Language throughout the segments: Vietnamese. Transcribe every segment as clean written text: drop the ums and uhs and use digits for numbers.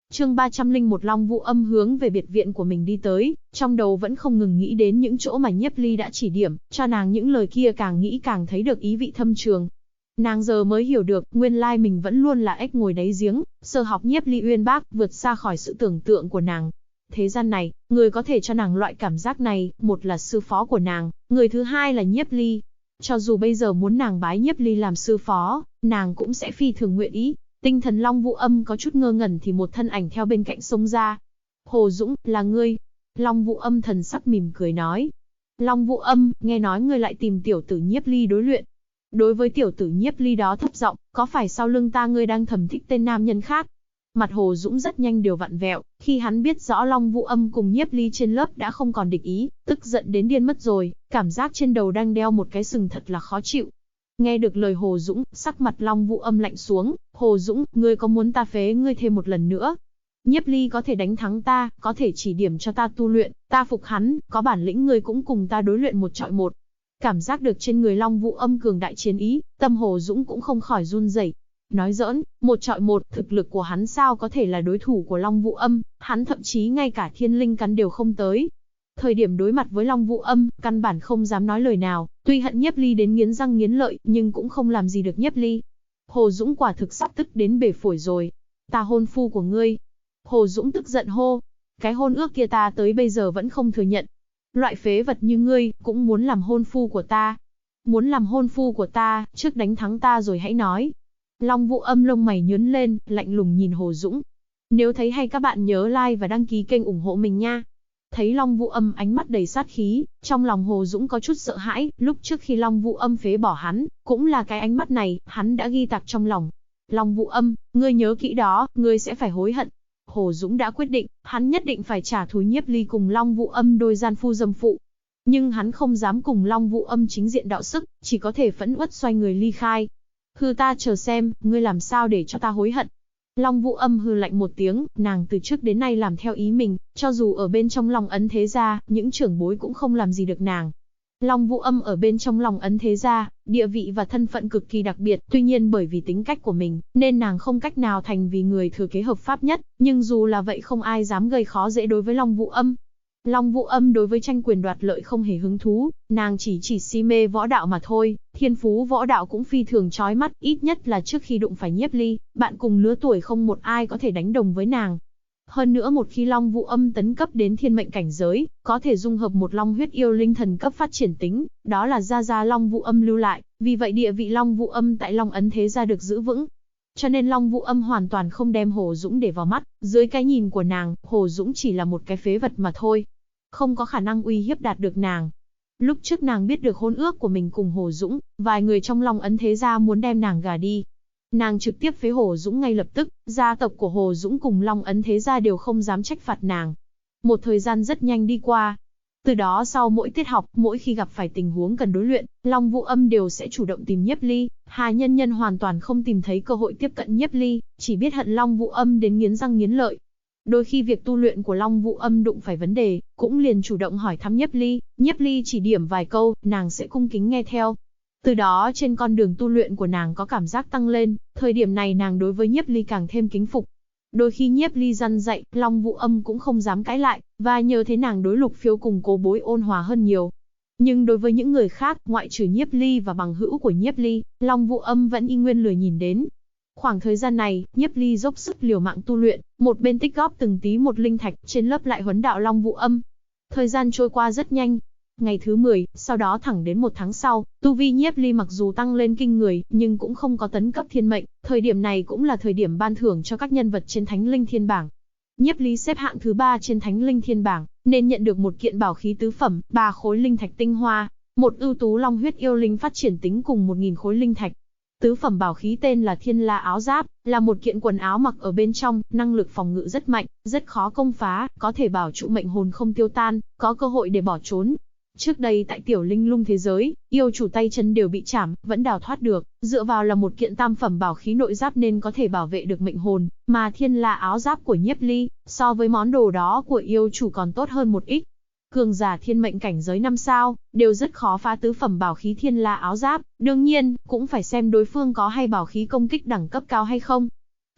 Chương 301 Long Vũ Âm hướng về biệt viện của mình đi tới, trong đầu vẫn không ngừng nghĩ đến những chỗ mà Nhiếp Ly đã chỉ điểm, cho nàng những lời kia càng nghĩ càng thấy được ý vị thâm trường. Nàng giờ mới hiểu được, nguyên lai mình vẫn luôn là ếch ngồi đáy giếng, sở học Nhiếp Ly uyên bác, vượt xa khỏi sự tưởng tượng của nàng. Thế gian này, người có thể cho nàng loại cảm giác này, một là sư phó của nàng, người thứ hai là Nhiếp Ly. Cho dù bây giờ muốn nàng bái Nhiếp Ly làm sư phó, nàng cũng sẽ phi thường nguyện ý. Tinh thần Long Vũ Âm có chút ngơ ngẩn thì một thân ảnh theo bên cạnh xông ra. Hồ Dũng, là ngươi. Long Vũ Âm thần sắc mỉm cười nói. Long Vũ Âm, nghe nói ngươi lại tìm tiểu tử Nhiếp Ly đối luyện. Đối với tiểu tử Nhiếp Ly đó thấp giọng, có phải sau lưng ta ngươi đang thầm thích tên nam nhân khác? Mặt Hồ Dũng rất nhanh đều vặn vẹo, khi hắn biết rõ Long Vũ Âm cùng Nhiếp Ly trên lớp đã không còn địch ý, tức giận đến điên mất rồi, cảm giác trên đầu đang đeo một cái sừng thật là khó chịu. Nghe được lời Hồ Dũng, sắc mặt Long Vũ Âm lạnh xuống. Hồ Dũng, ngươi có muốn ta phế ngươi thêm một lần nữa? Nhiếp Ly có thể đánh thắng ta, có thể chỉ điểm cho ta tu luyện, ta phục hắn, có bản lĩnh ngươi cũng cùng ta đối luyện một trọi một. Cảm giác được trên người Long Vũ Âm cường đại chiến ý, tâm Hồ Dũng cũng không khỏi run rẩy. Nói giỡn, một trọi một, thực lực của hắn sao có thể là đối thủ của Long Vũ Âm, hắn thậm chí ngay cả thiên linh cắn đều không tới. Thời điểm đối mặt với Long Vũ Âm, căn bản không dám nói lời nào, tuy hận Nhiếp Ly đến nghiến răng nghiến lợi, nhưng cũng không làm gì được Nhiếp Ly. Hồ Dũng quả thực sắp tức đến bể phổi rồi. Ta hôn phu của ngươi. Hồ Dũng tức giận hô. Cái hôn ước kia ta tới bây giờ vẫn không thừa nhận. Loại phế vật như ngươi, cũng muốn làm hôn phu của ta. Muốn làm hôn phu của ta, trước đánh thắng ta rồi hãy nói. Long Vũ Âm lông mày nhướng lên, lạnh lùng nhìn Hồ Dũng. Nếu thấy hay các bạn nhớ like và đăng ký kênh ủng hộ mình nha. Thấy Long Vũ Âm ánh mắt đầy sát khí, trong lòng Hồ Dũng có chút sợ hãi, lúc trước khi Long Vũ Âm phế bỏ hắn, cũng là cái ánh mắt này, hắn đã ghi tạc trong lòng. Long Vũ Âm, ngươi nhớ kỹ đó, ngươi sẽ phải hối hận. Hồ Dũng đã quyết định, hắn nhất định phải trả thù Nhiếp Ly cùng Long Vũ Âm đôi gian phu dâm phụ. Nhưng hắn không dám cùng Long Vũ Âm chính diện đạo sức, chỉ có thể phẫn uất xoay người ly khai. Hư ta chờ xem, ngươi làm sao để cho ta hối hận. Long Vũ Âm hừ lạnh một tiếng, nàng từ trước đến nay làm theo ý mình, cho dù ở bên trong Long Ấn Thế Gia, những trưởng bối cũng không làm gì được nàng. Long Vũ Âm ở bên trong Long Ấn Thế Gia, địa vị và thân phận cực kỳ đặc biệt, tuy nhiên bởi vì tính cách của mình, nên nàng không cách nào thành vì người thừa kế hợp pháp nhất, nhưng dù là vậy không ai dám gây khó dễ đối với Long Vũ Âm. Long Vũ Âm đối với tranh quyền đoạt lợi không hề hứng thú, nàng chỉ si mê võ đạo mà thôi, thiên phú võ đạo cũng phi thường chói mắt, ít nhất là trước khi đụng phải Nhiếp Ly, bạn cùng lứa tuổi không một ai có thể đánh đồng với nàng. Hơn nữa một khi Long Vũ Âm tấn cấp đến thiên mệnh cảnh giới, có thể dung hợp một long huyết yêu linh thần cấp phát triển tính, đó là gia Long Vũ Âm lưu lại, vì vậy địa vị Long Vũ Âm tại Long Ấn Thế Gia được giữ vững. Cho nên Long Vũ Âm hoàn toàn không đem Hồ Dũng để vào mắt, dưới cái nhìn của nàng, Hồ Dũng chỉ là một cái phế vật mà thôi, không có khả năng uy hiếp đạt được nàng. Lúc trước nàng biết được hôn ước của mình cùng Hồ Dũng, vài người trong Long Ấn Thế Gia muốn đem nàng gả đi. Nàng trực tiếp phế Hồ Dũng ngay lập tức, gia tộc của Hồ Dũng cùng Long Ấn Thế Gia đều không dám trách phạt nàng. Một thời gian rất nhanh đi qua. Từ đó sau mỗi tiết học, mỗi khi gặp phải tình huống cần đối luyện, Long Vũ Âm đều sẽ chủ động tìm Nhiếp Ly. Hà Nhân Nhân hoàn toàn không tìm thấy cơ hội tiếp cận Nhiếp Ly, chỉ biết hận Long Vũ Âm đến nghiến răng nghiến lợi. Đôi khi việc tu luyện của Long Vũ Âm đụng phải vấn đề, cũng liền chủ động hỏi thăm Nhiếp Ly chỉ điểm vài câu, nàng sẽ cung kính nghe theo. Từ đó trên con đường tu luyện của nàng có cảm giác tăng lên, thời điểm này nàng đối với Nhiếp Ly càng thêm kính phục. Đôi khi Nhiếp Ly răn dạy, Long Vũ Âm cũng không dám cãi lại, và nhờ thế nàng đối Lục Phiêu cùng Cố Bối ôn hòa hơn nhiều. Nhưng đối với những người khác, ngoại trừ Nhiếp Ly và bằng hữu của Nhiếp Ly, Long Vũ Âm vẫn y nguyên lười nhìn đến. Khoảng thời gian này, Nhiếp Ly dốc sức liều mạng tu luyện, một bên tích góp từng tí một linh thạch, trên lớp lại huấn đạo Long Vũ Âm. Thời gian trôi qua rất nhanh. Ngày thứ 10, sau đó thẳng đến 1 tháng sau, tu vi Nhiếp Ly mặc dù tăng lên kinh người, nhưng cũng không có tấn cấp thiên mệnh, thời điểm này cũng là thời điểm ban thưởng cho các nhân vật trên Thánh Linh Thiên Bảng. Nhiếp Ly xếp hạng thứ 3 trên Thánh Linh Thiên Bảng, nên nhận được một kiện bảo khí tứ phẩm, 3 khối linh thạch tinh hoa, một ưu tú long huyết yêu linh phát triển tính cùng 1000 khối linh thạch. Tứ phẩm bảo khí tên là Thiên La áo giáp, là một kiện quần áo mặc ở bên trong, năng lực phòng ngự rất mạnh, rất khó công phá, có thể bảo trụ mệnh hồn không tiêu tan, có cơ hội để bỏ trốn. Trước đây tại tiểu linh lung thế giới, yêu chủ tay chân đều bị chảm, vẫn đào thoát được, dựa vào là một kiện tam phẩm bảo khí nội giáp nên có thể bảo vệ được mệnh hồn, mà Thiên La áo giáp của Nhiếp Ly, so với món đồ đó của yêu chủ còn tốt hơn một ít. Cường giả thiên mệnh cảnh giới 5 sao, đều rất khó phá tứ phẩm bảo khí Thiên La áo giáp, đương nhiên, cũng phải xem đối phương có hay bảo khí công kích đẳng cấp cao hay không.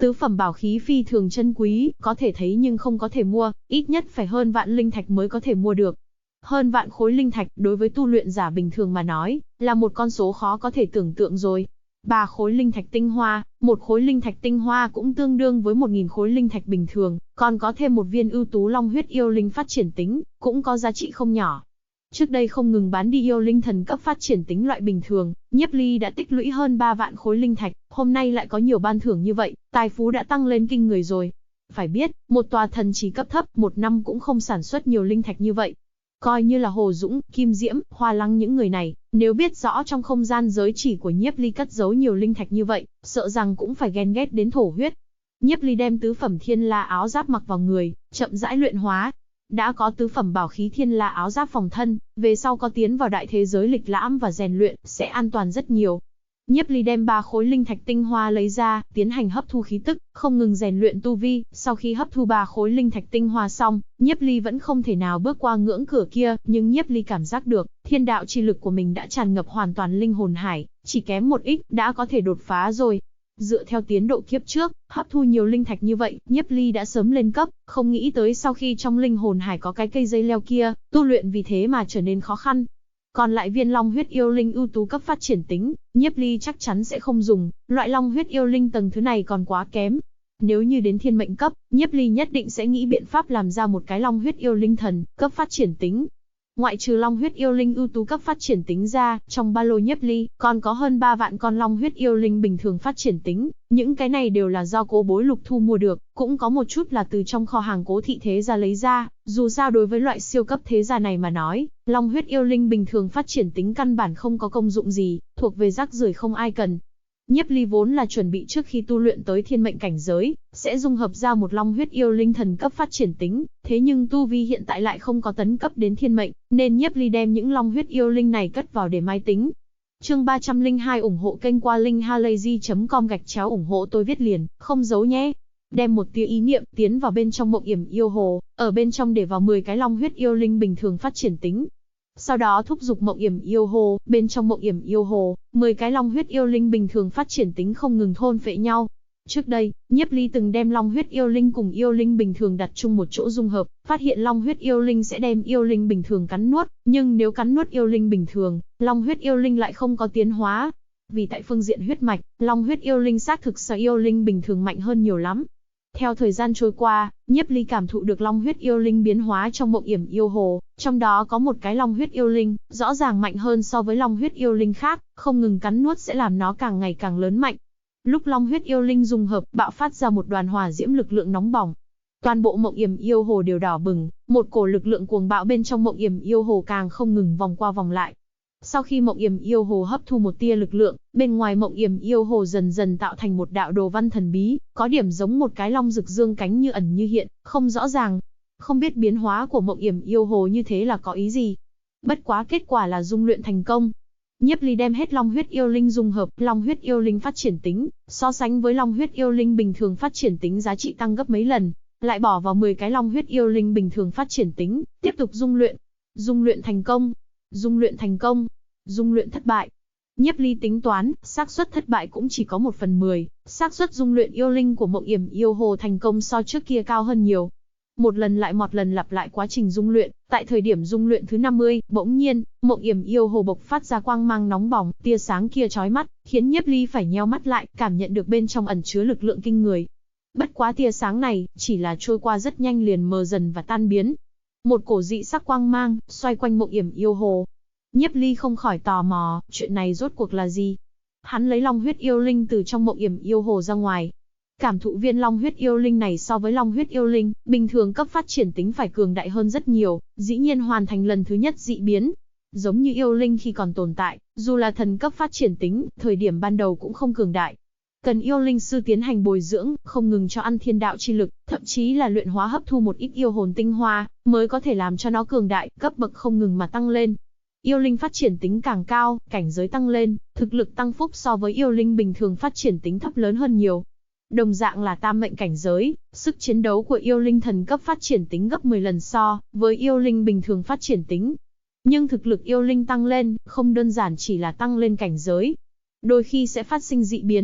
Tứ phẩm bảo khí phi thường chân quý, có thể thấy nhưng không có thể mua, ít nhất phải hơn vạn linh thạch mới có thể mua được. Hơn vạn khối linh thạch đối với tu luyện giả bình thường mà nói, là một con số khó có thể tưởng tượng rồi. 3 khối linh thạch tinh hoa, một khối linh thạch tinh hoa cũng tương đương với 1000 khối linh thạch bình thường, còn có thêm một viên ưu tú long huyết yêu linh phát triển tính, cũng có giá trị không nhỏ. Trước đây không ngừng bán đi yêu linh thần cấp phát triển tính loại bình thường, Nhiếp Ly đã tích lũy hơn 3 vạn khối linh thạch, hôm nay lại có nhiều ban thưởng như vậy, tài phú đã tăng lên kinh người rồi. Phải biết, một tòa thần trì cấp thấp, một năm cũng không sản xuất nhiều linh thạch như vậy. Coi như là Hồ Dũng, Kim Diễm, Hoa Lăng những người này, nếu biết rõ trong không gian giới chỉ của Nhiếp Ly cất giấu nhiều linh thạch như vậy, sợ rằng cũng phải ghen ghét đến thổ huyết. Nhiếp Ly đem tứ phẩm thiên la áo giáp mặc vào người, chậm rãi luyện hóa. Đã có tứ phẩm bảo khí thiên la áo giáp phòng thân, về sau có tiến vào đại thế giới lịch lãm và rèn luyện, sẽ an toàn rất nhiều. Nhiếp Ly đem 3 khối linh thạch tinh hoa lấy ra, tiến hành hấp thu khí tức, không ngừng rèn luyện tu vi. Sau khi hấp thu 3 khối linh thạch tinh hoa xong, Nhiếp Ly vẫn không thể nào bước qua ngưỡng cửa kia, nhưng Nhiếp Ly cảm giác được, thiên đạo chi lực của mình đã tràn ngập hoàn toàn linh hồn hải, chỉ kém một ít đã có thể đột phá rồi. Dựa theo tiến độ kiếp trước, hấp thu nhiều linh thạch như vậy, Nhiếp Ly đã sớm lên cấp, không nghĩ tới sau khi trong linh hồn hải có cái cây dây leo kia, tu luyện vì thế mà trở nên khó khăn. Còn lại viên long huyết yêu linh ưu tú cấp phát triển tính, Nhiếp Ly chắc chắn sẽ không dùng, loại long huyết yêu linh tầng thứ này còn quá kém. Nếu như đến thiên mệnh cấp, Nhiếp Ly nhất định sẽ nghĩ biện pháp làm ra một cái long huyết yêu linh thần, cấp phát triển tính. Ngoại trừ long huyết yêu linh ưu tú cấp phát triển tính ra, trong ba lô Nhiếp Ly còn có hơn 3 vạn con long huyết yêu linh bình thường phát triển tính, những cái này đều là do Cố Bối Lục thu mua được, cũng có một chút là từ trong kho hàng Cố thị thế gia lấy ra, dù sao đối với loại siêu cấp thế gia này mà nói, long huyết yêu linh bình thường phát triển tính căn bản không có công dụng gì, thuộc về rác rưởi không ai cần. Nhiếp Ly vốn là chuẩn bị trước khi tu luyện tới thiên mệnh cảnh giới, sẽ dung hợp ra một long huyết yêu linh thần cấp phát triển tính, thế nhưng tu vi hiện tại lại không có tấn cấp đến thiên mệnh, nên Nhiếp Ly đem những long huyết yêu linh này cất vào để mai tính. Chương 302 ủng hộ kênh qua linkhalazy.com ủng hộ tôi viết liền, không giấu nhé. Đem một tia ý niệm tiến vào bên trong mộng yểm yêu hồ, ở bên trong để vào 10 cái long huyết yêu linh bình thường phát triển tính. Sau đó thúc giục mộng yểm yêu hồ, bên trong mộng yểm yêu hồ, 10 cái long huyết yêu linh bình thường phát triển tính không ngừng thôn phệ nhau. Trước đây, Nhiếp Ly từng đem long huyết yêu linh cùng yêu linh bình thường đặt chung một chỗ dung hợp, phát hiện long huyết yêu linh sẽ đem yêu linh bình thường cắn nuốt, nhưng nếu cắn nuốt yêu linh bình thường, long huyết yêu linh lại không có tiến hóa. Vì tại phương diện huyết mạch, long huyết yêu linh xác thực so yêu linh bình thường mạnh hơn nhiều lắm. Theo thời gian trôi qua, Nhiếp Ly cảm thụ được long huyết yêu linh biến hóa trong mộng yểm yêu hồ, trong đó có một cái long huyết yêu linh, rõ ràng mạnh hơn so với long huyết yêu linh khác, không ngừng cắn nuốt sẽ làm nó càng ngày càng lớn mạnh. Lúc long huyết yêu linh dung hợp, bạo phát ra một đoàn hỏa diễm lực lượng nóng bỏng. Toàn bộ mộng yểm yêu hồ đều đỏ bừng, một cổ lực lượng cuồng bạo bên trong mộng yểm yêu hồ càng không ngừng vòng qua vòng lại. Sau khi mộng yểm yêu hồ hấp thu một tia lực lượng, bên ngoài mộng yểm yêu hồ dần dần tạo thành một đạo đồ văn thần bí, có điểm giống một cái long rực dương cánh như ẩn như hiện, không rõ ràng. Không biết biến hóa của mộng yểm yêu hồ như thế là có ý gì. Bất quá kết quả là dung luyện thành công. Nhiếp Ly đem hết long huyết yêu linh dung hợp, long huyết yêu linh phát triển tính, so sánh với long huyết yêu linh bình thường phát triển tính giá trị tăng gấp mấy lần, lại bỏ vào 10 cái long huyết yêu linh bình thường phát triển tính, tiếp tục dung luyện. Dung luyện thành công. Dung luyện thành công. Dung luyện thất bại. Nhiếp Ly tính toán, xác suất thất bại cũng chỉ có 1/10, xác suất dung luyện yêu linh của mộng yểm yêu hồ thành công so trước kia cao hơn nhiều. Một lần lại một lần lặp lại quá trình dung luyện, tại thời điểm dung luyện thứ 50, bỗng nhiên, mộng yểm yêu hồ bộc phát ra quang mang nóng bỏng, tia sáng kia chói mắt, khiến Nhiếp Ly phải nheo mắt lại, cảm nhận được bên trong ẩn chứa lực lượng kinh người. Bất quá tia sáng này, chỉ là trôi qua rất nhanh liền mờ dần và tan biến. Một cổ dị sắc quang mang, xoay quanh mộng yểm yêu hồ. Nhiếp Ly không khỏi tò mò, chuyện này rốt cuộc là gì? Hắn lấy long huyết yêu linh từ trong mộng yểm yêu hồ ra ngoài. Cảm thụ viên long huyết yêu linh này so với long huyết yêu linh, bình thường cấp phát triển tính phải cường đại hơn rất nhiều, dĩ nhiên hoàn thành lần thứ nhất dị biến. Giống như yêu linh khi còn tồn tại, dù là thần cấp phát triển tính, thời điểm ban đầu cũng không cường đại. Cần yêu linh sư tiến hành bồi dưỡng, không ngừng cho ăn thiên đạo chi lực, thậm chí là luyện hóa hấp thu một ít yêu hồn tinh hoa, mới có thể làm cho nó cường đại, cấp bậc không ngừng mà tăng lên. Yêu linh phát triển tính càng cao, cảnh giới tăng lên, thực lực tăng phúc so với yêu linh bình thường phát triển tính thấp lớn hơn nhiều. Đồng dạng là tam mệnh cảnh giới, sức chiến đấu của yêu linh thần cấp phát triển tính gấp 10 lần so với yêu linh bình thường phát triển tính. Nhưng thực lực yêu linh tăng lên, không đơn giản chỉ là tăng lên cảnh giới. Đôi khi sẽ phát sinh dị biến.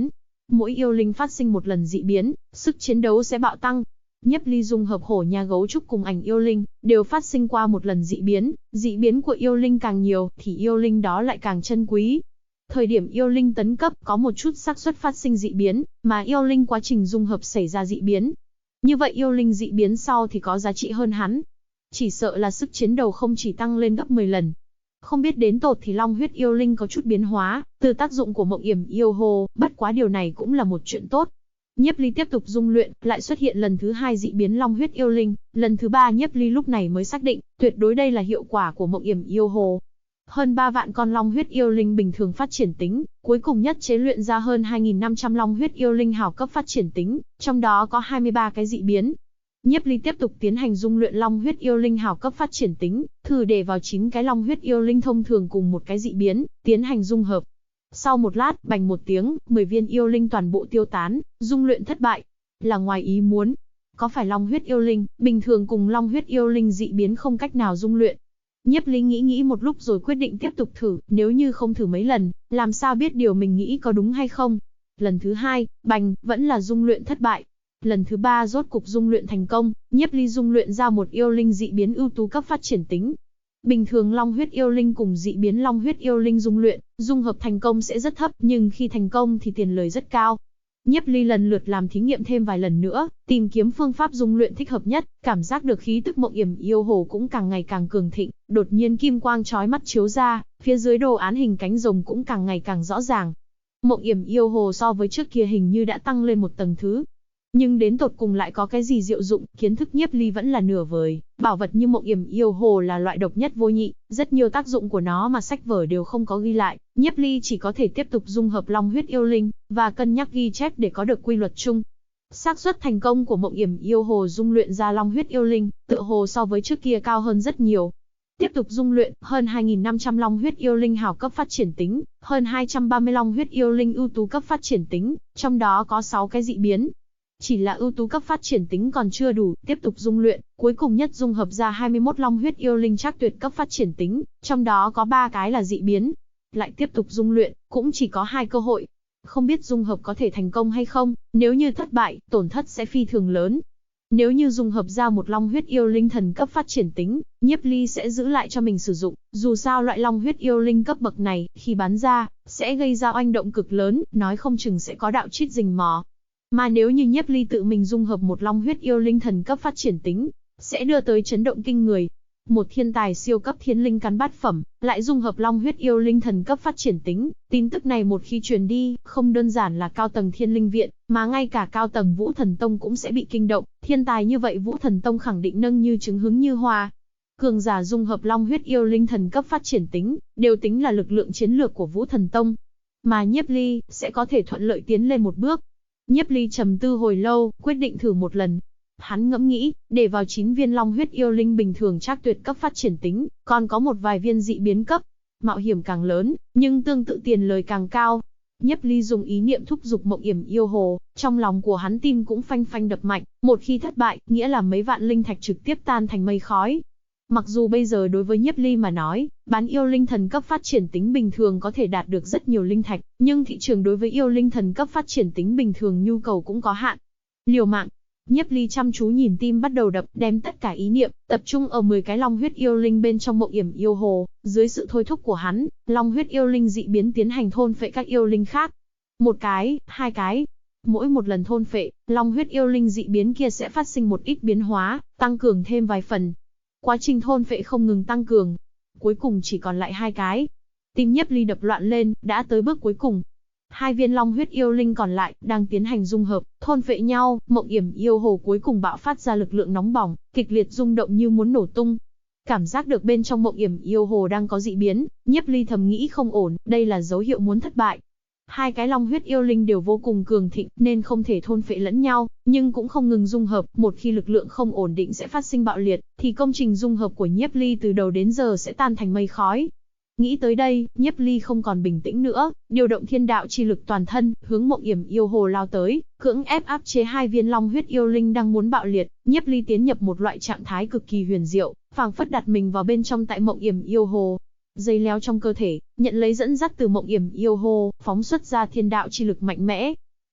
Mỗi yêu linh phát sinh một lần dị biến, sức chiến đấu sẽ bạo tăng. Nhiếp Ly dung hợp hổ nha gấu trúc cùng ảnh yêu linh, đều phát sinh qua một lần dị biến của yêu linh càng nhiều, thì yêu linh đó lại càng chân quý. Thời điểm yêu linh tấn cấp có một chút xác suất phát sinh dị biến, mà yêu linh quá trình dung hợp xảy ra dị biến. Như vậy yêu linh dị biến sau thì có giá trị hơn hắn. Chỉ sợ là sức chiến đấu không chỉ tăng lên gấp 10 lần. Không biết đến tột thì long huyết yêu linh có chút biến hóa, từ tác dụng của mộng yểm yêu hồ, bất quá điều này cũng là một chuyện tốt. Nhiếp Ly tiếp tục dung luyện, lại xuất hiện lần thứ 2 dị biến long huyết yêu linh, lần thứ 3 Nhiếp Ly lúc này mới xác định, tuyệt đối đây là hiệu quả của mộng yểm yêu hồ. Hơn 3 vạn con long huyết yêu linh bình thường phát triển tính, cuối cùng nhất chế luyện ra hơn 2.500 long huyết yêu linh hào cấp phát triển tính, trong đó có 23 cái dị biến. Nhiếp Ly tiếp tục tiến hành dung luyện long huyết yêu linh hào cấp phát triển tính, thử để vào 9 cái long huyết yêu linh thông thường cùng một cái dị biến, tiến hành dung hợp. Sau một lát, bành một tiếng, 10 viên yêu linh toàn bộ tiêu tán, dung luyện thất bại. Là ngoài ý muốn. Có phải long huyết yêu linh, bình thường cùng long huyết yêu linh dị biến không cách nào dung luyện? Nhiếp Ly nghĩ một lúc rồi quyết định tiếp tục thử, nếu như không thử mấy lần, làm sao biết điều mình nghĩ có đúng hay không? Lần thứ 2, bành, vẫn là dung luyện thất bại. Lần thứ 3 rốt cục dung luyện thành công, Nhiếp Ly dung luyện ra một yêu linh dị biến ưu tú cấp phát triển tính. Bình thường long huyết yêu linh cùng dị biến long huyết yêu linh dung luyện, dung hợp thành công sẽ rất thấp, nhưng khi thành công thì tiền lời rất cao. Nhiếp Ly lần lượt làm thí nghiệm thêm vài lần nữa, tìm kiếm phương pháp dung luyện thích hợp nhất, cảm giác được khí tức mộng yểm yêu hồ cũng càng ngày càng cường thịnh, đột nhiên kim quang chói mắt chiếu ra, phía dưới đồ án hình cánh rồng cũng càng ngày càng rõ ràng. Mộng yểm yêu hồ so với trước kia hình như đã tăng lên một tầng thứ. Nhưng đến tột cùng lại có cái gì diệu dụng, kiến thức Nhiếp Ly vẫn là nửa vời. Bảo vật như mộng yểm yêu hồ là loại độc nhất vô nhị, rất nhiều tác dụng của nó mà sách vở đều không có ghi lại. Nhiếp Ly chỉ có thể tiếp tục dung hợp long huyết yêu linh, và cân nhắc ghi chép để có được quy luật chung. Xác suất thành công của mộng yểm yêu hồ dung luyện ra long huyết yêu linh, tựa hồ so với trước kia cao hơn rất nhiều. Tiếp tục dung luyện, hơn 2.500 long huyết yêu linh hào cấp phát triển tính, hơn 230 long huyết yêu linh ưu tú cấp phát triển tính, trong đó có 6 cái dị biến. Chỉ là ưu tú cấp phát triển tính còn chưa đủ, tiếp tục dung luyện, cuối cùng nhất dung hợp ra 21 long huyết yêu linh chắc tuyệt cấp phát triển tính, trong đó có 3 cái là dị biến. Lại tiếp tục dung luyện, cũng chỉ có 2 cơ hội. Không biết dung hợp có thể thành công hay không, nếu như thất bại, tổn thất sẽ phi thường lớn. Nếu như dung hợp ra một long huyết yêu linh thần cấp phát triển tính, Nhiếp Ly sẽ giữ lại cho mình sử dụng, dù sao loại long huyết yêu linh cấp bậc này, khi bán ra, sẽ gây ra oanh động cực lớn, nói không chừng sẽ có đạo trích rình mò. Mà nếu như Nhiếp Ly tự mình dung hợp một long huyết yêu linh thần cấp phát triển tính, sẽ đưa tới chấn động kinh người. Một thiên tài siêu cấp thiên linh căn bát phẩm, lại dung hợp long huyết yêu linh thần cấp phát triển tính, tin tức này một khi truyền đi, không đơn giản là cao tầng Thiên Linh viện, mà ngay cả cao tầng Vũ Thần Tông cũng sẽ bị kinh động, thiên tài như vậy Vũ Thần Tông khẳng định nâng như trứng hứng như hoa. Cường giả dung hợp long huyết yêu linh thần cấp phát triển tính, đều tính là lực lượng chiến lược của Vũ Thần Tông. Mà Nhiếp Ly sẽ có thể thuận lợi tiến lên một bước. Nhiếp Ly trầm tư hồi lâu, quyết định thử một lần. Hắn ngẫm nghĩ, để vào 9 viên long huyết yêu linh bình thường chắc tuyệt cấp phát triển tính, còn có một vài viên dị biến cấp. Mạo hiểm càng lớn, nhưng tương tự tiền lời càng cao. Nhiếp Ly dùng ý niệm thúc giục mộng yểm yêu hồ, trong lòng của hắn tim cũng phanh phanh đập mạnh, một khi thất bại, nghĩa là mấy vạn linh thạch trực tiếp tan thành mây khói. Mặc dù bây giờ đối với Nhiếp Ly mà nói, bán yêu linh thần cấp phát triển tính bình thường có thể đạt được rất nhiều linh thạch, nhưng thị trường đối với yêu linh thần cấp phát triển tính bình thường nhu cầu cũng có hạn. Liều mạng. Nhiếp Ly chăm chú nhìn tim bắt đầu đập, đem tất cả ý niệm tập trung ở 10 cái long huyết yêu linh bên trong mộng yểm yêu hồ, dưới sự thôi thúc của hắn, long huyết yêu linh dị biến tiến hành thôn phệ các yêu linh khác. Một cái, 2 cái. Mỗi một lần thôn phệ, long huyết yêu linh dị biến kia sẽ phát sinh một ít biến hóa, tăng cường thêm vài phần. Quá trình thôn phệ không ngừng tăng cường. Cuối cùng chỉ còn lại 2 cái. Tim Nhiếp Ly đập loạn lên, đã tới bước cuối cùng. 2 viên long huyết yêu linh còn lại, đang tiến hành dung hợp, thôn phệ nhau, mộng yểm yêu hồ cuối cùng bạo phát ra lực lượng nóng bỏng, kịch liệt rung động như muốn nổ tung. Cảm giác được bên trong mộng yểm yêu hồ đang có dị biến, Nhiếp Ly thầm nghĩ không ổn, đây là dấu hiệu muốn thất bại. 2 cái long huyết yêu linh đều vô cùng cường thịnh, nên không thể thôn phệ lẫn nhau, nhưng cũng không ngừng dung hợp, một khi lực lượng không ổn định sẽ phát sinh bạo liệt, thì công trình dung hợp của Nhiếp Ly từ đầu đến giờ sẽ tan thành mây khói. Nghĩ tới đây, Nhiếp Ly không còn bình tĩnh nữa, điều động thiên đạo chi lực toàn thân, hướng mộng yểm yêu hồ lao tới, cưỡng ép áp chế 2 viên long huyết yêu linh đang muốn bạo liệt. Nhiếp Ly tiến nhập một loại trạng thái cực kỳ huyền diệu, phảng phất đặt mình vào bên trong tại mộng yểm yêu hồ. Dây leo trong cơ thể, nhận lấy dẫn dắt từ mộng yểm yêu hồ, phóng xuất ra thiên đạo chi lực mạnh mẽ.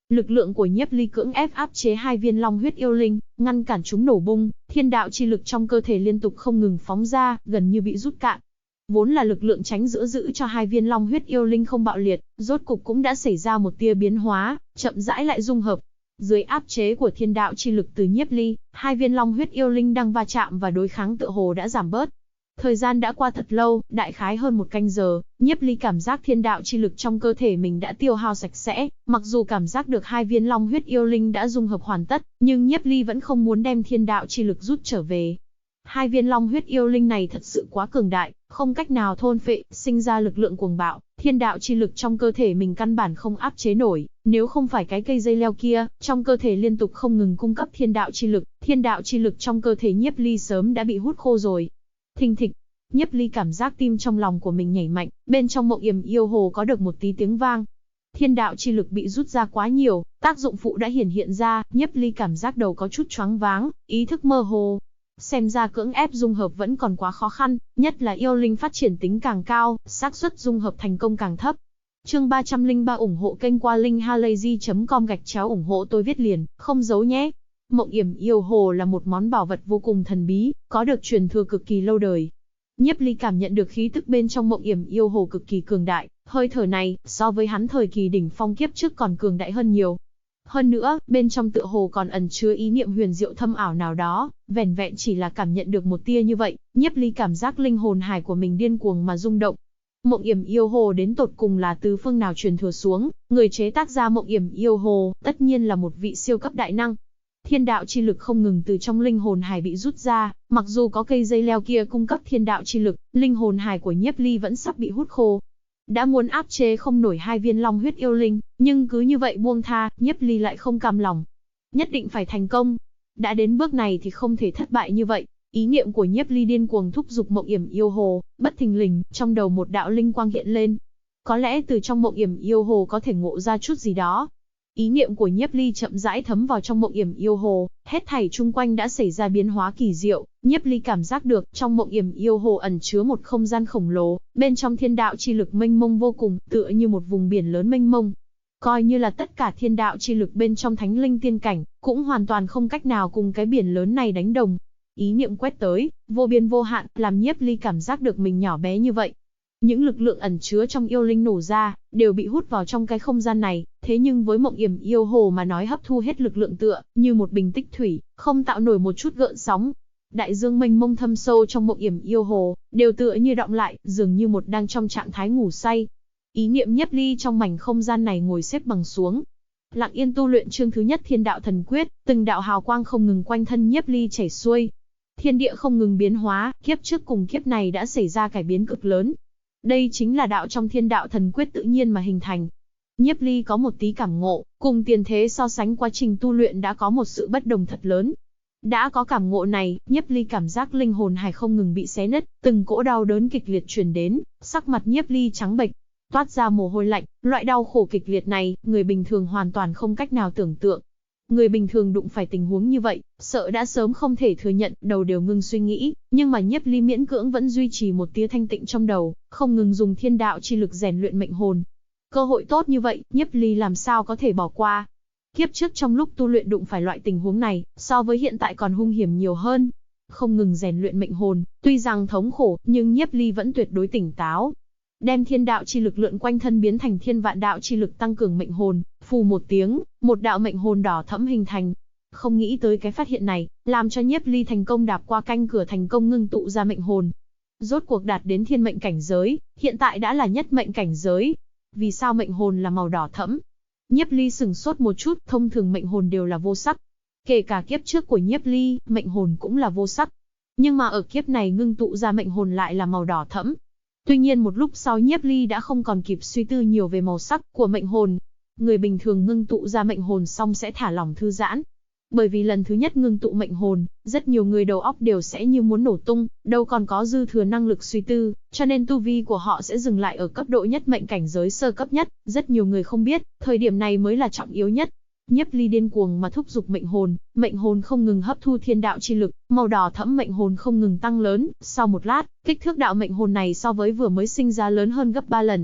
Lực lượng của Nhiếp Ly cưỡng ép áp chế hai viên long huyết yêu linh, ngăn cản chúng nổ bung, thiên đạo chi lực trong cơ thể liên tục không ngừng phóng ra, gần như bị rút cạn. Vốn là lực lượng tránh giữa giữ cho hai viên long huyết yêu linh không bạo liệt, rốt cục cũng đã xảy ra một tia biến hóa, chậm rãi lại dung hợp. Dưới áp chế của thiên đạo chi lực từ Nhiếp Ly, hai viên long huyết yêu linh đang va chạm và đối kháng tựa hồ đã giảm bớt. Thời gian đã qua thật lâu, đại khái hơn 1 canh giờ, Nhiếp Ly cảm giác thiên đạo chi lực trong cơ thể mình đã tiêu hao sạch sẽ, mặc dù cảm giác được hai viên long huyết yêu linh đã dung hợp hoàn tất, nhưng Nhiếp Ly vẫn không muốn đem thiên đạo chi lực rút trở về. Hai viên long huyết yêu linh này thật sự quá cường đại, không cách nào thôn phệ, sinh ra lực lượng cuồng bạo, thiên đạo chi lực trong cơ thể mình căn bản không áp chế nổi, nếu không phải cái cây dây leo kia, trong cơ thể liên tục không ngừng cung cấp thiên đạo chi lực trong cơ thể Nhiếp Ly sớm đã bị hút khô rồi. Thình thịch, Nhiếp Ly cảm giác tim trong lòng của mình nhảy mạnh, bên trong Mộng Yểm Yêu Hồ có được một tí tiếng vang. Thiên đạo chi lực bị rút ra quá nhiều, tác dụng phụ đã hiện ra, Nhiếp Ly cảm giác đầu có chút choáng váng, ý thức mơ hồ. Xem ra cưỡng ép dung hợp vẫn còn quá khó khăn, nhất là yêu linh phát triển tính càng cao, xác suất dung hợp thành công càng thấp. Chương 303 ủng hộ kênh qua linkhalazy.com/ủng hộ tôi viết liền, không giấu nhé. Mộng Yểm Yêu Hồ là một món bảo vật vô cùng thần bí, có được truyền thừa cực kỳ lâu đời. Nhiếp Ly cảm nhận được khí tức bên trong Mộng Yểm Yêu Hồ cực kỳ cường đại, hơi thở này, so với hắn thời kỳ đỉnh phong kiếp trước còn cường đại hơn nhiều. Hơn nữa, bên trong tựa hồ còn ẩn chứa ý niệm huyền diệu thâm ảo nào đó, vẻn vẹn chỉ là cảm nhận được một tia như vậy, Nhiếp Ly cảm giác linh hồn hải của mình điên cuồng mà rung động. Mộng Yểm Yêu Hồ đến tột cùng là từ phương nào truyền thừa xuống, người chế tác ra Mộng Yểm Yêu Hồ, tất nhiên là một vị siêu cấp đại năng. Thiên đạo chi lực không ngừng từ trong linh hồn hải bị rút ra, mặc dù có cây dây leo kia cung cấp thiên đạo chi lực, linh hồn hải của Nhiếp Ly vẫn sắp bị hút khô. Đã muốn áp chế không nổi hai viên long huyết yêu linh, nhưng cứ như vậy buông tha, Nhiếp Ly lại không cam lòng. Nhất định phải thành công. Đã đến bước này thì không thể thất bại như vậy. Ý niệm của Nhiếp Ly điên cuồng thúc giục Mộng Yểm Yêu Hồ, bất thình lình, trong đầu một đạo linh quang hiện lên. Có lẽ từ trong Mộng Yểm Yêu Hồ có thể ngộ ra chút gì đó. Ý niệm của Nhiếp Ly chậm rãi thấm vào trong Mộng Yểm Yêu Hồ, hết thảy chung quanh đã xảy ra biến hóa kỳ diệu, Nhiếp Ly cảm giác được, trong Mộng Yểm Yêu Hồ ẩn chứa một không gian khổng lồ, bên trong thiên đạo chi lực mênh mông vô cùng, tựa như một vùng biển lớn mênh mông. Coi như là tất cả thiên đạo chi lực bên trong Thánh Linh Tiên Cảnh, cũng hoàn toàn không cách nào cùng cái biển lớn này đánh đồng. Ý niệm quét tới, vô biên vô hạn, làm Nhiếp Ly cảm giác được mình nhỏ bé như vậy. Những lực lượng ẩn chứa trong yêu linh nổ ra, đều bị hút vào trong cái không gian này, thế nhưng với Mộng Yểm Yêu Hồ mà nói hấp thu hết lực lượng tựa, như một bình tích thủy, không tạo nổi một chút gợn sóng. Đại dương mênh mông thâm sâu trong Mộng Yểm Yêu Hồ, đều tựa như đọng lại, dường như một đang trong trạng thái ngủ say. Ý niệm Nhiếp Ly trong mảnh không gian này ngồi xếp bằng xuống. Lặng yên tu luyện chương thứ nhất Thiên Đạo Thần Quyết, từng đạo hào quang không ngừng quanh thân Nhiếp Ly chảy xuôi. Thiên địa không ngừng biến hóa, kiếp trước cùng kiếp này đã xảy ra cải biến cực lớn. Đây chính là đạo trong Thiên Đạo Thần Quyết tự nhiên mà hình thành. Nhiếp Ly có một tí cảm ngộ, cùng tiền thế so sánh quá trình tu luyện đã có một sự bất đồng thật lớn. Đã có cảm ngộ này, Nhiếp Ly cảm giác linh hồn hải không ngừng bị xé nứt, từng cỗ đau đớn kịch liệt truyền đến, sắc mặt Nhiếp Ly trắng bệch, toát ra mồ hôi lạnh, loại đau khổ kịch liệt này, người bình thường hoàn toàn không cách nào tưởng tượng. Người bình thường đụng phải tình huống như vậy, sợ đã sớm không thể thừa nhận, đầu đều ngưng suy nghĩ, nhưng mà Nhiếp Ly miễn cưỡng vẫn duy trì một tia thanh tịnh trong đầu, không ngừng dùng thiên đạo chi lực rèn luyện mệnh hồn. Cơ hội tốt như vậy, Nhiếp Ly làm sao có thể bỏ qua. Kiếp trước trong lúc tu luyện đụng phải loại tình huống này, so với hiện tại còn hung hiểm nhiều hơn. Không ngừng rèn luyện mệnh hồn, tuy rằng thống khổ, nhưng Nhiếp Ly vẫn tuyệt đối tỉnh táo. Đem thiên đạo chi lực lượn quanh thân biến thành thiên vạn đạo chi lực tăng cường mệnh hồn, phù một tiếng, một đạo mệnh hồn đỏ thẫm hình thành. Không nghĩ tới cái phát hiện này, làm cho Nhiếp Ly thành công đạp qua canh cửa thành công ngưng tụ ra mệnh hồn. Rốt cuộc đạt đến thiên mệnh cảnh giới, hiện tại đã là nhất mệnh cảnh giới. Vì sao mệnh hồn là màu đỏ thẫm? Nhiếp Ly sửng sốt một chút, thông thường mệnh hồn đều là vô sắc. Kể cả kiếp trước của Nhiếp Ly, mệnh hồn cũng là vô sắc. Nhưng mà ở kiếp này ngưng tụ ra mệnh hồn lại là màu đỏ thẫm. Tuy nhiên một lúc sau Nhiếp Ly đã không còn kịp suy tư nhiều về màu sắc của mệnh hồn. Người bình thường ngưng tụ ra mệnh hồn xong sẽ thả lỏng thư giãn. Bởi vì lần thứ nhất ngưng tụ mệnh hồn, rất nhiều người đầu óc đều sẽ như muốn nổ tung, đâu còn có dư thừa năng lực suy tư, cho nên tu vi của họ sẽ dừng lại ở cấp độ nhất mệnh cảnh giới sơ cấp nhất. Rất nhiều người không biết, thời điểm này mới là trọng yếu nhất. Nhiếp Ly điên cuồng mà thúc giục mệnh hồn không ngừng hấp thu thiên đạo chi lực, màu đỏ thẫm mệnh hồn không ngừng tăng lớn, sau một lát, kích thước đạo mệnh hồn này so với vừa mới sinh ra lớn hơn gấp 3 lần.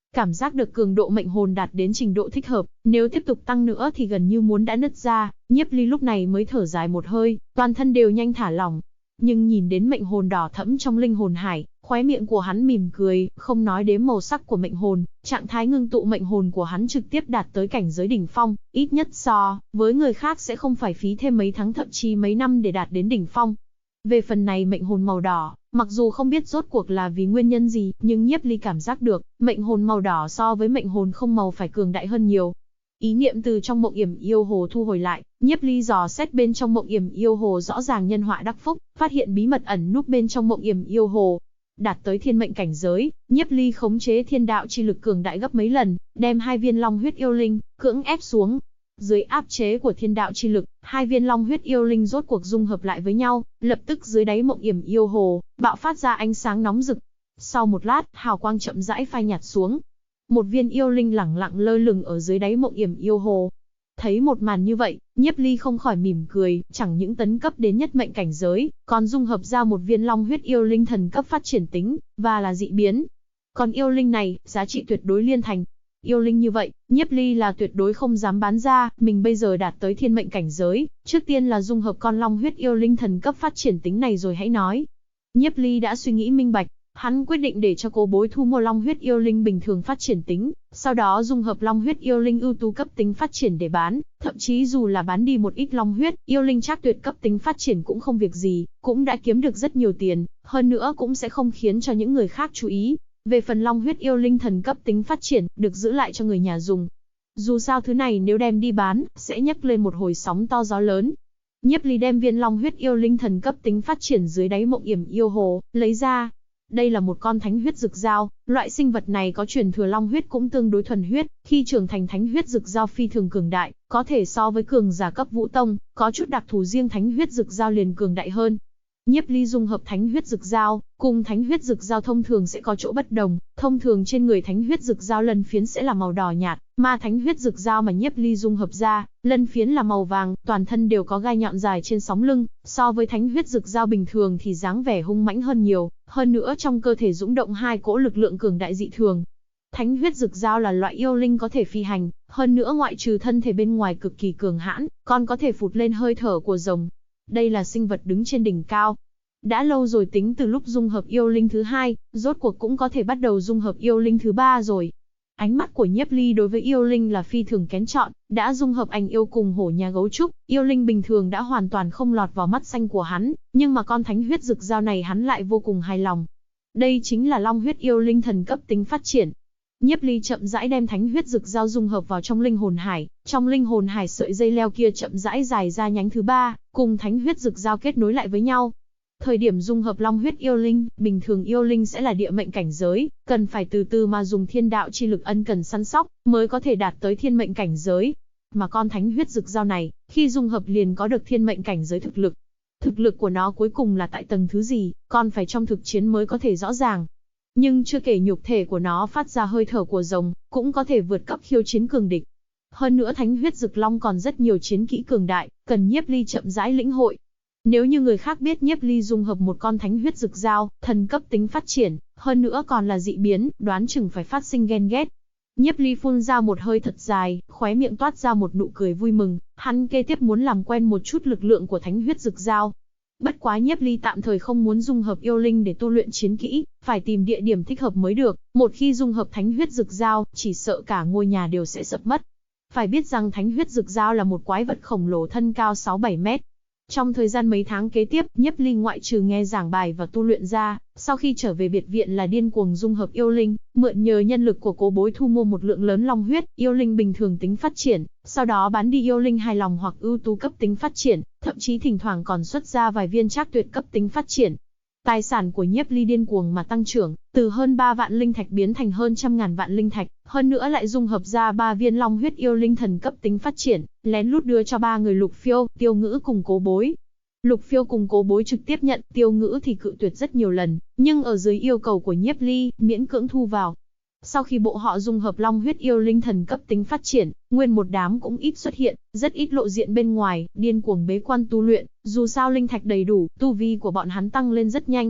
Cảm giác được cường độ mệnh hồn đạt đến trình độ thích hợp, nếu tiếp tục tăng nữa thì gần như muốn đã nứt ra, Nhiếp Ly lúc này mới thở dài một hơi, toàn thân đều nhanh thả lỏng. Nhưng nhìn đến mệnh hồn đỏ thẫm trong linh hồn hải, khóe miệng của hắn mỉm cười, không nói đến màu sắc của mệnh hồn, trạng thái ngưng tụ mệnh hồn của hắn trực tiếp đạt tới cảnh giới đỉnh phong, ít nhất so với người khác sẽ không phải phí thêm mấy tháng thậm chí mấy năm để đạt đến đỉnh phong. Về phần này mệnh hồn màu đỏ, mặc dù không biết rốt cuộc là vì nguyên nhân gì, nhưng Nhiếp Ly cảm giác được, mệnh hồn màu đỏ so với mệnh hồn không màu phải cường đại hơn nhiều. Ý niệm từ trong mộng yểm yêu hồ thu hồi lại, Nhiếp Ly dò xét bên trong mộng yểm yêu hồ rõ ràng nhân họa đắc phúc, phát hiện bí mật ẩn núp bên trong mộng yểm yêu hồ. Đạt tới thiên mệnh cảnh giới, Nhiếp Ly khống chế thiên đạo chi lực cường đại gấp mấy lần, đem 2 viên long huyết yêu linh cưỡng ép xuống. Dưới áp chế của thiên đạo chi lực, 2 viên long huyết yêu linh rốt cuộc dung hợp lại với nhau, lập tức dưới đáy mộng yểm yêu hồ bạo phát ra ánh sáng nóng rực. Sau một lát, hào quang chậm rãi phai nhạt xuống. Một viên yêu linh lẳng lặng lơ lửng ở dưới đáy mộng yểm yêu hồ. Thấy một màn như vậy, Nhiếp Ly không khỏi mỉm cười, chẳng những tấn cấp đến nhất mệnh cảnh giới, còn dung hợp ra một viên long huyết yêu linh thần cấp phát triển tính, và là dị biến. Còn yêu linh này, giá trị tuyệt đối liên thành. Yêu linh như vậy, Nhiếp Ly là tuyệt đối không dám bán ra, mình bây giờ đạt tới thiên mệnh cảnh giới, trước tiên là dung hợp con long huyết yêu linh thần cấp phát triển tính này rồi hãy nói. Nhiếp Ly đã suy nghĩ minh bạch, hắn quyết định để cho Cố Bối thu mua long huyết yêu linh bình thường phát triển tính, sau đó dung hợp long huyết yêu linh ưu tú cấp tính phát triển để bán, thậm chí dù là bán đi một ít long huyết yêu linh trác tuyệt cấp tính phát triển cũng không việc gì, cũng đã kiếm được rất nhiều tiền, hơn nữa cũng sẽ không khiến cho những người khác chú ý. Về phần long huyết yêu linh thần cấp tính phát triển, được giữ lại cho người nhà dùng. Dù sao thứ này nếu đem đi bán, sẽ nhấc lên một hồi sóng to gió lớn. Nhiếp Ly đem viên long huyết yêu linh thần cấp tính phát triển dưới đáy mộng yểm yêu hồ, lấy ra. Đây là một con thánh huyết rực dao, loại sinh vật này có truyền thừa long huyết cũng tương đối thuần huyết, khi trưởng thành thánh huyết rực dao phi thường cường đại, có thể so với cường giả cấp vũ tông, có chút đặc thù riêng thánh huyết rực dao liền cường đại hơn. Nhiếp Ly dung hợp thánh huyết rực dao, cùng thánh huyết rực dao thông thường sẽ có chỗ bất đồng, thông thường trên người thánh huyết rực dao lân phiến sẽ là màu đỏ nhạt, mà thánh huyết rực dao mà Nhiếp Ly dung hợp ra, lân phiến là màu vàng, toàn thân đều có gai nhọn dài trên sóng lưng, so với thánh huyết rực dao bình thường thì dáng vẻ hung mãnh hơn nhiều, hơn nữa trong cơ thể dũng động 2 cỗ lực lượng cường đại dị thường. Thánh huyết rực dao là loại yêu linh có thể phi hành, hơn nữa ngoại trừ thân thể bên ngoài cực kỳ cường hãn, còn có thể phụt lên hơi thở của rồng. Đây là sinh vật đứng trên đỉnh cao. Đã lâu rồi tính từ lúc dung hợp yêu linh thứ 2, rốt cuộc cũng có thể bắt đầu dung hợp yêu linh thứ 3 rồi. Ánh mắt của Nhiếp Ly đối với yêu linh là phi thường kén chọn, đã dung hợp ảnh yêu cùng hổ nhà gấu trúc, yêu linh bình thường đã hoàn toàn không lọt vào mắt xanh của hắn, nhưng mà con thánh huyết rực dao này hắn lại vô cùng hài lòng. Đây chính là long huyết yêu linh thần cấp tính phát triển. Nhiếp Ly chậm rãi đem thánh huyết rực dao dung hợp vào trong linh hồn hải, trong linh hồn hải sợi dây leo kia chậm rãi dài ra nhánh thứ 3, cùng thánh huyết rực dao kết nối lại với nhau. Thời điểm dung hợp long huyết yêu linh, bình thường yêu linh sẽ là địa mệnh cảnh giới, cần phải từ từ mà dùng thiên đạo chi lực ân cần săn sóc, mới có thể đạt tới thiên mệnh cảnh giới. Mà con thánh huyết rực dao này, khi dung hợp liền có được thiên mệnh cảnh giới thực lực. Thực lực của nó cuối cùng là tại tầng thứ gì, còn phải trong thực chiến mới có thể rõ ràng. Nhưng chưa kể nhục thể của nó phát ra hơi thở của rồng, cũng có thể vượt cấp khiêu chiến cường địch. Hơn nữa thánh huyết rực long còn rất nhiều chiến kỹ cường đại, cần Nhiếp Ly chậm rãi lĩnh hội. Nếu như người khác biết Nhiếp Ly dung hợp một con thánh huyết rực dao, thần cấp tính phát triển, hơn nữa còn là dị biến, đoán chừng phải phát sinh ghen ghét. Nhiếp Ly phun ra một hơi thật dài, khóe miệng toát ra một nụ cười vui mừng, hắn kế tiếp muốn làm quen một chút lực lượng của thánh huyết rực dao. Bất quá Nhiếp Ly tạm thời không muốn dung hợp yêu linh để tu luyện chiến kỹ, phải tìm địa điểm thích hợp mới được, một khi dung hợp thánh huyết rực dao, chỉ sợ cả ngôi nhà đều sẽ sập mất. Phải biết rằng thánh huyết rực dao là một quái vật khổng lồ thân cao 6-7 mét. Trong thời gian mấy tháng kế tiếp, Nhiếp Ly ngoại trừ nghe giảng bài và tu luyện ra, sau khi trở về biệt viện là điên cuồng dung hợp yêu linh, mượn nhờ nhân lực của Cố Bối thu mua một lượng lớn long huyết, yêu linh bình thường tính phát triển, sau đó bán đi yêu linh hài lòng hoặc ưu tú cấp tính phát triển, thậm chí thỉnh thoảng còn xuất ra vài viên trác tuyệt cấp tính phát triển. Tài sản của Nhiếp Ly điên cuồng mà tăng trưởng, từ hơn 3 vạn linh thạch biến thành hơn 100.000 vạn linh thạch, hơn nữa lại dung hợp ra 3 viên long huyết yêu linh thần cấp tính phát triển, lén lút đưa cho 3 người Lục Phiêu, Tiêu Ngữ cùng Cố Bối. Lục Phiêu cùng Cố Bối trực tiếp nhận, Tiêu Ngữ thì cự tuyệt rất nhiều lần, nhưng ở dưới yêu cầu của Nhiếp Ly, miễn cưỡng thu vào. Sau khi bộ họ dung hợp long huyết yêu linh thần cấp tính phát triển, nguyên một đám cũng ít xuất hiện, rất ít lộ diện bên ngoài, điên cuồng bế quan tu luyện, dù sao linh thạch đầy đủ, tu vi của bọn hắn tăng lên rất nhanh.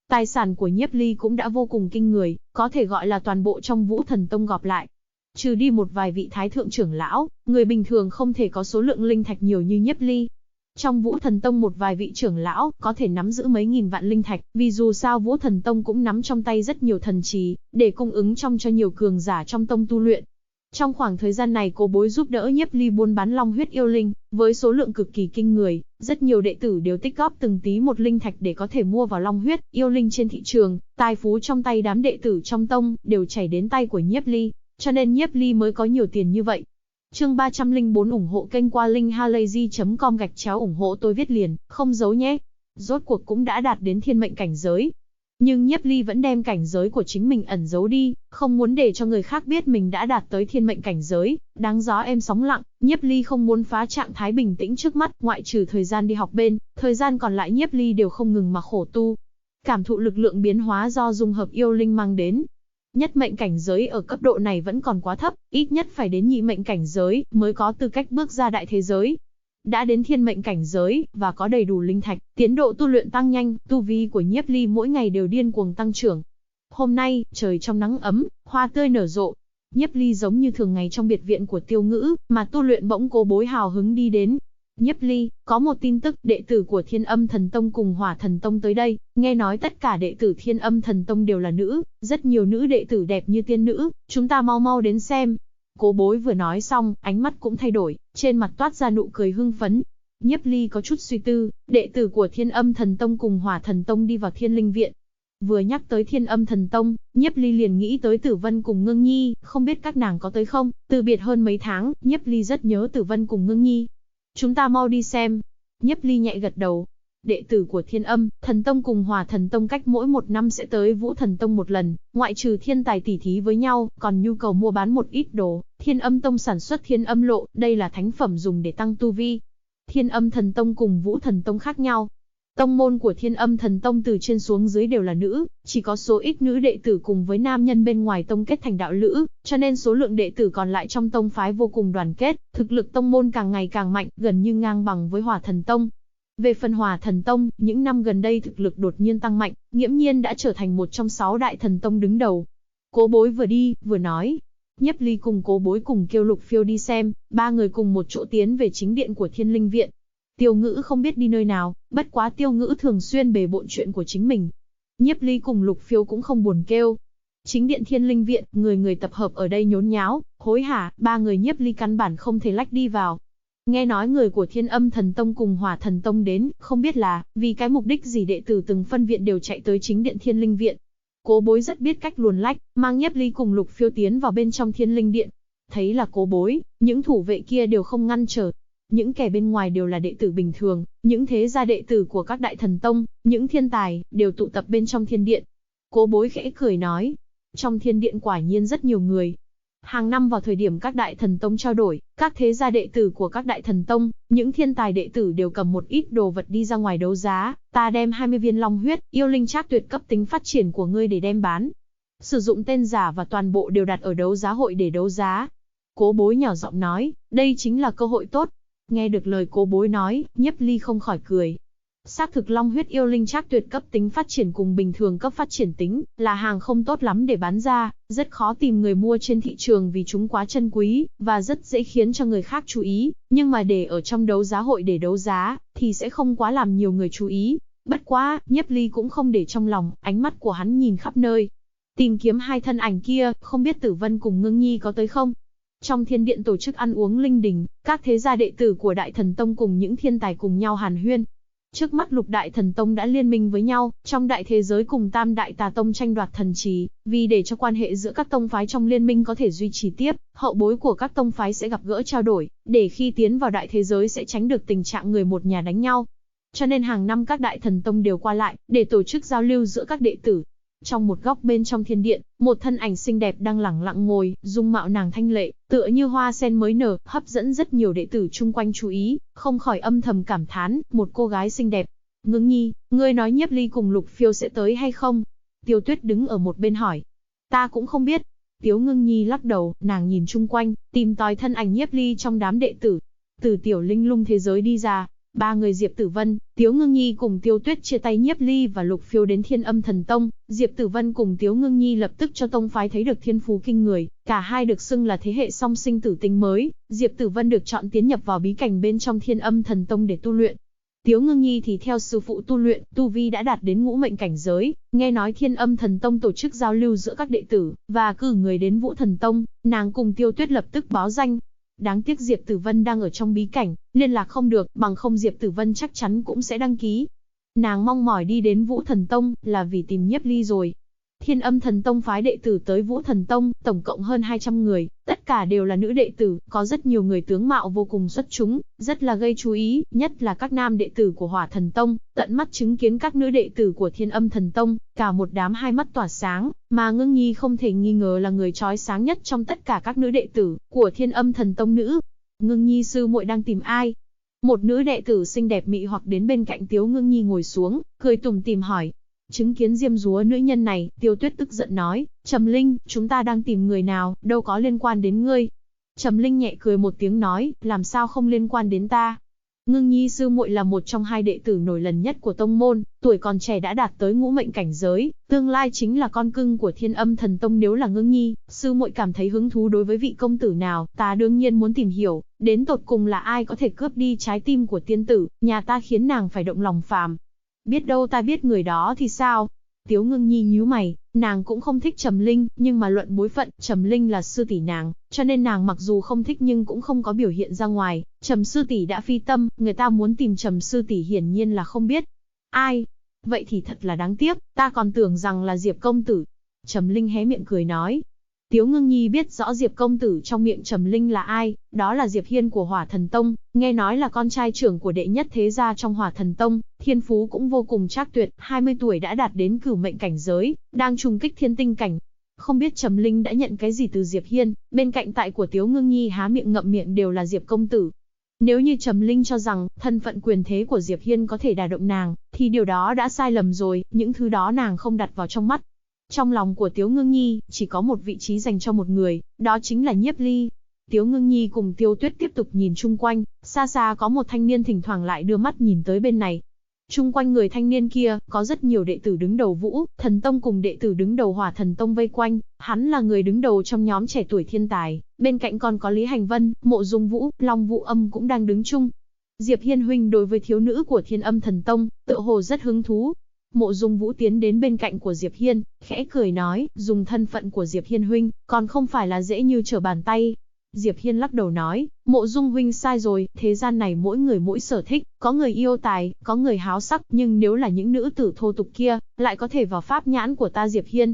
Tài sản của Nhiếp Ly cũng đã vô cùng kinh người, có thể gọi là toàn bộ trong Vũ Thần Tông gộp lại. Trừ đi một vài vị thái thượng trưởng lão, người bình thường không thể có số lượng linh thạch nhiều như Nhiếp Ly. Trong Vũ Thần Tông một vài vị trưởng lão có thể nắm giữ mấy nghìn vạn linh thạch, vì dù sao Vũ Thần Tông cũng nắm trong tay rất nhiều thần trì, để cung ứng cho nhiều cường giả trong tông tu luyện. Trong khoảng thời gian này Cố Bối giúp đỡ Nhiếp Ly buôn bán long huyết yêu linh, với số lượng cực kỳ kinh người, rất nhiều đệ tử đều tích góp từng tí một linh thạch để có thể mua vào long huyết yêu linh trên thị trường, tài phú trong tay đám đệ tử trong tông đều chảy đến tay của Nhiếp Ly, cho nên Nhiếp Ly mới có nhiều tiền như vậy. Chương 304 ủng hộ kênh qua linkhalazy.com/ ủng hộ tôi viết liền, không giấu nhé. Rốt cuộc cũng đã đạt đến thiên mệnh cảnh giới. Nhưng Nhiếp Ly vẫn đem cảnh giới của chính mình ẩn giấu đi, không muốn để cho người khác biết mình đã đạt tới thiên mệnh cảnh giới. Đáng gió êm sóng lặng, Nhiếp Ly không muốn phá trạng thái bình tĩnh trước mắt, ngoại trừ thời gian đi học bên, thời gian còn lại Nhiếp Ly đều không ngừng mà khổ tu. Cảm thụ lực lượng biến hóa do dung hợp yêu linh mang đến. Nhất mệnh cảnh giới ở cấp độ này vẫn còn quá thấp, ít nhất phải đến nhị mệnh cảnh giới mới có tư cách bước ra đại thế giới. Đã đến thiên mệnh cảnh giới, và có đầy đủ linh thạch, tiến độ tu luyện tăng nhanh, tu vi của Nhiếp Ly mỗi ngày đều điên cuồng tăng trưởng. Hôm nay, trời trong nắng ấm, hoa tươi nở rộ. Nhiếp Ly giống như thường ngày trong biệt viện của Tiêu Ngữ, mà tu luyện bỗng Cố Bối hào hứng đi đến. Nhiếp Ly, có một tin tức, đệ tử của Thiên Âm Thần Tông cùng Hỏa Thần Tông tới đây, nghe nói tất cả đệ tử Thiên Âm Thần Tông đều là nữ, rất nhiều nữ đệ tử đẹp như tiên nữ, chúng ta mau mau đến xem. Cố Bối vừa nói xong, ánh mắt cũng thay đổi, trên mặt toát ra nụ cười hưng phấn. Nhiếp Ly có chút suy tư, đệ tử của Thiên Âm Thần Tông cùng Hỏa Thần Tông đi vào Thiên Linh Viện. Vừa nhắc tới Thiên Âm Thần Tông, Nhiếp Ly liền nghĩ tới Tử Vân cùng Ngưng Nhi, không biết các nàng có tới không, từ biệt hơn mấy tháng, Nhiếp Ly rất nhớ Tử Vân cùng Ngưng Nhi. Chúng ta mau đi xem. Nhiếp Ly nhẹ gật đầu. Đệ tử của Thiên Âm Thần Tông cùng Hỏa Thần Tông cách mỗi một năm sẽ tới Vũ Thần Tông một lần, ngoại trừ thiên tài tỉ thí với nhau, còn nhu cầu mua bán một ít đồ. Thiên Âm Tông sản xuất Thiên Âm Lộ, đây là thánh phẩm dùng để tăng tu vi. Thiên Âm Thần Tông cùng Vũ Thần Tông khác nhau. Tông môn của Thiên Âm Thần Tông từ trên xuống dưới đều là nữ, chỉ có số ít nữ đệ tử cùng với nam nhân bên ngoài tông kết thành đạo lữ, cho nên số lượng đệ tử còn lại trong tông phái vô cùng đoàn kết, thực lực tông môn càng ngày càng mạnh, gần như ngang bằng với Hỏa Thần Tông. Về phần Hỏa Thần Tông, những năm gần đây thực lực đột nhiên tăng mạnh, nghiễm nhiên đã trở thành một trong 6 đại thần tông đứng đầu. Cố Bối vừa đi, vừa nói. Nhiếp Ly cùng Cố Bối cùng kêu Lục Phiêu đi xem, ba người cùng một chỗ tiến về chính điện của Thiên Linh Viện. Tiêu Ngữ không biết đi nơi nào, bất quá Tiêu Ngữ thường xuyên bề bộn chuyện của chính mình. Nhiếp Ly cùng Lục Phiêu cũng không buồn kêu. Chính điện Thiên Linh Viện, người người tập hợp ở đây nhốn nháo, hối hả, ba người Nhiếp Ly căn bản không thể lách đi vào. Nghe nói người của Thiên Âm Thần Tông cùng Hỏa Thần Tông đến, không biết là vì cái mục đích gì đệ tử từng phân viện đều chạy tới chính điện Thiên Linh Viện. Cố Bối rất biết cách luồn lách, mang Nhiếp Ly cùng Lục Phiêu tiến vào bên trong Thiên Linh Điện. Thấy là Cố Bối, những thủ vệ kia đều không ngăn trở. Những kẻ bên ngoài đều là đệ tử bình thường, những thế gia đệ tử của các đại thần tông, những thiên tài, đều tụ tập bên trong thiên điện. Cố Bối khẽ cười nói, trong thiên điện quả nhiên rất nhiều người. Hàng năm vào thời điểm các đại thần tông trao đổi, các thế gia đệ tử của các đại thần tông, những thiên tài đệ tử đều cầm một ít đồ vật đi ra ngoài đấu giá, ta đem 20 viên long huyết, yêu linh trác tuyệt cấp tính phát triển của ngươi để đem bán. Sử dụng tên giả và toàn bộ đều đặt ở đấu giá hội để đấu giá. Cố Bối nhỏ giọng nói, đây chính là cơ hội tốt. Nghe được lời Cố Bối nói, Nhiếp Ly không khỏi cười. Xác thực long huyết yêu linh trác tuyệt cấp tính phát triển cùng bình thường cấp phát triển tính, là hàng không tốt lắm để bán ra, rất khó tìm người mua trên thị trường vì chúng quá chân quý, và rất dễ khiến cho người khác chú ý, nhưng mà để ở trong đấu giá hội để đấu giá, thì sẽ không quá làm nhiều người chú ý. Bất quá, Nhiếp Ly cũng không để trong lòng, ánh mắt của hắn nhìn khắp nơi. Tìm kiếm hai thân ảnh kia, không biết Tử Vân cùng Ngưng Nhi có tới không? Trong thiên điện tổ chức ăn uống linh đình, các thế gia đệ tử của Đại Thần Tông cùng những thiên tài cùng nhau hàn huyên. Trước mắt Lục Đại Thần Tông đã liên minh với nhau, trong đại thế giới cùng Tam Đại Tà Tông tranh đoạt thần trì, vì để cho quan hệ giữa các tông phái trong liên minh có thể duy trì tiếp, hậu bối của các tông phái sẽ gặp gỡ trao đổi, để khi tiến vào đại thế giới sẽ tránh được tình trạng người một nhà đánh nhau. Cho nên hàng năm các Đại Thần Tông đều qua lại, để tổ chức giao lưu giữa các đệ tử. Trong một góc bên trong thiên điện, một thân ảnh xinh đẹp đang lẳng lặng ngồi, dung mạo nàng thanh lệ, tựa như hoa sen mới nở, hấp dẫn rất nhiều đệ tử chung quanh chú ý, không khỏi âm thầm cảm thán, một cô gái xinh đẹp. Ngưng Nhi, ngươi nói Nhiếp Ly cùng Lục Phiêu sẽ tới hay không? Tiêu Tuyết đứng ở một bên hỏi. Ta cũng không biết. Tiếu Ngưng Nhi lắc đầu, nàng nhìn chung quanh, tìm tòi thân ảnh Nhiếp Ly trong đám đệ tử. Từ tiểu linh lung thế giới đi ra, Ba người Diệp Tử Vân, Tiếu Ngưng Nhi cùng Tiêu Tuyết chia tay Nhiếp Ly và Lục Phiêu đến Thiên Âm Thần Tông. Diệp Tử Vân cùng Tiếu Ngưng Nhi lập tức cho tông phái thấy được thiên phú kinh người, cả hai được xưng là thế hệ song sinh tử tinh mới. Diệp Tử Vân được chọn tiến nhập vào bí cảnh bên trong Thiên Âm Thần Tông để tu luyện. Tiếu Ngưng Nhi thì theo sư phụ tu luyện, tu vi đã đạt đến ngũ mệnh cảnh giới. Nghe nói Thiên Âm Thần Tông tổ chức giao lưu giữa các đệ tử và cử người đến Vũ Thần Tông, nàng cùng Tiêu Tuyết lập tức báo danh. Đáng tiếc Diệp Tử Vân đang ở trong bí cảnh, liên lạc không được, bằng không Diệp Tử Vân chắc chắn cũng sẽ đăng ký. Nàng mong mỏi đi đến Vũ Thần Tông là vì tìm Nhiếp Ly rồi. Thiên Âm Thần Tông phái đệ tử tới Vũ Thần Tông, tổng cộng hơn 200 người, tất cả đều là nữ đệ tử, có rất nhiều người tướng mạo vô cùng xuất chúng, rất là gây chú ý, nhất là các nam đệ tử của Hỏa Thần Tông, tận mắt chứng kiến các nữ đệ tử của Thiên Âm Thần Tông, cả một đám hai mắt tỏa sáng, mà Ngưng Nhi không thể nghi ngờ là người chói sáng nhất trong tất cả các nữ đệ tử của Thiên Âm Thần Tông nữ. Ngưng Nhi sư muội đang tìm ai? Một nữ đệ tử xinh đẹp mị hoặc đến bên cạnh Tiếu Ngưng Nhi ngồi xuống, cười tủm tỉm hỏi. Chứng kiến diêm dúa nữ nhân này, Tiêu Tuyết tức giận nói, Trầm Linh, chúng ta đang tìm người nào, đâu có liên quan đến ngươi. Trầm Linh nhẹ cười một tiếng nói, làm sao không liên quan đến ta. Ngưng Nhi sư muội là một trong hai đệ tử nổi lần nhất của tông môn, tuổi còn trẻ đã đạt tới ngũ mệnh cảnh giới, tương lai chính là con cưng của Thiên Âm Thần Tông. Nếu là Ngưng Nhi sư muội cảm thấy hứng thú đối với vị công tử nào, ta đương nhiên muốn tìm hiểu, đến tột cùng là ai có thể cướp đi trái tim của tiên tử, nhà ta khiến nàng phải động lòng phàm. Biết đâu ta biết người đó thì sao? Tiếu Ngưng Nhi nhíu mày, nàng cũng không thích Trầm Linh, nhưng mà luận bối phận, Trầm Linh là sư tỷ nàng, cho nên nàng mặc dù không thích nhưng cũng không có biểu hiện ra ngoài. Trầm sư tỷ đã phi tâm, người ta muốn tìm Trầm sư tỷ hiển nhiên là không biết. Ai? Vậy thì thật là đáng tiếc, ta còn tưởng rằng là Diệp công tử. Trầm Linh hé miệng cười nói. Tiếu Ngưng Nhi biết rõ Diệp công tử trong miệng Trầm Linh là ai, đó là Diệp Hiên của Hỏa Thần Tông, nghe nói là con trai trưởng của đệ nhất thế gia trong Hỏa Thần Tông, thiên phú cũng vô cùng trác tuyệt, 20 tuổi đã đạt đến cửu mệnh cảnh giới, đang trùng kích thiên tinh cảnh. Không biết Trầm Linh đã nhận cái gì từ Diệp Hiên, bên cạnh tại của Tiếu Ngưng Nhi há miệng ngậm miệng đều là Diệp công tử. Nếu như Trầm Linh cho rằng thân phận quyền thế của Diệp Hiên có thể đả động nàng, thì điều đó đã sai lầm rồi, những thứ đó nàng không đặt vào trong mắt. Trong lòng của Tiếu Ngưng Nhi, chỉ có một vị trí dành cho một người, đó chính là Nhiếp Ly. Tiếu Ngưng Nhi cùng Tiêu Tuyết tiếp tục nhìn chung quanh, xa xa có một thanh niên thỉnh thoảng lại đưa mắt nhìn tới bên này. Chung quanh người thanh niên kia, có rất nhiều đệ tử đứng đầu Vũ Thần Tông cùng đệ tử đứng đầu Hỏa Thần Tông vây quanh, hắn là người đứng đầu trong nhóm trẻ tuổi thiên tài, bên cạnh còn có Lý Hành Vân, Mộ Dung Vũ, Long Vũ Âm cũng đang đứng chung. Diệp Hiên huynh đối với thiếu nữ của Thiên Âm Thần Tông, tựa hồ rất hứng thú. Mộ Dung Vũ tiến đến bên cạnh của Diệp Hiên, khẽ cười nói, dùng thân phận của Diệp Hiên huynh, còn không phải là dễ như trở bàn tay. Diệp Hiên lắc đầu nói, Mộ Dung huynh sai rồi, thế gian này mỗi người mỗi sở thích, có người yêu tài, có người háo sắc, nhưng nếu là những nữ tử thô tục kia, lại có thể vào pháp nhãn của ta Diệp Hiên.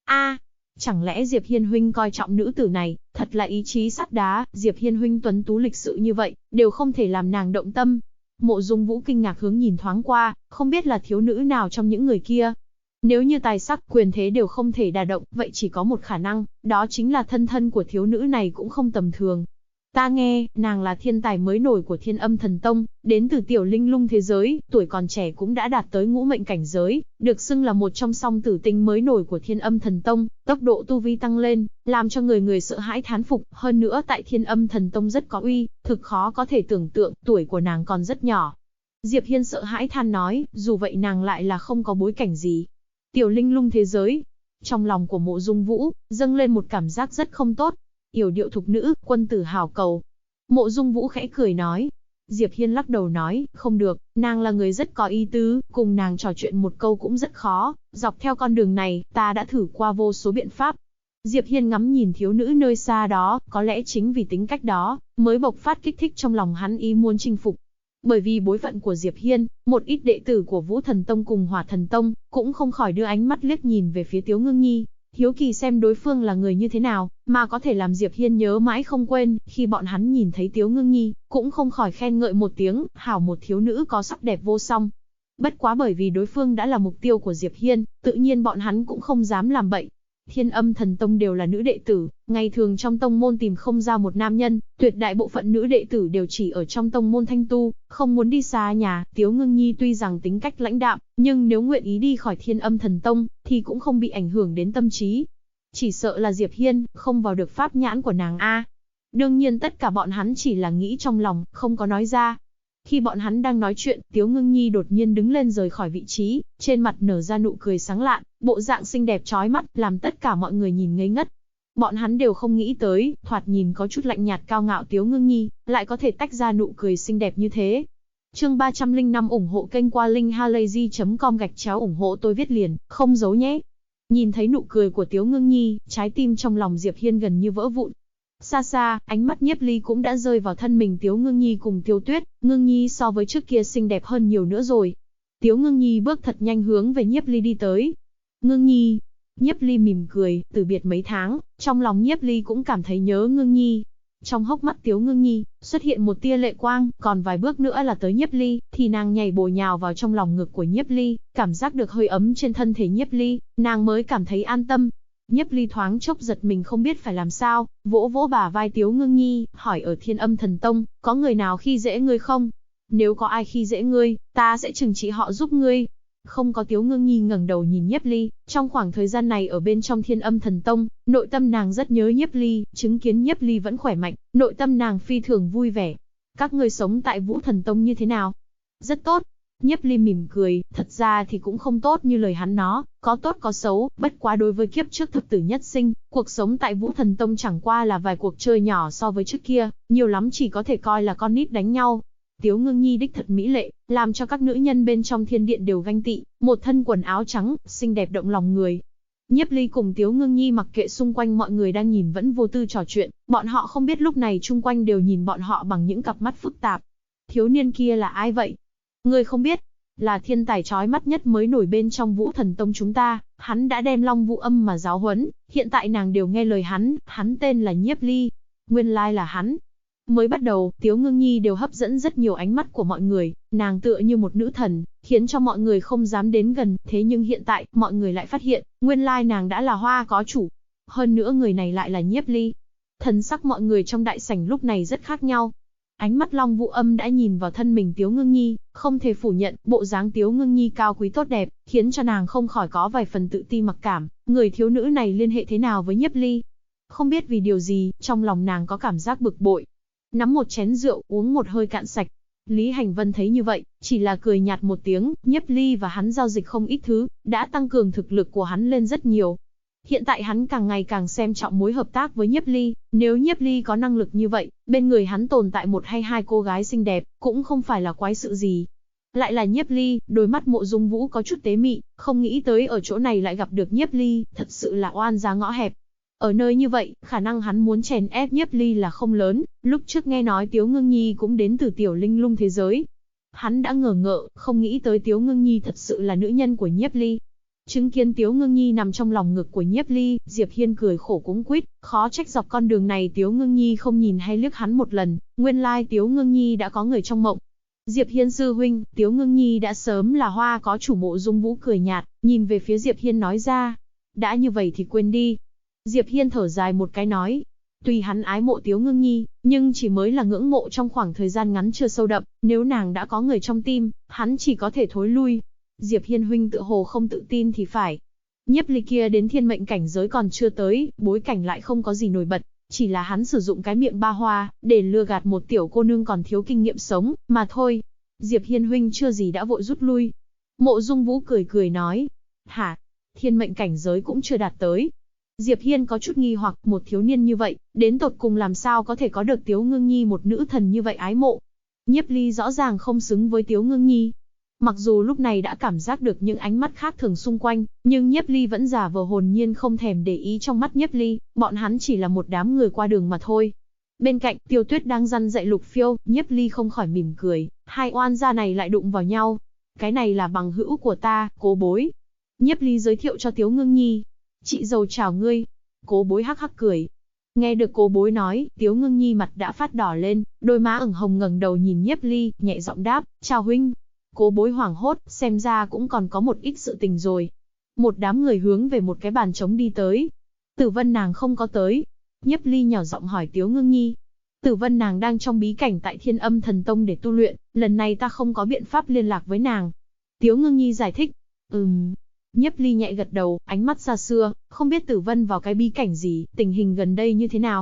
Chẳng lẽ Diệp Hiên huynh coi trọng nữ tử này, thật là ý chí sắt đá, Diệp Hiên huynh tuấn tú lịch sự như vậy, đều không thể làm nàng động tâm. Mộ Dung Vũ kinh ngạc hướng nhìn thoáng qua, không biết là thiếu nữ nào trong những người kia. Nếu như tài sắc, quyền thế đều không thể đả động, vậy chỉ có một khả năng, đó chính là thân của thiếu nữ này cũng không tầm thường. Ta nghe, nàng là thiên tài mới nổi của Thiên Âm Thần Tông, đến từ tiểu linh lung thế giới, tuổi còn trẻ cũng đã đạt tới ngũ mệnh cảnh giới, được xưng là một trong song tử tinh mới nổi của Thiên Âm Thần Tông, tốc độ tu vi tăng lên, làm cho người người sợ hãi thán phục, hơn nữa tại Thiên Âm Thần Tông rất có uy, thực khó có thể tưởng tượng, tuổi của nàng còn rất nhỏ. Diệp Hiên sợ hãi than nói, dù vậy nàng lại là không có bối cảnh gì. Tiểu linh lung thế giới, trong lòng của Mộ Dung Vũ, dâng lên một cảm giác rất không tốt. Yểu điệu thục nữ, quân tử hào cầu. Mộ Dung Vũ khẽ cười nói. Diệp Hiên lắc đầu nói, không được, nàng là người rất có ý tứ, cùng nàng trò chuyện một câu cũng rất khó, dọc theo con đường này, ta đã thử qua vô số biện pháp. Diệp Hiên ngắm nhìn thiếu nữ nơi xa đó, có lẽ chính vì tính cách đó, mới bộc phát kích thích trong lòng hắn ý muốn chinh phục. Bởi vì bối phận của Diệp Hiên, một ít đệ tử của Vũ Thần Tông cùng Hỏa Thần Tông, cũng không khỏi đưa ánh mắt liếc nhìn về phía Tiếu Ngưng Nhi, hiếu kỳ xem đối phương là người như thế nào, mà có thể làm Diệp Hiên nhớ mãi không quên, khi bọn hắn nhìn thấy Tiếu Ngưng Nhi, cũng không khỏi khen ngợi một tiếng, hảo một thiếu nữ có sắc đẹp vô song. Bất quá bởi vì đối phương đã là mục tiêu của Diệp Hiên, tự nhiên bọn hắn cũng không dám làm bậy. Thiên Âm Thần Tông đều là nữ đệ tử, ngày thường trong tông môn tìm không ra một nam nhân, tuyệt đại bộ phận nữ đệ tử đều chỉ ở trong tông môn thanh tu, không muốn đi xa nhà. Tiếu Ngưng Nhi tuy rằng tính cách lãnh đạm, nhưng nếu nguyện ý đi khỏi Thiên Âm Thần Tông, thì cũng không bị ảnh hưởng đến tâm trí. Chỉ sợ là Diệp Hiên, không vào được pháp nhãn của nàng a. Đương nhiên tất cả bọn hắn chỉ là nghĩ trong lòng, không có nói ra. Khi bọn hắn đang nói chuyện, Tiếu Ngưng Nhi đột nhiên đứng lên rời khỏi vị trí, trên mặt nở ra nụ cười sáng lạn, bộ dạng xinh đẹp chói mắt, làm tất cả mọi người nhìn ngây ngất. Bọn hắn đều không nghĩ tới, thoạt nhìn có chút lạnh nhạt cao ngạo Tiếu Ngưng Nhi, lại có thể tách ra nụ cười xinh đẹp như thế. Chương 305 ủng hộ kênh qua linkhalazy.com ủng hộ tôi viết liền, không giấu nhé. Nhìn thấy nụ cười của Tiếu Ngưng Nhi, trái tim trong lòng Diệp Hiên gần như vỡ vụn. Xa xa, ánh mắt Nhiếp Ly cũng đã rơi vào thân mình Tiếu Ngưng Nhi cùng Tiêu Tuyết, Ngưng Nhi so với trước kia xinh đẹp hơn nhiều nữa rồi. Tiếu Ngưng Nhi bước thật nhanh hướng về Nhiếp Ly đi tới. Ngưng Nhi. Nhiếp Ly mỉm cười, từ biệt mấy tháng, trong lòng Nhiếp Ly cũng cảm thấy nhớ Ngưng Nhi. Trong hốc mắt Tiếu Ngưng Nhi, xuất hiện một tia lệ quang, còn vài bước nữa là tới Nhiếp Ly, thì nàng nhảy bổ nhào vào trong lòng ngực của Nhiếp Ly, cảm giác được hơi ấm trên thân thể Nhiếp Ly, nàng mới cảm thấy an tâm. Nhiếp Ly thoáng chốc giật mình không biết phải làm sao, vỗ vỗ bả vai Tiếu Ngưng Nhi, hỏi ở Thiên Âm Thần Tông, có người nào khi dễ ngươi không? Nếu có ai khi dễ ngươi, ta sẽ trừng trị họ giúp ngươi. Không có. Tiếu Ngưng Nhi ngẩng đầu nhìn Nhiếp Ly, trong khoảng thời gian này ở bên trong Thiên Âm Thần Tông, nội tâm nàng rất nhớ Nhiếp Ly, chứng kiến Nhiếp Ly vẫn khỏe mạnh, nội tâm nàng phi thường vui vẻ. Các ngươi sống tại Vũ Thần Tông như thế nào? Rất tốt. Nhiếp Ly mỉm cười, thật ra thì cũng không tốt như lời hắn nói, có tốt có xấu, bất quá đối với kiếp trước thập tử nhất sinh, cuộc sống tại Vũ Thần Tông chẳng qua là vài cuộc chơi nhỏ so với trước kia, nhiều lắm chỉ có thể coi là con nít đánh nhau. Tiếu Ngưng Nhi đích thật mỹ lệ, làm cho các nữ nhân bên trong thiên điện đều ganh tị, một thân quần áo trắng, xinh đẹp động lòng người. Nhiếp Ly cùng Tiếu Ngưng Nhi mặc kệ xung quanh mọi người đang nhìn vẫn vô tư trò chuyện, bọn họ không biết lúc này chung quanh đều nhìn bọn họ bằng những cặp mắt phức tạp. Thiếu niên kia là ai vậy? Ngươi không biết, là thiên tài chói mắt nhất mới nổi bên trong Vũ Thần Tông chúng ta, hắn đã đem Long Vũ Âm mà giáo huấn, hiện tại nàng đều nghe lời hắn tên là Nhiếp Ly. Nguyên lai là hắn. Mới bắt đầu, Tiếu Ngưng Nhi đều hấp dẫn rất nhiều ánh mắt của mọi người, nàng tựa như một nữ thần, khiến cho mọi người không dám đến gần, thế nhưng hiện tại, mọi người lại phát hiện, nguyên lai nàng đã là hoa có chủ. Hơn nữa người này lại là Nhiếp Ly. Thần sắc mọi người trong đại sảnh lúc này rất khác nhau. Ánh mắt Long Vũ Âm đã nhìn vào thân mình Tiếu Ngưng Nhi, không thể phủ nhận, bộ dáng Tiếu Ngưng Nhi cao quý tốt đẹp, khiến cho nàng không khỏi có vài phần tự ti mặc cảm, người thiếu nữ này liên hệ thế nào với Nhiếp Ly. Không biết vì điều gì, trong lòng nàng có cảm giác bực bội. Nắm một chén rượu, uống một hơi cạn sạch. Lý Hành Vân thấy như vậy, chỉ là cười nhạt một tiếng, Nhiếp Ly và hắn giao dịch không ít thứ, đã tăng cường thực lực của hắn lên rất nhiều. Hiện tại hắn càng ngày càng xem trọng mối hợp tác với Nhiếp Ly, nếu Nhiếp Ly có năng lực như vậy, bên người hắn tồn tại một hay hai cô gái xinh đẹp, cũng không phải là quái sự gì. Lại là Nhiếp Ly, đôi mắt Mộ Dung Vũ có chút tế mị, không nghĩ tới ở chỗ này lại gặp được Nhiếp Ly, thật sự là oan giá ngõ hẹp. Ở nơi như vậy, khả năng hắn muốn chèn ép Nhiếp Ly là không lớn, lúc trước nghe nói Tiếu Ngưng Nhi cũng đến từ tiểu linh lung thế giới. Hắn đã ngờ ngợ, không nghĩ tới Tiếu Ngưng Nhi thật sự là nữ nhân của Nhiếp Ly. Chứng kiến Tiếu Ngưng Nhi nằm trong lòng ngực của Nhiếp Ly, Diệp Hiên cười khổ cuống quýt, khó trách dọc con đường này Tiếu Ngưng Nhi không nhìn hay liếc hắn một lần, nguyên lai Tiếu Ngưng Nhi đã có người trong mộng. Diệp Hiên sư huynh, Tiếu Ngưng Nhi đã sớm là hoa có chủ. Mộ Dung Vũ cười nhạt, nhìn về phía Diệp Hiên nói ra. Đã như vậy thì quên đi. Diệp Hiên thở dài một cái nói. Tuy hắn ái mộ Tiếu Ngưng Nhi, nhưng chỉ mới là ngưỡng mộ trong khoảng thời gian ngắn chưa sâu đậm, nếu nàng đã có người trong tim, hắn chỉ có thể thối lui. Diệp Hiên huynh tự hồ không tự tin thì phải. Nhiếp Ly kia đến thiên mệnh cảnh giới còn chưa tới, bối cảnh lại không có gì nổi bật, chỉ là hắn sử dụng cái miệng ba hoa, để lừa gạt một tiểu cô nương còn thiếu kinh nghiệm sống, mà thôi. Diệp Hiên huynh chưa gì đã vội rút lui. Mộ Dung Vũ cười cười nói. Hả? Thiên mệnh cảnh giới cũng chưa đạt tới. Diệp Hiên có chút nghi hoặc, một thiếu niên như vậy, đến tột cùng làm sao có thể có được Tiếu Ngưng Nhi một nữ thần như vậy ái mộ. Nhiếp Ly rõ ràng không xứng với Tiếu Ngưng Nhi. Mặc dù lúc này đã cảm giác được những ánh mắt khác thường xung quanh, nhưng Nhiếp Ly vẫn giả vờ hồn nhiên không thèm để ý. Trong mắt Nhiếp Ly, bọn hắn chỉ là một đám người qua đường mà thôi. Bên cạnh, Tiêu Tuyết đang răn dạy Lục Phiêu, Nhiếp Ly không khỏi mỉm cười, hai oan gia này lại đụng vào nhau. Cái này là bằng hữu của ta, Cố Bối. Nhiếp Ly giới thiệu cho Tiếu Ngưng Nhi. Chị dâu chào ngươi. Cố Bối hắc hắc cười. Nghe được Cố Bối nói, Tiếu Ngưng Nhi mặt đã phát đỏ lên, đôi má ửng hồng ngẩng đầu nhìn Nhiếp Ly, nhẹ giọng đáp, chào huynh. Cố Bối hoảng hốt, xem ra cũng còn có một ít sự tình rồi. Một đám người hướng về một cái bàn trống đi tới. Tử Vân nàng không có tới. Nhiếp Ly nhỏ giọng hỏi Tiếu Ngưng Nhi. Tử Vân nàng đang trong bí cảnh tại Thiên Âm Thần Tông để tu luyện, lần này ta không có biện pháp liên lạc với nàng. Tiếu Ngưng Nhi giải thích. Nhiếp Ly nhẹ gật đầu, ánh mắt xa xưa, không biết Tử Vân vào cái bí cảnh gì, tình hình gần đây như thế nào.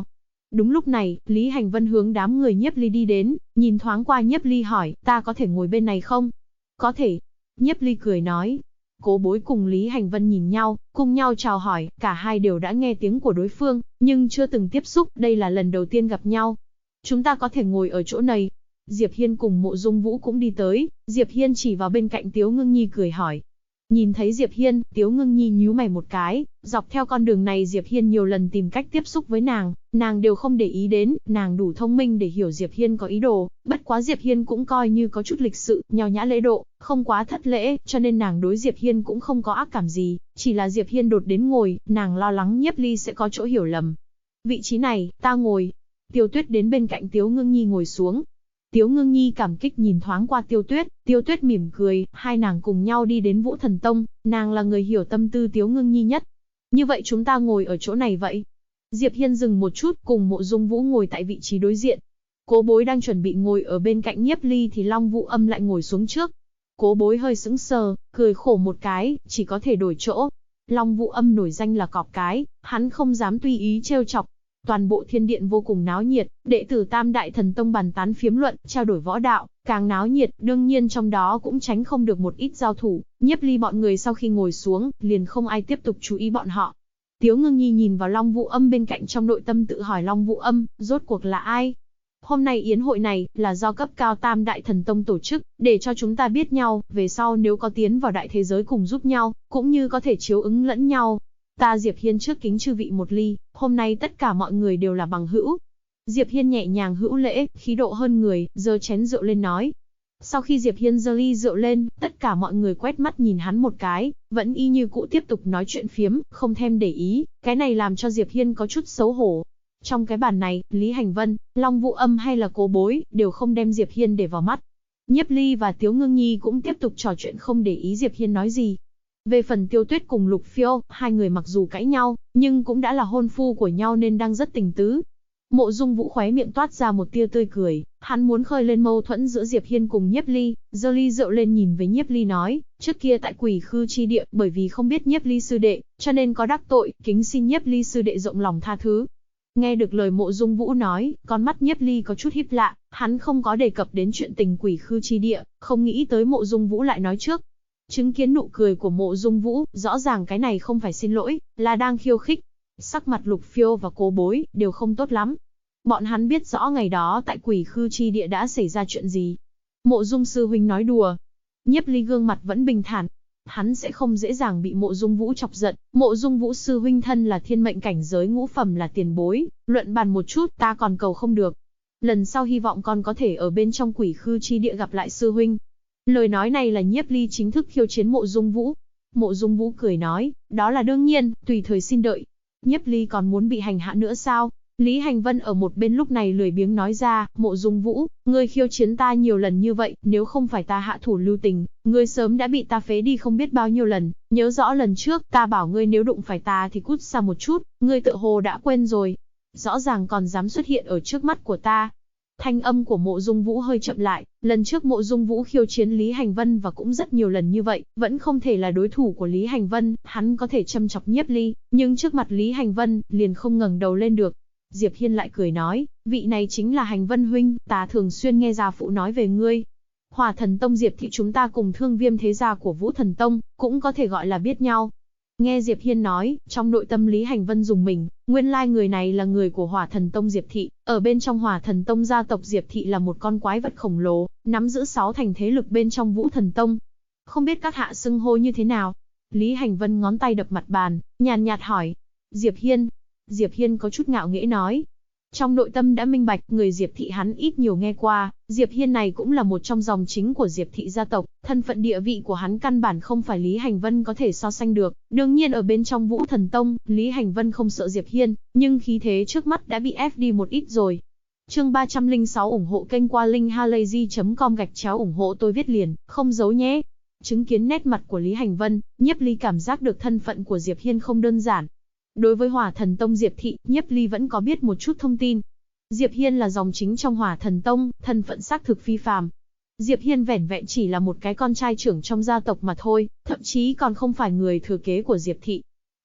Đúng lúc này, Lý Hành Vân hướng đám người Nhiếp Ly đi đến, nhìn thoáng qua Nhiếp Ly hỏi, ta có thể ngồi bên này không? Có thể. Nhiếp Ly cười nói. Cố Bối cùng Lý Hành Vân nhìn nhau, cùng nhau chào hỏi, cả hai đều đã nghe tiếng của đối phương, nhưng chưa từng tiếp xúc, đây là lần đầu tiên gặp nhau. Chúng ta có thể ngồi ở chỗ này. Diệp Hiên cùng Mộ Dung Vũ cũng đi tới, Diệp Hiên chỉ vào bên cạnh Tiếu Ngưng Nhi cười hỏi. Nhìn thấy Diệp Hiên, Tiếu Ngưng Nhi nhíu mày một cái, dọc theo con đường này Diệp Hiên nhiều lần tìm cách tiếp xúc với nàng đều không để ý đến, nàng đủ thông minh để hiểu Diệp Hiên có ý đồ, bất quá Diệp Hiên cũng coi như có chút lịch sự, nho nhã lễ độ, không quá thất lễ, cho nên nàng đối Diệp Hiên cũng không có ác cảm gì, chỉ là Diệp Hiên đột đến ngồi, nàng lo lắng Nhiếp Ly sẽ có chỗ hiểu lầm. Vị trí này, ta ngồi. Tiêu Tuyết đến bên cạnh Tiếu Ngưng Nhi ngồi xuống. Tiếu Ngưng Nhi cảm kích nhìn thoáng qua Tiêu Tuyết mỉm cười, hai nàng cùng nhau đi đến Vũ Thần Tông, nàng là người hiểu tâm tư Tiếu Ngưng Nhi nhất. Như vậy chúng ta ngồi ở chỗ này vậy. Diệp Hiên dừng một chút, cùng Mộ Dung Vũ ngồi tại vị trí đối diện. Cố Bối đang chuẩn bị ngồi ở bên cạnh Nhiếp Ly thì Long Vũ Âm lại ngồi xuống trước. Cố Bối hơi sững sờ, cười khổ một cái, chỉ có thể đổi chỗ. Long Vũ Âm nổi danh là cọp cái, hắn không dám tùy ý trêu chọc. Toàn bộ thiên điện vô cùng náo nhiệt, đệ tử Tam Đại Thần Tông bàn tán phiếm luận, trao đổi võ đạo, càng náo nhiệt, đương nhiên trong đó cũng tránh không được một ít giao thủ. Nhiếp Ly bọn người sau khi ngồi xuống, liền không ai tiếp tục chú ý bọn họ. Tiếu Ngưng Nhi nhìn vào Long Vũ Âm bên cạnh, trong nội tâm tự hỏi Long Vũ Âm, rốt cuộc là ai? Hôm nay yến hội này, là do cấp cao Tam Đại Thần Tông tổ chức, để cho chúng ta biết nhau, về sau nếu có tiến vào đại thế giới cùng giúp nhau, cũng như có thể chiếu ứng lẫn nhau. Ta Diệp Hiên trước kính chư vị một ly, hôm nay tất cả mọi người đều là bằng hữu. Diệp Hiên nhẹ nhàng hữu lễ, khí độ hơn người, giơ chén rượu lên nói. Sau khi Diệp Hiên giơ ly rượu lên, tất cả mọi người quét mắt nhìn hắn một cái, vẫn y như cũ tiếp tục nói chuyện phiếm, không thèm để ý, cái này làm cho Diệp Hiên có chút xấu hổ. Trong cái bàn này, Lý Hành Vân, Long Vũ Âm hay là Cố Bối, đều không đem Diệp Hiên để vào mắt. Nhiếp Ly và Tiếu Ngưng Nhi cũng tiếp tục trò chuyện không để ý Diệp Hiên nói gì. Về phần Tiêu Tuyết cùng Lục Phiêu, hai người mặc dù cãi nhau, nhưng cũng đã là hôn phu của nhau nên đang rất tình tứ. Mộ Dung Vũ khóe miệng toát ra một tia tươi cười, hắn muốn khơi lên mâu thuẫn giữa Diệp Hiên cùng Nhiếp Ly, giơ ly rượu lên nhìn với Nhiếp Ly nói, trước kia tại Quỷ Khư chi địa, bởi vì không biết Nhiếp Ly sư đệ, cho nên có đắc tội, kính xin Nhiếp Ly sư đệ rộng lòng tha thứ. Nghe được lời Mộ Dung Vũ nói, con mắt Nhiếp Ly có chút híp lạ, hắn không có đề cập đến chuyện tình Quỷ Khư chi địa, không nghĩ tới Mộ Dung Vũ lại nói trước. Chứng kiến nụ cười của Mộ Dung Vũ, rõ ràng cái này không phải xin lỗi, là đang khiêu khích. Sắc mặt Lục Phiêu và Cố Bối đều không tốt lắm. Bọn hắn biết rõ ngày đó tại Quỷ Khư chi địa đã xảy ra chuyện gì. Mộ Dung sư huynh nói đùa. Nhiếp Ly gương mặt vẫn bình thản. Hắn sẽ không dễ dàng bị Mộ Dung Vũ chọc giận. Mộ Dung Vũ sư huynh thân là thiên mệnh cảnh giới ngũ phẩm là tiền bối, luận bàn một chút ta còn cầu không được. Lần sau hy vọng con có thể ở bên trong Quỷ Khư chi địa gặp lại sư huynh. Lời nói này là Nhiếp Ly chính thức khiêu chiến Mộ Dung Vũ. Mộ Dung Vũ cười nói, đó là đương nhiên, tùy thời xin đợi. Nhiếp Ly còn muốn bị hành hạ nữa sao? Lý Hành Vân ở một bên lúc này lười biếng nói ra, Mộ Dung Vũ, ngươi khiêu chiến ta nhiều lần như vậy, nếu không phải ta hạ thủ lưu tình, ngươi sớm đã bị ta phế đi không biết bao nhiêu lần, nhớ rõ lần trước ta bảo ngươi nếu đụng phải ta thì cút xa một chút, ngươi tự hồ đã quên rồi. Rõ ràng còn dám xuất hiện ở trước mắt của ta. Thanh âm của Mộ Dung Vũ hơi chậm lại, lần trước Mộ Dung Vũ khiêu chiến Lý Hành Vân và cũng rất nhiều lần như vậy, vẫn không thể là đối thủ của Lý Hành Vân, hắn có thể châm chọc Nhiếp Ly, nhưng trước mặt Lý Hành Vân, liền không ngẩng đầu lên được. Diệp Hiên lại cười nói, vị này chính là Hành Vân huynh, ta thường xuyên nghe gia phụ nói về ngươi. Hỏa Thần Tông Diệp thị chúng ta cùng Thương Viêm thế gia của Vũ Thần Tông, cũng có thể gọi là biết nhau. Nghe Diệp Hiên nói, trong nội tâm Lý Hành Vân dùng mình, nguyên lai người này là người của Hỏa Thần Tông Diệp thị, ở bên trong Hỏa Thần Tông gia tộc Diệp thị là một con quái vật khổng lồ, nắm giữ 6 thành thế lực bên trong Vũ Thần Tông. Không biết các hạ xưng hô như thế nào? Lý Hành Vân ngón tay đập mặt bàn, nhàn nhạt hỏi. Diệp Hiên. Diệp Hiên có chút ngạo nghễ nói. Trong nội tâm đã minh bạch, người Diệp thị hắn ít nhiều nghe qua, Diệp Hiên này cũng là một trong dòng chính của Diệp thị gia tộc, thân phận địa vị của hắn căn bản không phải Lý Hành Vân có thể so sánh được. Đương nhiên ở bên trong Vũ Thần Tông, Lý Hành Vân không sợ Diệp Hiên, nhưng khí thế trước mắt đã bị ép đi một ít rồi. Chương 306 ủng hộ kênh qua linkhalazy.com ủng hộ tôi viết liền, không giấu nhé. Chứng kiến nét mặt của Lý Hành Vân, Nhiếp Ly cảm giác được thân phận của Diệp Hiên không đơn giản. Đối với Hỏa Thần Tông Diệp thị, Nhiếp Ly vẫn có biết một chút thông tin. Diệp Hiên là dòng chính trong Hỏa Thần Tông, thân phận xác thực phi phàm. Diệp Hiên vẻn vẹn chỉ là một cái con trai trưởng trong gia tộc mà thôi, thậm chí còn không phải người thừa kế của Diệp thị.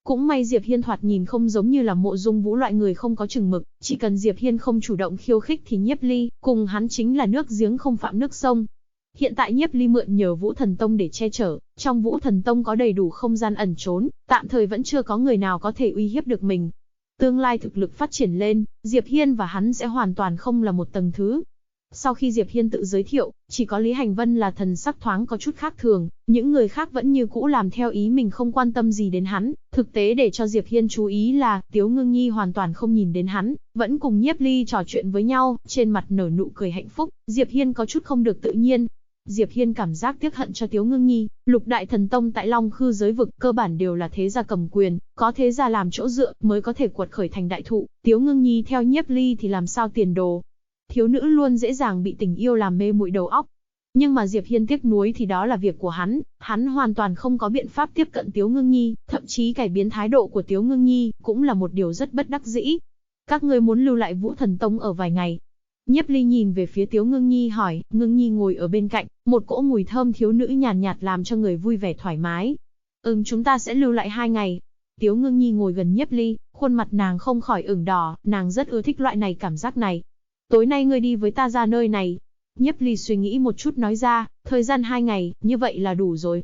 Cũng may Diệp Hiên thoạt nhìn không giống như là Mộ Dung Vũ loại người không có chừng mực, chỉ cần Diệp Hiên không chủ động khiêu khích thì Nhiếp Ly cùng hắn chính là nước giếng không phạm nước sông. Hiện tại Nhiếp Ly mượn nhờ Vũ Thần Tông để che chở, trong Vũ Thần Tông có đầy đủ không gian ẩn trốn, tạm thời vẫn chưa có người nào có thể uy hiếp được mình. Tương lai thực lực phát triển lên, Diệp Hiên và hắn sẽ hoàn toàn không là một tầng thứ. Sau khi Diệp Hiên tự giới thiệu, chỉ có Lý Hành Vân là thần sắc thoáng có chút khác thường, những người khác vẫn như cũ làm theo ý mình không quan tâm gì đến hắn. Thực tế để cho Diệp Hiên chú ý là, Tiếu Ngưng Nhi hoàn toàn không nhìn đến hắn, vẫn cùng Nhiếp Ly trò chuyện với nhau, trên mặt nở nụ cười hạnh phúc. Diệp Hiên có chút không được tự nhiên. Diệp Hiên cảm giác tiếc hận cho Tiếu Ngưng Nhi, Lục Đại Thần Tông tại Long Khư giới vực cơ bản đều là thế gia cầm quyền, có thế gia làm chỗ dựa mới có thể quật khởi thành đại thụ. Tiếu Ngưng Nhi theo Nhiếp Ly thì làm sao tiền đồ? Thiếu nữ luôn dễ dàng bị tình yêu làm mê muội đầu óc. Nhưng mà Diệp Hiên tiếc nuối thì đó là việc của hắn hoàn toàn không có biện pháp tiếp cận Tiếu Ngưng Nhi, thậm chí cải biến thái độ của Tiếu Ngưng Nhi cũng là một điều rất bất đắc dĩ. Các ngươi muốn lưu lại Vũ Thần Tông ở vài ngày? Nhiếp Ly nhìn về phía Tiếu Ngưng Nhi hỏi. Ngưng Nhi ngồi ở bên cạnh, một cỗ mùi thơm thiếu nữ nhàn nhạt làm cho người vui vẻ thoải mái. Chúng ta sẽ lưu lại 2 ngày. Tiếu Ngưng Nhi ngồi gần Nhiếp Ly, khuôn mặt nàng không khỏi ửng đỏ, nàng rất ưa thích loại này cảm giác này. Tối nay ngươi đi với ta ra nơi này. Nhiếp Ly suy nghĩ một chút nói ra, thời gian 2 ngày, như vậy là đủ rồi.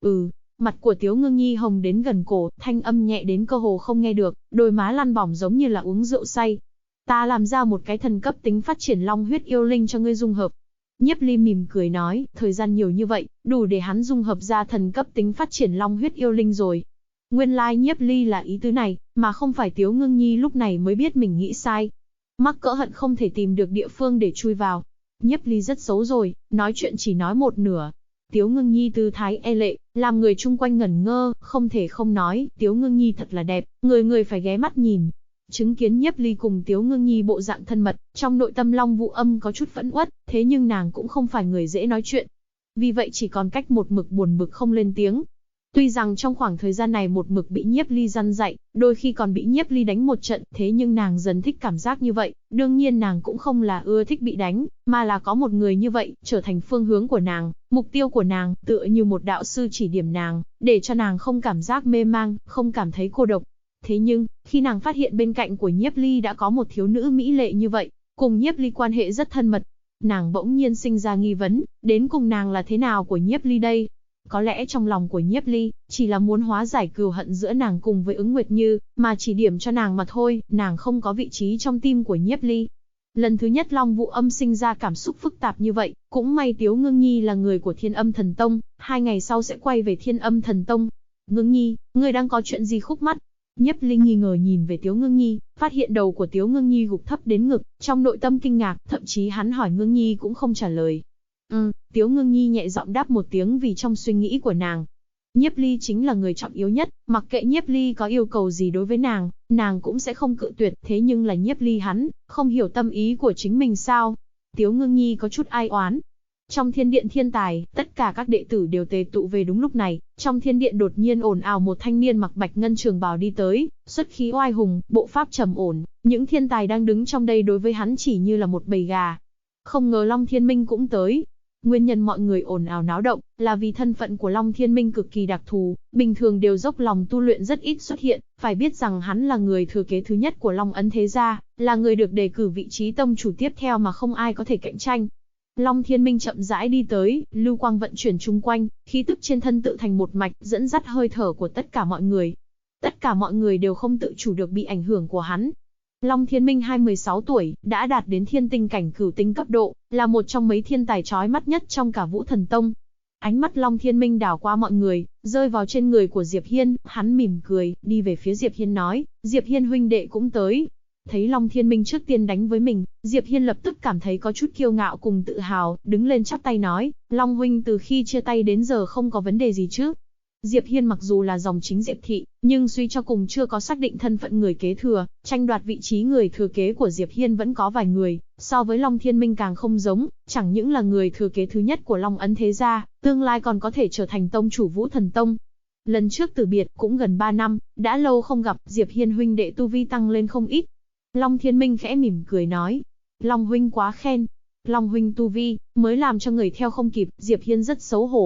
Mặt của Tiếu Ngưng Nhi hồng đến gần cổ, thanh âm nhẹ đến cơ hồ không nghe được, đôi má lăn bỏng giống như là uống rượu say. Ta làm ra một cái thần cấp tính phát triển long huyết yêu linh cho ngươi dung hợp. Nhiếp Ly mỉm cười nói, thời gian nhiều như vậy, đủ để hắn dung hợp ra thần cấp tính phát triển long huyết yêu linh rồi. Nguyên lai Nhiếp Ly là ý tứ này, mà không phải Tiếu Ngưng Nhi lúc này mới biết mình nghĩ sai. Mắc cỡ hận không thể tìm được địa phương để chui vào. Nhiếp Ly rất xấu rồi, nói chuyện chỉ nói một nửa. Tiếu Ngưng Nhi tư thái e lệ, làm người chung quanh ngẩn ngơ, không thể không nói, Tiếu Ngưng Nhi thật là đẹp, người phải ghé mắt nhìn. Chứng kiến Nhiếp Ly cùng Tiếu Ngưng Nhi bộ dạng thân mật, trong nội tâm Long Vũ Âm có chút phẫn uất, thế nhưng nàng cũng không phải người dễ nói chuyện. Vì vậy chỉ còn cách một mực buồn bực không lên tiếng. Tuy rằng trong khoảng thời gian này một mực bị Nhiếp Ly răn dạy, đôi khi còn bị Nhiếp Ly đánh một trận, thế nhưng nàng dần thích cảm giác như vậy, đương nhiên nàng cũng không là ưa thích bị đánh, mà là có một người như vậy, trở thành phương hướng của nàng, mục tiêu của nàng, tựa như một đạo sư chỉ điểm nàng, để cho nàng không cảm giác mê mang, không cảm thấy cô độc. Thế nhưng, khi nàng phát hiện bên cạnh của Nhiếp Ly đã có một thiếu nữ mỹ lệ như vậy, cùng Nhiếp Ly quan hệ rất thân mật, nàng bỗng nhiên sinh ra nghi vấn, đến cùng nàng là thế nào của Nhiếp Ly đây? Có lẽ trong lòng của Nhiếp Ly, chỉ là muốn hóa giải cừu hận giữa nàng cùng với Ứng Nguyệt Như, mà chỉ điểm cho nàng mà thôi, nàng không có vị trí trong tim của Nhiếp Ly. Lần thứ nhất Long Vũ Âm sinh ra cảm xúc phức tạp như vậy, cũng may Tiếu Ngưng Nhi là người của Thiên Âm Thần Tông, 2 ngày sau sẽ quay về Thiên Âm Thần Tông. Ngưng Nhi, ngươi đang có chuyện gì khúc mắc? Nhiếp Ly nghi ngờ nhìn về Tiếu Ngưng Nhi, phát hiện đầu của Tiếu Ngưng Nhi gục thấp đến ngực, trong nội tâm kinh ngạc, thậm chí hắn hỏi Ngưng Nhi cũng không trả lời. Tiếu Ngưng Nhi nhẹ giọng đáp một tiếng vì trong suy nghĩ của nàng. Nhiếp Ly chính là người trọng yếu nhất, mặc kệ Nhiếp Ly có yêu cầu gì đối với nàng cũng sẽ không cự tuyệt, thế nhưng là Nhiếp Ly hắn, không hiểu tâm ý của chính mình sao? Tiếu Ngưng Nhi có chút ai oán. Trong thiên điện thiên tài, tất cả các đệ tử đều tề tụ về đúng lúc này, trong thiên điện đột nhiên ồn ào một thanh niên mặc bạch ngân trường bào đi tới, xuất khí oai hùng, bộ pháp trầm ổn, những thiên tài đang đứng trong đây đối với hắn chỉ như là một bầy gà. Không ngờ Long Thiên Minh cũng tới. Nguyên nhân mọi người ồn ào náo động, là vì thân phận của Long Thiên Minh cực kỳ đặc thù, bình thường đều dốc lòng tu luyện rất ít xuất hiện, phải biết rằng hắn là người thừa kế thứ nhất của Long Ấn Thế Gia, là người được đề cử vị trí tông chủ tiếp theo mà không ai có thể cạnh tranh. Long Thiên Minh chậm rãi đi tới, lưu quang vận chuyển chung quanh, khí tức trên thân tự thành một mạch, dẫn dắt hơi thở của tất cả mọi người. Tất cả mọi người đều không tự chủ được bị ảnh hưởng của hắn. Long Thiên Minh 16 tuổi, đã đạt đến thiên tinh cảnh cửu tinh cấp độ, là một trong mấy thiên tài chói mắt nhất trong cả Vũ Thần Tông. Ánh mắt Long Thiên Minh đảo qua mọi người, rơi vào trên người của Diệp Hiên, hắn mỉm cười, đi về phía Diệp Hiên nói, Diệp Hiên huynh đệ cũng tới. Thấy Long Thiên Minh trước tiên đánh với mình, Diệp Hiên lập tức cảm thấy có chút kiêu ngạo cùng tự hào, đứng lên chắp tay nói, Long huynh từ khi chia tay đến giờ không có vấn đề gì chứ? Diệp Hiên mặc dù là dòng chính Diệp thị, nhưng suy cho cùng chưa có xác định thân phận người kế thừa, tranh đoạt vị trí người thừa kế của Diệp Hiên vẫn có vài người, so với Long Thiên Minh càng không giống, chẳng những là người thừa kế thứ nhất của Long Ấn Thế Gia, tương lai còn có thể trở thành tông chủ Vũ Thần Tông. Lần trước từ biệt cũng gần 3 năm, đã lâu không gặp, Diệp Hiên huynh đệ tu vi tăng lên không ít. Long Thiên Minh khẽ mỉm cười nói, Long huynh quá khen, Long huynh tu vi mới làm cho người theo không kịp, Diệp Hiên rất xấu hổ.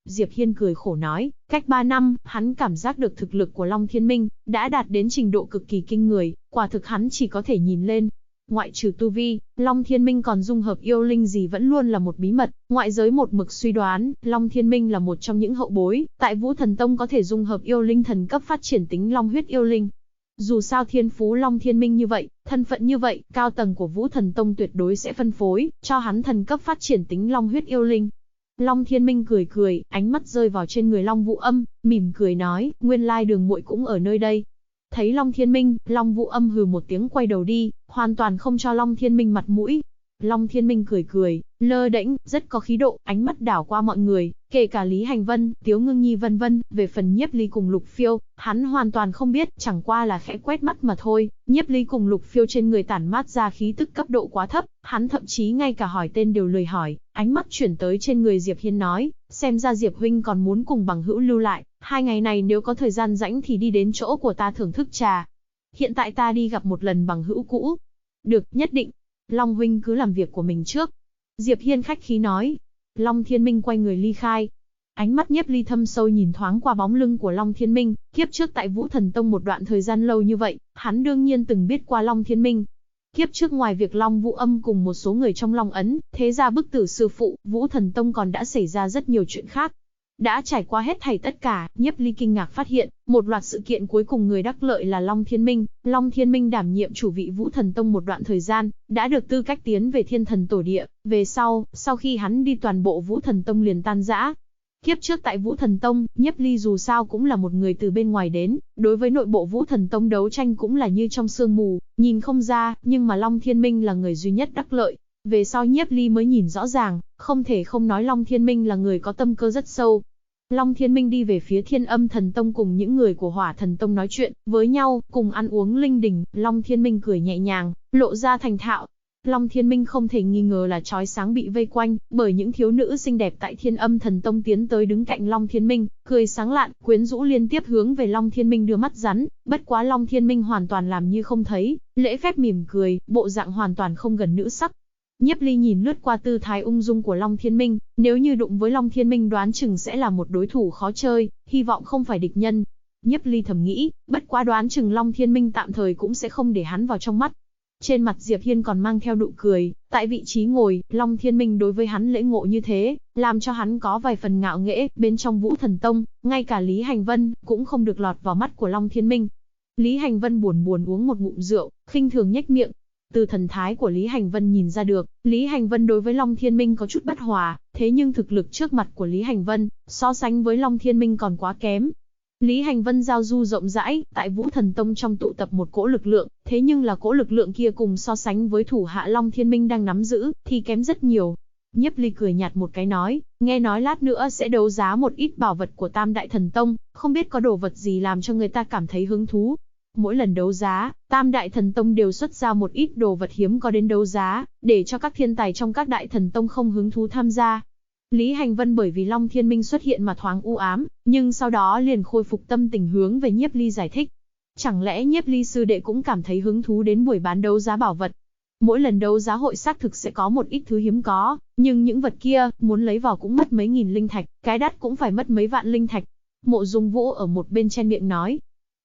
Diệp Hiên cười khổ nói, cách 3 năm, hắn cảm giác được thực lực của Long Thiên Minh đã đạt đến trình độ cực kỳ kinh người, quả thực hắn chỉ có thể nhìn lên. Ngoại trừ tu vi, Long Thiên Minh còn dung hợp yêu linh gì vẫn luôn là một bí mật, ngoại giới một mực suy đoán, Long Thiên Minh là một trong những hậu bối, tại Vũ Thần Tông có thể dung hợp yêu linh thần cấp phát triển tính long huyết yêu linh. Dù sao thiên phú Long Thiên Minh như vậy, thân phận như vậy, cao tầng của Vũ Thần Tông tuyệt đối sẽ phân phối cho hắn thần cấp phát triển tính long huyết yêu linh. Long Thiên Minh cười cười, ánh mắt rơi vào trên người Long Vũ Âm, mỉm cười nói, nguyên lai Đường muội cũng ở nơi đây. Thấy Long Thiên Minh, Long Vũ Âm hừ một tiếng quay đầu đi, hoàn toàn không cho Long Thiên Minh mặt mũi. Long Thiên Minh cười cười, lơ đễnh, rất có khí độ, ánh mắt đảo qua mọi người, kể cả Lý Hành Vân, Tiếu Ngưng Nhi vân vân, về phần Nhiếp Ly cùng Lục Phiêu, hắn hoàn toàn không biết, chẳng qua là khẽ quét mắt mà thôi. Nhiếp Ly cùng Lục Phiêu trên người tản mát ra khí tức cấp độ quá thấp, hắn thậm chí ngay cả hỏi tên đều lười hỏi, ánh mắt chuyển tới trên người Diệp Hiên nói, xem ra Diệp huynh còn muốn cùng bằng hữu lưu lại, 2 ngày này nếu có thời gian rảnh thì đi đến chỗ của ta thưởng thức trà. Hiện tại ta đi gặp một lần bằng hữu cũ. Được, nhất định. Long huynh cứ làm việc của mình trước. Diệp Hiên khách khí nói. Long Thiên Minh quay người ly khai. Ánh mắt Nhiếp Ly thâm sâu nhìn thoáng qua bóng lưng của Long Thiên Minh, kiếp trước tại Vũ Thần Tông một đoạn thời gian lâu như vậy, hắn đương nhiên từng biết qua Long Thiên Minh. Kiếp trước ngoài việc Long Vũ Âm cùng một số người trong Long Ấn, thế ra bức tử sư phụ, Vũ Thần Tông còn đã xảy ra rất nhiều chuyện khác. Đã trải qua hết thảy tất cả, Nhiếp Ly kinh ngạc phát hiện, một loạt sự kiện cuối cùng người đắc lợi là Long Thiên Minh. Long Thiên Minh đảm nhiệm chủ vị Vũ Thần Tông một đoạn thời gian, đã được tư cách tiến về Thiên Thần Tổ Địa. Về sau khi hắn đi toàn bộ Vũ Thần Tông liền tan rã. Kiếp trước tại Vũ Thần Tông, Nhiếp Ly dù sao cũng là một người từ bên ngoài đến, đối với nội bộ Vũ Thần Tông đấu tranh cũng là như trong sương mù, nhìn không ra, nhưng mà Long Thiên Minh là người duy nhất đắc lợi. Về sau Nhiếp Ly mới nhìn rõ ràng, không thể không nói Long Thiên Minh là người có tâm cơ rất sâu. Long Thiên Minh đi về phía Thiên Âm Thần Tông cùng những người của Hỏa Thần Tông nói chuyện với nhau, cùng ăn uống linh đình. Long Thiên Minh cười nhẹ nhàng, lộ ra thành thạo. Long Thiên Minh không thể nghi ngờ là chói sáng bị vây quanh bởi những thiếu nữ xinh đẹp tại Thiên Âm Thần Tông tiến tới đứng cạnh Long Thiên Minh, cười sáng lạn, quyến rũ liên tiếp hướng về Long Thiên Minh đưa mắt rắn. Bất quá Long Thiên Minh hoàn toàn làm như không thấy, lễ phép mỉm cười, bộ dạng hoàn toàn không gần nữ sắc. Nhiếp Ly nhìn lướt qua tư thái ung dung của Long Thiên Minh, nếu như đụng với Long Thiên Minh đoán chừng sẽ là một đối thủ khó chơi, hy vọng không phải địch nhân. Nhiếp Ly thầm nghĩ, bất quá đoán chừng Long Thiên Minh tạm thời cũng sẽ không để hắn vào trong mắt. Trên mặt Diệp Hiên còn mang theo nụ cười, tại vị trí ngồi, Long Thiên Minh đối với hắn lễ ngộ như thế, làm cho hắn có vài phần ngạo nghễ. Bên trong Vũ Thần Tông, ngay cả Lý Hành Vân cũng không được lọt vào mắt của Long Thiên Minh. Lý Hành Vân buồn uống một ngụm rượu, khinh thường nhếch miệng. Từ thần thái của Lý Hành Vân nhìn ra được, Lý Hành Vân đối với Long Thiên Minh có chút bất hòa, thế nhưng thực lực trước mặt của Lý Hành Vân, so sánh với Long Thiên Minh còn quá kém. Lý Hành Vân giao du rộng rãi, tại Vũ Thần Tông trong tụ tập một cỗ lực lượng, thế nhưng là cỗ lực lượng kia cùng so sánh với thủ hạ Long Thiên Minh đang nắm giữ, thì kém rất nhiều. Nhiếp Ly cười nhạt một cái nói, nghe nói lát nữa sẽ đấu giá một ít bảo vật của Tam Đại Thần Tông, không biết có đồ vật gì làm cho người ta cảm thấy hứng thú. Mỗi lần đấu giá, Tam Đại Thần Tông đều xuất ra một ít đồ vật hiếm có đến đấu giá, để cho các thiên tài trong các Đại Thần Tông không hứng thú tham gia. Lý Hành Vân bởi vì Long Thiên Minh xuất hiện mà thoáng u ám, nhưng sau đó liền khôi phục tâm tình hướng về Nhiếp Ly giải thích. Chẳng lẽ Nhiếp Ly sư đệ cũng cảm thấy hứng thú đến buổi bán đấu giá bảo vật? Mỗi lần đấu giá hội xác thực sẽ có một ít thứ hiếm có, nhưng những vật kia, muốn lấy vào cũng mất mấy nghìn linh thạch, cái đắt cũng phải mất mấy vạn linh thạch. Mộ Dung Vũ ở một bên chen miệng nói.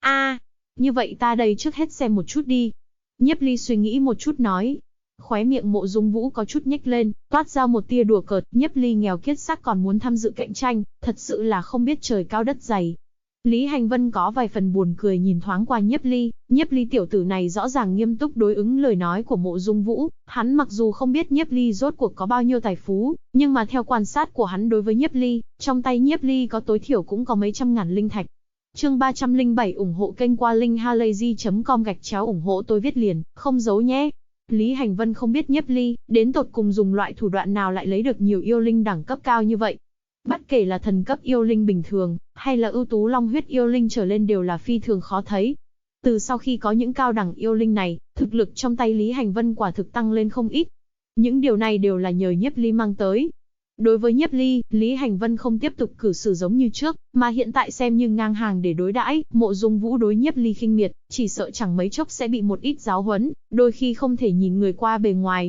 Như vậy ta đây trước hết xem một chút đi. Nhiếp Ly suy nghĩ một chút nói. Khóe miệng Mộ Dung Vũ có chút nhếch lên, toát ra một tia đùa cợt. Nhiếp Ly nghèo kiết xác còn muốn tham dự cạnh tranh, thật sự là không biết trời cao đất dày. Lý Hành Vân có vài phần buồn cười nhìn thoáng qua Nhiếp Ly tiểu tử này rõ ràng nghiêm túc đối ứng lời nói của Mộ Dung Vũ. Hắn mặc dù không biết Nhiếp Ly rốt cuộc có bao nhiêu tài phú, nhưng mà theo quan sát của hắn đối với Nhiếp Ly, trong tay Nhiếp Ly có tối thiểu cũng có mấy trăm ngàn linh thạch. Chương 307 ủng hộ kênh qua linkhalazy.com ủng hộ tôi viết liền, không giấu nhé. Lý Hành Vân không biết Nhiếp Ly đến tột cùng dùng loại thủ đoạn nào lại lấy được nhiều yêu linh đẳng cấp cao như vậy. Bất kể là thần cấp yêu linh bình thường, hay là ưu tú long huyết yêu linh trở lên đều là phi thường khó thấy. Từ sau khi có những cao đẳng yêu linh này, thực lực trong tay Lý Hành Vân quả thực tăng lên không ít. Những điều này đều là nhờ Nhiếp Ly mang tới. Đối với Nhiếp Ly, Lý Hành Vân không tiếp tục cử xử giống như trước, mà hiện tại xem như ngang hàng để đối đãi. Mộ Dung Vũ đối Nhiếp Ly khinh miệt, chỉ sợ chẳng mấy chốc sẽ bị một ít giáo huấn, đôi khi không thể nhìn người qua bề ngoài.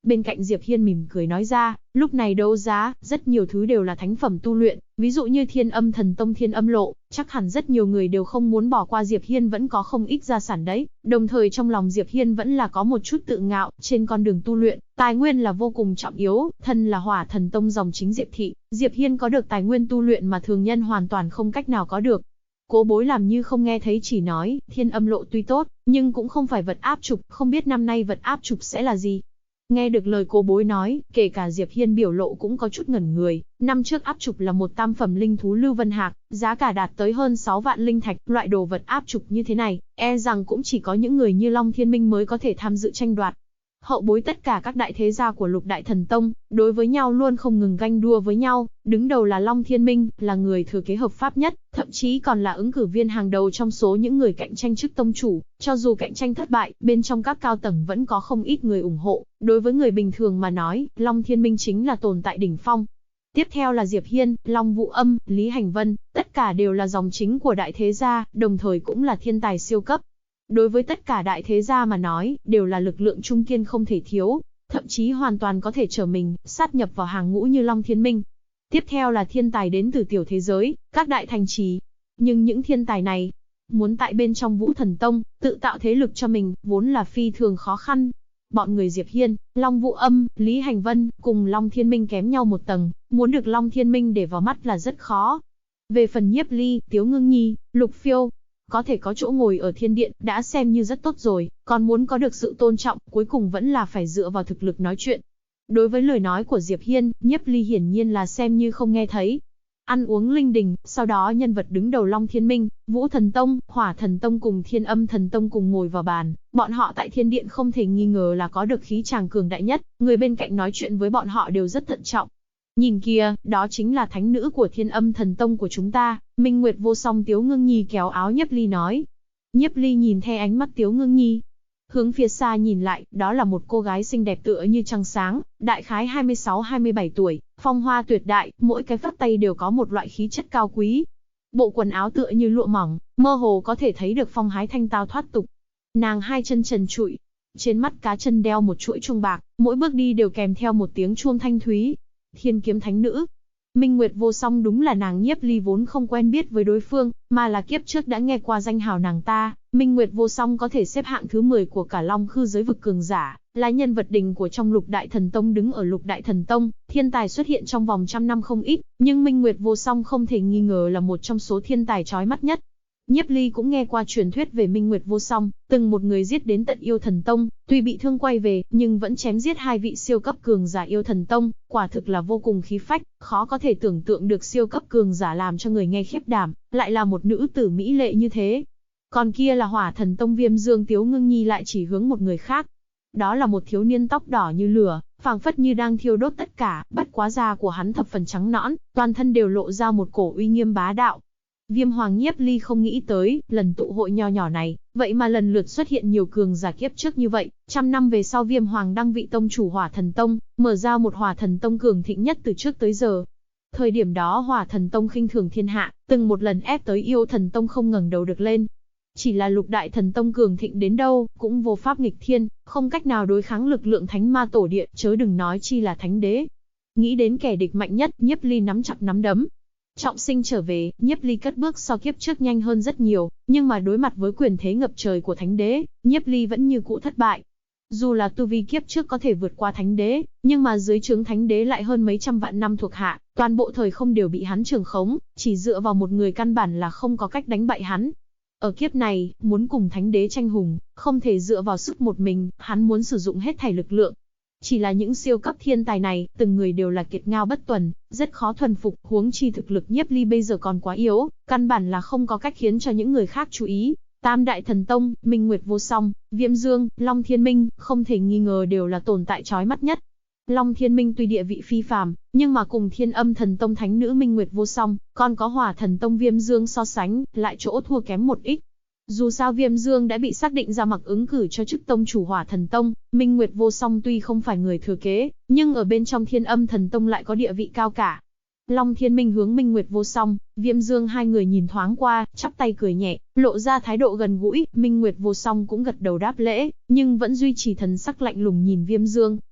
Bên cạnh Diệp Hiên mỉm cười nói ra, lúc này đấu giá, rất nhiều thứ đều là thánh phẩm tu luyện, ví dụ như Thiên Âm Thần Tông Thiên Âm Lộ, chắc hẳn rất nhiều người đều không muốn bỏ qua. Diệp Hiên vẫn có không ít gia sản đấy, đồng thời trong lòng Diệp Hiên vẫn là có một chút tự ngạo, trên con đường tu luyện, tài nguyên là vô cùng trọng yếu, thân là Hỏa Thần Tông dòng chính Diệp thị, Diệp Hiên có được tài nguyên tu luyện mà thường nhân hoàn toàn không cách nào có được. Cố Bối làm như không nghe thấy chỉ nói, Thiên Âm Lộ tuy tốt, nhưng cũng không phải vật áp trục, không biết năm nay vật áp trục sẽ là gì. Nghe được lời Cố Bối nói, kể cả Diệp Hiên biểu lộ cũng có chút ngẩn người, năm trước áp trục là một tam phẩm linh thú Lưu Vân Hạc, giá cả đạt tới hơn 6 vạn linh thạch, loại đồ vật áp trục như thế này, e rằng cũng chỉ có những người như Long Thiên Minh mới có thể tham dự tranh đoạt. Hậu bối tất cả các đại thế gia của Lục Đại Thần Tông, đối với nhau luôn không ngừng ganh đua với nhau, đứng đầu là Long Thiên Minh, là người thừa kế hợp pháp nhất, thậm chí còn là ứng cử viên hàng đầu trong số những người cạnh tranh chức tông chủ, cho dù cạnh tranh thất bại, bên trong các cao tầng vẫn có không ít người ủng hộ, đối với người bình thường mà nói, Long Thiên Minh chính là tồn tại đỉnh phong. Tiếp theo là Diệp Hiên, Long Vũ Âm, Lý Hành Vân, tất cả đều là dòng chính của đại thế gia, đồng thời cũng là thiên tài siêu cấp. Đối với tất cả đại thế gia mà nói, đều là lực lượng trung kiên không thể thiếu, thậm chí hoàn toàn có thể trở mình, sát nhập vào hàng ngũ như Long Thiên Minh. Tiếp theo là thiên tài đến từ tiểu thế giới, các đại thành trì. Nhưng những thiên tài này, muốn tại bên trong Vũ Thần Tông, tự tạo thế lực cho mình, vốn là phi thường khó khăn. Bọn người Diệp Hiên, Long Vũ Âm, Lý Hành Vân, cùng Long Thiên Minh kém nhau một tầng, muốn được Long Thiên Minh để vào mắt là rất khó. Về phần Nhiếp Ly, Tiếu Ngưng Nhi, Lục Phiêu, có thể có chỗ ngồi ở thiên điện, đã xem như rất tốt rồi, còn muốn có được sự tôn trọng, cuối cùng vẫn là phải dựa vào thực lực nói chuyện. Đối với lời nói của Diệp Hiên, Nhiếp Ly hiển nhiên là xem như không nghe thấy. Ăn uống linh đình, sau đó nhân vật đứng đầu Long Thiên Minh, Vũ Thần Tông, Hỏa Thần Tông cùng Thiên Âm Thần Tông cùng ngồi vào bàn, bọn họ tại thiên điện không thể nghi ngờ là có được khí tràng cường đại nhất, người bên cạnh nói chuyện với bọn họ đều rất thận trọng. Nhìn kìa, đó chính là thánh nữ của Thiên Âm Thần Tông của chúng ta, Minh Nguyệt Vô Song. Tiếu Ngưng Nhi kéo áo Nhiếp Ly nói. Nhiếp Ly nhìn theo ánh mắt Tiếu Ngưng Nhi, hướng phía xa nhìn lại, đó là một cô gái xinh đẹp tựa như trăng sáng, đại khái 26-27 tuổi, phong hoa tuyệt đại, mỗi cái phất tay đều có một loại khí chất cao quý. Bộ quần áo tựa như lụa mỏng, mơ hồ có thể thấy được phong hái thanh tao thoát tục. Nàng hai chân trần trụi, trên mắt cá chân đeo một chuỗi chuông bạc, mỗi bước đi đều kèm theo một tiếng chuông thanh thúy. Thiên kiếm thánh nữ. Minh Nguyệt Vô Song đúng là nàng. Nhiếp Ly vốn không quen biết với đối phương, mà là kiếp trước đã nghe qua danh hào nàng ta. Minh Nguyệt Vô Song có thể xếp hạng thứ 10 của cả Long Khư giới vực cường giả, là nhân vật đỉnh của trong Lục Đại Thần Tông. Đứng ở Lục Đại Thần Tông, thiên tài xuất hiện trong vòng trăm năm không ít, nhưng Minh Nguyệt Vô Song không thể nghi ngờ là một trong số thiên tài chói mắt nhất. Nhiếp Ly cũng nghe qua truyền thuyết về Minh Nguyệt Vô Song, từng một người giết đến tận Yêu Thần Tông, tuy bị thương quay về, nhưng vẫn chém giết hai vị siêu cấp cường giả Yêu Thần Tông, quả thực là vô cùng khí phách, khó có thể tưởng tượng được siêu cấp cường giả làm cho người nghe khiếp đảm, lại là một nữ tử mỹ lệ như thế. Còn kia là Hỏa Thần Tông Viêm Dương. Tiếu Ngưng Nhi lại chỉ hướng một người khác. Đó là một thiếu niên tóc đỏ như lửa, phảng phất như đang thiêu đốt tất cả, bất quá da của hắn thập phần trắng nõn, toàn thân đều lộ ra một cổ uy nghiêm bá đạo. Viêm Hoàng. Nhiếp Ly không nghĩ tới, lần tụ hội nho nhỏ này, vậy mà lần lượt xuất hiện nhiều cường giả kiếp trước như vậy. Trăm năm về sau Viêm Hoàng đăng vị tông chủ Hỏa Thần Tông, mở ra một Hỏa Thần Tông cường thịnh nhất từ trước tới giờ. Thời điểm đó Hỏa Thần Tông khinh thường thiên hạ, từng một lần ép tới Yêu Thần Tông không ngẩng đầu được lên. Chỉ là Lục Đại Thần Tông cường thịnh đến đâu, cũng vô pháp nghịch thiên, không cách nào đối kháng lực lượng Thánh Ma Tổ Địa, chớ đừng nói chi là Thánh Đế. Nghĩ đến kẻ địch mạnh nhất, Nhiếp Ly nắm chặt nắm đấm. Trọng sinh trở về, Nhiếp Ly cất bước so kiếp trước nhanh hơn rất nhiều, nhưng mà đối mặt với quyền thế ngập trời của Thánh Đế, Nhiếp Ly vẫn như cũ thất bại. Dù là tu vi kiếp trước có thể vượt qua Thánh Đế, nhưng mà dưới trướng Thánh Đế lại hơn mấy trăm vạn năm thuộc hạ, toàn bộ thời không đều bị hắn trưởng khống, chỉ dựa vào một người căn bản là không có cách đánh bại hắn. Ở kiếp này, muốn cùng Thánh Đế tranh hùng, không thể dựa vào sức một mình, hắn muốn sử dụng hết thảy lực lượng. Chỉ là những siêu cấp thiên tài này, từng người đều là kiệt ngao bất tuần, rất khó thuần phục, huống chi thực lực Nhiếp Ly bây giờ còn quá yếu, căn bản là không có cách khiến cho những người khác chú ý. Tam Đại Thần Tông, Minh Nguyệt Vô Song, Viêm Dương, Long Thiên Minh, không thể nghi ngờ đều là tồn tại chói mắt nhất. Long Thiên Minh tuy địa vị phi phàm, nhưng mà cùng Thiên Âm Thần Tông thánh nữ Minh Nguyệt Vô Song, còn có Hỏa Thần Tông Viêm Dương so sánh, lại chỗ thua kém một ít. Dù sao Viêm Dương đã bị xác định ra mặc ứng cử cho chức tông chủ Hỏa Thần Tông, Minh Nguyệt Vô Song tuy không phải người thừa kế, nhưng ở bên trong Thiên Âm Thần Tông lại có địa vị cao cả. Long Thiên Minh hướng Minh Nguyệt Vô Song, Viêm Dương hai người nhìn thoáng qua, chắp tay cười nhẹ, lộ ra thái độ gần gũi. Minh Nguyệt Vô Song cũng gật đầu đáp lễ, nhưng vẫn duy trì thần sắc lạnh lùng nhìn Viêm Dương.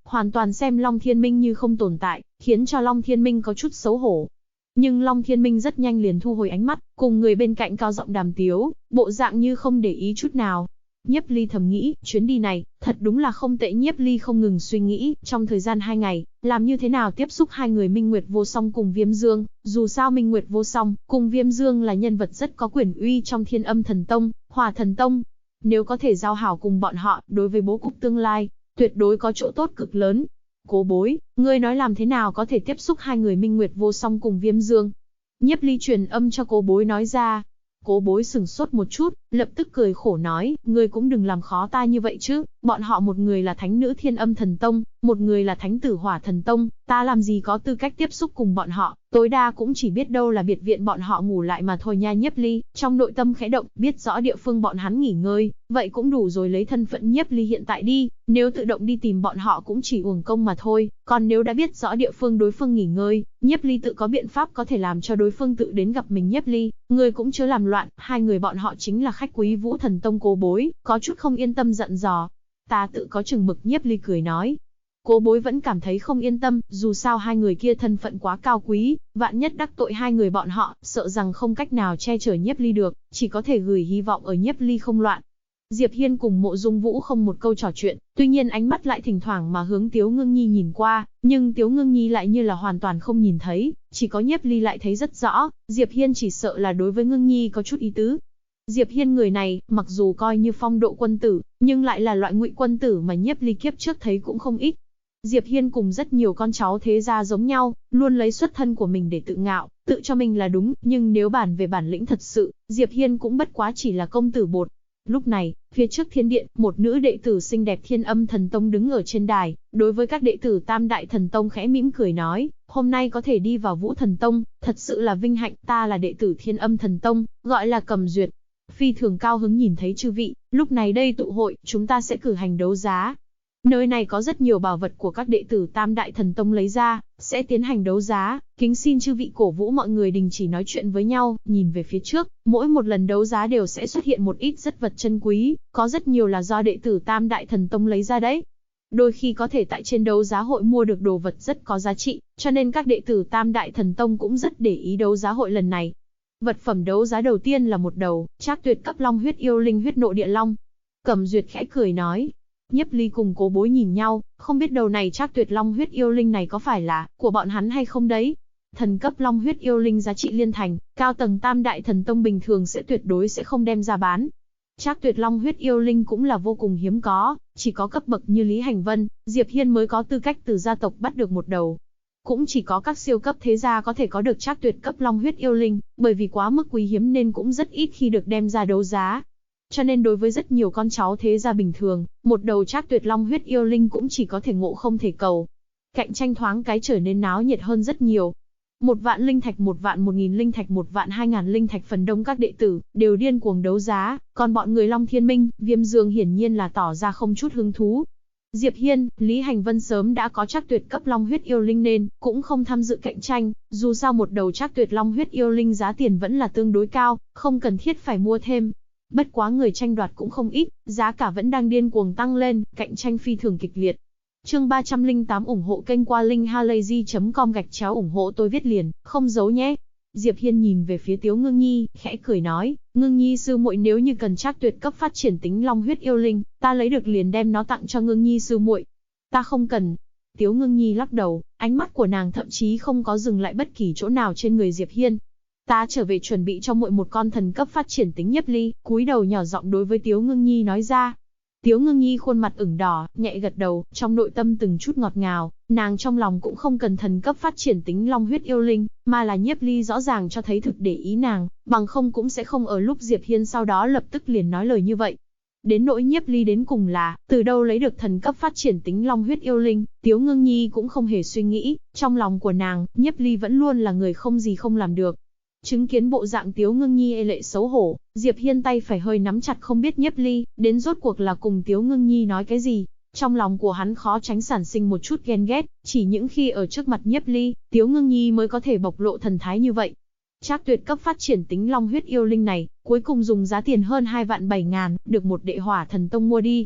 hoàn toàn xem Long Thiên Minh như không tồn tại, khiến cho Long Thiên Minh có chút xấu hổ. Nhưng Long Thiên Minh rất nhanh liền thu hồi ánh mắt, cùng người bên cạnh cao giọng đàm tiếu, bộ dạng như không để ý chút nào. Nhiếp Ly thầm nghĩ, chuyến đi này, thật đúng là không tệ. Nhiếp Ly không ngừng suy nghĩ, trong thời gian 2 ngày, làm như thế nào tiếp xúc hai người Minh Nguyệt Vô Song cùng Viêm Dương. Dù sao Minh Nguyệt Vô Song cùng Viêm Dương là nhân vật rất có quyền uy trong Thiên Âm Thần Tông, Hỏa Thần Tông. Nếu có thể giao hảo cùng bọn họ, đối với bố cục tương lai, tuyệt đối có chỗ tốt cực lớn. Cố Bối, ngươi nói làm thế nào có thể tiếp xúc hai người Minh Nguyệt Vô Song cùng Viêm Dương? Nhiếp Ly truyền âm cho Cố Bối nói ra. Cố Bối sửng sốt một chút, lập tức cười khổ nói, ngươi cũng đừng làm khó ta như vậy chứ, bọn họ một người là thánh nữ Thiên Âm Thần Tông, một người là thánh tử Hỏa Thần Tông, ta làm gì có tư cách tiếp xúc cùng bọn họ, tối đa cũng chỉ biết đâu là biệt viện bọn họ ngủ lại mà thôi nha. Nhiếp Ly, trong nội tâm khẽ động, biết rõ địa phương bọn hắn nghỉ ngơi, vậy cũng đủ rồi. Lấy thân phận Nhiếp Ly hiện tại đi, nếu tự động đi tìm bọn họ cũng chỉ uổng công mà thôi, còn nếu đã biết rõ địa phương đối phương nghỉ ngơi, Nhiếp Ly tự có biện pháp có thể làm cho đối phương tự đến gặp mình. Nhiếp Ly, ngươi cũng chớ làm loạn, hai người bọn họ chính là khách quý Vũ Thần Tông. Cố Bối có chút không yên tâm dặn dò. Ta tự có chừng mực. Nhiếp Ly cười nói. Cố Bối vẫn cảm thấy không yên tâm, dù sao hai người kia thân phận quá cao quý, vạn nhất đắc tội hai người bọn họ, sợ rằng không cách nào che chở Nhiếp Ly được, chỉ có thể gửi hy vọng ở Nhiếp Ly không loạn. Diệp Hiên cùng Mộ Dung Vũ không một câu trò chuyện, tuy nhiên ánh mắt lại thỉnh thoảng mà hướng Tiếu Ngưng Nhi nhìn qua, nhưng Tiếu Ngưng Nhi lại như là hoàn toàn không nhìn thấy, chỉ có Nhiếp Ly lại thấy rất rõ, Diệp Hiên chỉ sợ là đối với Ngưng Nhi có chút ý tứ. Diệp Hiên người này, mặc dù coi như phong độ quân tử, nhưng lại là loại ngụy quân tử mà Nhiếp Ly kiếp trước thấy cũng không ít. Diệp Hiên cùng rất nhiều con cháu thế gia giống nhau, luôn lấy xuất thân của mình để tự ngạo, tự cho mình là đúng, nhưng nếu bàn về bản lĩnh thật sự, Diệp Hiên cũng bất quá chỉ là công tử bột. Lúc này, phía trước thiên điện, một nữ đệ tử xinh đẹp Thiên Âm Thần Tông đứng ở trên đài, đối với các đệ tử Tam Đại Thần Tông khẽ mỉm cười nói, hôm nay có thể đi vào Vũ Thần Tông, thật sự là vinh hạnh, ta là đệ tử Thiên Âm Thần Tông, gọi là Cầm Duyệt. Phi thường cao hứng nhìn thấy chư vị, lúc này đây tụ hội, chúng ta sẽ cử hành đấu giá. Nơi này có rất nhiều bảo vật của các đệ tử Tam Đại Thần Tông lấy ra, sẽ tiến hành đấu giá, kính xin chư vị cổ vũ mọi người đình chỉ nói chuyện với nhau, nhìn về phía trước, mỗi một lần đấu giá đều sẽ xuất hiện một ít rất vật chân quý, có rất nhiều là do đệ tử Tam Đại Thần Tông lấy ra đấy. Đôi khi có thể tại trên đấu giá hội mua được đồ vật rất có giá trị, cho nên các đệ tử Tam Đại Thần Tông cũng rất để ý đấu giá hội lần này. Vật phẩm đấu giá đầu tiên là một đầu Trác Tuyệt cấp Long huyết yêu linh huyết nộ địa long. Cầm Duyệt khẽ cười nói. Nhiếp Ly cùng Cố Bối nhìn nhau, không biết đầu này Trác Tuyệt Long huyết yêu linh này có phải là của bọn hắn hay không đấy. Thần cấp Long huyết yêu linh giá trị liên thành, cao tầng Tam Đại Thần Tông bình thường sẽ tuyệt đối sẽ không đem ra bán. Trác Tuyệt Long huyết yêu linh cũng là vô cùng hiếm có, chỉ có cấp bậc như Lý Hành Vân, Diệp Hiên mới có tư cách từ gia tộc bắt được một đầu. Cũng chỉ có các siêu cấp thế gia có thể có được Trác Tuyệt cấp Long huyết yêu linh, bởi vì quá mức quý hiếm nên cũng rất ít khi được đem ra đấu giá. Cho nên đối với rất nhiều con cháu thế gia bình thường, một đầu Trác Tuyệt Long huyết yêu linh cũng chỉ có thể ngộ không thể cầu. Cạnh tranh thoáng cái trở nên náo nhiệt hơn rất nhiều. 1 vạn linh thạch, 1 vạn 1000 linh thạch, 1 vạn 2000 linh thạch, phần đông các đệ tử đều điên cuồng đấu giá, còn bọn người Long Thiên Minh, Viêm Dương hiển nhiên là tỏ ra không chút hứng thú. Diệp Hiên, Lý Hành Vân sớm đã có Trác Tuyệt cấp Long huyết yêu linh nên cũng không tham dự cạnh tranh, dù sao một đầu Trác Tuyệt Long huyết yêu linh giá tiền vẫn là tương đối cao, không cần thiết phải mua thêm. Bất quá người tranh đoạt cũng không ít, giá cả vẫn đang điên cuồng tăng lên, cạnh tranh phi thường kịch liệt. Chương 308 ủng hộ kênh qua linkhalazy.com/, ủng hộ tôi viết liền, không giấu nhé. Diệp Hiên nhìn về phía Tiếu Ngưng Nhi, khẽ cười nói, Ngưng Nhi sư muội, nếu như cần Trác Tuyệt cấp phát triển tính Long huyết yêu linh, ta lấy được liền đem nó tặng cho Ngưng Nhi sư muội. Ta không cần. Tiếu Ngưng Nhi lắc đầu, ánh mắt của nàng thậm chí không có dừng lại bất kỳ chỗ nào trên người Diệp Hiên. Ta trở về chuẩn bị cho muội một con thần cấp phát triển tính. Nhiếp Ly cúi đầu nhỏ giọng đối với Tiếu Ngưng Nhi nói ra. Tiếu Ngưng Nhi khuôn mặt ửng đỏ, nhẹ gật đầu, trong nội tâm từng chút ngọt ngào, nàng trong lòng cũng không cần thần cấp phát triển tính Long huyết yêu linh, mà là Nhiếp Ly rõ ràng cho thấy thực để ý nàng, bằng không cũng sẽ không ở lúc Diệp Hiên sau đó lập tức liền nói lời như vậy. Đến nỗi Nhiếp Ly đến cùng là từ đâu lấy được thần cấp phát triển tính Long huyết yêu linh, Tiếu Ngưng Nhi cũng không hề suy nghĩ, trong lòng của nàng, Nhiếp Ly vẫn luôn là người không gì không làm được. Chứng kiến bộ dạng Tiếu Ngưng Nhi e lệ xấu hổ, Diệp Hiên tay phải hơi nắm chặt, không biết Nhiếp Ly đến rốt cuộc là cùng Tiếu Ngưng Nhi nói cái gì. Trong lòng của hắn khó tránh sản sinh một chút ghen ghét, chỉ những khi ở trước mặt Nhiếp Ly, Tiếu Ngưng Nhi mới có thể bộc lộ thần thái như vậy. Trác Tuyệt cấp phát triển tính Long huyết yêu linh này, cuối cùng dùng giá tiền hơn 2 vạn 7 ngàn, được một đệ Hỏa Thần Tông mua đi.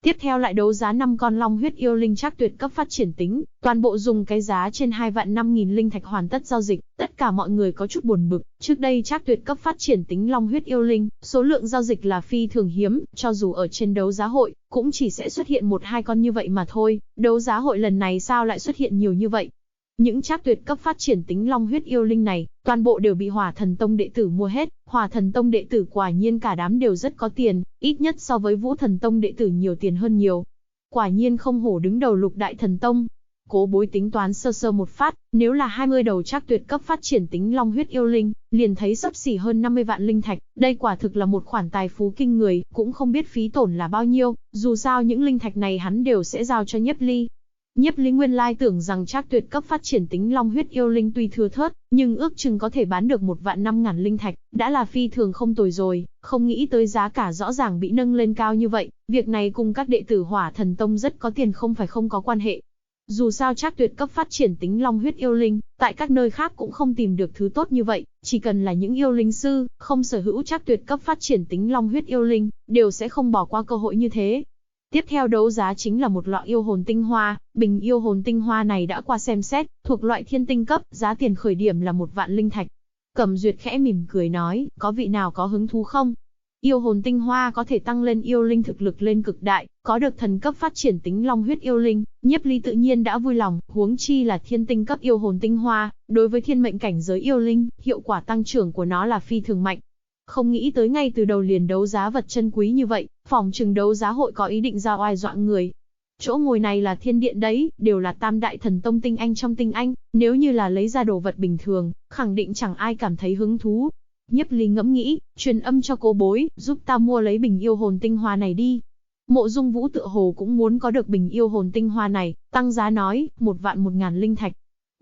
Tiếp theo lại đấu giá 5 con long huyết yêu linh trác tuyệt cấp phát triển tính, toàn bộ dùng cái giá trên 2.500.000 linh thạch hoàn tất giao dịch. Tất cả mọi người có chút buồn bực, trước đây trác tuyệt cấp phát triển tính long huyết yêu linh, số lượng giao dịch là phi thường hiếm, cho dù ở trên đấu giá hội, cũng chỉ sẽ xuất hiện 1-2 con như vậy mà thôi. Đấu giá hội lần này sao lại xuất hiện nhiều như vậy? Những trác tuyệt cấp phát triển tính long huyết yêu linh này, toàn bộ đều bị Hỏa Thần Tông đệ tử mua hết. Hỏa Thần Tông đệ tử quả nhiên cả đám đều rất có tiền, ít nhất so với Vũ Thần Tông đệ tử nhiều tiền hơn nhiều. Quả nhiên không hổ đứng đầu Lục Đại Thần Tông. Cố Bối tính toán sơ sơ một phát, nếu là 20 đầu trác tuyệt cấp phát triển tính long huyết yêu linh, liền thấy xấp xỉ hơn 50 vạn linh thạch, đây quả thực là một khoản tài phú kinh người, cũng không biết phí tổn là bao nhiêu, dù sao những linh thạch này hắn đều sẽ giao cho Nhiếp Ly. Nhiếp Ly nguyên lai tưởng rằng trác tuyệt cấp phát triển tính long huyết yêu linh tuy thưa thớt, nhưng ước chừng có thể bán được 1.500.000 linh thạch, đã là phi thường không tồi rồi, không nghĩ tới giá cả rõ ràng bị nâng lên cao như vậy, việc này cùng các đệ tử Hỏa Thần Tông rất có tiền không phải không có quan hệ. Dù sao trác tuyệt cấp phát triển tính long huyết yêu linh, tại các nơi khác cũng không tìm được thứ tốt như vậy, chỉ cần là những yêu linh sư, không sở hữu trác tuyệt cấp phát triển tính long huyết yêu linh, đều sẽ không bỏ qua cơ hội như thế. Tiếp theo đấu giá chính là một lọ yêu hồn tinh hoa, bình yêu hồn tinh hoa này đã qua xem xét, thuộc loại thiên tinh cấp, giá tiền khởi điểm là 1 vạn linh thạch. Cẩm Duyệt khẽ mỉm cười nói, có vị nào có hứng thú không? Yêu hồn tinh hoa có thể tăng lên yêu linh thực lực lên cực đại, có được thần cấp phát triển tính long huyết yêu linh, Nhiếp Ly tự nhiên đã vui lòng, huống chi là thiên tinh cấp yêu hồn tinh hoa, đối với thiên mệnh cảnh giới yêu linh, hiệu quả tăng trưởng của nó là phi thường mạnh. Không nghĩ tới ngay từ đầu liền đấu giá vật chân quý như vậy, phòng chừng đấu giá hội có ý định ra oai dọa người. Chỗ ngồi này là thiên điện đấy, đều là tam đại thần tông tinh anh trong tinh anh, nếu như là lấy ra đồ vật bình thường, khẳng định chẳng ai cảm thấy hứng thú. Nhiếp Ly ngẫm nghĩ, truyền âm cho Cố Bối, giúp ta mua lấy bình yêu hồn tinh hoa này đi. Mộ Dung Vũ tựa hồ cũng muốn có được bình yêu hồn tinh hoa này, tăng giá nói, 1.100.000 linh thạch.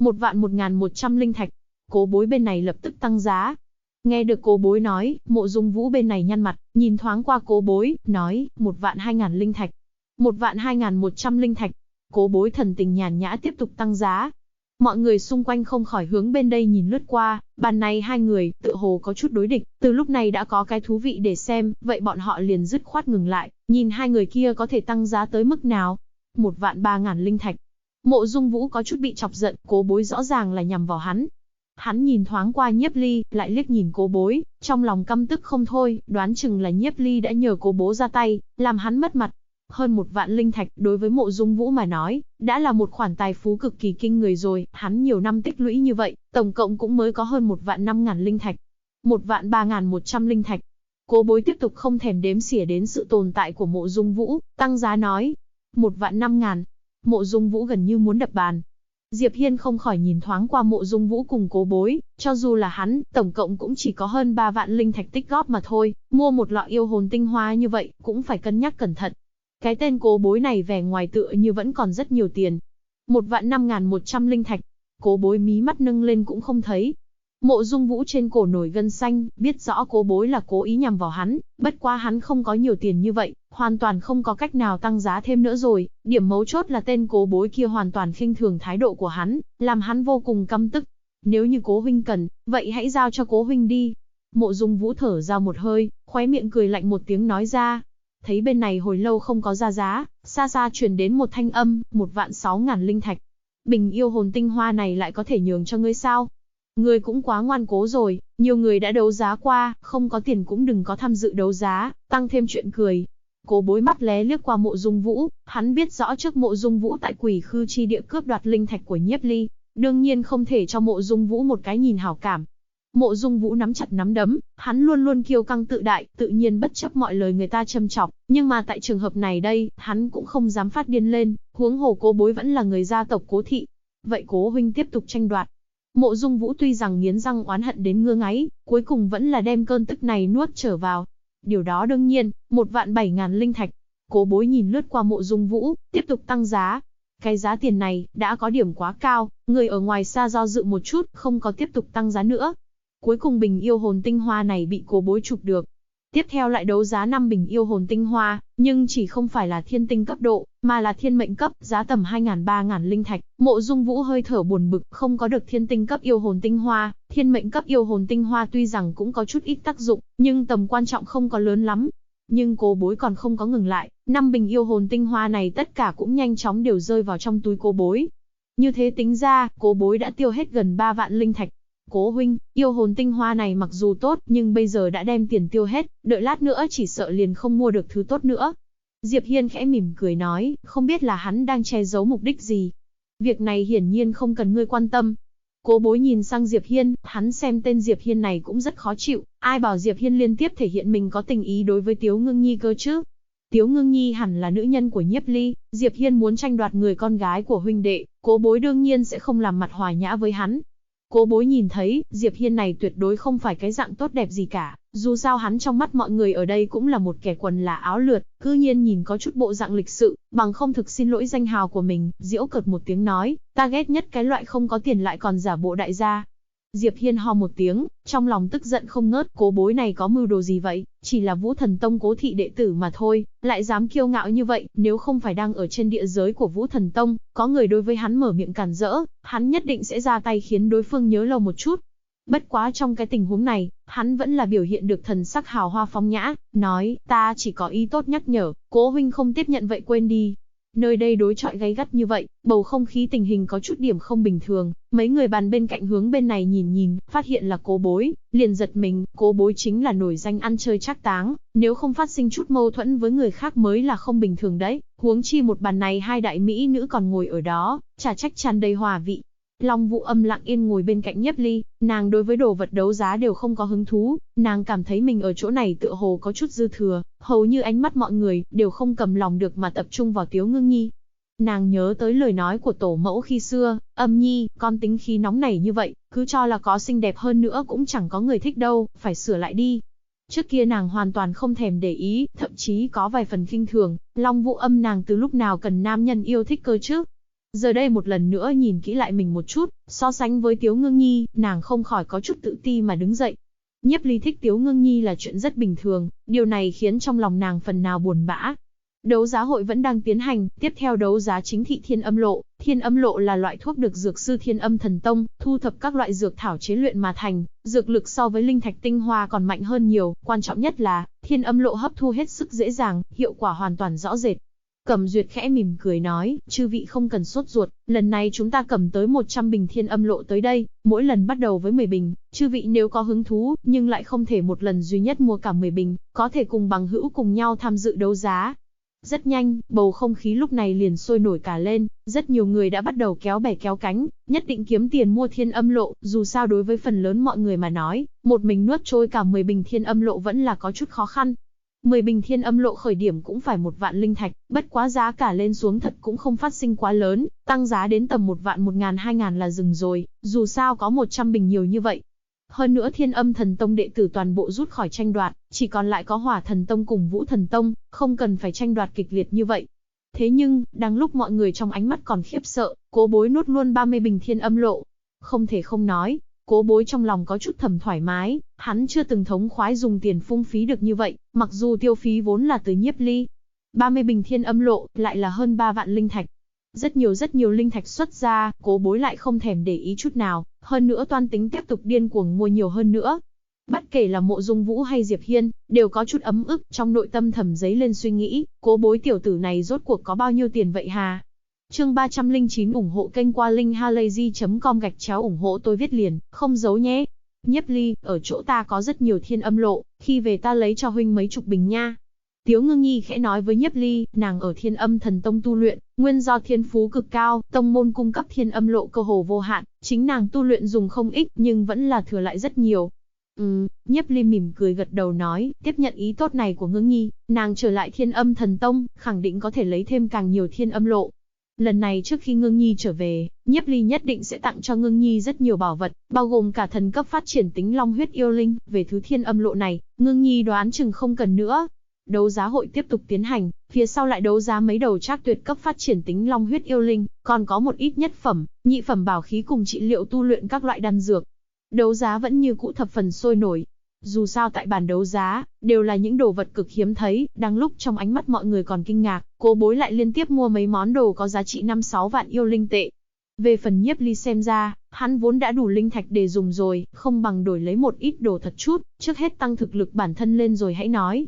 1.100.000 linh thạch. Cố Bối bên này lập tức tăng giá. Nghe được Cố Bối nói, Mộ Dung Vũ bên này nhăn mặt, nhìn thoáng qua Cố Bối, nói, 1.200.000 linh thạch. 1.2.100 linh thạch. Cố Bối thần tình nhàn nhã tiếp tục tăng giá. Mọi người xung quanh không khỏi hướng bên đây nhìn lướt qua, bàn này hai người, tựa hồ có chút đối địch, từ lúc này đã có cái thú vị để xem, vậy bọn họ liền dứt khoát ngừng lại, nhìn hai người kia có thể tăng giá tới mức nào. 1.300.000 linh thạch. Mộ Dung Vũ có chút bị chọc giận, Cố Bối rõ ràng là nhằm vào hắn. Hắn nhìn thoáng qua Nhiếp Ly, lại liếc nhìn Cố Bối, trong lòng căm tức không thôi, đoán chừng là Nhiếp Ly đã nhờ Cố Bố ra tay, làm hắn mất mặt. Hơn 1 vạn linh thạch, đối với Mộ Dung Vũ mà nói, đã là một khoản tài phú cực kỳ kinh người rồi, hắn nhiều năm tích lũy như vậy, tổng cộng cũng mới có hơn 1.500.000 linh thạch. 1.3.100 linh thạch. Cố Bối tiếp tục không thèm đếm xỉa đến sự tồn tại của Mộ Dung Vũ, tăng giá nói. 1.500.000. Mộ Dung Vũ gần như muốn đập bàn. Diệp Hiên không khỏi nhìn thoáng qua Mộ Dung Vũ cùng Cố Bối, cho dù là hắn, tổng cộng cũng chỉ có hơn 3 vạn linh thạch tích góp mà thôi, mua một lọ yêu hồn tinh hoa như vậy, cũng phải cân nhắc cẩn thận. Cái tên Cố Bối này vẻ ngoài tựa như vẫn còn rất nhiều tiền. 1.5.100 linh thạch. Cố Bối mí mắt nâng lên cũng không thấy. Mộ Dung Vũ trên cổ nổi gân xanh, biết rõ Cố Bối là cố ý nhằm vào hắn, bất quá hắn không có nhiều tiền như vậy, hoàn toàn không có cách nào tăng giá thêm nữa rồi, điểm mấu chốt là tên Cố Bối kia hoàn toàn khinh thường thái độ của hắn, làm hắn vô cùng căm tức. Nếu như Cố huynh cần, vậy hãy giao cho Cố huynh đi. Mộ Dung Vũ thở ra một hơi, khóe miệng cười lạnh một tiếng nói ra. Thấy bên này hồi lâu không có ra giá, xa xa truyền đến một thanh âm, 1.600.000 linh thạch. Bình yêu hồn tinh hoa này lại có thể nhường cho ngươi sao? Ngươi cũng quá ngoan cố rồi, nhiều người đã đấu giá qua, không có tiền cũng đừng có tham dự đấu giá, tăng thêm chuyện cười. Cố Bối mắt lé liếc qua Mộ Dung Vũ, hắn biết rõ trước Mộ Dung Vũ tại Quỷ Khư chi địa cướp đoạt linh thạch của Nhiếp Ly, đương nhiên không thể cho Mộ Dung Vũ một cái nhìn hảo cảm. Mộ Dung Vũ nắm chặt nắm đấm, hắn luôn luôn kiêu căng tự đại, tự nhiên bất chấp mọi lời người ta châm chọc, nhưng mà tại trường hợp này đây, hắn cũng không dám phát điên lên, huống hồ Cố Bối vẫn là người gia tộc Cố thị. Vậy Cố huynh tiếp tục tranh đoạt. Mộ Dung Vũ tuy rằng nghiến răng oán hận đến ngứa ngáy, cuối cùng vẫn là đem cơn tức này nuốt trở vào. Điều đó đương nhiên, 1.700.000 linh thạch. Cố Bối nhìn lướt qua Mộ Dung Vũ, tiếp tục tăng giá. Cái giá tiền này, đã có điểm quá cao, người ở ngoài xa do dự một chút, không có tiếp tục tăng giá nữa. Cuối cùng bình yêu hồn tinh hoa này bị Cố Bối chụp được. Tiếp theo lại đấu giá 5 bình yêu hồn tinh hoa, nhưng chỉ không phải là thiên tinh cấp độ, mà là thiên mệnh cấp, giá tầm 2.000-3.000 linh thạch. Mộ Dung Vũ hơi thở buồn bực, không có được thiên tinh cấp yêu hồn tinh hoa, thiên mệnh cấp yêu hồn tinh hoa tuy rằng cũng có chút ít tác dụng, nhưng tầm quan trọng không có lớn lắm. Nhưng Cố Bối còn không có ngừng lại, 5 bình yêu hồn tinh hoa này tất cả cũng nhanh chóng đều rơi vào trong túi Cố Bối. Như thế tính ra, Cố Bối đã tiêu hết gần 3 vạn linh thạch. Cố huynh, yêu hồn tinh hoa này mặc dù tốt, nhưng bây giờ đã đem tiền tiêu hết, đợi lát nữa chỉ sợ liền không mua được thứ tốt nữa. Diệp Hiên khẽ mỉm cười nói, không biết là hắn đang che giấu mục đích gì. Việc này hiển nhiên không cần ngươi quan tâm. Cố Bối nhìn sang Diệp Hiên, hắn xem tên Diệp Hiên này cũng rất khó chịu, ai bảo Diệp Hiên liên tiếp thể hiện mình có tình ý đối với Tiếu Ngưng Nhi cơ chứ. Tiếu Ngưng Nhi hẳn là nữ nhân của Nhiếp Ly, Diệp Hiên muốn tranh đoạt người con gái của huynh đệ, Cố Bối đương nhiên sẽ không làm mặt hòa nhã với hắn. Cố Bối nhìn thấy, Diệp Hiên này tuyệt đối không phải cái dạng tốt đẹp gì cả, dù sao hắn trong mắt mọi người ở đây cũng là một kẻ quần là áo lượt, cư nhiên nhìn có chút bộ dạng lịch sự, bằng không thực xin lỗi danh hào của mình, giễu cợt một tiếng nói, ta ghét nhất cái loại không có tiền lại còn giả bộ đại gia. Diệp Hiên ho một tiếng, trong lòng tức giận không ngớt, Cố Bối này có mưu đồ gì vậy, chỉ là Vũ Thần Tông Cố thị đệ tử mà thôi, lại dám kiêu ngạo như vậy, nếu không phải đang ở trên địa giới của Vũ Thần Tông, có người đối với hắn mở miệng cản rỡ, hắn nhất định sẽ ra tay khiến đối phương nhớ lâu một chút. Bất quá trong cái tình huống này, hắn vẫn là biểu hiện được thần sắc hào hoa phong nhã, nói, ta chỉ có ý tốt nhắc nhở, Cố huynh không tiếp nhận vậy quên đi. Nơi đây đối chọi gay gắt như vậy, bầu không khí tình hình có chút điểm không bình thường, mấy người bàn bên cạnh hướng bên này nhìn, phát hiện là Cố Bối, liền giật mình, Cố Bối chính là nổi danh ăn chơi trác táng, nếu không phát sinh chút mâu thuẫn với người khác mới là không bình thường đấy, huống chi một bàn này hai đại mỹ nữ còn ngồi ở đó, trà trách tràn đầy hòa vị. Long Vũ Âm lặng yên ngồi bên cạnh Nhiếp Ly, nàng đối với đồ vật đấu giá đều không có hứng thú, nàng cảm thấy mình ở chỗ này tựa hồ có chút dư thừa, hầu như ánh mắt mọi người đều không cầm lòng được mà tập trung vào Tiếu Ngưng Nhi. Nàng nhớ tới lời nói của tổ mẫu khi xưa, Âm Nhi, con tính khí nóng nảy như vậy, cứ cho là có xinh đẹp hơn nữa cũng chẳng có người thích đâu, phải sửa lại đi. Trước kia nàng hoàn toàn không thèm để ý, thậm chí có vài phần khinh thường, Long Vũ Âm nàng từ lúc nào cần nam nhân yêu thích cơ chứ. Giờ đây một lần nữa nhìn kỹ lại mình một chút, so sánh với Tiếu Ngưng Nhi, nàng không khỏi có chút tự ti mà đứng dậy. Nhiếp Ly thích Tiếu Ngưng Nhi là chuyện rất bình thường, điều này khiến trong lòng nàng phần nào buồn bã. Đấu giá hội vẫn đang tiến hành, tiếp theo đấu giá chính thị Thiên Âm Lộ. Thiên Âm Lộ là loại thuốc được dược sư Thiên Âm Thần Tông thu thập các loại dược thảo chế luyện mà thành, dược lực so với linh thạch tinh hoa còn mạnh hơn nhiều, quan trọng nhất là Thiên Âm Lộ hấp thu hết sức dễ dàng, hiệu quả hoàn toàn rõ rệt. Cẩm Duyệt khẽ mỉm cười nói, chư vị không cần sốt ruột, lần này chúng ta cầm tới 100 bình Thiên Âm Lộ tới đây, mỗi lần bắt đầu với 10 bình, chư vị nếu có hứng thú, nhưng lại không thể một lần duy nhất mua cả 10 bình, có thể cùng bằng hữu cùng nhau tham dự đấu giá. Rất nhanh, bầu không khí lúc này liền sôi nổi cả lên, rất nhiều người đã bắt đầu kéo bè kéo cánh, nhất định kiếm tiền mua Thiên Âm Lộ, dù sao đối với phần lớn mọi người mà nói, một mình nuốt trôi cả 10 bình Thiên Âm Lộ vẫn là có chút khó khăn. 10 bình Thiên Âm Lộ khởi điểm cũng phải 1 vạn linh thạch, bất quá giá cả lên xuống thật cũng không phát sinh quá lớn, tăng giá đến tầm 1 vạn 1.000-2.000 là dừng rồi, dù sao có 100 bình nhiều như vậy. Hơn nữa Thiên Âm Thần Tông đệ tử toàn bộ rút khỏi tranh đoạt, chỉ còn lại có Hỏa Thần Tông cùng Vũ Thần Tông, không cần phải tranh đoạt kịch liệt như vậy. Thế nhưng, đang lúc mọi người trong ánh mắt còn khiếp sợ, Cố Bối nuốt luôn 30 bình Thiên Âm Lộ. Không thể không nói, Cố Bối trong lòng có chút thầm thoải mái, hắn chưa từng thống khoái dùng tiền phung phí được như vậy, mặc dù tiêu phí vốn là từ Nhiếp Ly. 30 bình Thiên Âm Lộ, lại là hơn 3 vạn linh thạch. Rất nhiều linh thạch xuất ra, Cố Bối lại không thèm để ý chút nào, hơn nữa toan tính tiếp tục điên cuồng mua nhiều hơn nữa. Bất kể là Mộ Dung Vũ hay Diệp Hiên, đều có chút ấm ức, trong nội tâm thầm dấy lên suy nghĩ, Cố Bối tiểu tử này rốt cuộc có bao nhiêu tiền vậy hà? Chương 309 ủng hộ kênh qua linkhalazy.com ủng hộ tôi viết liền, không giấu nhé. Nhiếp Ly, ở chỗ ta có rất nhiều Thiên Âm Lộ, khi về ta lấy cho huynh mấy chục bình nha. Tiếu Ngưng Nhi khẽ nói với Nhiếp Ly, nàng ở Thiên Âm Thần Tông tu luyện, nguyên do thiên phú cực cao, tông môn cung cấp Thiên Âm Lộ cơ hồ vô hạn, chính nàng tu luyện dùng không ít nhưng vẫn là thừa lại rất nhiều. Nhiếp Ly mỉm cười gật đầu nói, tiếp nhận ý tốt này của Ngưng Nhi, nàng trở lại Thiên Âm Thần Tông, khẳng định có thể lấy thêm càng nhiều Thiên Âm Lộ. Lần này trước khi Ngưng Nhi trở về, Nhiếp Ly nhất định sẽ tặng cho Ngưng Nhi rất nhiều bảo vật, bao gồm cả thần cấp phát triển tính Long huyết yêu linh, về thứ Thiên Âm Lộ này, Ngưng Nhi đoán chừng không cần nữa. Đấu giá hội tiếp tục tiến hành, phía sau lại đấu giá mấy đầu trác tuyệt cấp phát triển tính Long huyết yêu linh, còn có một ít nhất phẩm, nhị phẩm bảo khí cùng trị liệu tu luyện các loại đan dược. Đấu giá vẫn như cũ thập phần sôi nổi. Dù sao tại bàn đấu giá, đều là những đồ vật cực hiếm thấy, đang lúc trong ánh mắt mọi người còn kinh ngạc, Cố Bối lại liên tiếp mua mấy món đồ có giá trị 5-6 vạn yêu linh tệ. Về phần Nhiếp Ly xem ra, hắn vốn đã đủ linh thạch để dùng rồi, không bằng đổi lấy một ít đồ thật chút, trước hết tăng thực lực bản thân lên rồi hãy nói.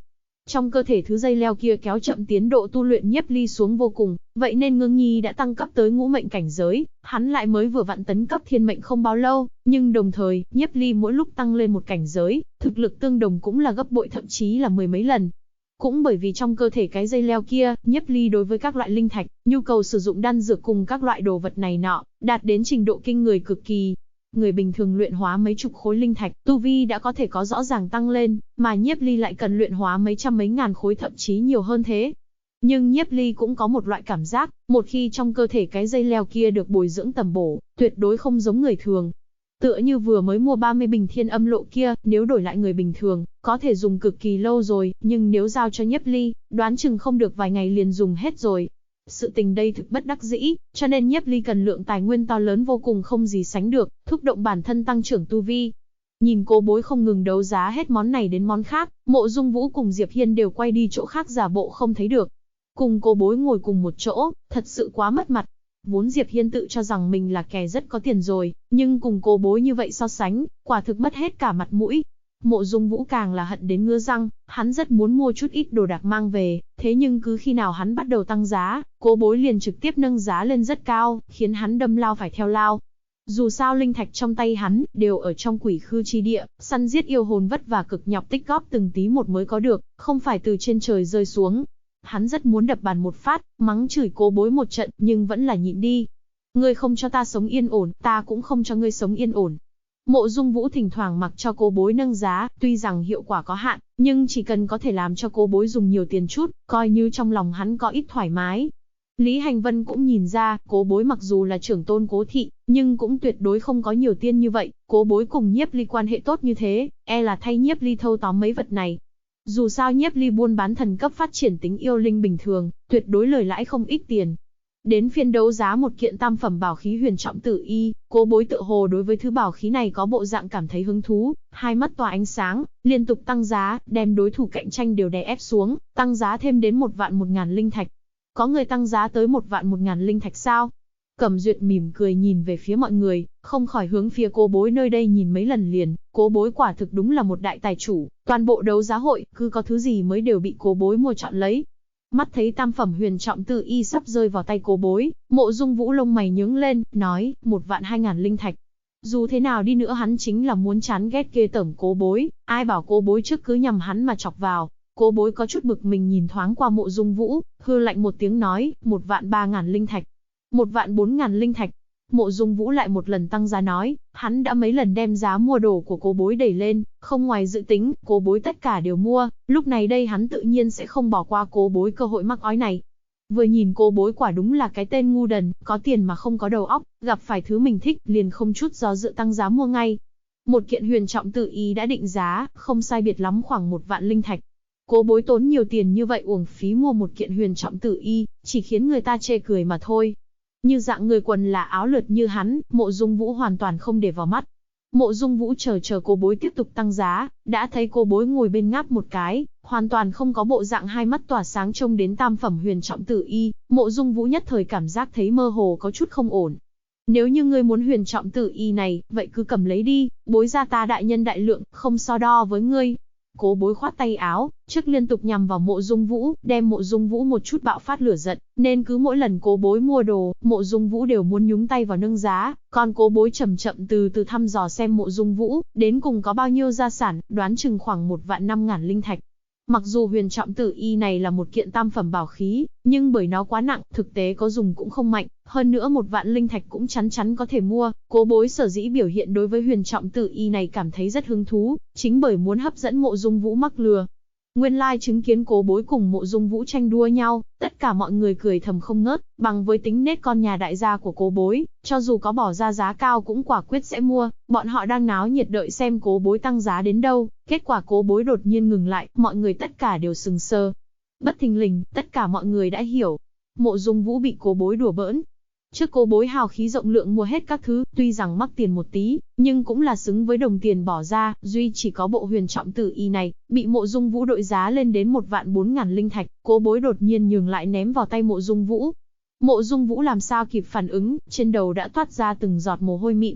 Trong cơ thể thứ dây leo kia kéo chậm tiến độ tu luyện nhiếp ly xuống vô cùng, vậy nên Ngưng Nhi đã tăng cấp tới ngũ mệnh cảnh giới, hắn lại mới vừa vặn tấn cấp thiên mệnh không bao lâu, nhưng đồng thời, nhiếp ly mỗi lúc tăng lên một cảnh giới, thực lực tương đồng cũng là gấp bội thậm chí là mười mấy lần. Cũng bởi vì trong cơ thể cái dây leo kia, nhiếp ly đối với các loại linh thạch, nhu cầu sử dụng đan dược cùng các loại đồ vật này nọ, đạt đến trình độ kinh người cực kỳ. Người bình thường luyện hóa mấy chục khối linh thạch, tu vi đã có thể có rõ ràng tăng lên, mà nhiếp ly lại cần luyện hóa mấy trăm mấy ngàn khối thậm chí nhiều hơn thế. Nhưng nhiếp ly cũng có một loại cảm giác, một khi trong cơ thể cái dây leo kia được bồi dưỡng tầm bổ, tuyệt đối không giống người thường. Tựa như vừa mới mua 30 bình thiên âm lộ kia, nếu đổi lại người bình thường, có thể dùng cực kỳ lâu rồi, nhưng nếu giao cho nhiếp ly, đoán chừng không được vài ngày liền dùng hết rồi. Sự tình đây thực bất đắc dĩ, cho nên nhiếp ly cần lượng tài nguyên to lớn vô cùng không gì sánh được, thúc động bản thân tăng trưởng tu vi. Nhìn Cố Bối không ngừng đấu giá hết món này đến món khác, Mộ Dung Vũ cùng Diệp Hiên đều quay đi chỗ khác giả bộ không thấy được. Cùng Cố Bối ngồi cùng một chỗ, thật sự quá mất mặt. Vốn Diệp Hiên tự cho rằng mình là kẻ rất có tiền rồi, nhưng cùng Cố Bối như vậy so sánh, quả thực mất hết cả mặt mũi. Mộ Dung Vũ càng là hận đến ngứa răng, hắn rất muốn mua chút ít đồ đạc mang về, thế nhưng cứ khi nào hắn bắt đầu tăng giá, Cố Bối liền trực tiếp nâng giá lên rất cao, khiến hắn đâm lao phải theo lao. Dù sao linh thạch trong tay hắn đều ở trong quỷ khư chi địa, săn giết yêu hồn vất vả cực nhọc tích góp từng tí một mới có được, không phải từ trên trời rơi xuống. Hắn rất muốn đập bàn một phát, mắng chửi Cố Bối một trận, nhưng vẫn là nhịn đi. Ngươi không cho ta sống yên ổn, ta cũng không cho ngươi sống yên ổn. Mộ Dung Vũ thỉnh thoảng mặc cho Cố Bối nâng giá, tuy rằng hiệu quả có hạn, nhưng chỉ cần có thể làm cho Cố Bối dùng nhiều tiền chút, coi như trong lòng hắn có ít thoải mái. Lý Hành Vân cũng nhìn ra, Cố Bối mặc dù là trưởng tôn Cố thị, nhưng cũng tuyệt đối không có nhiều tiền như vậy, Cố Bối cùng nhiếp ly quan hệ tốt như thế, e là thay nhiếp ly thâu tóm mấy vật này. Dù sao nhiếp ly buôn bán thần cấp phát triển tính yêu linh bình thường, tuyệt đối lời lãi không ít tiền. Đến phiên đấu giá một kiện tam phẩm bảo khí huyền trọng tử y, Cố Bối tự hồ đối với thứ bảo khí này có bộ dạng cảm thấy hứng thú, hai mắt tỏa ánh sáng, liên tục tăng giá, đem đối thủ cạnh tranh đều đè ép xuống, tăng giá thêm đến 1.100.000 linh thạch. Có người tăng giá tới 1.100.000 linh thạch sao? Cẩm Duyệt mỉm cười nhìn về phía mọi người, không khỏi hướng phía Cố Bối nơi đây nhìn mấy lần liền, Cố Bối quả thực đúng là một đại tài chủ, toàn bộ đấu giá hội, cứ có thứ gì mới đều bị Cố Bối mua chọn lấy. Mắt thấy tam phẩm huyền trọng tử y sắp rơi vào tay Cố Bối, Mộ Dung Vũ lông mày nhướng lên, nói, 1.200.000 linh thạch. Dù thế nào đi nữa hắn chính là muốn chán ghét ghê tởm Cố Bối, ai bảo Cố Bối trước cứ nhằm hắn mà chọc vào. Cố Bối có chút bực mình nhìn thoáng qua Mộ Dung Vũ, hư lạnh một tiếng nói, 1.300.000 linh thạch. 1.400.000 linh thạch. Mộ Dung Vũ lại một lần tăng giá nói, hắn đã mấy lần đem giá mua đồ của Cố Bối đẩy lên, không ngoài dự tính, Cố Bối tất cả đều mua, lúc này đây hắn tự nhiên sẽ không bỏ qua Cố Bối cơ hội mắc ói này. Vừa nhìn Cố Bối quả đúng là cái tên ngu đần, có tiền mà không có đầu óc, gặp phải thứ mình thích, liền không chút do dự tăng giá mua ngay. Một kiện huyền trọng tử y đã định giá, không sai biệt lắm khoảng 1.000.000 linh thạch. Cố Bối tốn nhiều tiền như vậy uổng phí mua một kiện huyền trọng tử y, chỉ khiến người ta chê cười mà thôi. Như dạng người quần là áo lượt như hắn, Mộ Dung Vũ hoàn toàn không để vào mắt. Mộ Dung Vũ chờ Cố Bối tiếp tục tăng giá, đã thấy Cố Bối ngồi bên ngáp một cái, hoàn toàn không có bộ dạng hai mắt tỏa sáng trông đến tam phẩm huyền trọng tử y, Mộ Dung Vũ nhất thời cảm giác thấy mơ hồ có chút không ổn. Nếu như ngươi muốn huyền trọng tử y này, vậy cứ cầm lấy đi, Bối gia ta đại nhân đại lượng, không so đo với ngươi. Cố Bối khoát tay áo, trước liên tục nhằm vào Mộ Dung Vũ, đem Mộ Dung Vũ một chút bạo phát lửa giận, nên cứ mỗi lần Cố Bối mua đồ, Mộ Dung Vũ đều muốn nhúng tay vào nâng giá, còn Cố Bối chậm chậm từ từ thăm dò xem Mộ Dung Vũ, đến cùng có bao nhiêu gia sản, đoán chừng khoảng 1.500.000 linh thạch. Mặc dù huyền trọng tử y này là một kiện tam phẩm bảo khí, nhưng bởi nó quá nặng, thực tế có dùng cũng không mạnh, hơn nữa 1.000.000 linh thạch cũng chắn có thể mua. Cố Bối sở dĩ biểu hiện đối với huyền trọng tử y này cảm thấy rất hứng thú, chính bởi muốn hấp dẫn Mộ Dung Vũ mắc lừa. Nguyên lai chứng kiến Cố Bối cùng Mộ Dung Vũ tranh đua nhau, tất cả mọi người cười thầm không ngớt, bằng với tính nết con nhà đại gia của Cố Bối, cho dù có bỏ ra giá cao cũng quả quyết sẽ mua, bọn họ đang náo nhiệt đợi xem Cố Bối tăng giá đến đâu, kết quả Cố Bối đột nhiên ngừng lại, mọi người tất cả đều sừng sờ. Bất thình lình, tất cả mọi người đã hiểu, Mộ Dung Vũ bị Cố Bối đùa bỡn. Trước Cố Bối hào khí rộng lượng mua hết các thứ, tuy rằng mắc tiền một tí, nhưng cũng là xứng với đồng tiền bỏ ra, duy chỉ có bộ huyền trọng tử y này, bị Mộ Dung Vũ đội giá lên đến 1.400.000 linh thạch, Cố Bối đột nhiên nhường lại ném vào tay Mộ Dung Vũ. Mộ Dung Vũ làm sao kịp phản ứng, trên đầu đã toát ra từng giọt mồ hôi mịn.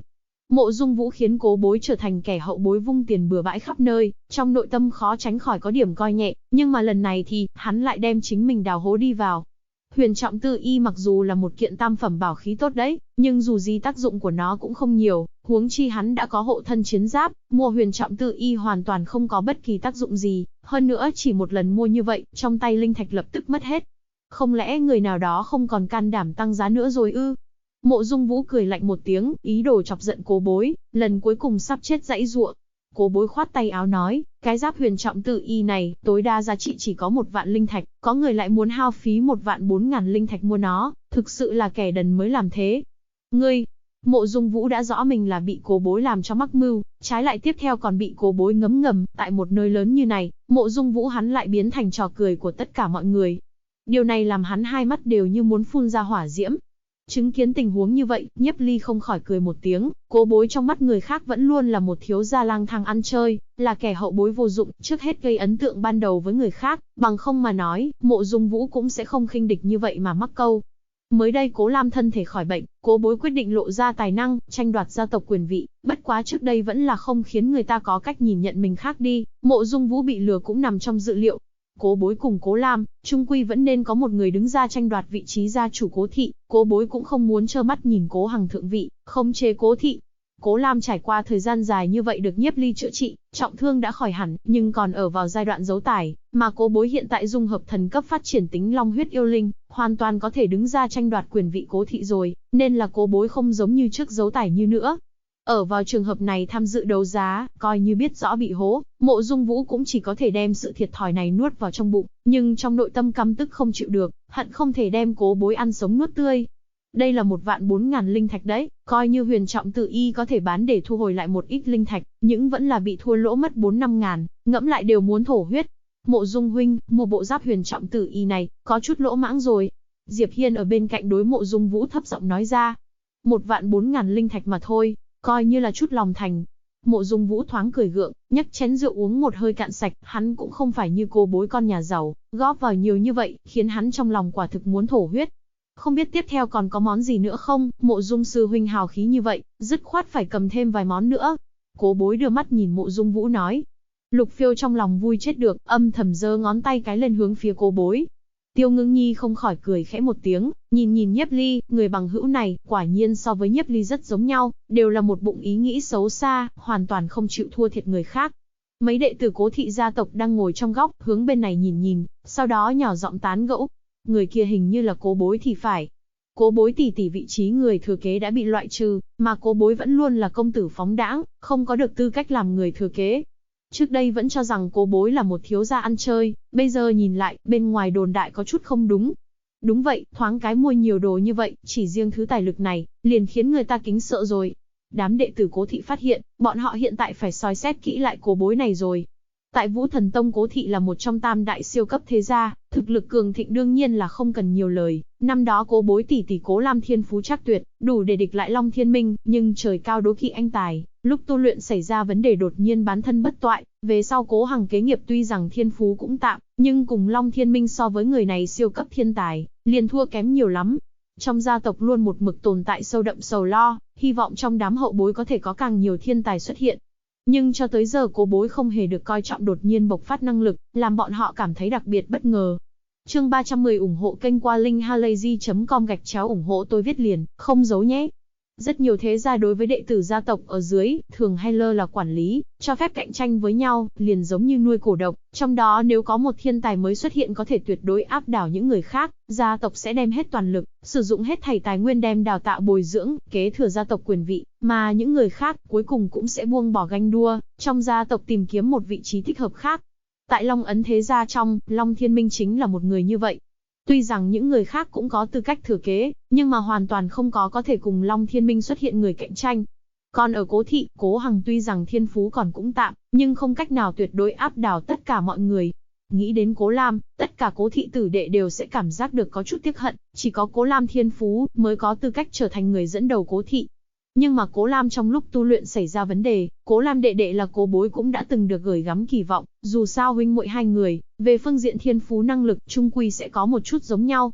Mộ Dung Vũ khiến Cố Bối trở thành kẻ hậu bối vung tiền bừa bãi khắp nơi, trong nội tâm khó tránh khỏi có điểm coi nhẹ, nhưng mà lần này thì, hắn lại đem chính mình đào hố đi vào. Huyền Trọng Tư Y mặc dù là một kiện tam phẩm bảo khí tốt đấy, nhưng dù gì tác dụng của nó cũng không nhiều, huống chi hắn đã có hộ thân chiến giáp, mua Huyền Trọng Tư Y hoàn toàn không có bất kỳ tác dụng gì, hơn nữa chỉ một lần mua như vậy, trong tay linh thạch lập tức mất hết. Không lẽ người nào đó không còn can đảm tăng giá nữa rồi ư? Mộ Dung Vũ cười lạnh một tiếng, ý đồ chọc giận Cố Bối, lần cuối cùng sắp chết giãy giụa. Cố Bối khoát tay áo nói, cái giáp Huyền Trọng Tự Y này, tối đa giá trị chỉ có 1 vạn linh thạch, có người lại muốn hao phí 1.400.000 linh thạch mua nó, thực sự là kẻ đần mới làm thế. Ngươi, Mộ Dung Vũ đã rõ mình là bị Cố Bối làm cho mắc mưu, trái lại tiếp theo còn bị Cố Bối ngấm ngầm, tại một nơi lớn như này, Mộ Dung Vũ hắn lại biến thành trò cười của tất cả mọi người. Điều này làm hắn hai mắt đều như muốn phun ra hỏa diễm. Chứng kiến tình huống như vậy, Nhiếp Ly không khỏi cười một tiếng, Cố Bối trong mắt người khác vẫn luôn là một thiếu gia lang thang ăn chơi, là kẻ hậu bối vô dụng, trước hết gây ấn tượng ban đầu với người khác, bằng không mà nói, Mộ Dung Vũ cũng sẽ không khinh địch như vậy mà mắc câu. Mới đây Cố Lam thân thể khỏi bệnh, Cố Bối quyết định lộ ra tài năng, tranh đoạt gia tộc quyền vị, bất quá trước đây vẫn là không khiến người ta có cách nhìn nhận mình khác đi, Mộ Dung Vũ bị lừa cũng nằm trong dự liệu. Cố Bối cùng Cố Lam, chung quy vẫn nên có một người đứng ra tranh đoạt vị trí gia chủ Cố thị, Cố Bối cũng không muốn trơ mắt nhìn Cố Hằng thượng vị, không chế Cố thị. Cố Lam trải qua thời gian dài như vậy được Nhiếp Ly chữa trị, trọng thương đã khỏi hẳn, nhưng còn ở vào giai đoạn giấu tài, mà Cố Bối hiện tại dung hợp thần cấp phát triển tính long huyết yêu linh, hoàn toàn có thể đứng ra tranh đoạt quyền vị Cố thị rồi, nên là Cố Bối không giống như trước giấu tài như nữa. Ở vào trường hợp này tham dự đấu giá, coi như biết rõ bị hố, Mộ Dung Vũ cũng chỉ có thể đem sự thiệt thòi này nuốt vào trong bụng, nhưng trong nội tâm căm tức không chịu được, hận không thể đem Cố Bối ăn sống nuốt tươi. Đây là 1.400.000 linh thạch đấy, coi như Huyền Trọng Tự Y có thể bán để thu hồi lại một ít linh thạch, nhưng vẫn là bị thua lỗ mất 4-5 ngàn, ngẫm lại đều muốn thổ huyết. Mộ Dung huynh, mua bộ giáp Huyền Trọng Tự Y này, có chút lỗ mãng rồi. Diệp Hiên ở bên cạnh đối Mộ Dung Vũ thấp giọng nói ra. 1.400.000 linh thạch mà thôi, coi như là chút lòng thành. Mộ Dung Vũ thoáng cười gượng, nhấc chén rượu uống một hơi cạn sạch, hắn cũng không phải như Cố Bối con nhà giàu, góp vào nhiều như vậy, khiến hắn trong lòng quả thực muốn thổ huyết. Không biết tiếp theo còn có món gì nữa không, Mộ Dung sư huynh hào khí như vậy, dứt khoát phải cầm thêm vài món nữa. Cố Bối đưa mắt nhìn Mộ Dung Vũ nói. Lục Phiêu trong lòng vui chết được, âm thầm giơ ngón tay cái lên hướng phía Cố Bối. Tiêu Ngưng Nhi không khỏi cười khẽ một tiếng, nhìn Nhiếp Ly, người bằng hữu này, quả nhiên so với Nhiếp Ly rất giống nhau, đều là một bụng ý nghĩ xấu xa, hoàn toàn không chịu thua thiệt người khác. Mấy đệ tử Cố thị gia tộc đang ngồi trong góc, hướng bên này nhìn, sau đó nhỏ giọng tán gẫu. Người kia hình như là Cố Bối thì phải. Cố Bối tỷ tỷ vị trí người thừa kế đã bị loại trừ, mà Cố Bối vẫn luôn là công tử phóng đãng, không có được tư cách làm người thừa kế. Trước đây vẫn cho rằng Cố Bối là một thiếu gia ăn chơi, bây giờ nhìn lại, bên ngoài đồn đại có chút không đúng. Đúng vậy, thoáng cái mua nhiều đồ như vậy, chỉ riêng thứ tài lực này, liền khiến người ta kính sợ rồi. Đám đệ tử Cố thị phát hiện, bọn họ hiện tại phải soi xét kỹ lại Cố Bối này rồi. Tại Vũ Thần Tông Cố thị là một trong tam đại siêu cấp thế gia, thực lực cường thịnh đương nhiên là không cần nhiều lời. Năm đó Cố Bối tỷ tỷ Cố Lam thiên phú trắc tuyệt, đủ để địch lại Long Thiên Minh, nhưng trời cao đố kỵ anh tài, lúc tu luyện xảy ra vấn đề đột nhiên bán thân bất toại, về sau Cố Hằng kế nghiệp tuy rằng thiên phú cũng tạm, nhưng cùng Long Thiên Minh so với người này siêu cấp thiên tài, liền thua kém nhiều lắm. Trong gia tộc luôn một mực tồn tại sâu đậm sầu lo, hy vọng trong đám hậu bối có thể có càng nhiều thiên tài xuất hiện. Nhưng cho tới giờ Cố Bối không hề được coi trọng đột nhiên bộc phát năng lực, làm bọn họ cảm thấy đặc biệt bất ngờ. Chương 310 ủng hộ kênh qua linkhalazy.com ủng hộ tôi viết liền, không giấu nhé. Rất nhiều thế gia đối với đệ tử gia tộc ở dưới, thường hay lơ là quản lý, cho phép cạnh tranh với nhau, liền giống như nuôi cổ độc, trong đó nếu có một thiên tài mới xuất hiện có thể tuyệt đối áp đảo những người khác, gia tộc sẽ đem hết toàn lực, sử dụng hết thảy tài nguyên đem đào tạo bồi dưỡng, kế thừa gia tộc quyền vị, mà những người khác cuối cùng cũng sẽ buông bỏ ganh đua, trong gia tộc tìm kiếm một vị trí thích hợp khác. Tại Long Ấn thế gia trong, Long Thiên Minh chính là một người như vậy. Tuy rằng những người khác cũng có tư cách thừa kế, nhưng mà hoàn toàn không có thể cùng Long Thiên Minh xuất hiện người cạnh tranh. Còn ở Cố thị, Cố Hằng tuy rằng thiên phú còn cũng tạm, nhưng không cách nào tuyệt đối áp đảo tất cả mọi người. Nghĩ đến Cố Lam, tất cả Cố thị tử đệ đều sẽ cảm giác được có chút tiếc hận, chỉ có Cố Lam thiên phú mới có tư cách trở thành người dẫn đầu Cố thị. Nhưng mà Cố Lam trong lúc tu luyện xảy ra vấn đề, Cố Lam đệ đệ là Cố Bối cũng đã từng được gửi gắm kỳ vọng, dù sao huynh muội hai người, về phương diện thiên phú năng lực chung quy sẽ có một chút giống nhau.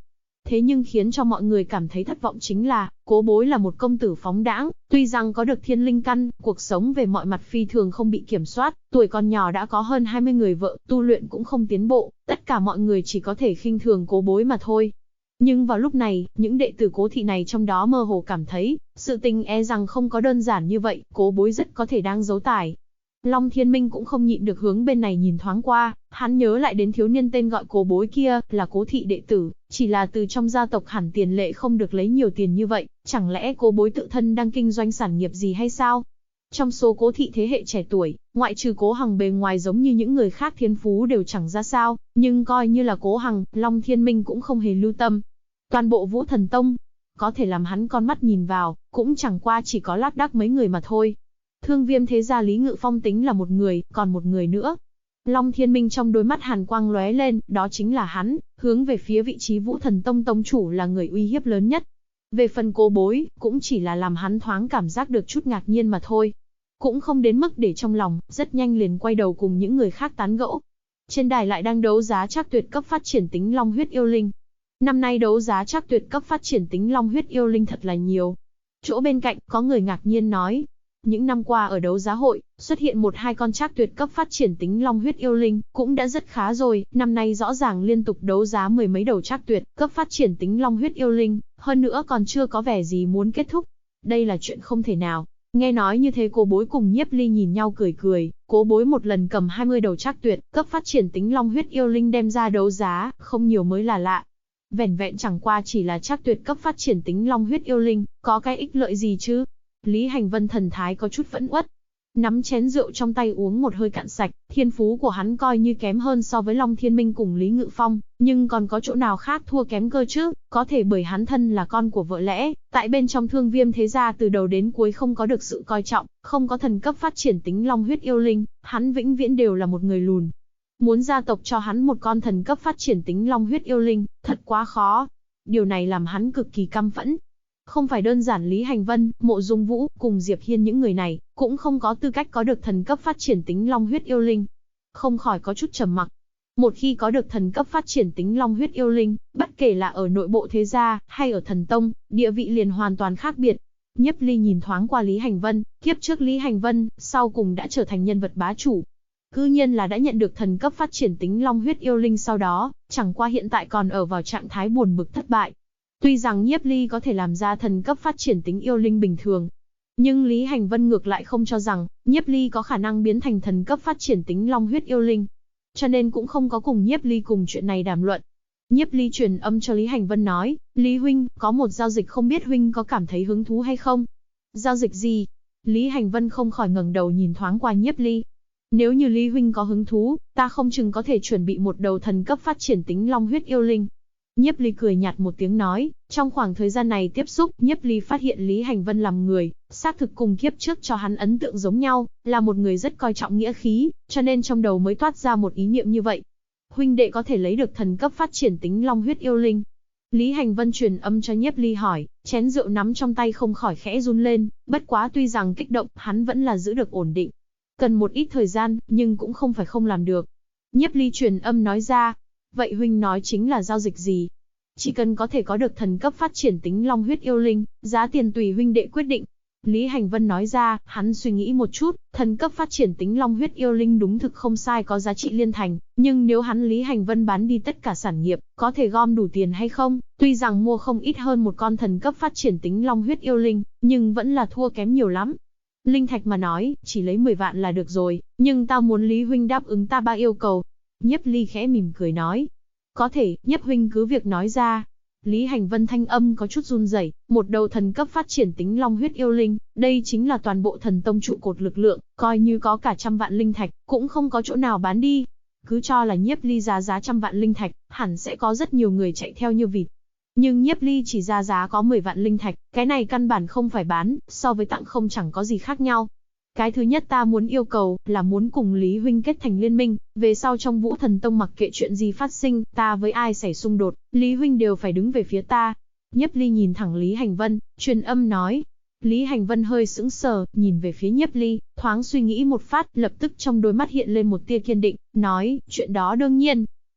Thế nhưng khiến cho mọi người cảm thấy thất vọng chính là, Cố Bối là một công tử phóng đãng, tuy rằng có được thiên linh căn, cuộc sống về mọi mặt phi thường không bị kiểm soát, tuổi còn nhỏ đã có hơn 20 người vợ, tu luyện cũng không tiến bộ, tất cả mọi người chỉ có thể khinh thường Cố Bối mà thôi. Nhưng vào lúc này, những đệ tử Cố thị này trong đó mơ hồ cảm thấy, sự tình e rằng không có đơn giản như vậy, Cố Bối rất có thể đang giấu tài. Long Thiên Minh cũng không nhịn được hướng bên này nhìn thoáng qua, hắn nhớ lại đến thiếu niên tên gọi Cố Bối kia, là Cố thị đệ tử, chỉ là từ trong gia tộc hẳn tiền lệ không được lấy nhiều tiền như vậy, chẳng lẽ Cố Bối tự thân đang kinh doanh sản nghiệp gì hay sao? Trong số Cố thị thế hệ trẻ tuổi, ngoại trừ Cố Hằng bề ngoài giống như những người khác thiên phú đều chẳng ra sao, nhưng coi như là Cố Hằng, Long Thiên Minh cũng không hề lưu tâm. Toàn bộ Vũ Thần Tông, có thể làm hắn con mắt nhìn vào, cũng chẳng qua chỉ có lác đác mấy người mà thôi. Thương Viêm thế gia Lý Ngự Phong tính là một người, còn một người nữa. Long Thiên Minh trong đôi mắt hàn quang lóe lên, đó chính là hắn, hướng về phía vị trí Vũ Thần Tông tông chủ là người uy hiếp lớn nhất. Về phần Cố Bối, cũng chỉ là làm hắn thoáng cảm giác được chút ngạc nhiên mà thôi. Cũng không đến mức để trong lòng, rất nhanh liền quay đầu cùng những người khác tán gẫu. Trên đài lại đang đấu giá trác tuyệt cấp phát triển tính Long huyết yêu linh. Năm nay đấu giá trác tuyệt cấp phát triển tính Long huyết yêu linh thật là nhiều. Chỗ bên cạnh, có người ngạc nhiên nói. Những năm qua ở đấu giá hội, xuất hiện 1-2 con trác tuyệt cấp phát triển tính Long huyết yêu linh, cũng đã rất khá rồi, năm nay rõ ràng liên tục đấu giá mười mấy đầu trác tuyệt cấp phát triển tính Long huyết yêu linh, hơn nữa còn chưa có vẻ gì muốn kết thúc. Đây là chuyện không thể nào. Nghe nói như thế Cố Bối cùng Nhiếp Ly nhìn nhau cười cười, Cố Bối một lần cầm 20 đầu trác tuyệt cấp phát triển tính Long huyết yêu linh đem ra đấu giá, không nhiều mới là lạ. Vẻn vẹn chẳng qua chỉ là trác tuyệt cấp phát triển tính Long huyết yêu linh, có cái ích lợi gì chứ? Lý Hành Vân thần thái có chút phẫn uất, nắm chén rượu trong tay uống một hơi cạn sạch, thiên phú của hắn coi như kém hơn so với Long Thiên Minh cùng Lý Ngự Phong, nhưng còn có chỗ nào khác thua kém cơ chứ, có thể bởi hắn thân là con của vợ lẽ, tại bên trong Thương Viêm thế gia từ đầu đến cuối không có được sự coi trọng, không có thần cấp phát triển tính Long huyết yêu linh, hắn vĩnh viễn đều là một người lùn. Muốn gia tộc cho hắn một con thần cấp phát triển tính Long huyết yêu linh, thật quá khó. Điều này làm hắn cực kỳ căm phẫn. Không phải đơn giản Lý Hành Vân, Mộ Dung Vũ, cùng Diệp Hiên những người này, cũng không có tư cách có được thần cấp phát triển tính Long huyết yêu linh. Không khỏi có chút trầm mặc. Một khi có được thần cấp phát triển tính Long huyết yêu linh, bất kể là ở nội bộ thế gia, hay ở thần tông, địa vị liền hoàn toàn khác biệt. Nhiếp Ly nhìn thoáng qua Lý Hành Vân, kiếp trước Lý Hành Vân, sau cùng đã trở thành nhân vật bá chủ. Cư nhiên là đã nhận được thần cấp phát triển tính Long huyết yêu linh sau đó, chẳng qua hiện tại còn ở vào trạng thái buồn bực thất bại. Tuy rằng Nhiếp Ly có thể làm ra thần cấp phát triển tính yêu linh bình thường, nhưng Lý Hành Vân ngược lại không cho rằng Nhiếp Ly có khả năng biến thành thần cấp phát triển tính Long huyết yêu linh. Cho nên cũng không có cùng Nhiếp Ly cùng chuyện này đàm luận. Nhiếp Ly truyền âm cho Lý Hành Vân nói, Lý huynh, có một giao dịch không biết huynh có cảm thấy hứng thú hay không? Giao dịch gì? Lý Hành Vân không khỏi ngẩng đầu nhìn thoáng qua Nhiếp Ly. Nếu như Lý huynh có hứng thú, ta không chừng có thể chuẩn bị một đầu thần cấp phát triển tính Long huyết yêu linh. Nhiếp Ly cười nhạt một tiếng nói, trong khoảng thời gian này tiếp xúc, Nhiếp Ly phát hiện Lý Hành Vân làm người, xác thực cùng kiếp trước cho hắn ấn tượng giống nhau, là một người rất coi trọng nghĩa khí, cho nên trong đầu mới toát ra một ý niệm như vậy. Huynh đệ có thể lấy được thần cấp phát triển tính Long huyết yêu linh. Lý Hành Vân truyền âm cho Nhiếp Ly hỏi, chén rượu nắm trong tay không khỏi khẽ run lên, bất quá tuy rằng kích động, hắn vẫn là giữ được ổn định. Cần một ít thời gian, nhưng cũng không phải không làm được. Nhiếp Ly truyền âm nói ra, vậy huynh nói chính là giao dịch gì? Chỉ cần có thể có được thần cấp phát triển tính Long huyết yêu linh, giá tiền tùy huynh đệ quyết định. Lý Hành Vân nói ra, hắn suy nghĩ một chút, thần cấp phát triển tính Long huyết yêu linh đúng thực không sai có giá trị liên thành, nhưng nếu hắn Lý Hành Vân bán đi tất cả sản nghiệp, có thể gom đủ tiền hay không? Tuy rằng mua không ít hơn một con thần cấp phát triển tính Long huyết yêu linh, nhưng vẫn là thua kém nhiều lắm. Linh thạch mà nói, chỉ lấy 10 vạn là được rồi, nhưng tao muốn Lý huynh đáp ứng ta 3 yêu cầu. Nhiếp Ly khẽ mỉm cười nói. Có thể, Nhiếp huynh cứ việc nói ra. Lý Hành Vân thanh âm có chút run rẩy, một đầu thần cấp phát triển tính Long huyết yêu linh, đây chính là toàn bộ thần tông trụ cột lực lượng, coi như có cả 100 vạn linh thạch, cũng không có chỗ nào bán đi. Cứ cho là Nhiếp Ly giá 100 vạn linh thạch, hẳn sẽ có rất nhiều người chạy theo như vịt. Nhưng Nhiếp Ly chỉ ra giá có 10 vạn linh thạch, cái này căn bản không phải bán, so với tặng không chẳng có gì khác nhau. Cái thứ nhất ta muốn yêu cầu, là muốn cùng Lý huynh kết thành liên minh, về sau trong Vũ Thần Tông mặc kệ chuyện gì phát sinh, ta với ai xảy xung đột, Lý huynh đều phải đứng về phía ta. Nhiếp Ly nhìn thẳng Lý Hành Vân, truyền âm nói. Lý Hành Vân hơi sững sờ, nhìn về phía Nhiếp Ly, thoáng suy nghĩ một phát, lập tức trong đôi mắt hiện lên một tia kiên định, nói, chuyện đó đương nhiên.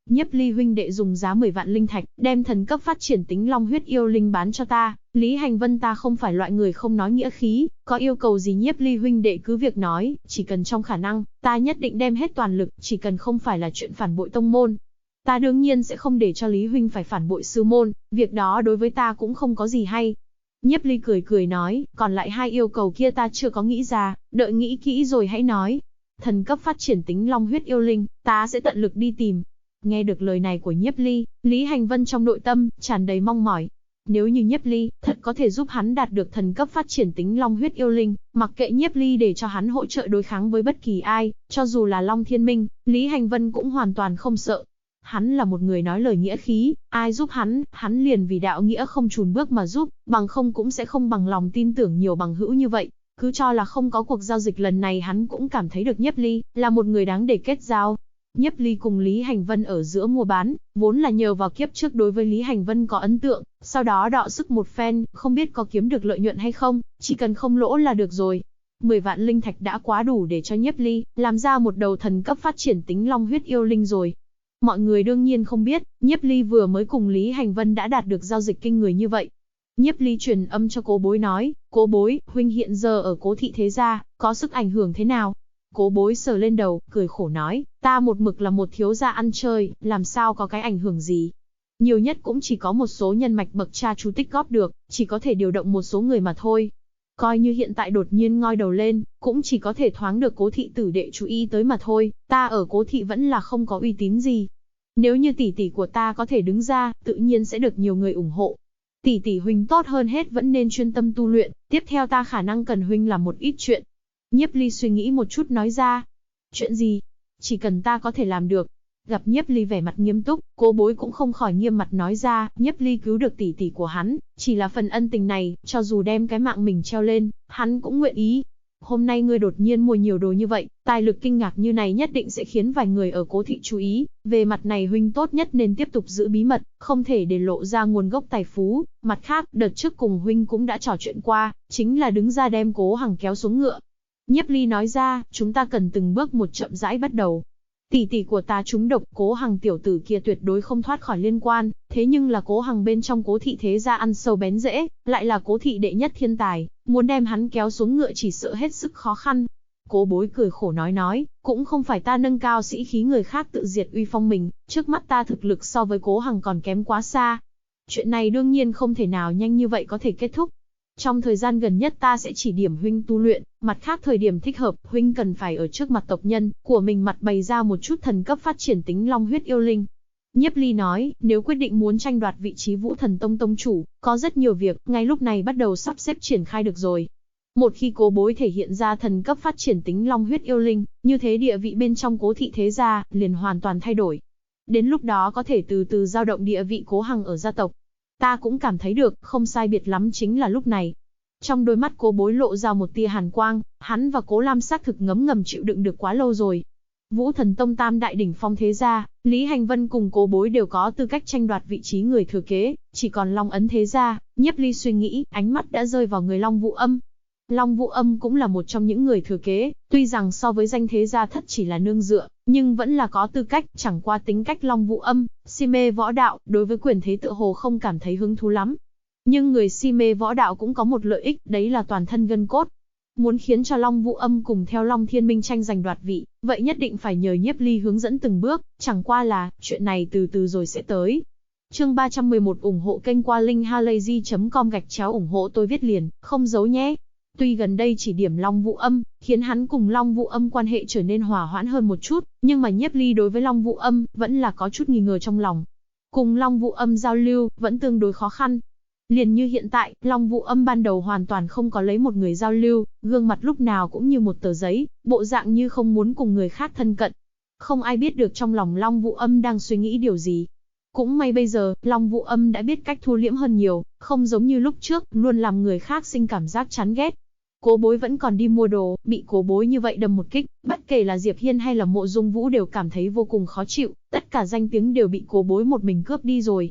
Nhiếp Ly huynh đệ dùng giá 10 vạn linh thạch, đem thần cấp phát triển tính long huyết yêu linh bán cho ta. Lý Hành Vân ta không phải loại người không nói nghĩa khí, có yêu cầu gì Nhiếp Ly huynh đệ cứ việc nói, chỉ cần trong khả năng, ta nhất định đem hết toàn lực, chỉ cần không phải là chuyện phản bội tông môn. Ta đương nhiên sẽ không để cho Lý huynh phải phản bội sư môn, việc đó đối với ta cũng không có gì hay. Nhiếp Ly cười cười nói, còn lại 2 yêu cầu kia ta chưa có nghĩ ra, đợi nghĩ kỹ rồi hãy nói. Thần cấp phát triển tính long huyết yêu linh, ta sẽ tận lực đi tìm. Nghe được lời này của Nhiếp Ly, Lý Hành Vân trong nội tâm tràn đầy mong mỏi. Nếu như Nhiếp Ly thật có thể giúp hắn đạt được thần cấp phát triển tính long huyết yêu linh, mặc kệ Nhiếp Ly để cho hắn hỗ trợ đối kháng với bất kỳ ai, cho dù là Long Thiên Minh, Lý Hành Vân cũng hoàn toàn không sợ. Hắn là một người nói lời nghĩa khí, ai giúp hắn liền vì đạo nghĩa không chùn bước mà giúp, bằng không cũng sẽ không bằng lòng tin tưởng nhiều bằng hữu như vậy. Cứ cho là không có cuộc giao dịch lần này hắn cũng cảm thấy được Nhiếp Ly là một người đáng để kết giao. Nhiếp Ly cùng Lý Hành Vân ở giữa mua bán, vốn là nhờ vào kiếp trước đối với Lý Hành Vân có ấn tượng, sau đó đọ sức một phen, không biết có kiếm được lợi nhuận hay không, chỉ cần không lỗ là được rồi. 10 vạn linh thạch đã quá đủ để cho Nhiếp Ly làm ra một đầu thần cấp phát triển tính long huyết yêu linh rồi. Mọi người đương nhiên không biết, Nhiếp Ly vừa mới cùng Lý Hành Vân đã đạt được giao dịch kinh người như vậy. Nhiếp Ly truyền âm cho Cố Bối nói, Cố Bối, huynh hiện giờ ở Cố thị thế gia, có sức ảnh hưởng thế nào? Cố Bối sờ lên đầu, cười khổ nói, ta một mực là một thiếu gia ăn chơi, làm sao có cái ảnh hưởng gì? Nhiều nhất cũng chỉ có một số nhân mạch bậc cha chú tích góp được, chỉ có thể điều động một số người mà thôi. Coi như hiện tại đột nhiên ngoi đầu lên, cũng chỉ có thể thoáng được Cố thị tử đệ chú ý tới mà thôi, ta ở Cố thị vẫn là không có uy tín gì. Nếu như tỷ tỷ của ta có thể đứng ra, tự nhiên sẽ được nhiều người ủng hộ. Tỷ tỷ huynh tốt hơn hết vẫn nên chuyên tâm tu luyện, tiếp theo ta khả năng cần huynh làm một ít chuyện. Nhiếp Ly suy nghĩ một chút nói ra. Chuyện gì? Chỉ cần ta có thể làm được. Gặp Nhiếp Ly vẻ mặt nghiêm túc, Cố Bối cũng không khỏi nghiêm mặt nói ra, Nhiếp Ly cứu được tỷ tỷ của hắn, chỉ là phần ân tình này, cho dù đem cái mạng mình treo lên, hắn cũng nguyện ý. Hôm nay ngươi đột nhiên mua nhiều đồ như vậy, tài lực kinh ngạc như này nhất định sẽ khiến vài người ở Cố thị chú ý, về mặt này huynh tốt nhất nên tiếp tục giữ bí mật, không thể để lộ ra nguồn gốc tài phú. Mặt khác, đợt trước cùng huynh cũng đã trò chuyện qua, chính là đứng ra đem Cố Hằng kéo xuống ngựa. Nhiếp Ly nói ra, chúng ta cần từng bước một chậm rãi bắt đầu. Tỷ tỷ của ta trúng độc, Cố Hằng tiểu tử kia tuyệt đối không thoát khỏi liên quan, thế nhưng là Cố Hằng bên trong Cố thị thế gia ăn sâu bén rễ, lại là Cố thị đệ nhất thiên tài, muốn đem hắn kéo xuống ngựa chỉ sợ hết sức khó khăn. Cố Bối cười khổ nói, cũng không phải ta nâng cao sĩ khí người khác tự diệt uy phong mình, trước mắt ta thực lực so với Cố Hằng còn kém quá xa. Chuyện này đương nhiên không thể nào nhanh như vậy có thể kết thúc. Trong thời gian gần nhất ta sẽ chỉ điểm huynh tu luyện, mặt khác thời điểm thích hợp, huynh cần phải ở trước mặt tộc nhân của mình mặt bày ra một chút thần cấp phát triển tính long huyết yêu linh. Nhiếp Ly nói, nếu quyết định muốn tranh đoạt vị trí Vũ Thần Tông tông chủ, có rất nhiều việc, ngay lúc này bắt đầu sắp xếp triển khai được rồi. Một khi Cố Bối thể hiện ra thần cấp phát triển tính long huyết yêu linh, như thế địa vị bên trong Cố thị thế gia liền hoàn toàn thay đổi. Đến lúc đó có thể từ từ dao động địa vị Cố Hằng ở gia tộc. Ta cũng cảm thấy được, không sai biệt lắm chính là lúc này. Trong đôi mắt Cố Bối lộ ra một tia hàn quang, hắn và Cố Lam xác thực ngấm ngầm chịu đựng được quá lâu rồi. Vũ Thần Tông tam đại đỉnh phong thế gia, Lý Hành Vân cùng Cố Bối đều có tư cách tranh đoạt vị trí người thừa kế, chỉ còn Long Ấn thế gia. Nhiếp Ly suy nghĩ, ánh mắt đã rơi vào người Long Vũ Âm. Long Vũ Âm cũng là một trong những người thừa kế, tuy rằng so với danh thế gia thất chỉ là nương dựa, nhưng vẫn là có tư cách, chẳng qua tính cách Long Vũ Âm, si mê võ đạo, đối với quyền thế tựa hồ không cảm thấy hứng thú lắm. Nhưng người si mê võ đạo cũng có một lợi ích, đấy là toàn thân gân cốt. Muốn khiến cho Long Vũ Âm cùng theo Long Thiên Minh tranh giành đoạt vị, vậy nhất định phải nhờ Nhiếp Ly hướng dẫn từng bước, chẳng qua là, chuyện này từ từ rồi sẽ tới. Chương 311 ủng hộ kênh qua linkhalazy.com ủng hộ tôi viết liền, không giấu nhé. Tuy gần đây chỉ điểm Long Vũ Âm, khiến hắn cùng Long Vũ Âm quan hệ trở nên hòa hoãn hơn một chút, nhưng mà Nhiếp Ly đối với Long Vũ Âm vẫn là có chút nghi ngờ trong lòng. Cùng Long Vũ Âm giao lưu vẫn tương đối khó khăn. Liền như hiện tại, Long Vũ Âm ban đầu hoàn toàn không có lấy một người giao lưu, gương mặt lúc nào cũng như một tờ giấy, bộ dạng như không muốn cùng người khác thân cận. Không ai biết được trong lòng Long Vũ Âm đang suy nghĩ điều gì. Cũng may bây giờ, Long Vũ Âm đã biết cách thu liễm hơn nhiều, không giống như lúc trước, luôn làm người khác sinh cảm giác chán ghét. Cố Bối vẫn còn đi mua đồ, bị Cố Bối như vậy đâm một kích, bất kể là Diệp Hiên hay là Mộ Dung Vũ đều cảm thấy vô cùng khó chịu, tất cả danh tiếng đều bị Cố Bối một mình cướp đi rồi.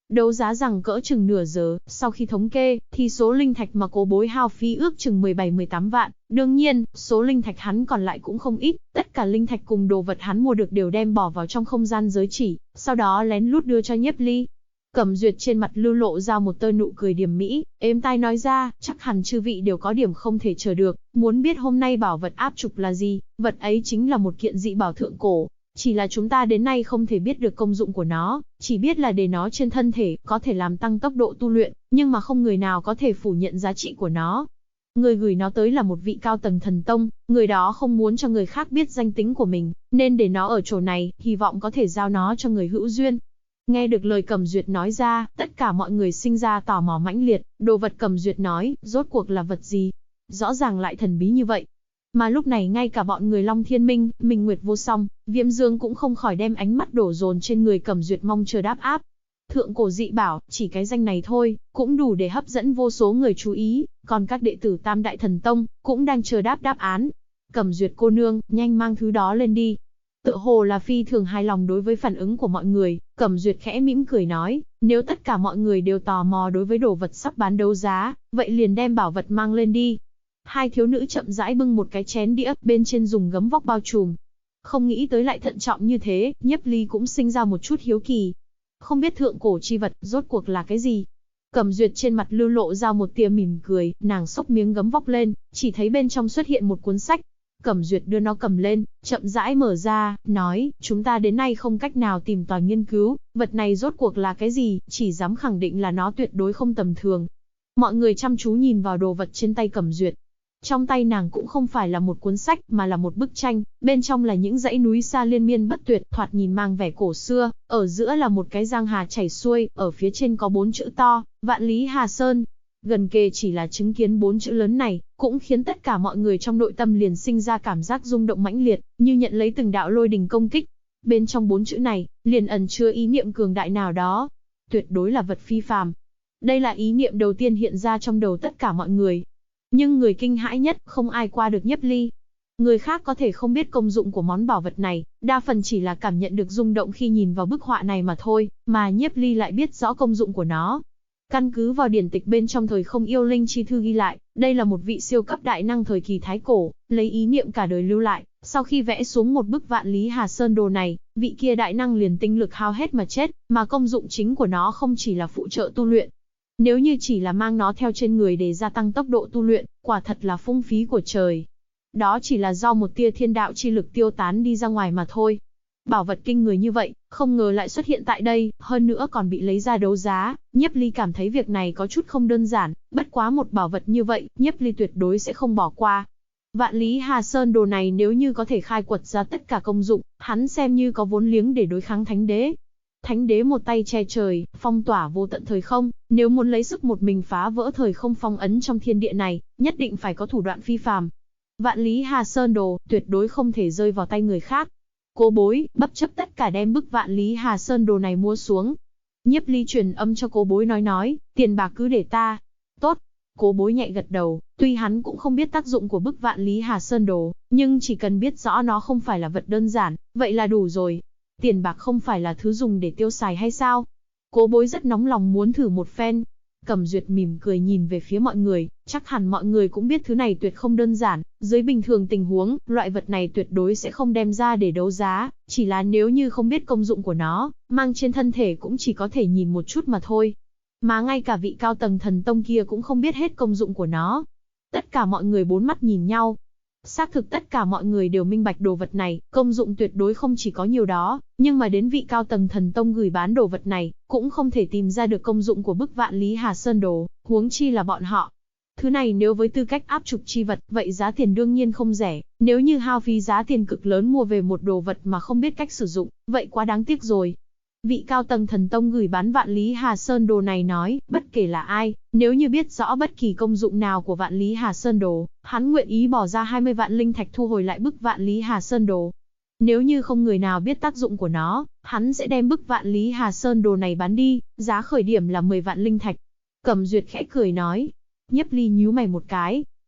Đấu giá rằng cỡ chừng nửa giờ, sau khi thống kê, thì số linh thạch mà Cố Bối hao phí ước chừng 17-18 vạn. Đương nhiên, số linh thạch hắn còn lại cũng không ít, tất cả linh thạch cùng đồ vật hắn mua được đều đem bỏ vào trong không gian giới chỉ, sau đó lén lút đưa cho Nhiếp Ly. Cẩm Duyệt trên mặt lưu lộ ra một tơ nụ cười điềm mỹ, êm tai nói ra, chắc hẳn chư vị đều có điểm không thể chờ được, muốn biết hôm nay bảo vật áp trục là gì, vật ấy chính là một kiện dị bảo thượng cổ. Chỉ là chúng ta đến nay không thể biết được công dụng của nó, chỉ biết là để nó trên thân thể, có thể làm tăng tốc độ tu luyện, nhưng mà không người nào có thể phủ nhận giá trị của nó. Người gửi nó tới là một vị cao tầng thần tông, người đó không muốn cho người khác biết danh tính của mình, nên để nó ở chỗ này, hy vọng có thể giao nó cho người hữu duyên. Nghe được lời Cẩm Duyệt nói ra, tất cả mọi người sinh ra tò mò mãnh liệt, đồ vật Cẩm Duyệt nói, rốt cuộc là vật gì? Rõ ràng lại thần bí như vậy. Mà lúc này ngay cả bọn người Long Thiên Minh, Minh Nguyệt Vô Song, Viêm Dương cũng không khỏi đem ánh mắt đổ dồn trên người Cẩm Duyệt mong chờ đáp áp. Thượng cổ dị bảo, chỉ cái danh này thôi, cũng đủ để hấp dẫn vô số người chú ý, còn các đệ tử Tam Đại Thần Tông, cũng đang chờ đáp án. Cẩm Duyệt cô nương, nhanh mang thứ đó lên đi. Tựa hồ là phi thường hài lòng đối với phản ứng của mọi người, Cẩm Duyệt khẽ mỉm cười nói, nếu tất cả mọi người đều tò mò đối với đồ vật sắp bán đấu giá, vậy liền đem bảo vật mang lên đi. Hai thiếu nữ chậm rãi bưng một cái chén đĩa, bên trên dùng gấm vóc bao trùm. Không nghĩ tới lại thận trọng như thế, Nhiếp Ly cũng sinh ra một chút hiếu kỳ. Không biết thượng cổ chi vật, rốt cuộc là cái gì? Cẩm Duyệt trên mặt lưu lộ ra một tia mỉm cười, nàng xốc miếng gấm vóc lên, chỉ thấy bên trong xuất hiện một cuốn sách. Cẩm Duyệt đưa nó cầm lên, chậm rãi mở ra, nói, chúng ta đến nay không cách nào tìm tòi nghiên cứu, vật này rốt cuộc là cái gì, chỉ dám khẳng định là nó tuyệt đối không tầm thường. Mọi người chăm chú nhìn vào đồ vật trên tay Cẩm Duyệt. Trong tay nàng cũng không phải là một cuốn sách mà là một bức tranh, bên trong là những dãy núi xa liên miên bất tuyệt, thoạt nhìn mang vẻ cổ xưa, ở giữa là một cái giang hà chảy xuôi, ở phía trên có 4 chữ to, Vạn Lý Hà Sơn. Gần kề chỉ là chứng kiến 4 chữ lớn này, cũng khiến tất cả mọi người trong nội tâm liền sinh ra cảm giác rung động mãnh liệt, như nhận lấy từng đạo lôi đình công kích. Bên trong 4 chữ này, liền ẩn chứa ý niệm cường đại nào đó, tuyệt đối là vật phi phàm. Đây là ý niệm đầu tiên hiện ra trong đầu tất cả mọi người. Nhưng người kinh hãi nhất, không ai qua được Nhiếp Ly. Người khác có thể không biết công dụng của món bảo vật này, đa phần chỉ là cảm nhận được rung động khi nhìn vào bức họa này mà thôi, mà Nhiếp Ly lại biết rõ công dụng của nó. Căn cứ vào điển tịch bên trong thời không yêu linh chi thư ghi lại, đây là một vị siêu cấp đại năng thời kỳ Thái Cổ, lấy ý niệm cả đời lưu lại, sau khi vẽ xuống một bức Vạn Lý Hà Sơn đồ này, vị kia đại năng liền tinh lực hao hết mà chết, mà công dụng chính của nó không chỉ là phụ trợ tu luyện. Nếu như chỉ là mang nó theo trên người để gia tăng tốc độ tu luyện, quả thật là phung phí của trời. Đó chỉ là do một tia thiên đạo chi lực tiêu tán đi ra ngoài mà thôi. Bảo vật kinh người như vậy, không ngờ lại xuất hiện tại đây, hơn nữa còn bị lấy ra đấu giá, Nhiếp Ly cảm thấy việc này có chút không đơn giản, bất quá một bảo vật như vậy, Nhiếp Ly tuyệt đối sẽ không bỏ qua. Vạn Lý Hà Sơn đồ này nếu như có thể khai quật ra tất cả công dụng, hắn xem như có vốn liếng để đối kháng Thánh Đế. Thánh Đế một tay che trời, phong tỏa vô tận thời không, nếu muốn lấy sức một mình phá vỡ thời không phong ấn trong thiên địa này, nhất định phải có thủ đoạn phi phàm. Vạn Lý Hà Sơn đồ, tuyệt đối không thể rơi vào tay người khác. Cố Bối, bất chấp tất cả đem bức Vạn Lý Hà Sơn đồ này mua xuống. Nhiếp Ly truyền âm cho Cố Bối nói, tiền bạc cứ để ta. Tốt. Cố Bối nhẹ gật đầu, tuy hắn cũng không biết tác dụng của bức Vạn Lý Hà Sơn đồ, nhưng chỉ cần biết rõ nó không phải là vật đơn giản, vậy là đủ rồi. Tiền bạc không phải là thứ dùng để tiêu xài hay sao? Cố Bối rất nóng lòng muốn thử một phen. Cẩm Duyệt mỉm cười nhìn về phía mọi người, chắc hẳn mọi người cũng biết thứ này tuyệt không đơn giản, dưới bình thường tình huống, loại vật này tuyệt đối sẽ không đem ra để đấu giá, chỉ là nếu như không biết công dụng của nó, mang trên thân thể cũng chỉ có thể nhìn một chút mà thôi. Mà ngay cả vị cao tầng thần tông kia cũng không biết hết công dụng của nó. Tất cả mọi người bốn mắt nhìn nhau. Xác thực tất cả mọi người đều minh bạch đồ vật này, công dụng tuyệt đối không chỉ có nhiều đó, nhưng mà đến vị cao tầng thần tông gửi bán đồ vật này, cũng không thể tìm ra được công dụng của bức Vạn Lý Hà Sơn đồ, huống chi là bọn họ. Thứ này nếu với tư cách áp trục chi vật, vậy giá tiền đương nhiên không rẻ, nếu như hao phí giá tiền cực lớn mua về một đồ vật mà không biết cách sử dụng, vậy quá đáng tiếc rồi. Vị cao tầng thần tông gửi bán Vạn Lý Hà Sơn đồ này nói, bất kể là ai, nếu như biết rõ bất kỳ công dụng nào của Vạn Lý Hà Sơn đồ, hắn nguyện ý bỏ ra 20 vạn linh thạch thu hồi lại bức Vạn Lý Hà Sơn đồ. Nếu như không người nào biết tác dụng của nó, hắn sẽ đem bức Vạn Lý Hà Sơn đồ này bán đi, giá khởi điểm là 10 vạn linh thạch. Cẩm Duyệt khẽ cười nói. Nhiếp Ly nhíu mày một cái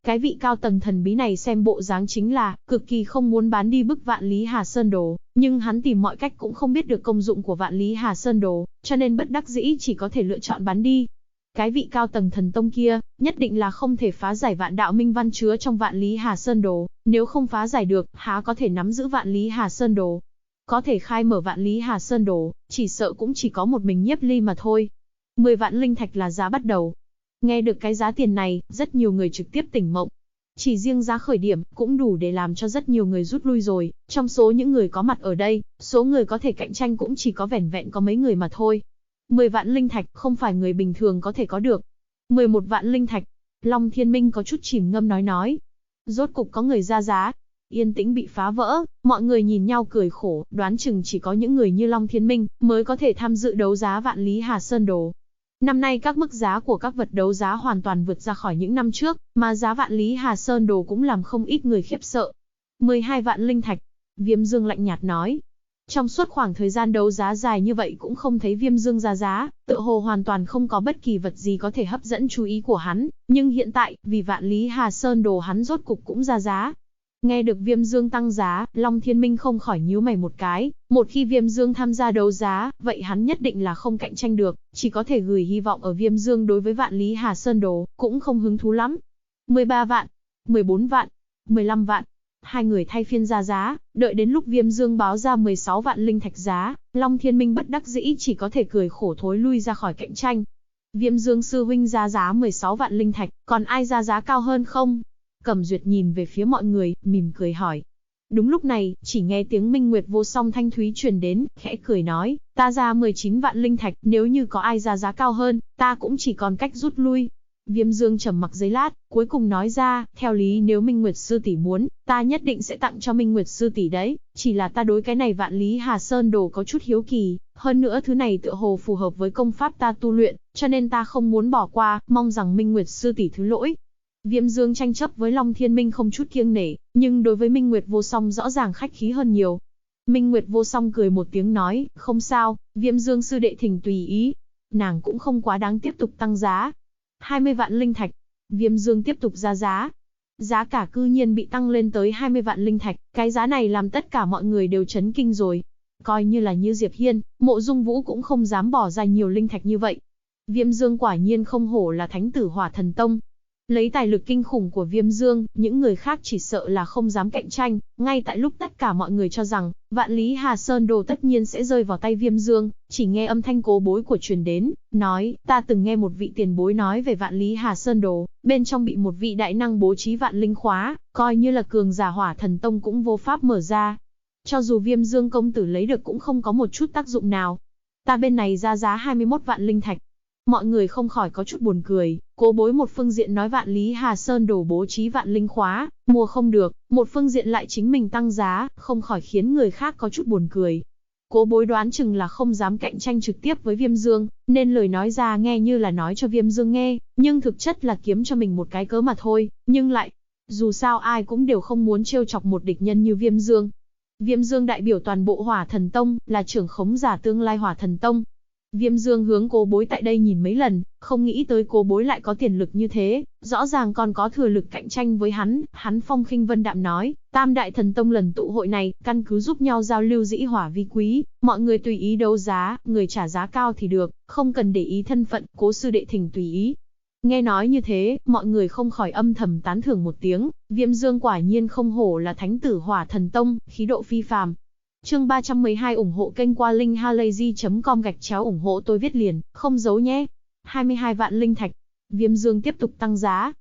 Cái vị cao tầng thần bí này xem bộ dáng chính là cực kỳ không muốn bán đi bức Vạn Lý Hà Sơn Đồ, nhưng hắn tìm mọi cách cũng không biết được công dụng của Vạn Lý Hà Sơn Đồ, cho nên bất đắc dĩ chỉ có thể lựa chọn bán đi. Cái vị cao tầng thần tông kia, nhất định là không thể phá giải vạn đạo minh văn chứa trong Vạn Lý Hà Sơn Đồ, nếu không phá giải được, há có thể nắm giữ Vạn Lý Hà Sơn Đồ. Có thể khai mở Vạn Lý Hà Sơn Đồ, chỉ sợ cũng chỉ có một mình Nhiếp Ly mà thôi. 10 vạn linh thạch là giá bắt đầu. Nghe được cái giá tiền này, rất nhiều người trực tiếp tỉnh mộng. Chỉ riêng giá khởi điểm cũng đủ để làm cho rất nhiều người rút lui rồi, trong số những người có mặt ở đây, số người có thể cạnh tranh cũng chỉ có vẻn vẹn có mấy người mà thôi. 10 vạn linh thạch không phải người bình thường có thể có được. 11 vạn linh thạch. Long Thiên Minh có chút chìm ngâm nói. Rốt cục có người ra giá. Yên tĩnh bị phá vỡ, mọi người nhìn nhau cười khổ, đoán chừng chỉ có những người như Long Thiên Minh mới có thể tham dự đấu giá Vạn Lý Hà Sơn Đồ. Năm nay các mức giá của các vật đấu giá hoàn toàn vượt ra khỏi những năm trước, mà giá Vạn Lý Hà Sơn Đồ cũng làm không ít người khiếp sợ. 12 vạn linh thạch. Viêm Dương lạnh nhạt nói. Trong suốt khoảng thời gian đấu giá dài như vậy cũng không thấy Viêm Dương ra giá, tựa hồ hoàn toàn không có bất kỳ vật gì có thể hấp dẫn chú ý của hắn, nhưng hiện tại, vì Vạn Lý Hà Sơn Đồ hắn rốt cục cũng ra giá. Nghe được Viêm Dương tăng giá, Long Thiên Minh không khỏi nhíu mày một cái, một khi Viêm Dương tham gia đấu giá, vậy hắn nhất định là không cạnh tranh được, chỉ có thể gửi hy vọng ở Viêm Dương đối với Vạn Lý Hà Sơn Đồ, cũng không hứng thú lắm. 13 vạn, 14 vạn, 15 vạn. Hai người thay phiên ra giá, đợi đến lúc Viêm Dương báo ra 16 vạn linh thạch giá, Long Thiên Minh bất đắc dĩ chỉ có thể cười khổ thối lui ra khỏi cạnh tranh. Viêm Dương sư huynh ra giá 16 vạn linh thạch, còn ai ra giá cao hơn không? Cẩm Duyệt nhìn về phía mọi người, mỉm cười hỏi. Đúng lúc này, chỉ nghe tiếng Minh Nguyệt vô song thanh thúy truyền đến, khẽ cười nói, ta ra 19 vạn linh thạch, nếu như có ai ra giá cao hơn, ta cũng chỉ còn cách rút lui. Viêm Dương trầm mặc giây lát, cuối cùng nói ra, theo lý nếu Minh Nguyệt sư tỷ muốn, ta nhất định sẽ tặng cho Minh Nguyệt sư tỷ đấy, chỉ là ta đối cái này Vạn Lý Hà Sơn Đồ có chút hiếu kỳ, hơn nữa thứ này tựa hồ phù hợp với công pháp ta tu luyện, cho nên ta không muốn bỏ qua, mong rằng Minh Nguyệt sư tỷ thứ lỗi. Viêm Dương tranh chấp với Long Thiên Minh không chút kiêng nể, nhưng đối với Minh Nguyệt vô song rõ ràng khách khí hơn nhiều. Minh Nguyệt vô song cười một tiếng nói, không sao, Viêm Dương sư đệ thỉnh tùy ý. Nàng cũng không quá đáng tiếp tục tăng giá. 20 vạn linh thạch. Viêm Dương tiếp tục ra giá. Giá cả cư nhiên bị tăng lên tới 20 vạn linh thạch, cái giá này làm tất cả mọi người đều chấn kinh rồi. Coi như là như Diệp Hiên, Mộ Dung Vũ cũng không dám bỏ ra nhiều linh thạch như vậy. Viêm Dương quả nhiên không hổ là thánh tử Hỏa Thần Tông. Lấy tài lực kinh khủng của Viêm Dương, những người khác chỉ sợ là không dám cạnh tranh, ngay tại lúc tất cả mọi người cho rằng, Vạn Lý Hà Sơn Đồ tất nhiên sẽ rơi vào tay Viêm Dương, chỉ nghe âm thanh cố bối của truyền đến, nói, ta từng nghe một vị tiền bối nói về Vạn Lý Hà Sơn Đồ, bên trong bị một vị đại năng bố trí vạn linh khóa, coi như là cường giả Hỏa Thần Tông cũng vô pháp mở ra. Cho dù Viêm Dương công tử lấy được cũng không có một chút tác dụng nào. Ta bên này ra giá 21 vạn linh thạch. Mọi người không khỏi có chút buồn cười, cố bối một phương diện nói Vạn Lý Hà Sơn Đồ bố trí vạn linh khóa, mua không được, một phương diện lại chính mình tăng giá, không khỏi khiến người khác có chút buồn cười. Cố bối đoán chừng là không dám cạnh tranh trực tiếp với Viêm Dương, nên lời nói ra nghe như là nói cho Viêm Dương nghe, nhưng thực chất là kiếm cho mình một cái cớ mà thôi, nhưng lại, dù sao ai cũng đều không muốn trêu chọc một địch nhân như Viêm Dương. Viêm Dương đại biểu toàn bộ Hỏa Thần Tông, là trưởng khống giả tương lai Hỏa Thần Tông. Viêm Dương hướng cố bối tại đây nhìn mấy lần, không nghĩ tới cố bối lại có tiền lực như thế, rõ ràng còn có thừa lực cạnh tranh với hắn phong khinh vân đạm nói, Tam Đại Thần Tông lần tụ hội này, căn cứ giúp nhau giao lưu dĩ hỏa vi quý, mọi người tùy ý đấu giá, người trả giá cao thì được, không cần để ý thân phận, cố sư đệ thỉnh tùy ý. Nghe nói như thế, mọi người không khỏi âm thầm tán thưởng một tiếng, Viêm Dương quả nhiên không hổ là thánh tử Hỏa Thần Tông, khí độ phi phàm. Chương 312 ủng hộ kênh qua linkhalazy.com ủng hộ tôi viết liền, không giấu nhé. 22 vạn linh thạch. Viêm Dương tiếp tục tăng giá.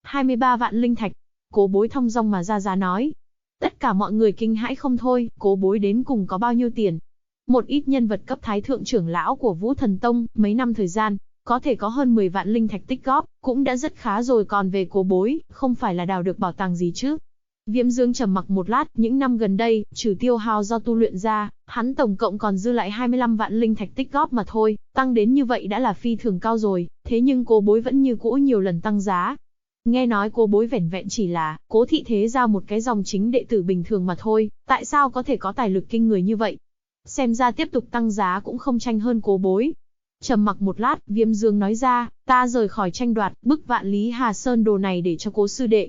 23 vạn linh thạch. Cố bối thong dong mà ra giá nói. Tất cả mọi người kinh hãi không thôi, cố bối đến cùng có bao nhiêu tiền. Một ít nhân vật cấp thái thượng trưởng lão của Vũ Thần Tông, mấy năm thời gian, có thể có hơn 10 vạn linh thạch tích góp, cũng đã rất khá rồi, còn về cố bối, không phải là đào được bảo tàng gì chứ. Viêm Dương trầm mặc một lát, những năm gần đây, trừ tiêu hao do tu luyện ra, hắn tổng cộng còn dư lại 25 vạn linh thạch tích góp mà thôi, tăng đến như vậy đã là phi thường cao rồi, thế nhưng cố bối vẫn như cũ nhiều lần tăng giá. Nghe nói cố bối vẻn vẹn chỉ là Cố Thị Thế Gia một cái dòng chính đệ tử bình thường mà thôi, tại sao có thể có tài lực kinh người như vậy? Xem ra tiếp tục tăng giá cũng không tranh hơn cố bối. Trầm mặc một lát, Viêm Dương nói ra, ta rời khỏi tranh đoạt, bức Vạn Lý Hà Sơn Đồ này để cho cố sư đệ.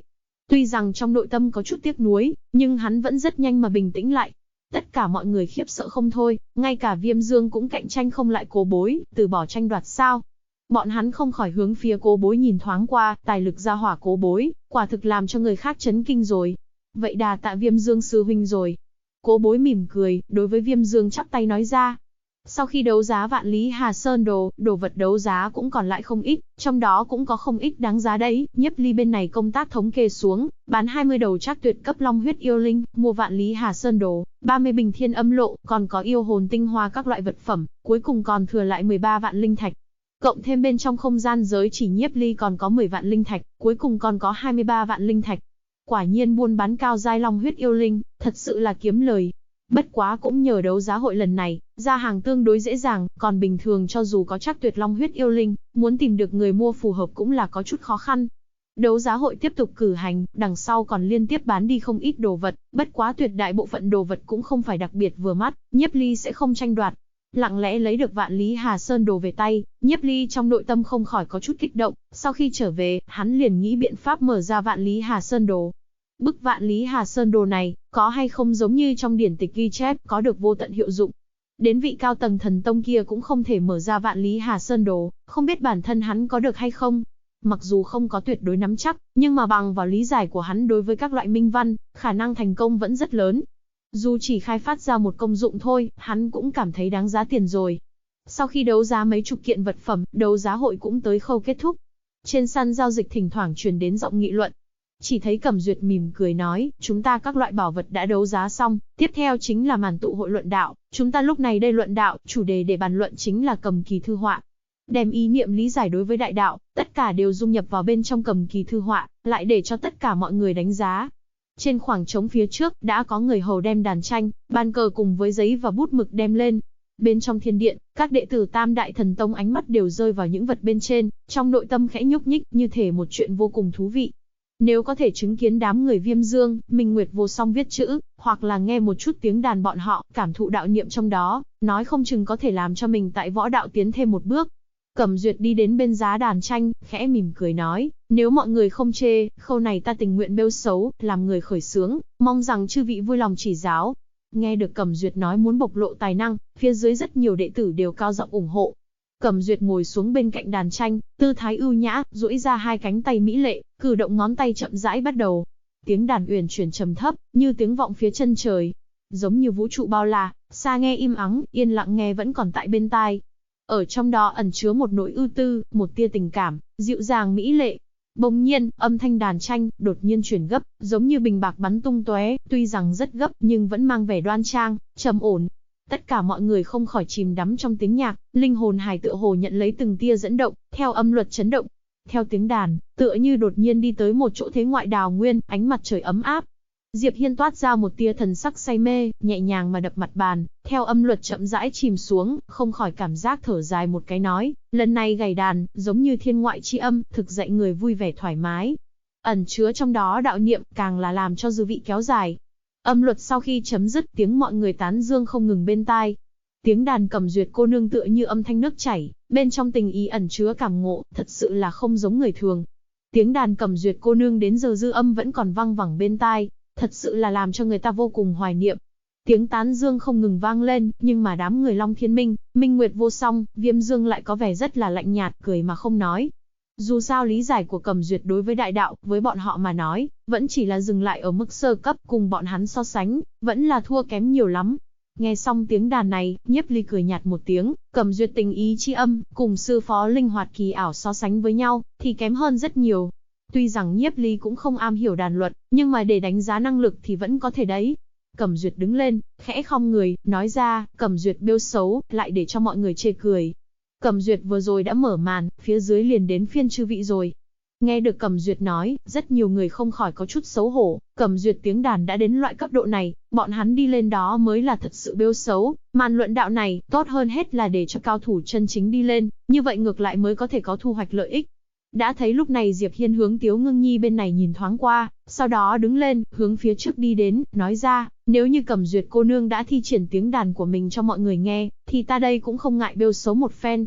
Tuy rằng trong nội tâm có chút tiếc nuối, nhưng hắn vẫn rất nhanh mà bình tĩnh lại. Tất cả mọi người khiếp sợ không thôi, ngay cả Viêm Dương cũng cạnh tranh không lại Cố Bối, từ bỏ tranh đoạt sao. Bọn hắn không khỏi hướng phía Cố Bối nhìn thoáng qua, tài lực gia hỏa Cố Bối, quả thực làm cho người khác chấn kinh rồi. Vậy đà tạ Viêm Dương sư huynh rồi. Cố Bối mỉm cười, đối với Viêm Dương chắp tay nói ra. Sau khi đấu giá Vạn Lý Hà Sơn đồ vật đấu giá cũng còn lại không ít, trong đó cũng có không ít đáng giá đấy. Nhiếp Ly bên này công tác thống kê xuống, bán 20 đầu trác tuyệt cấp long huyết yêu linh, mua Vạn Lý Hà Sơn đồ, 30 bình thiên âm lộ, còn có yêu hồn tinh hoa các loại vật phẩm, cuối cùng còn thừa lại 13 vạn linh thạch. Cộng thêm bên trong không gian giới chỉ Nhiếp Ly còn có 10 vạn linh thạch, cuối cùng còn có 23 vạn linh thạch. Quả nhiên buôn bán cao giai long huyết yêu linh, thật sự là kiếm lời. Bất quá cũng nhờ đấu giá hội lần này, ra hàng tương đối dễ dàng, còn bình thường cho dù có trác tuyệt long huyết yêu linh, muốn tìm được người mua phù hợp cũng là có chút khó khăn. Đấu giá hội tiếp tục cử hành, đằng sau còn liên tiếp bán đi không ít đồ vật, bất quá tuyệt đại bộ phận đồ vật cũng không phải đặc biệt vừa mắt, Nhiếp Ly sẽ không tranh đoạt. Lặng lẽ lấy được Vạn Lý Hà Sơn đồ về tay, Nhiếp Ly trong nội tâm không khỏi có chút kích động, sau khi trở về, hắn liền nghĩ biện pháp mở ra Vạn Lý Hà Sơn đồ. Bức Vạn Lý Hà Sơn đồ này, có hay không giống như trong điển tịch ghi chép, có được vô tận hiệu dụng. Đến vị cao tầng thần tông kia cũng không thể mở ra Vạn Lý Hà Sơn đồ, không biết bản thân hắn có được hay không. Mặc dù không có tuyệt đối nắm chắc, nhưng mà bằng vào lý giải của hắn đối với các loại minh văn, khả năng thành công vẫn rất lớn. Dù chỉ khai phát ra một công dụng thôi, hắn cũng cảm thấy đáng giá tiền rồi. Sau khi đấu giá mấy chục kiện vật phẩm, đấu giá hội cũng tới khâu kết thúc. Trên sàn giao dịch thỉnh thoảng truyền đến giọng nghị luận. Chỉ thấy Cẩm Duyệt mỉm cười nói, chúng ta các loại bảo vật đã đấu giá xong, tiếp theo chính là màn tụ hội luận đạo. Chúng ta lúc này đây luận đạo, chủ đề để bàn luận chính là Cầm Kỳ Thư Họa. Đem ý niệm lý giải đối với đại đạo, tất cả đều dung nhập vào bên trong Cầm Kỳ Thư Họa, lại để cho tất cả mọi người đánh giá. Trên khoảng trống phía trước, đã có người hầu đem đàn tranh, bàn cờ cùng với giấy và bút mực đem lên. Bên trong thiên điện, các đệ tử Tam Đại Thần Tông ánh mắt đều rơi vào những vật bên trên, trong nội tâm khẽ nhúc nhích, như thể một chuyện vô cùng thú vị. Nếu có thể chứng kiến đám người Viêm Dương, Minh Nguyệt Vô Song viết chữ, hoặc là nghe một chút tiếng đàn bọn họ, cảm thụ đạo niệm trong đó, nói không chừng có thể làm cho mình tại võ đạo tiến thêm một bước. Cẩm Duyệt đi đến bên giá đàn tranh, khẽ mỉm cười nói, nếu mọi người không chê, khâu này ta tình nguyện bêu xấu, làm người khởi xướng, mong rằng chư vị vui lòng chỉ giáo. Nghe được Cẩm Duyệt nói muốn bộc lộ tài năng, phía dưới rất nhiều đệ tử đều cao giọng ủng hộ. Cẩm Duyệt ngồi xuống bên cạnh đàn tranh, tư thái ưu nhã, duỗi ra hai cánh tay mỹ lệ, cử động ngón tay chậm rãi bắt đầu. Tiếng đàn uyển chuyển trầm thấp, như tiếng vọng phía chân trời, giống như vũ trụ bao la, xa nghe im ắng, yên lặng nghe vẫn còn tại bên tai. Ở trong đó ẩn chứa một nỗi ưu tư, một tia tình cảm, dịu dàng mỹ lệ. Bỗng nhiên, âm thanh đàn tranh đột nhiên chuyển gấp, giống như bình bạc bắn tung tóe, tuy rằng rất gấp nhưng vẫn mang vẻ đoan trang, trầm ổn. Tất cả mọi người không khỏi chìm đắm trong tiếng nhạc, linh hồn hài tựa hồ nhận lấy từng tia dẫn động, theo âm luật chấn động. Theo tiếng đàn, tựa như đột nhiên đi tới một chỗ thế ngoại đào nguyên, ánh mặt trời ấm áp. Diệp Hiên toát ra một tia thần sắc say mê, nhẹ nhàng mà đập mặt bàn, theo âm luật chậm rãi chìm xuống, không khỏi cảm giác thở dài một cái nói, lần này gảy đàn, giống như thiên ngoại chi âm, thực dạy người vui vẻ thoải mái. Ẩn chứa trong đó đạo niệm, càng là làm cho dư vị kéo dài. Âm luật sau khi chấm dứt, tiếng mọi người tán dương không ngừng bên tai. Tiếng đàn Cẩm Duyệt cô nương tựa như âm thanh nước chảy, bên trong tình ý ẩn chứa cảm ngộ, thật sự là không giống người thường. Tiếng đàn Cẩm Duyệt cô nương đến giờ dư âm vẫn còn vang vẳng bên tai, thật sự là làm cho người ta vô cùng hoài niệm. Tiếng tán dương không ngừng vang lên, nhưng mà đám người Long Thiên Minh, Minh Nguyệt Vô Song, Viêm Dương lại có vẻ rất là lạnh nhạt, cười mà không nói. Dù sao lý giải của Cẩm Duyệt đối với đại đạo, với bọn họ mà nói, vẫn chỉ là dừng lại ở mức sơ cấp, cùng bọn hắn so sánh, vẫn là thua kém nhiều lắm. Nghe xong tiếng đàn này, Nhiếp Ly cười nhạt một tiếng, Cẩm Duyệt tình ý chi âm, cùng sư phó linh hoạt kỳ ảo so sánh với nhau, thì kém hơn rất nhiều. Tuy rằng Nhiếp Ly cũng không am hiểu đàn luật, nhưng mà để đánh giá năng lực thì vẫn có thể đấy. Cẩm Duyệt đứng lên, khẽ khom người, nói ra, Cẩm Duyệt bêu xấu, lại để cho mọi người chê cười. Cẩm Duyệt vừa rồi đã mở màn, phía dưới liền đến phiên chư vị rồi. Nghe được Cẩm Duyệt nói, rất nhiều người không khỏi có chút xấu hổ. Cẩm Duyệt tiếng đàn đã đến loại cấp độ này, bọn hắn đi lên đó mới là thật sự bêu xấu. Màn luận đạo này, tốt hơn hết là để cho cao thủ chân chính đi lên, như vậy ngược lại mới có thể có thu hoạch lợi ích. Đã thấy lúc này Diệp Hiên hướng Tiếu Ngưng Nhi bên này nhìn thoáng qua, sau đó đứng lên, hướng phía trước đi đến, nói ra, nếu như Cẩm Duyệt cô nương đã thi triển tiếng đàn của mình cho mọi người nghe, thì ta đây cũng không ngại bêu xấu một phen.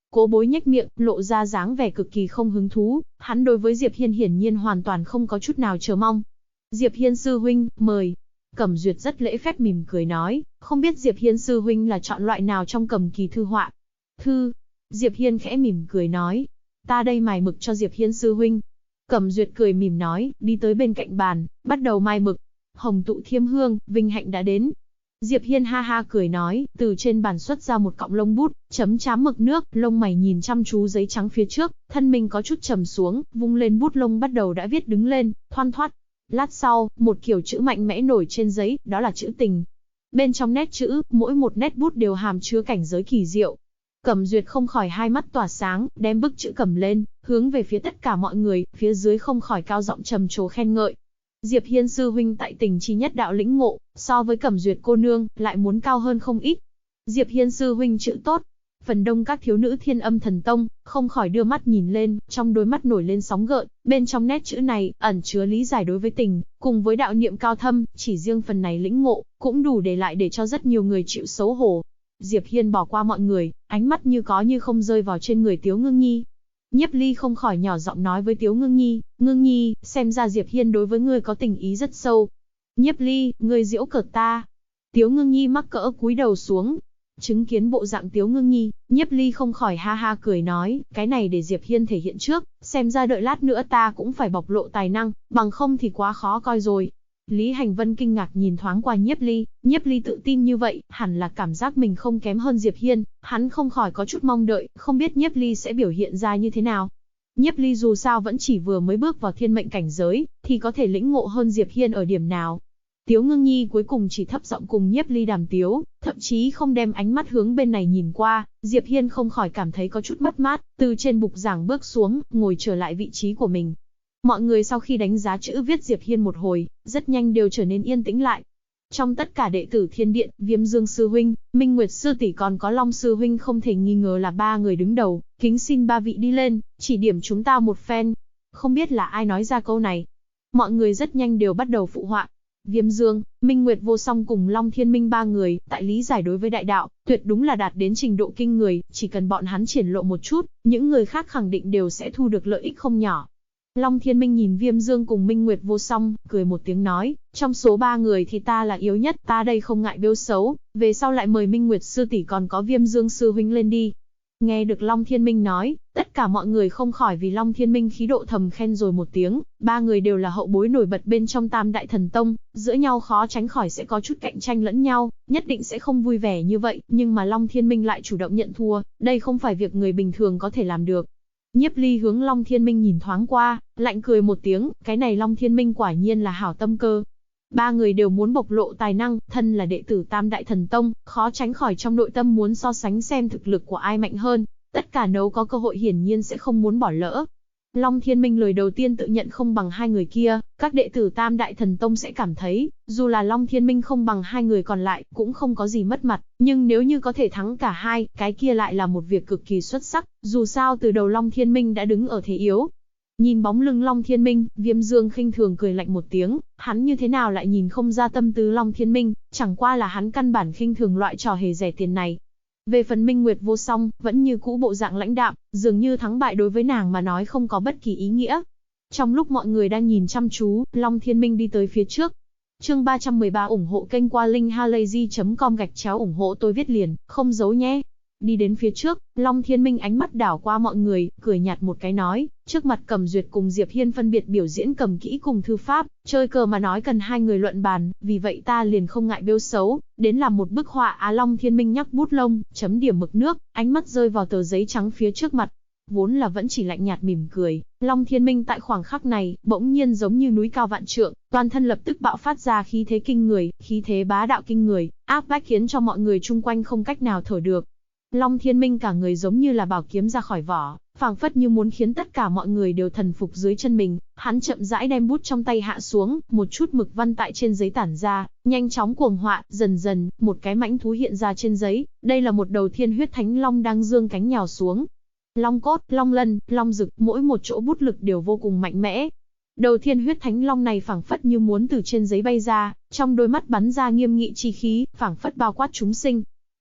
Cố Bối nhếch miệng, lộ ra dáng vẻ cực kỳ không hứng thú, hắn đối với Diệp Hiên hiển nhiên hoàn toàn không có chút nào chờ mong. Diệp Hiên sư huynh, mời. Cẩm Duyệt rất lễ phép mỉm cười nói, không biết Diệp Hiên sư huynh là chọn loại nào trong Cầm Kỳ thư họa. Thư. Diệp Hiên khẽ mỉm cười nói, ta đây mài mực cho Diệp Hiên sư huynh. Cẩm Duyệt cười mỉm nói, đi tới bên cạnh bàn, bắt đầu mài mực. Hồng tụ thiêm hương, vinh hạnh đã đến. Diệp Hiên ha ha cười nói, từ trên bàn xuất ra một cọng lông bút, chấm chám mực nước, lông mày nhìn chăm chú giấy trắng phía trước, thân mình có chút trầm xuống, vung lên bút lông bắt đầu đã viết đứng lên, thoăn thoắt. Lát sau, một kiểu chữ mạnh mẽ nổi trên giấy, đó là chữ tình. Bên trong nét chữ, mỗi một nét bút đều hàm chứa cảnh giới kỳ diệu. Cẩm Duyệt không khỏi hai mắt tỏa sáng, đem bức chữ cầm lên, hướng về phía tất cả mọi người, phía dưới không khỏi cao giọng trầm trồ khen ngợi. Diệp Hiên sư huynh tại tình chi nhất đạo lĩnh ngộ, so với Cẩm Duyệt cô nương, lại muốn cao hơn không ít. Diệp Hiên sư huynh chữ tốt. Phần đông các thiếu nữ Thiên Âm Thần Tông, không khỏi đưa mắt nhìn lên, trong đôi mắt nổi lên sóng gợn, bên trong nét chữ này, ẩn chứa lý giải đối với tình, cùng với đạo niệm cao thâm, chỉ riêng phần này lĩnh ngộ, cũng đủ để lại để cho rất nhiều người chịu xấu hổ. Diệp Hiên bỏ qua mọi người, ánh mắt như có như không rơi vào trên người Tiếu Ngưng Nhi. Nhiếp Ly không khỏi nhỏ giọng nói với Tiếu Ngưng Nhi, Ngưng Nhi, xem ra Diệp Hiên đối với ngươi có tình ý rất sâu. Nhiếp Ly, ngươi giễu cợt ta. Tiếu Ngưng Nhi mắc cỡ cúi đầu xuống. Chứng kiến bộ dạng Tiếu Ngưng Nhi, Nhiếp Ly không khỏi ha ha cười nói, cái này để Diệp Hiên thể hiện trước, xem ra đợi lát nữa ta cũng phải bộc lộ tài năng, bằng không thì quá khó coi rồi. Lý Hành Vân kinh ngạc nhìn thoáng qua Nhiếp Ly tự tin như vậy, hẳn là cảm giác mình không kém hơn Diệp Hiên, hắn không khỏi có chút mong đợi, không biết Nhiếp Ly sẽ biểu hiện ra như thế nào. Nhiếp Ly dù sao vẫn chỉ vừa mới bước vào thiên mệnh cảnh giới, thì có thể lĩnh ngộ hơn Diệp Hiên ở điểm nào. Tiếu Ngưng Nhi cuối cùng chỉ thấp giọng cùng Nhiếp Ly đàm tiếu, thậm chí không đem ánh mắt hướng bên này nhìn qua, Diệp Hiên không khỏi cảm thấy có chút mất mát, từ trên bục giảng bước xuống, ngồi trở lại vị trí của mình. Mọi người sau khi đánh giá chữ viết Diệp Hiên một hồi, rất nhanh đều trở nên yên tĩnh lại. Trong tất cả đệ tử Thiên Điện, Viêm Dương sư huynh, Minh Nguyệt sư tỷ còn có Long sư huynh không thể nghi ngờ là ba người đứng đầu, kính xin ba vị đi lên, chỉ điểm chúng ta một phen. Không biết là ai nói ra câu này. Mọi người rất nhanh đều bắt đầu phụ họa. Viêm Dương, Minh Nguyệt Vô Song cùng Long Thiên Minh ba người, tại lý giải đối với đại đạo, tuyệt đúng là đạt đến trình độ kinh người, chỉ cần bọn hắn triển lộ một chút, những người khác khẳng định đều sẽ thu được lợi ích không nhỏ. Long Thiên Minh nhìn Viêm Dương cùng Minh Nguyệt Vô Song, cười một tiếng nói, trong số ba người thì ta là yếu nhất, ta đây không ngại bêu xấu, về sau lại mời Minh Nguyệt sư tỷ còn có Viêm Dương sư huynh lên đi. Nghe được Long Thiên Minh nói, tất cả mọi người không khỏi vì Long Thiên Minh khí độ thầm khen rồi một tiếng, ba người đều là hậu bối nổi bật bên trong Tam Đại Thần Tông, giữa nhau khó tránh khỏi sẽ có chút cạnh tranh lẫn nhau, nhất định sẽ không vui vẻ như vậy, nhưng mà Long Thiên Minh lại chủ động nhận thua, đây không phải việc người bình thường có thể làm được. Nhiếp Ly hướng Long Thiên Minh nhìn thoáng qua, lạnh cười một tiếng, cái này Long Thiên Minh quả nhiên là hảo tâm cơ. Ba người đều muốn bộc lộ tài năng, thân là đệ tử Tam Đại Thần Tông, khó tránh khỏi trong nội tâm muốn so sánh xem thực lực của ai mạnh hơn, tất cả nếu có cơ hội hiển nhiên sẽ không muốn bỏ lỡ. Long Thiên Minh lời đầu tiên tự nhận không bằng hai người kia, các đệ tử Tam Đại Thần Tông sẽ cảm thấy, dù là Long Thiên Minh không bằng hai người còn lại, cũng không có gì mất mặt, nhưng nếu như có thể thắng cả hai, cái kia lại là một việc cực kỳ xuất sắc, dù sao từ đầu Long Thiên Minh đã đứng ở thế yếu. Nhìn bóng lưng Long Thiên Minh, Viêm Dương khinh thường cười lạnh một tiếng, hắn như thế nào lại nhìn không ra tâm tư Long Thiên Minh, chẳng qua là hắn căn bản khinh thường loại trò hề rẻ tiền này. Về phần Minh Nguyệt Vô Song, vẫn như cũ bộ dạng lãnh đạm, dường như thắng bại đối với nàng mà nói không có bất kỳ ý nghĩa. Trong lúc mọi người đang nhìn chăm chú, Long Thiên Minh đi tới phía trước. Chương 313 ủng hộ kênh qua linkhalazy.com ủng hộ tôi viết liền, không giấu nhé. Đi đến phía trước, Long Thiên Minh ánh mắt đảo qua mọi người, cười nhạt một cái nói, trước mặt Cẩm Duyệt cùng Diệp Hiên phân biệt biểu diễn cầm kỹ cùng thư pháp, chơi cờ mà nói cần hai người luận bàn, vì vậy ta liền không ngại bêu xấu, đến làm một bức họa. Long Thiên Minh nhắc bút lông, chấm điểm mực nước, ánh mắt rơi vào tờ giấy trắng phía trước mặt. Vốn là vẫn chỉ lạnh nhạt mỉm cười, Long Thiên Minh tại khoảng khắc này, bỗng nhiên giống như núi cao vạn trượng, toàn thân lập tức bạo phát ra khí thế kinh người, khí thế bá đạo kinh người, áp bách khiến cho mọi người chung quanh không cách nào thở được. Long Thiên Minh cả người giống như là bảo kiếm ra khỏi vỏ, phảng phất như muốn khiến tất cả mọi người đều thần phục dưới chân mình. Hắn chậm rãi đem bút trong tay hạ xuống, một chút mực văn tại trên giấy tản ra, nhanh chóng cuồng họa, dần dần, một cái mãnh thú hiện ra trên giấy. Đây là một đầu thiên huyết thánh long đang dương cánh nhào xuống. Long cốt, long lân, long rực, mỗi một chỗ bút lực đều vô cùng mạnh mẽ. Đầu thiên huyết thánh long này phảng phất như muốn từ trên giấy bay ra, trong đôi mắt bắn ra nghiêm nghị chi khí, phảng phất bao quát chúng sinh.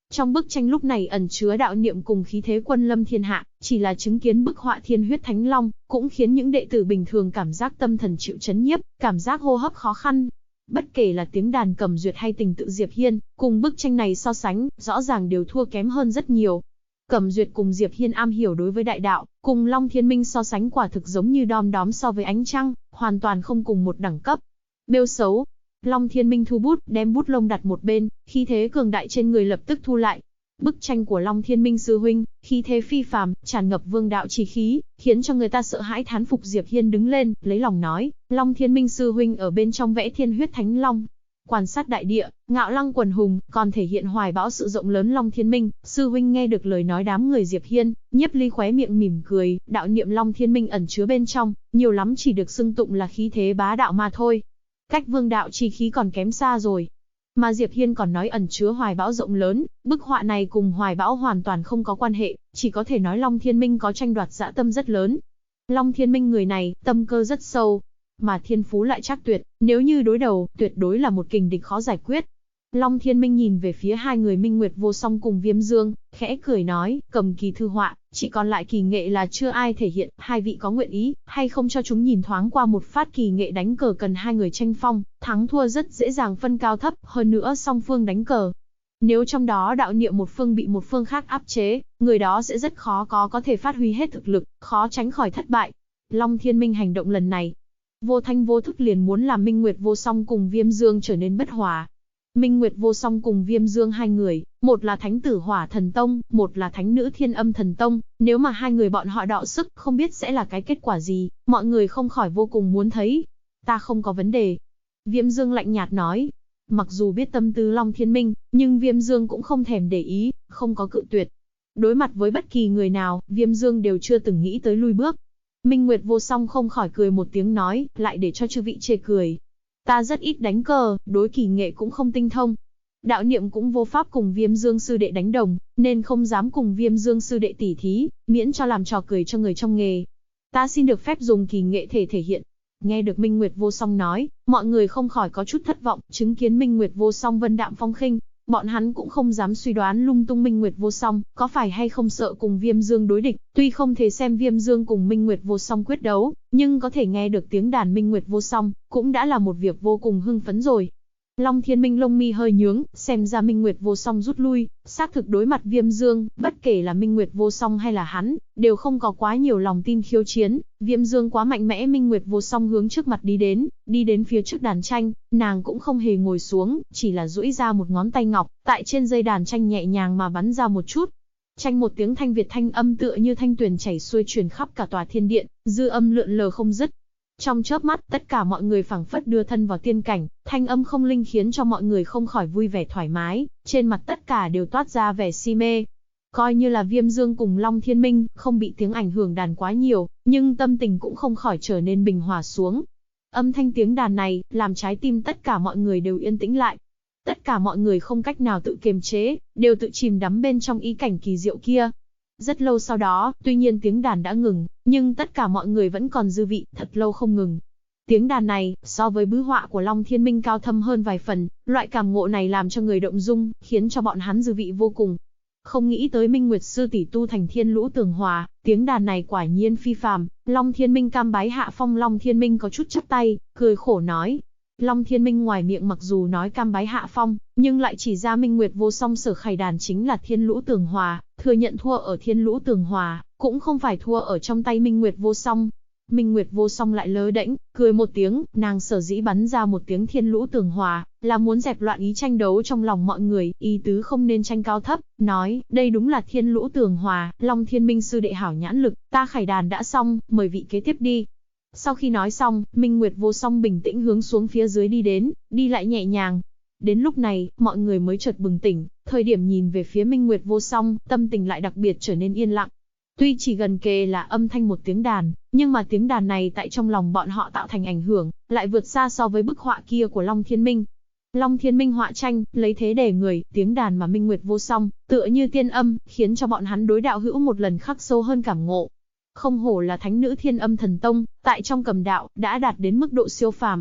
Trong bức tranh lúc này ẩn chứa đạo niệm cùng khí thế quân lâm thiên hạ, chỉ là chứng kiến bức họa Thiên Huyết Thánh Long, cũng khiến những đệ tử bình thường cảm giác tâm thần chịu chấn nhiếp, cảm giác hô hấp khó khăn. Bất kể là tiếng đàn Cầm Duyệt hay tình tự Diệp Hiên, cùng bức tranh này so sánh, rõ ràng đều thua kém hơn rất nhiều. Cầm Duyệt cùng Diệp Hiên am hiểu đối với đại đạo, cùng Long Thiên Minh so sánh quả thực giống như đom đóm so với ánh trăng, hoàn toàn không cùng một đẳng cấp. Bêu xấu. Long Thiên Minh thu bút, đem bút lông đặt một bên, khí thế cường đại trên người lập tức thu lại. Bức tranh của Long Thiên Minh sư huynh, khí thế phi phàm, tràn ngập vương đạo chi khí, khiến cho người ta sợ hãi thán phục. Diệp Hiên đứng lên, lấy lòng nói, Long Thiên Minh sư huynh ở bên trong vẽ Thiên Huyết Thánh Long. Quan sát đại địa, ngạo lăng quần hùng, còn thể hiện hoài bão sự rộng lớn. Long Thiên Minh, sư huynh nghe được lời nói đám người Diệp Hiên, Nhiếp Ly khóe miệng mỉm cười, đạo niệm Long Thiên Minh ẩn chứa bên trong, nhiều lắm chỉ được xưng tụng là khí thế bá đạo mà thôi. Cách vương đạo chi khí còn kém xa rồi. Mà Diệp Hiên còn nói ẩn chứa hoài bão rộng lớn, bức họa này cùng hoài bão hoàn toàn không có quan hệ, chỉ có thể nói Long Thiên Minh có tranh đoạt dã tâm rất lớn. Long Thiên Minh người này, tâm cơ rất sâu, mà thiên phú lại chắc tuyệt, nếu như đối đầu, tuyệt đối là một kình địch khó giải quyết. Long Thiên Minh nhìn về phía hai người Minh Nguyệt Vô Song cùng Viêm Dương, khẽ cười nói, cầm kỳ thư họa, chỉ còn lại kỳ nghệ là chưa ai thể hiện, hai vị có nguyện ý, hay không cho chúng nhìn thoáng qua một phát kỳ nghệ đánh cờ cần hai người tranh phong, thắng thua rất dễ dàng phân cao thấp, hơn nữa song phương đánh cờ. Nếu trong đó đạo niệm một phương bị một phương khác áp chế, người đó sẽ rất khó có thể phát huy hết thực lực, khó tránh khỏi thất bại. Long Thiên Minh hành động lần này, vô thanh vô thức liền muốn làm Minh Nguyệt Vô Song cùng Viêm Dương trở nên bất hòa. Minh Nguyệt Vô Song cùng Viêm Dương hai người, một là Thánh Tử Hỏa Thần Tông, một là Thánh Nữ Thiên Âm Thần Tông, nếu mà hai người bọn họ đọ sức, không biết sẽ là cái kết quả gì, mọi người không khỏi vô cùng muốn thấy. Ta không có vấn đề. Viêm Dương lạnh nhạt nói. Mặc dù biết tâm tư Long Thiên Minh, nhưng Viêm Dương cũng không thèm để ý, không có cự tuyệt. Đối mặt với bất kỳ người nào, Viêm Dương đều chưa từng nghĩ tới lui bước. Minh Nguyệt Vô Song không khỏi cười một tiếng nói, lại để cho chư vị chê cười. Ta rất ít đánh cờ, đối kỳ nghệ cũng không tinh thông. Đạo niệm cũng vô pháp cùng Viêm Dương sư đệ đánh đồng, nên không dám cùng Viêm Dương sư đệ tỉ thí, miễn cho làm trò cười cho người trong nghề. Ta xin được phép dùng kỳ nghệ thể hiện. Nghe được Minh Nguyệt Vô Song nói, mọi người không khỏi có chút thất vọng, chứng kiến Minh Nguyệt Vô Song vân đạm phong khinh. Bọn hắn cũng không dám suy đoán lung tung Minh Nguyệt Vô Song, có phải hay không sợ cùng Viêm Dương đối địch, tuy không thể xem Viêm Dương cùng Minh Nguyệt Vô Song quyết đấu, nhưng có thể nghe được tiếng đàn Minh Nguyệt Vô Song, cũng đã là một việc vô cùng hưng phấn rồi. Long Thiên Minh lông mi hơi nhướng, xem ra Minh Nguyệt Vô Song rút lui, xác thực đối mặt Viêm Dương, bất kể là Minh Nguyệt Vô Song hay là hắn, đều không có quá nhiều lòng tin khiêu chiến, Viêm Dương quá mạnh mẽ. Minh Nguyệt Vô Song hướng trước mặt đi đến phía trước đàn tranh, nàng cũng không hề ngồi xuống, chỉ là duỗi ra một ngón tay ngọc, tại trên dây đàn tranh nhẹ nhàng mà bắn ra một chút. Tranh một tiếng thanh việt thanh âm tựa như thanh tuyền chảy xuôi truyền khắp cả tòa thiên điện, dư âm lượn lờ không dứt. Trong chớp mắt, tất cả mọi người phảng phất đưa thân vào tiên cảnh, thanh âm không linh khiến cho mọi người không khỏi vui vẻ thoải mái, trên mặt tất cả đều toát ra vẻ si mê. Coi như là Viêm Dương cùng Long Thiên Minh, không bị tiếng ảnh hưởng đàn quá nhiều, nhưng tâm tình cũng không khỏi trở nên bình hòa xuống. Âm thanh tiếng đàn này, làm trái tim tất cả mọi người đều yên tĩnh lại. Tất cả mọi người không cách nào tự kiềm chế, đều tự chìm đắm bên trong ý cảnh kỳ diệu kia. Rất lâu sau đó, tuy nhiên tiếng đàn đã ngừng, nhưng tất cả mọi người vẫn còn dư vị, thật lâu không ngừng. Tiếng đàn này, so với bứ họa của Long Thiên Minh cao thâm hơn vài phần, loại cảm ngộ này làm cho người động dung, khiến cho bọn hắn dư vị vô cùng. Không nghĩ tới Minh Nguyệt sư tỷ tu thành Thiên Lũ Tường Hòa, tiếng đàn này quả nhiên phi phàm. Long Thiên Minh cam bái hạ phong. Long Thiên Minh có chút chắp tay, cười khổ nói. Long Thiên Minh ngoài miệng mặc dù nói cam bái hạ phong, nhưng lại chỉ ra Minh Nguyệt Vô Song sở khải đàn chính là Thiên Lũ Tường Hòa, thừa nhận thua ở Thiên Lũ Tường Hòa, cũng không phải thua ở trong tay Minh Nguyệt Vô Song. Minh Nguyệt Vô Song lại lơ đễnh, cười một tiếng, nàng sở dĩ bắn ra một tiếng Thiên Lũ Tường Hòa, là muốn dẹp loạn ý tranh đấu trong lòng mọi người, ý tứ không nên tranh cao thấp, nói, đây đúng là Thiên Lũ Tường Hòa, Long Thiên Minh sư đệ hảo nhãn lực, ta khải đàn đã xong, mời vị kế tiếp đi. Sau khi nói xong, Minh Nguyệt Vô Song bình tĩnh hướng xuống phía dưới đi đến, đi lại nhẹ nhàng. Đến lúc này, mọi người mới chợt bừng tỉnh, thời điểm nhìn về phía Minh Nguyệt Vô Song, tâm tình lại đặc biệt trở nên yên lặng. Tuy chỉ gần kề là âm thanh một tiếng đàn, nhưng mà tiếng đàn này tại trong lòng bọn họ tạo thành ảnh hưởng, lại vượt xa so với bức họa kia của Long Thiên Minh. Long Thiên Minh họa tranh, lấy thế đè người, tiếng đàn mà Minh Nguyệt Vô Song, tựa như tiên âm, khiến cho bọn hắn đối đạo hữu một lần khắc sâu hơn cảm ngộ. Không hổ là Thánh Nữ Thiên Âm Thần Tông, tại trong cầm đạo, đã đạt đến mức độ siêu phàm.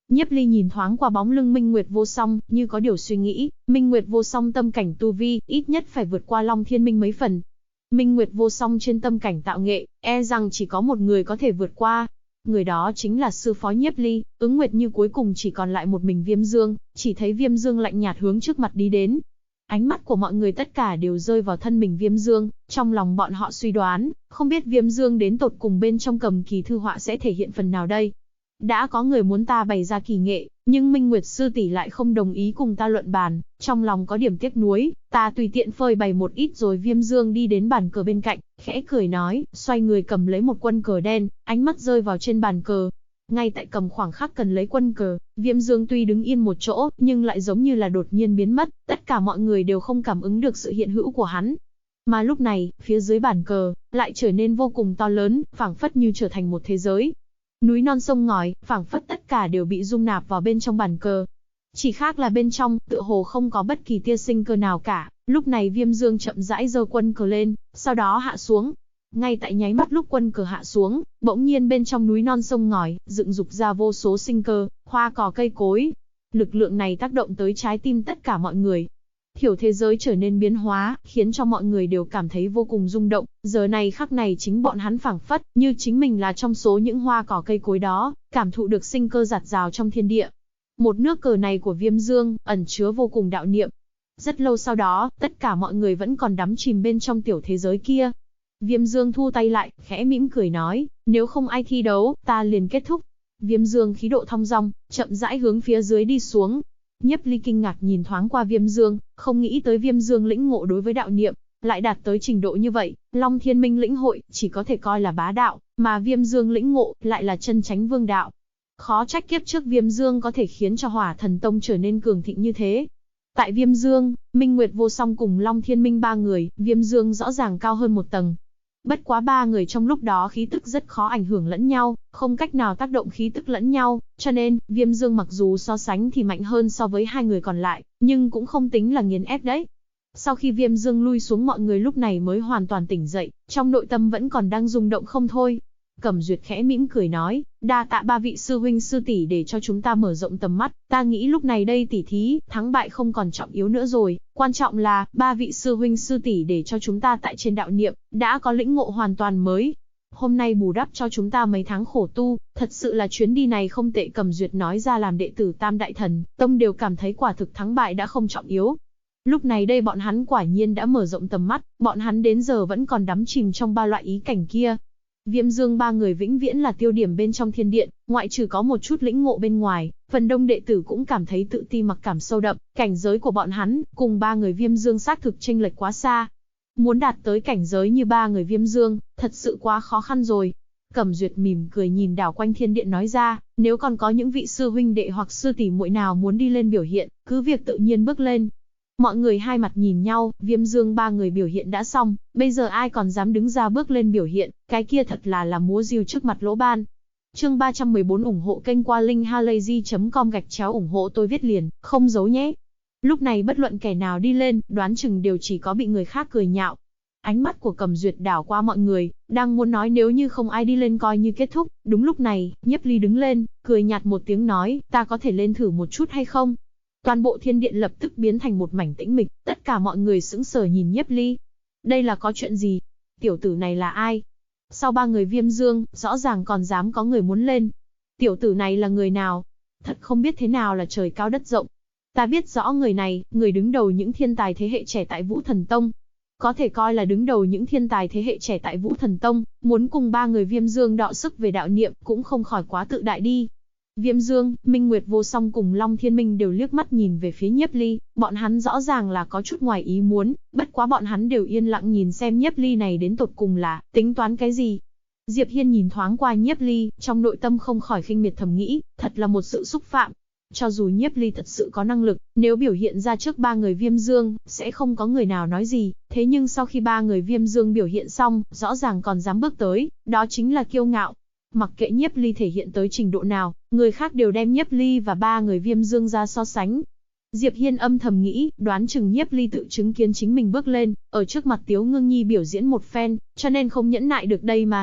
Nhiếp Ly nhìn thoáng qua bóng lưng Minh Nguyệt Vô Song, như có điều suy nghĩ, Minh Nguyệt Vô Song tâm cảnh tu vi, ít nhất phải vượt qua Long Thiên Minh mấy phần. Minh Nguyệt Vô Song trên tâm cảnh tạo nghệ, e rằng chỉ có một người có thể vượt qua. Người đó chính là sư phó Nhiếp Ly, Ứng Nguyệt Như cuối cùng chỉ còn lại một mình Viêm Dương, chỉ thấy Viêm Dương lạnh nhạt hướng trước mặt đi đến. Ánh mắt của mọi người tất cả đều rơi vào thân mình Viêm Dương, trong lòng bọn họ suy đoán, không biết Viêm Dương đến tột cùng bên trong cầm kỳ thư họa sẽ thể hiện phần nào đây. Đã có người muốn ta bày ra kỳ nghệ, nhưng Minh Nguyệt sư tỷ lại không đồng ý cùng ta luận bàn, trong lòng có điểm tiếc nuối, ta tùy tiện phơi bày một ít rồi. Viêm Dương đi đến bàn cờ bên cạnh, khẽ cười nói, xoay người cầm lấy một quân cờ đen, ánh mắt rơi vào trên bàn cờ. Ngay tại cầm khoảng khắc cần lấy quân cờ, Viêm Dương tuy đứng yên một chỗ, nhưng lại giống như là đột nhiên biến mất, tất cả mọi người đều không cảm ứng được sự hiện hữu của hắn. Mà lúc này, phía dưới bàn cờ, lại trở nên vô cùng to lớn, phảng phất như trở thành một thế giới. Núi non sông ngòi, phảng phất tất cả đều bị dung nạp vào bên trong bàn cờ. Chỉ khác là bên trong, tựa hồ không có bất kỳ tia sinh cơ nào cả. Lúc này Viêm Dương chậm rãi giơ quân cờ lên, sau đó hạ xuống. Ngay tại nháy mắt lúc quân cờ hạ xuống, bỗng nhiên bên trong núi non sông ngòi, dựng dục ra vô số sinh cơ, hoa cỏ cây cối. Lực lượng này tác động tới trái tim tất cả mọi người. Hiểu thế giới trở nên biến hóa, khiến cho mọi người đều cảm thấy vô cùng rung động. Giờ này khắc này chính bọn hắn phảng phất như chính mình là trong số những hoa cỏ cây cối đó, cảm thụ được sinh cơ dạt dào trong thiên địa. Một nước cờ này của Viêm Dương, ẩn chứa vô cùng đạo niệm. Rất lâu sau đó, tất cả mọi người vẫn còn đắm chìm bên trong tiểu thế giới kia. Viêm Dương thu tay lại, khẽ mỉm cười nói, nếu không ai thi đấu, ta liền kết thúc. Viêm Dương khí độ thong dong, chậm rãi hướng phía dưới đi xuống. Nhiếp Ly kinh ngạc nhìn thoáng qua Viêm Dương, không nghĩ tới Viêm Dương lĩnh ngộ đối với đạo niệm, lại đạt tới trình độ như vậy. Long Thiên Minh lĩnh hội, chỉ có thể coi là bá đạo, mà Viêm Dương lĩnh ngộ, lại là chân chánh vương đạo. Khó trách kiếp trước Viêm Dương có thể khiến cho Hỏa Thần Tông trở nên cường thịnh như thế. Tại Viêm Dương, Minh Nguyệt Vô Song cùng Long Thiên Minh ba người, Viêm Dương rõ ràng cao hơn một tầng. Bất quá ba người trong lúc đó khí tức rất khó ảnh hưởng lẫn nhau, không cách nào tác động khí tức lẫn nhau, cho nên, Viêm Dương mặc dù so sánh thì mạnh hơn so với hai người còn lại, nhưng cũng không tính là nghiền ép đấy. Sau khi Viêm Dương lui xuống, mọi người lúc này mới hoàn toàn tỉnh dậy, trong nội tâm vẫn còn đang rung động không thôi. Cẩm Duyệt khẽ mỉm cười nói, đa tạ ba vị sư huynh sư tỷ để cho chúng ta mở rộng tầm mắt, ta nghĩ lúc này đây tỉ thí, thắng bại không còn trọng yếu nữa rồi, quan trọng là, ba vị sư huynh sư tỷ để cho chúng ta tại trên đạo niệm, đã có lĩnh ngộ hoàn toàn mới. Hôm nay bù đắp cho chúng ta mấy tháng khổ tu, thật sự là chuyến đi này không tệ. Cẩm Duyệt nói ra làm đệ tử Tam Đại Thần Tông đều cảm thấy quả thực thắng bại đã không trọng yếu. Lúc này đây bọn hắn quả nhiên đã mở rộng tầm mắt, bọn hắn đến giờ vẫn còn đắm chìm trong ba loại ý cảnh kia. Viêm Dương ba người vĩnh viễn là tiêu điểm bên trong thiên điện, ngoại trừ có một chút lĩnh ngộ bên ngoài, phần đông đệ tử cũng cảm thấy tự ti mặc cảm sâu đậm, cảnh giới của bọn hắn, cùng ba người Viêm Dương xác thực chênh lệch quá xa. Muốn đạt tới cảnh giới như ba người Viêm Dương, thật sự quá khó khăn rồi. Cẩm Duyệt mỉm cười nhìn đảo quanh thiên điện nói ra, nếu còn có những vị sư huynh đệ hoặc sư tỷ muội nào muốn đi lên biểu hiện, cứ việc tự nhiên bước lên. Mọi người hai mặt nhìn nhau, Viêm Dương ba người biểu hiện đã xong, bây giờ ai còn dám đứng ra bước lên biểu hiện, cái kia thật là múa rìu trước mặt lỗ ban. Chương 314 ủng hộ kênh qua linkhalazy.com ủng hộ tôi viết liền, không giấu nhé. Lúc này bất luận kẻ nào đi lên, đoán chừng đều chỉ có bị người khác cười nhạo. Ánh mắt của Cẩm Duyệt đảo qua mọi người, đang muốn nói nếu như không ai đi lên coi như kết thúc. Đúng lúc này, Nhiếp Ly đứng lên, cười nhạt một tiếng nói, ta có thể lên thử một chút hay không? Toàn bộ thiên điện lập tức biến thành một mảnh tĩnh mịch, tất cả mọi người sững sờ nhìn Nhiếp Ly. Đây là có chuyện gì? Tiểu tử này là ai? Sau ba người Viêm Dương, rõ ràng còn dám có người muốn lên. Tiểu tử này là người nào? Thật không biết thế nào là trời cao đất rộng. Ta biết rõ người này, người đứng đầu những thiên tài thế hệ trẻ tại Vũ Thần Tông. Có thể coi là đứng đầu những thiên tài thế hệ trẻ tại Vũ Thần Tông, muốn cùng ba người Viêm Dương đọ sức về đạo niệm cũng không khỏi quá tự đại đi. Viêm Dương, Minh Nguyệt Vô Song cùng Long Thiên Minh đều liếc mắt nhìn về phía Nhiếp Ly, bọn hắn rõ ràng là có chút ngoài ý muốn, bất quá bọn hắn đều yên lặng nhìn xem Nhiếp Ly này đến tột cùng là tính toán cái gì. Diệp Hiên nhìn thoáng qua Nhiếp Ly, trong nội tâm không khỏi khinh miệt thầm nghĩ, thật là một sự xúc phạm. Cho dù Nhiếp Ly thật sự có năng lực, nếu biểu hiện ra trước ba người Viêm Dương, sẽ không có người nào nói gì, thế nhưng sau khi ba người Viêm Dương biểu hiện xong, rõ ràng còn dám bước tới, đó chính là kiêu ngạo. Mặc kệ Nhiếp Ly thể hiện tới trình độ nào, người khác đều đem Nhiếp Ly và ba người Viêm Dương ra so sánh. Diệp Hiên âm thầm nghĩ, đoán chừng Nhiếp Ly tự chứng kiến chính mình bước lên, ở trước mặt Tiếu Ngưng Nhi biểu diễn một phen, cho nên không nhẫn nại được đây mà.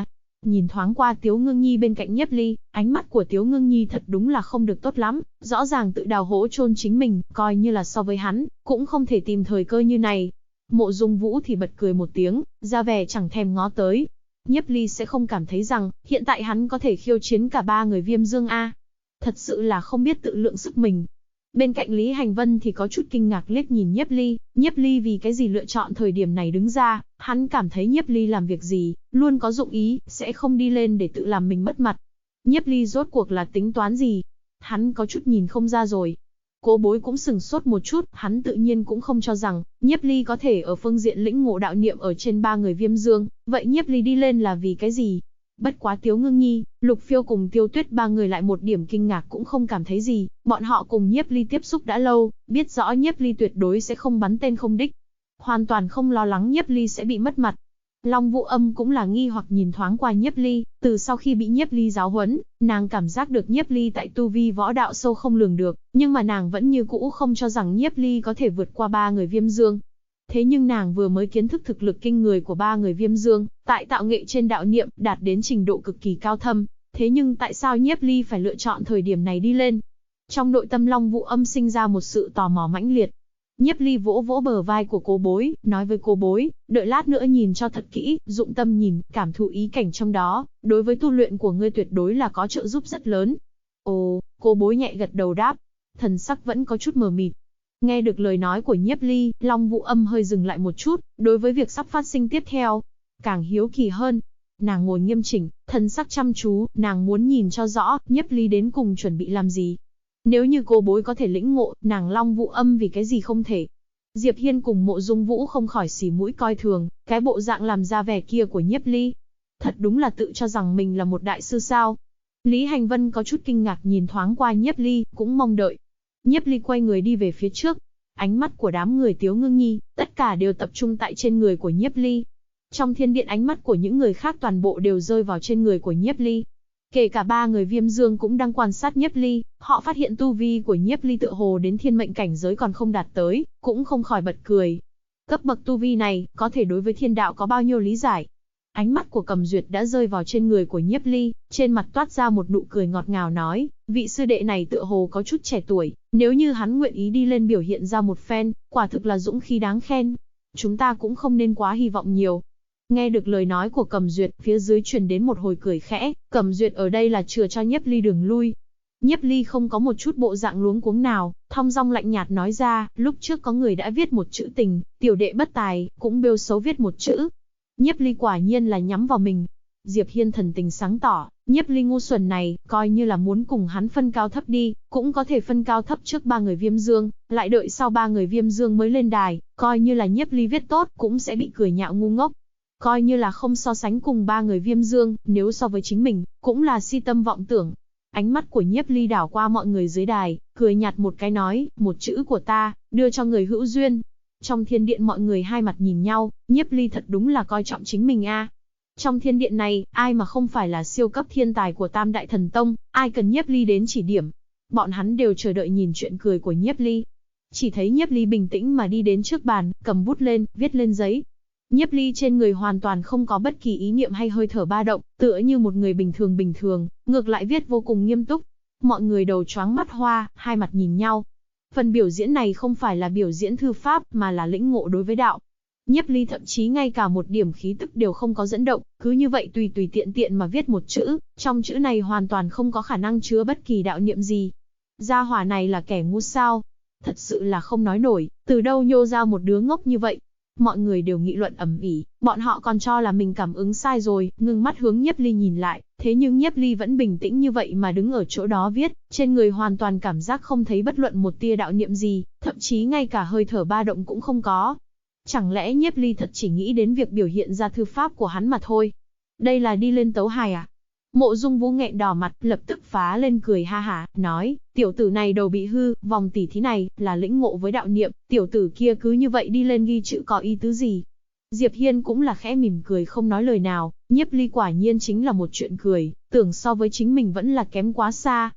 Nhìn thoáng qua Tiếu Ngưng Nhi bên cạnh Nhiếp Ly, ánh mắt của Tiếu Ngưng Nhi thật đúng là không được tốt lắm, rõ ràng tự đào hố chôn chính mình, coi như là so với hắn, cũng không thể tìm thời cơ như này. Mộ Dung Vũ thì bật cười một tiếng, ra vẻ chẳng thèm ngó tới. Nhiếp Ly sẽ không cảm thấy rằng, hiện tại hắn có thể khiêu chiến cả ba người Viêm Dương a. Thật sự là không biết tự lượng sức mình. Bên cạnh Lý Hành Vân thì có chút kinh ngạc liếc nhìn Nhiếp Ly vì cái gì lựa chọn thời điểm này đứng ra, hắn cảm thấy Nhiếp Ly làm việc gì, luôn có dụng ý, sẽ không đi lên để tự làm mình mất mặt. Nhiếp Ly rốt cuộc là tính toán gì? Hắn có chút nhìn không ra rồi. Cố Bối cũng sừng sốt một chút, hắn tự nhiên cũng không cho rằng, Nhiếp Ly có thể ở phương diện lĩnh ngộ đạo niệm ở trên ba người Viêm Dương, vậy Nhiếp Ly đi lên là vì cái gì? Bất quá Tiếu Ngưng Nhi, Lục Phiêu cùng Tiêu Tuyết ba người lại một điểm kinh ngạc cũng không cảm thấy gì, bọn họ cùng Nhiếp Ly tiếp xúc đã lâu, biết rõ Nhiếp Ly tuyệt đối sẽ không bắn tên không đích. Hoàn toàn không lo lắng Nhiếp Ly sẽ bị mất mặt. Long Vũ Âm cũng là nghi hoặc nhìn thoáng qua Nhiếp Ly, từ sau khi bị Nhiếp Ly giáo huấn, nàng cảm giác được Nhiếp Ly tại tu vi võ đạo sâu không lường được, nhưng mà nàng vẫn như cũ không cho rằng Nhiếp Ly có thể vượt qua ba người Viêm Dương. Thế nhưng nàng vừa mới kiến thức thực lực kinh người của ba người Viêm Dương, tại tạo nghệ trên đạo niệm đạt đến trình độ cực kỳ cao thâm, thế nhưng tại sao Nhiếp Ly phải lựa chọn thời điểm này đi lên? Trong nội tâm Long Vũ Âm sinh ra một sự tò mò mãnh liệt. Nhiếp Ly vỗ vỗ bờ vai của Cố Bối, nói với Cố Bối, đợi lát nữa nhìn cho thật kỹ, dụng tâm nhìn, cảm thụ ý cảnh trong đó, đối với tu luyện của ngươi tuyệt đối là có trợ giúp rất lớn. Ồ, Cố Bối nhẹ gật đầu đáp, thần sắc vẫn có chút mờ mịt. Nghe được lời nói của Nhiếp Ly, Long Vũ Âm hơi dừng lại một chút, đối với việc sắp phát sinh tiếp theo, càng hiếu kỳ hơn. Nàng ngồi nghiêm chỉnh, thần sắc chăm chú, nàng muốn nhìn cho rõ, Nhiếp Ly đến cùng chuẩn bị làm gì. Nếu như Cố Bối có thể lĩnh ngộ, nàng Long Vũ Âm vì cái gì không thể. Diệp Hiên cùng Mộ Dung Vũ không khỏi xì mũi coi thường, cái bộ dạng làm ra vẻ kia của Nhiếp Ly. Thật đúng là tự cho rằng mình là một đại sư sao. Lý Hành Vân có chút kinh ngạc nhìn thoáng qua Nhiếp Ly, cũng mong đợi. Nhiếp Ly quay người đi về phía trước. Ánh mắt của đám người Tiếu Ngưng Nhi, tất cả đều tập trung tại trên người của Nhiếp Ly. Trong thiên điện ánh mắt của những người khác toàn bộ đều rơi vào trên người của Nhiếp Ly. Kể cả ba người Viêm Dương cũng đang quan sát Nhiếp Ly, họ phát hiện tu vi của Nhiếp Ly tựa hồ đến thiên mệnh cảnh giới còn không đạt tới, cũng không khỏi bật cười. Cấp bậc tu vi này, có thể đối với thiên đạo có bao nhiêu lý giải. Ánh mắt của Cầm Duyệt đã rơi vào trên người của Nhiếp Ly, trên mặt toát ra một nụ cười ngọt ngào nói, vị sư đệ này tựa hồ có chút trẻ tuổi, nếu như hắn nguyện ý đi lên biểu hiện ra một phen, quả thực là dũng khí đáng khen. Chúng ta cũng không nên quá hy vọng nhiều. Nghe được lời nói của Cầm Duyệt, phía dưới truyền đến một hồi cười khẽ, Cầm Duyệt ở đây là chừa cho Nhiếp Ly đường lui. Nhiếp Ly không có một chút bộ dạng luống cuống nào, thong dong lạnh nhạt nói ra, lúc trước có người đã viết một chữ tình, tiểu đệ bất tài, cũng bêu xấu viết một chữ. Nhiếp Ly quả nhiên là nhắm vào mình. Diệp Hiên thần tình sáng tỏ, Nhiếp Ly ngu xuẩn này, coi như là muốn cùng hắn phân cao thấp đi, cũng có thể phân cao thấp trước ba người Viêm Dương, lại đợi sau ba người Viêm Dương mới lên đài, coi như là Nhiếp Ly viết tốt, cũng sẽ bị cười nhạo ngu ngốc. Coi như là không so sánh cùng ba người Viêm Dương, nếu so với chính mình, cũng là si tâm vọng tưởng. Ánh mắt của Nhiếp Ly đảo qua mọi người dưới đài, cười nhạt một cái nói, một chữ của ta, đưa cho người hữu duyên. Trong thiên điện mọi người hai mặt nhìn nhau, Nhiếp Ly thật đúng là coi trọng chính mình a. Trong thiên điện này, ai mà không phải là siêu cấp thiên tài của Tam Đại Thần Tông, ai cần Nhiếp Ly đến chỉ điểm. Bọn hắn đều chờ đợi nhìn chuyện cười của Nhiếp Ly. Chỉ thấy Nhiếp Ly bình tĩnh mà đi đến trước bàn, cầm bút lên, viết lên giấy. Nhiếp Ly trên người hoàn toàn không có bất kỳ ý niệm hay hơi thở ba động, tựa như một người bình thường, ngược lại viết vô cùng nghiêm túc. Mọi người đầu choáng mắt hoa, hai mặt nhìn nhau. Phần biểu diễn này không phải là biểu diễn thư pháp mà là lĩnh ngộ đối với đạo. Nhiếp Ly thậm chí ngay cả một điểm khí tức đều không có dẫn động, cứ như vậy tùy tùy tiện tiện mà viết một chữ, trong chữ này hoàn toàn không có khả năng chứa bất kỳ đạo niệm gì. Gia hỏa này là kẻ ngu sao? Thật sự là không nói nổi, từ đâu nhô ra một đứa ngốc như vậy? Mọi người đều nghị luận ầm ĩ, bọn họ còn cho là mình cảm ứng sai rồi, ngưng mắt hướng Nhiếp Ly nhìn lại, thế nhưng Nhiếp Ly vẫn bình tĩnh như vậy mà đứng ở chỗ đó viết, trên người hoàn toàn cảm giác không thấy bất luận một tia đạo niệm gì, thậm chí ngay cả hơi thở ba động cũng không có. Chẳng lẽ Nhiếp Ly thật chỉ nghĩ đến việc biểu hiện ra thư pháp của hắn mà thôi? Đây là đi lên tấu hài à? Mộ Dung Vũ nghẹn đỏ mặt, lập tức phá lên cười ha hả, nói, tiểu tử này đầu bị hư, vòng tỉ thí này, là lĩnh ngộ với đạo niệm, tiểu tử kia cứ như vậy đi lên ghi chữ có ý tứ gì? Diệp Hiên cũng là khẽ mỉm cười không nói lời nào, Nhiếp Ly quả nhiên chính là một chuyện cười, tưởng so với chính mình vẫn là kém quá xa.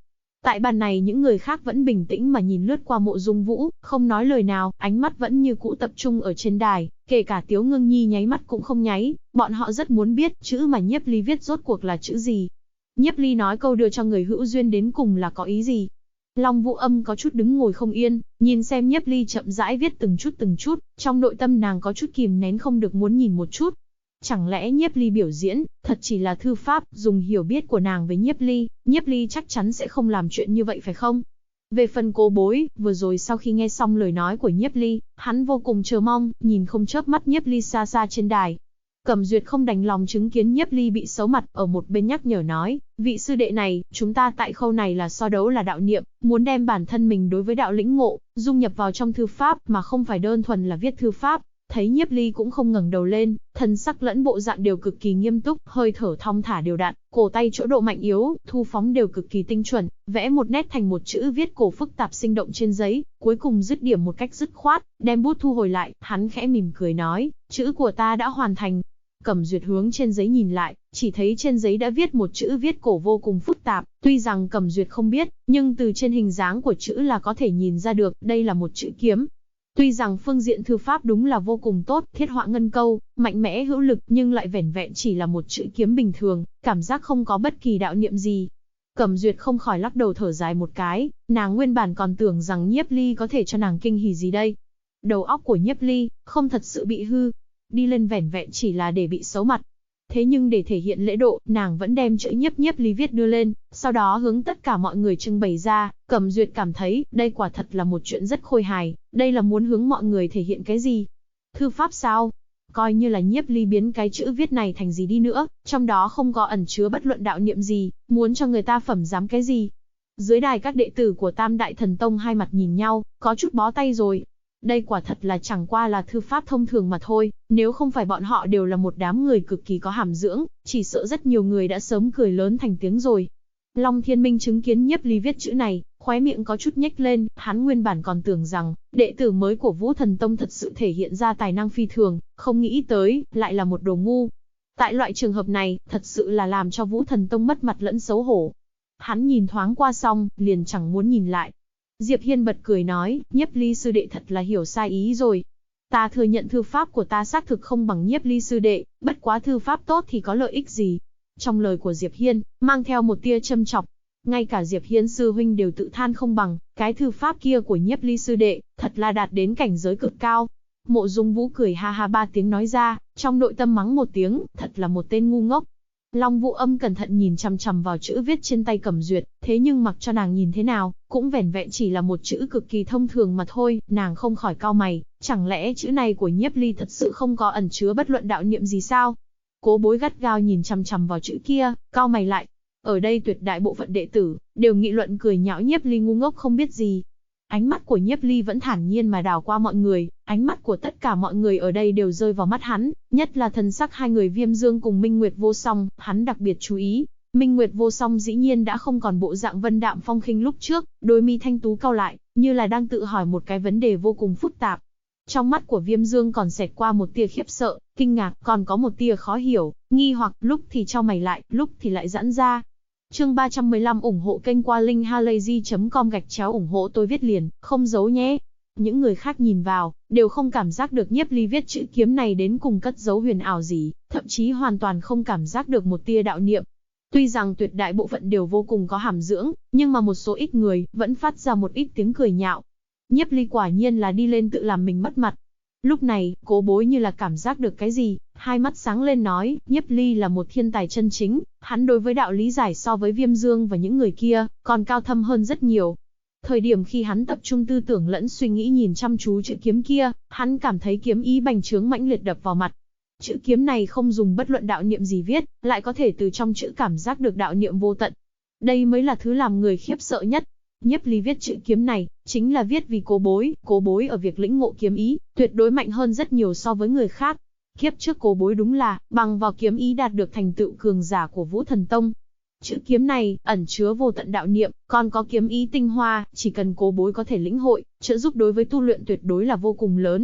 Tại bàn này những người khác vẫn bình tĩnh mà nhìn lướt qua Mộ Dung Vũ, không nói lời nào, ánh mắt vẫn như cũ tập trung ở trên đài, kể cả Tiếu Ngưng Nhi nháy mắt cũng không nháy, bọn họ rất muốn biết chữ mà Nhiếp Ly viết rốt cuộc là chữ gì. Nhiếp Ly nói câu đưa cho người hữu duyên đến cùng là có ý gì? Long Vũ Âm có chút đứng ngồi không yên, nhìn xem Nhiếp Ly chậm rãi viết từng chút, trong nội tâm nàng có chút kìm nén không được muốn nhìn một chút. Chẳng lẽ Nhiếp Ly biểu diễn, thật chỉ là thư pháp, dùng hiểu biết của nàng với Nhiếp Ly chắc chắn sẽ không làm chuyện như vậy phải không? Về phần Cố Bối, vừa rồi sau khi nghe xong lời nói của Nhiếp Ly, hắn vô cùng chờ mong, nhìn không chớp mắt Nhiếp Ly xa xa trên đài. Cẩm Duyệt không đành lòng chứng kiến Nhiếp Ly bị xấu mặt, ở một bên nhắc nhở nói, vị sư đệ này, chúng ta tại khâu này là so đấu là đạo niệm, muốn đem bản thân mình đối với đạo lĩnh ngộ, dung nhập vào trong thư pháp mà không phải đơn thuần là viết thư pháp. Thấy Nhiếp Ly cũng không ngẩng đầu lên, thân sắc lẫn bộ dạng đều cực kỳ nghiêm túc, hơi thở thong thả đều đặn, cổ tay chỗ độ mạnh yếu, thu phóng đều cực kỳ tinh chuẩn, vẽ một nét thành một chữ viết cổ phức tạp sinh động trên giấy, cuối cùng dứt điểm một cách dứt khoát, đem bút thu hồi lại, hắn khẽ mỉm cười nói, chữ của ta đã hoàn thành. Cẩm Duyệt hướng trên giấy nhìn lại, chỉ thấy trên giấy đã viết một chữ viết cổ vô cùng phức tạp, tuy rằng Cẩm Duyệt không biết, nhưng từ trên hình dáng của chữ là có thể nhìn ra được, đây là một chữ kiếm. Tuy rằng phương diện thư pháp đúng là vô cùng tốt, thiết họa ngân câu, mạnh mẽ hữu lực, nhưng lại vẻn vẹn chỉ là một chữ kiếm bình thường, cảm giác không có bất kỳ đạo niệm gì. Cẩm Duyệt không khỏi lắc đầu thở dài một cái, nàng nguyên bản còn tưởng rằng Nhiếp Ly có thể cho nàng kinh hỉ gì đây. Đầu óc của Nhiếp Ly, không thật sự bị hư, đi lên vẻn vẹn chỉ là để bị xấu mặt. Thế nhưng để thể hiện lễ độ, nàng vẫn đem chữ Nhiếp Ly viết đưa lên, sau đó hướng tất cả mọi người trưng bày ra. Cẩm Duyệt cảm thấy, đây quả thật là một chuyện rất khôi hài, đây là muốn hướng mọi người thể hiện cái gì? Thư pháp sao? Coi như là Nhiếp Ly biến cái chữ viết này thành gì đi nữa, trong đó không có ẩn chứa bất luận đạo niệm gì, muốn cho người ta phẩm giám cái gì? Dưới đài các đệ tử của Tam Đại Thần Tông hai mặt nhìn nhau, có chút bó tay rồi. Đây quả thật là chẳng qua là thư pháp thông thường mà thôi, nếu không phải bọn họ đều là một đám người cực kỳ có hàm dưỡng, chỉ sợ rất nhiều người đã sớm cười lớn thành tiếng rồi. Long Thiên Minh chứng kiến Nhiếp Ly viết chữ này, khóe miệng có chút nhếch lên, hắn nguyên bản còn tưởng rằng, đệ tử mới của Vũ Thần Tông thật sự thể hiện ra tài năng phi thường, không nghĩ tới, lại là một đồ ngu. Tại loại trường hợp này, thật sự là làm cho Vũ Thần Tông mất mặt lẫn xấu hổ. Hắn nhìn thoáng qua xong, liền chẳng muốn nhìn lại. Diệp Hiên bật cười nói, Nhiếp Ly sư đệ thật là hiểu sai ý rồi. Ta thừa nhận thư pháp của ta xác thực không bằng Nhiếp Ly sư đệ, bất quá thư pháp tốt thì có lợi ích gì. Trong lời của Diệp Hiên, mang theo một tia châm chọc. Ngay cả Diệp Hiên sư huynh đều tự than không bằng, cái thư pháp kia của Nhiếp Ly sư đệ, thật là đạt đến cảnh giới cực cao. Mộ Dung Vũ cười ha ha ba tiếng nói ra, trong nội tâm mắng một tiếng, thật là một tên ngu ngốc. Long Vũ Âm cẩn thận nhìn chằm chằm vào chữ viết trên tay Cẩm Duyệt, thế nhưng mặc cho nàng nhìn thế nào, cũng vẻn vẹn chỉ là một chữ cực kỳ thông thường mà thôi, nàng không khỏi cau mày, chẳng lẽ chữ này của Nhiếp Ly thật sự không có ẩn chứa bất luận đạo niệm gì sao? Cố Bối gắt gao nhìn chằm chằm vào chữ kia, cau mày lại. Ở đây tuyệt đại bộ phận đệ tử đều nghị luận cười nhạo Nhiếp Ly ngu ngốc không biết gì. Ánh mắt của Nhiếp Ly vẫn thản nhiên mà đảo qua mọi người, ánh mắt của tất cả mọi người ở đây đều rơi vào mắt hắn, nhất là thần sắc hai người Viêm Dương cùng Minh Nguyệt Vô Song, hắn đặc biệt chú ý. Minh Nguyệt Vô Song dĩ nhiên đã không còn bộ dạng vân đạm phong khinh lúc trước, đôi mi thanh tú cau lại, như là đang tự hỏi một cái vấn đề vô cùng phức tạp. Trong mắt của Viêm Dương còn xẹt qua một tia khiếp sợ, kinh ngạc, còn có một tia khó hiểu, nghi hoặc, lúc thì chau mày lại, lúc thì lại giãn ra. Chương 315 ủng hộ kênh qua linkhalazy.com ủng hộ tôi viết liền, không giấu nhé. Những người khác nhìn vào, đều không cảm giác được Nhiếp Ly viết chữ kiếm này đến cùng cất giấu huyền ảo gì, thậm chí hoàn toàn không cảm giác được một tia đạo niệm. Tuy rằng tuyệt đại bộ phận đều vô cùng có hàm dưỡng, nhưng mà một số ít người vẫn phát ra một ít tiếng cười nhạo. Nhiếp Ly quả nhiên là đi lên tự làm mình mất mặt. Lúc này, Cố Bối như là cảm giác được cái gì, hai mắt sáng lên nói, Nhiếp Ly là một thiên tài chân chính, hắn đối với đạo lý giải so với Viêm Dương và những người kia, còn cao thâm hơn rất nhiều. Thời điểm khi hắn tập trung tư tưởng lẫn suy nghĩ nhìn chăm chú chữ kiếm kia, hắn cảm thấy kiếm ý bành trướng mãnh liệt đập vào mặt. Chữ kiếm này không dùng bất luận đạo niệm gì viết, lại có thể từ trong chữ cảm giác được đạo niệm vô tận. Đây mới là thứ làm người khiếp sợ nhất. Nhiếp Ly viết chữ kiếm này, chính là viết vì Cố Bối ở việc lĩnh ngộ kiếm ý, tuyệt đối mạnh hơn rất nhiều so với người khác. Kiếp trước Cố Bối đúng là, bằng vào kiếm ý đạt được thành tựu cường giả của Vũ Thần Tông. Chữ kiếm này, ẩn chứa vô tận đạo niệm, còn có kiếm ý tinh hoa, chỉ cần Cố Bối có thể lĩnh hội, trợ giúp đối với tu luyện tuyệt đối là vô cùng lớn.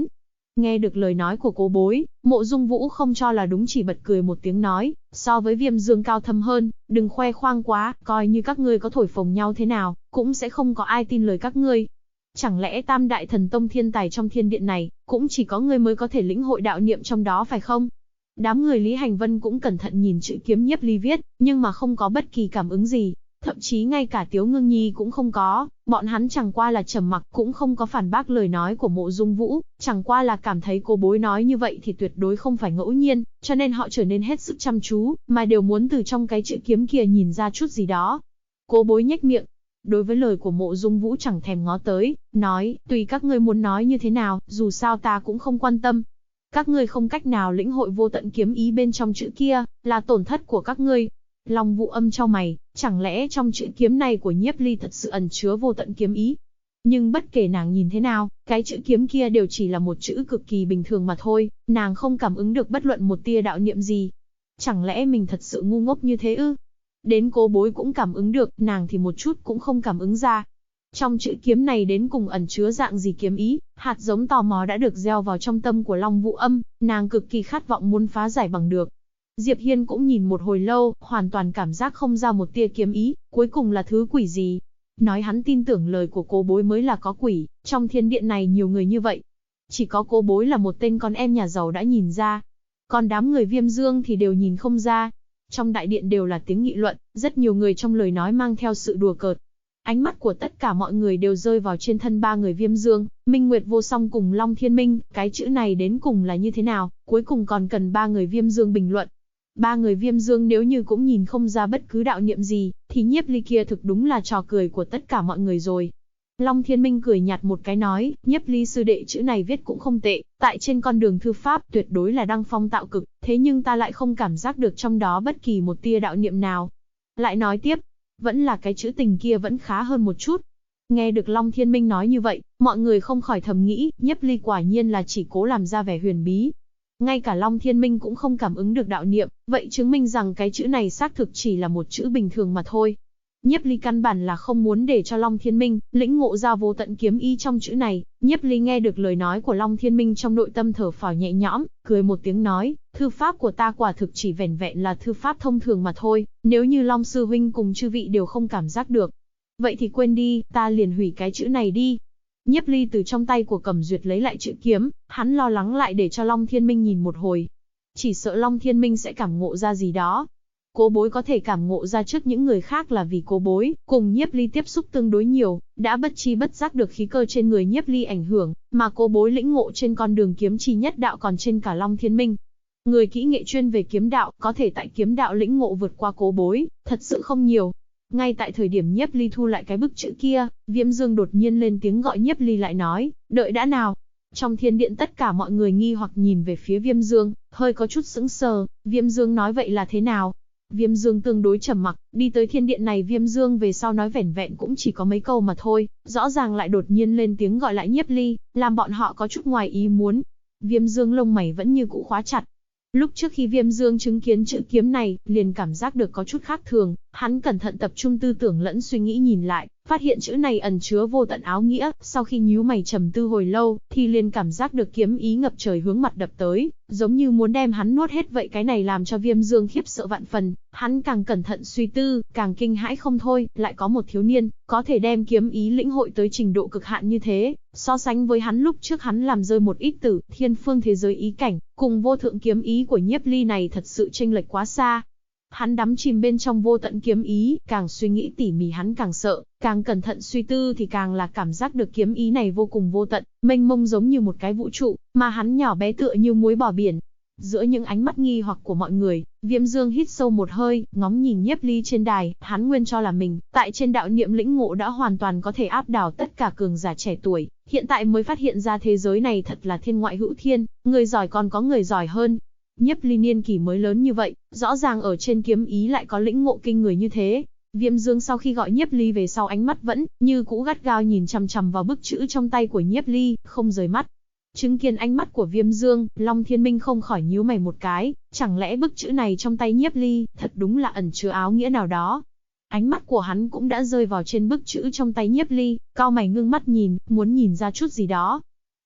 Nghe được lời nói của Cố Bối, Mộ Dung Vũ không cho là đúng chỉ bật cười một tiếng nói, so với Viêm Dương cao thâm hơn, đừng khoe khoang quá, coi như các ngươi có thổi phồng nhau thế nào, cũng sẽ không có ai tin lời các ngươi. Chẳng lẽ Tam Đại Thần Tông thiên tài trong thiên điện này, cũng chỉ có ngươi mới có thể lĩnh hội đạo niệm trong đó phải không? Đám người Lý Hành Vân cũng cẩn thận nhìn chữ kiếm Nhiếp Ly viết, nhưng mà không có bất kỳ cảm ứng gì. Thậm chí ngay cả Tiếu Ngưng Nhi cũng không có, bọn hắn chẳng qua là trầm mặc cũng không có phản bác lời nói của Mộ Dung Vũ, chẳng qua là cảm thấy Cố Bối nói như vậy thì tuyệt đối không phải ngẫu nhiên, cho nên họ trở nên hết sức chăm chú, mà đều muốn từ trong cái chữ kiếm kia nhìn ra chút gì đó. Cố Bối nhếch miệng, đối với lời của Mộ Dung Vũ chẳng thèm ngó tới, nói, tùy các ngươi muốn nói như thế nào, dù sao ta cũng không quan tâm. Các ngươi không cách nào lĩnh hội vô tận kiếm ý bên trong chữ kia, là tổn thất của các ngươi. Long Vũ Âm chau mày, chẳng lẽ trong chữ kiếm này của Nhiếp Ly thật sự ẩn chứa vô tận kiếm ý? Nhưng bất kể nàng nhìn thế nào, cái chữ kiếm kia đều chỉ là một chữ cực kỳ bình thường mà thôi, nàng không cảm ứng được bất luận một tia đạo niệm gì. Chẳng lẽ mình thật sự ngu ngốc như thế ư? Đến Cố Bối cũng cảm ứng được, nàng thì một chút cũng không cảm ứng ra. Trong chữ kiếm này đến cùng ẩn chứa dạng gì kiếm ý, hạt giống tò mò đã được gieo vào trong tâm của Long Vũ Âm, nàng cực kỳ khát vọng muốn phá giải bằng được. Diệp Hiên cũng nhìn một hồi lâu, hoàn toàn cảm giác không ra một tia kiếm ý, cuối cùng là thứ quỷ gì. Nói hắn tin tưởng lời của Cố Bối mới là có quỷ, trong thiên điện này nhiều người như vậy. Chỉ có Cố Bối là một tên con em nhà giàu đã nhìn ra. Còn đám người Viêm Dương thì đều nhìn không ra. Trong đại điện đều là tiếng nghị luận, rất nhiều người trong lời nói mang theo sự đùa cợt. Ánh mắt của tất cả mọi người đều rơi vào trên thân ba người Viêm Dương, Minh Nguyệt Vô Song cùng Long Thiên Minh, cái chữ này đến cùng là như thế nào, cuối cùng còn cần ba người Viêm Dương bình luận. Ba người Viêm Dương nếu như cũng nhìn không ra bất cứ đạo niệm gì, thì Nhiếp Ly kia thực đúng là trò cười của tất cả mọi người rồi. Long Thiên Minh cười nhạt một cái nói, Nhiếp Ly sư đệ chữ này viết cũng không tệ, tại trên con đường thư pháp tuyệt đối là đăng phong tạo cực, thế nhưng ta lại không cảm giác được trong đó bất kỳ một tia đạo niệm nào. Lại nói tiếp, vẫn là cái chữ tình kia vẫn khá hơn một chút. Nghe được Long Thiên Minh nói như vậy, mọi người không khỏi thầm nghĩ, Nhiếp Ly quả nhiên là chỉ cố làm ra vẻ huyền bí. Ngay cả Long Thiên Minh cũng không cảm ứng được đạo niệm, vậy chứng minh rằng cái chữ này xác thực chỉ là một chữ bình thường mà thôi. Nhiếp Ly căn bản là không muốn để cho Long Thiên Minh lĩnh ngộ ra vô tận kiếm ý trong chữ này. Nhiếp Ly nghe được lời nói của Long Thiên Minh trong nội tâm thở phào nhẹ nhõm, cười một tiếng nói, thư pháp của ta quả thực chỉ vẻn vẹn là thư pháp thông thường mà thôi, nếu như Long sư huynh cùng chư vị đều không cảm giác được. Vậy thì quên đi, ta liền hủy cái chữ này đi. Nhiếp Ly từ trong tay của Cẩm Duyệt lấy lại chữ kiếm, hắn lo lắng lại để cho Long Thiên Minh nhìn một hồi. Chỉ sợ Long Thiên Minh sẽ cảm ngộ ra gì đó. Cố Bối có thể cảm ngộ ra trước những người khác là vì Cố Bối cùng Nhiếp Ly tiếp xúc tương đối nhiều, đã bất chi bất giác được khí cơ trên người Nhiếp Ly ảnh hưởng, mà Cố Bối lĩnh ngộ trên con đường kiếm chi nhất đạo còn trên cả Long Thiên Minh. Người kỹ nghệ chuyên về kiếm đạo, có thể tại kiếm đạo lĩnh ngộ vượt qua Cố Bối, thật sự không nhiều. Ngay tại thời điểm Nhiếp Ly thu lại cái bức chữ kia, Viêm Dương đột nhiên lên tiếng gọi Nhiếp Ly lại nói, đợi đã nào. Trong thiên điện tất cả mọi người nghi hoặc nhìn về phía Viêm Dương, hơi có chút sững sờ, Viêm Dương nói vậy là thế nào? Viêm Dương tương đối trầm mặc, đi tới thiên điện này Viêm Dương về sau nói vẻn vẹn cũng chỉ có mấy câu mà thôi, rõ ràng lại đột nhiên lên tiếng gọi lại Nhiếp Ly, làm bọn họ có chút ngoài ý muốn. Viêm Dương lông mày vẫn như cũ khóa chặt. Lúc trước khi Viêm Dương chứng kiến chữ kiếm này, liền cảm giác được có chút khác thường, hắn cẩn thận tập trung tư tưởng lẫn suy nghĩ nhìn lại, phát hiện chữ này ẩn chứa vô tận áo nghĩa, sau khi nhíu mày trầm tư hồi lâu, thì liền cảm giác được kiếm ý ngập trời hướng mặt đập tới, giống như muốn đem hắn nuốt hết vậy. Cái này làm cho Viêm Dương khiếp sợ vạn phần, hắn càng cẩn thận suy tư, càng kinh hãi không thôi, lại có một thiếu niên, có thể đem kiếm ý lĩnh hội tới trình độ cực hạn như thế, so sánh với hắn lúc trước hắn làm rơi một ít Tử Thiên Phương thế giới ý cảnh, cùng vô thượng kiếm ý của Nhiếp Ly này thật sự chênh lệch quá xa. Hắn đắm chìm bên trong vô tận kiếm ý, càng suy nghĩ tỉ mỉ hắn càng sợ, càng cẩn thận suy tư thì càng là cảm giác được kiếm ý này vô cùng vô tận, mênh mông giống như một cái vũ trụ, mà hắn nhỏ bé tựa như muối bỏ biển. Giữa những ánh mắt nghi hoặc của mọi người, Viêm Dương hít sâu một hơi, ngóng nhìn Nhiếp Ly trên đài, hắn nguyên cho là mình, tại trên đạo niệm lĩnh ngộ đã hoàn toàn có thể áp đảo tất cả cường giả trẻ tuổi, hiện tại mới phát hiện ra thế giới này thật là thiên ngoại hữu thiên, người giỏi còn có người giỏi hơn. Nhiếp Ly niên kỷ mới lớn như vậy, rõ ràng ở trên kiếm ý lại có lĩnh ngộ kinh người như thế. Viêm Dương sau khi gọi Nhiếp Ly về sau ánh mắt vẫn như cũ gắt gao nhìn chằm chằm vào bức chữ trong tay của Nhiếp Ly, không rời mắt. Chứng kiến ánh mắt của Viêm Dương, Long Thiên Minh không khỏi nhíu mày một cái, chẳng lẽ bức chữ này trong tay Nhiếp Ly thật đúng là ẩn chứa áo nghĩa nào đó. Ánh mắt của hắn cũng đã rơi vào trên bức chữ trong tay Nhiếp Ly, cau mày ngưng mắt nhìn, muốn nhìn ra chút gì đó.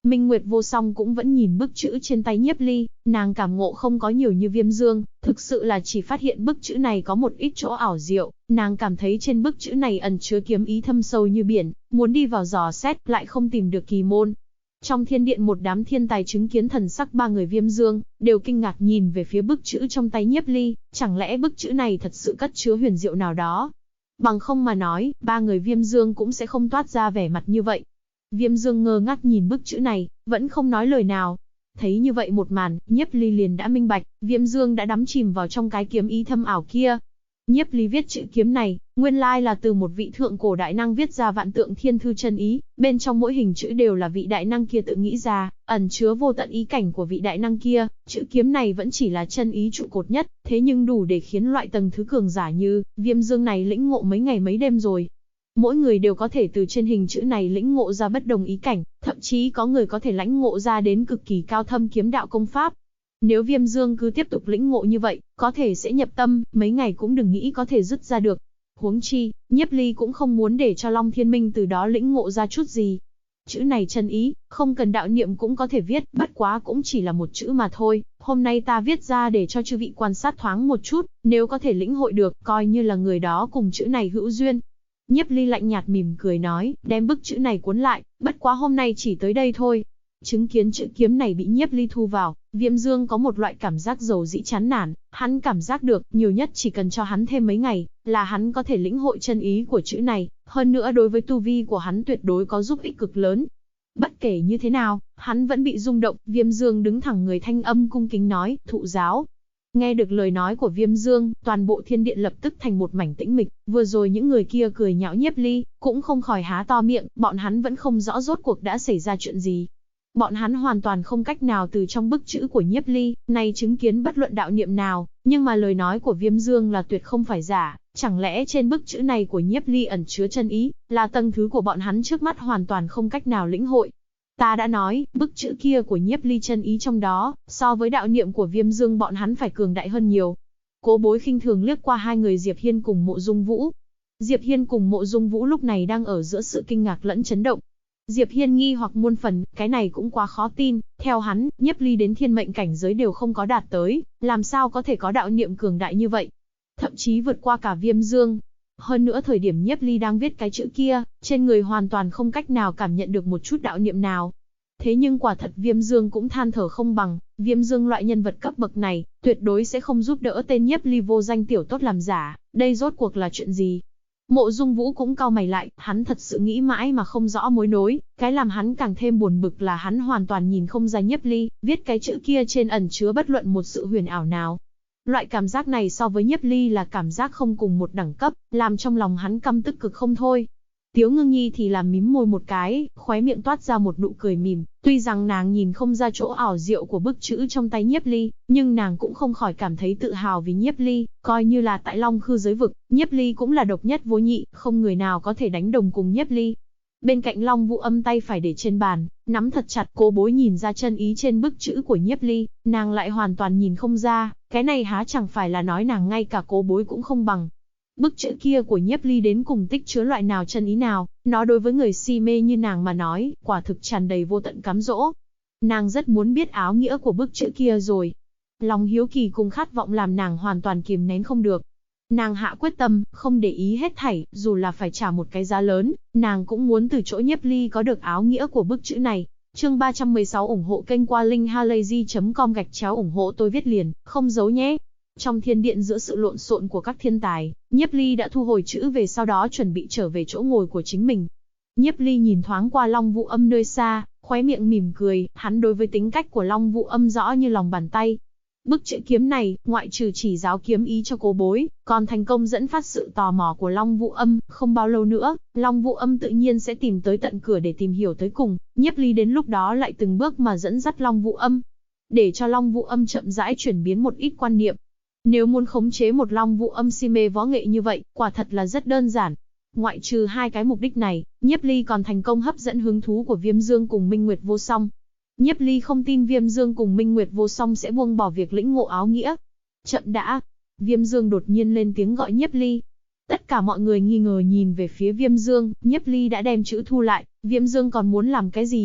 Minh Nguyệt vô song cũng vẫn nhìn bức chữ trên tay Nhiếp Ly, nàng cảm ngộ không có nhiều như Viêm Dương, thực sự là chỉ phát hiện bức chữ này có một ít chỗ ảo diệu, nàng cảm thấy trên bức chữ này ẩn chứa kiếm ý thâm sâu như biển, muốn đi vào dò xét lại không tìm được kỳ môn. Trong thiên điện một đám thiên tài chứng kiến thần sắc ba người Viêm Dương, đều kinh ngạc nhìn về phía bức chữ trong tay Nhiếp Ly, chẳng lẽ bức chữ này thật sự cất chứa huyền diệu nào đó? Bằng không mà nói, ba người Viêm Dương cũng sẽ không toát ra vẻ mặt như vậy. Viêm Dương ngơ ngác nhìn bức chữ này, vẫn không nói lời nào. Thấy như vậy một màn, Nhiếp Ly liền đã minh bạch, Viêm Dương đã đắm chìm vào trong cái kiếm ý thâm ảo kia. Nhiếp Ly viết chữ kiếm này, nguyên lai là từ một vị thượng cổ đại năng viết ra Vạn Tượng Thiên Thư chân ý, bên trong mỗi hình chữ đều là vị đại năng kia tự nghĩ ra, ẩn chứa vô tận ý cảnh của vị đại năng kia. Chữ kiếm này vẫn chỉ là chân ý trụ cột nhất, thế nhưng đủ để khiến loại tầng thứ cường giả như Viêm Dương này lĩnh ngộ mấy ngày mấy đêm rồi. Mỗi người đều có thể từ trên hình chữ này lĩnh ngộ ra bất đồng ý cảnh, thậm chí có người có thể lãnh ngộ ra đến cực kỳ cao thâm kiếm đạo công pháp. Nếu Viêm Dương cứ tiếp tục lĩnh ngộ như vậy, có thể sẽ nhập tâm, mấy ngày cũng đừng nghĩ có thể dứt ra được. Huống chi, Nhiếp Ly cũng không muốn để cho Long Thiên Minh từ đó lĩnh ngộ ra chút gì. Chữ này chân ý, không cần đạo niệm cũng có thể viết, bất quá cũng chỉ là một chữ mà thôi. Hôm nay ta viết ra để cho chư vị quan sát thoáng một chút, nếu có thể lĩnh hội được, coi như là người đó cùng chữ này hữu duyên. Nhiếp Ly lạnh nhạt mỉm cười nói, đem bức chữ này cuốn lại, bất quá hôm nay chỉ tới đây thôi. Chứng kiến chữ kiếm này bị Nhiếp Ly thu vào, Viêm Dương có một loại cảm giác dầu dĩ chán nản, hắn cảm giác được, nhiều nhất chỉ cần cho hắn thêm mấy ngày, là hắn có thể lĩnh hội chân ý của chữ này, hơn nữa đối với tu vi của hắn tuyệt đối có giúp ích cực lớn. Bất kể như thế nào, hắn vẫn bị rung động, Viêm Dương đứng thẳng người thanh âm cung kính nói, thụ giáo. Nghe được lời nói của Viêm Dương, toàn bộ thiên điện lập tức thành một mảnh tĩnh mịch, vừa rồi những người kia cười nhạo Nhiếp Ly, cũng không khỏi há to miệng, bọn hắn vẫn không rõ rốt cuộc đã xảy ra chuyện gì. Bọn hắn hoàn toàn không cách nào từ trong bức chữ của Nhiếp Ly này chứng kiến bất luận đạo niệm nào, nhưng mà lời nói của Viêm Dương là tuyệt không phải giả, chẳng lẽ trên bức chữ này của Nhiếp Ly ẩn chứa chân ý, là tầng thứ của bọn hắn trước mắt hoàn toàn không cách nào lĩnh hội. Ta đã nói, bức chữ kia của Nhiếp Ly chân ý trong đó, so với đạo niệm của Viêm Dương bọn hắn phải cường đại hơn nhiều. Cố Bối khinh thường liếc qua hai người Diệp Hiên cùng Mộ Dung Vũ. Diệp Hiên cùng Mộ Dung Vũ lúc này đang ở giữa sự kinh ngạc lẫn chấn động. Diệp Hiên nghi hoặc muôn phần, cái này cũng quá khó tin, theo hắn, Nhiếp Ly đến thiên mệnh cảnh giới đều không có đạt tới, làm sao có thể có đạo niệm cường đại như vậy? Thậm chí vượt qua cả Viêm Dương. Hơn nữa thời điểm Nhiếp Ly đang viết cái chữ kia, trên người hoàn toàn không cách nào cảm nhận được một chút đạo niệm nào. Thế nhưng quả thật Viêm Dương cũng than thở không bằng, Viêm Dương loại nhân vật cấp bậc này, tuyệt đối sẽ không giúp đỡ tên Nhiếp Ly vô danh tiểu tốt làm giả, đây rốt cuộc là chuyện gì? Mộ Dung Vũ cũng cau mày lại, hắn thật sự nghĩ mãi mà không rõ mối nối, cái làm hắn càng thêm buồn bực là hắn hoàn toàn nhìn không ra Nhiếp Ly, viết cái chữ kia trên ẩn chứa bất luận một sự huyền ảo nào. Loại cảm giác này so với Nhiếp Ly là cảm giác không cùng một đẳng cấp, làm trong lòng hắn căm tức cực không thôi. Tiếu Ngưng Nhi thì làm mím môi một cái, khóe miệng toát ra một nụ cười mỉm, tuy rằng nàng nhìn không ra chỗ ảo diệu của bức chữ trong tay Nhiếp Ly, nhưng nàng cũng không khỏi cảm thấy tự hào vì Nhiếp Ly, coi như là tại Long Khư giới vực, Nhiếp Ly cũng là độc nhất vô nhị, không người nào có thể đánh đồng cùng Nhiếp Ly. Bên cạnh Long Vũ Âm tay phải để trên bàn, nắm thật chặt, Cố Bối nhìn ra chân ý trên bức chữ của Nhiếp Ly, nàng lại hoàn toàn nhìn không ra, cái này há chẳng phải là nói nàng ngay cả Cố Bối cũng không bằng. Bức chữ kia của Nhiếp Ly đến cùng tích chứa loại nào chân ý nào, nó đối với người si mê như nàng mà nói, quả thực tràn đầy vô tận cám dỗ. Nàng rất muốn biết áo nghĩa của bức chữ kia rồi. Lòng hiếu kỳ cùng khát vọng làm nàng hoàn toàn kìm nén không được. Nàng hạ quyết tâm, không để ý hết thảy, dù là phải trả một cái giá lớn, nàng cũng muốn từ chỗ Nhiếp Ly có được áo nghĩa của bức chữ này. Chương 316 ủng hộ kênh qua linkhalazy.com ủng hộ tôi viết liền, không giấu nhé. Trong thiên điện giữa sự lộn xộn của các thiên tài, Nhiếp Ly đã thu hồi chữ về sau đó chuẩn bị trở về chỗ ngồi của chính mình. Nhiếp Ly nhìn thoáng qua Long Vũ Âm nơi xa, khóe miệng mỉm cười, hắn đối với tính cách của Long Vũ Âm rõ như lòng bàn tay. Bức chữ kiếm này, ngoại trừ chỉ giáo kiếm ý cho Cố Bối, còn thành công dẫn phát sự tò mò của Long Vũ Âm, không bao lâu nữa, Long Vũ Âm tự nhiên sẽ tìm tới tận cửa để tìm hiểu tới cùng, Nhiếp Ly đến lúc đó lại từng bước mà dẫn dắt Long Vũ Âm, để cho Long Vũ Âm chậm rãi chuyển biến một ít quan niệm. Nếu muốn khống chế một Long Vũ Âm si mê võ nghệ như vậy, quả thật là rất đơn giản. Ngoại trừ hai cái mục đích này, Nhiếp Ly còn thành công hấp dẫn hứng thú của Viêm Dương cùng Minh Nguyệt Vô Song. Nhiếp Ly không tin Viêm Dương cùng Minh Nguyệt Vô Song sẽ buông bỏ việc lĩnh ngộ áo nghĩa. Chậm đã. Viêm Dương đột nhiên lên tiếng gọi Nhiếp Ly. Tất cả mọi người nghi ngờ nhìn về phía Viêm Dương, Nhiếp Ly đã đem chữ thu lại, Viêm Dương còn muốn làm cái gì?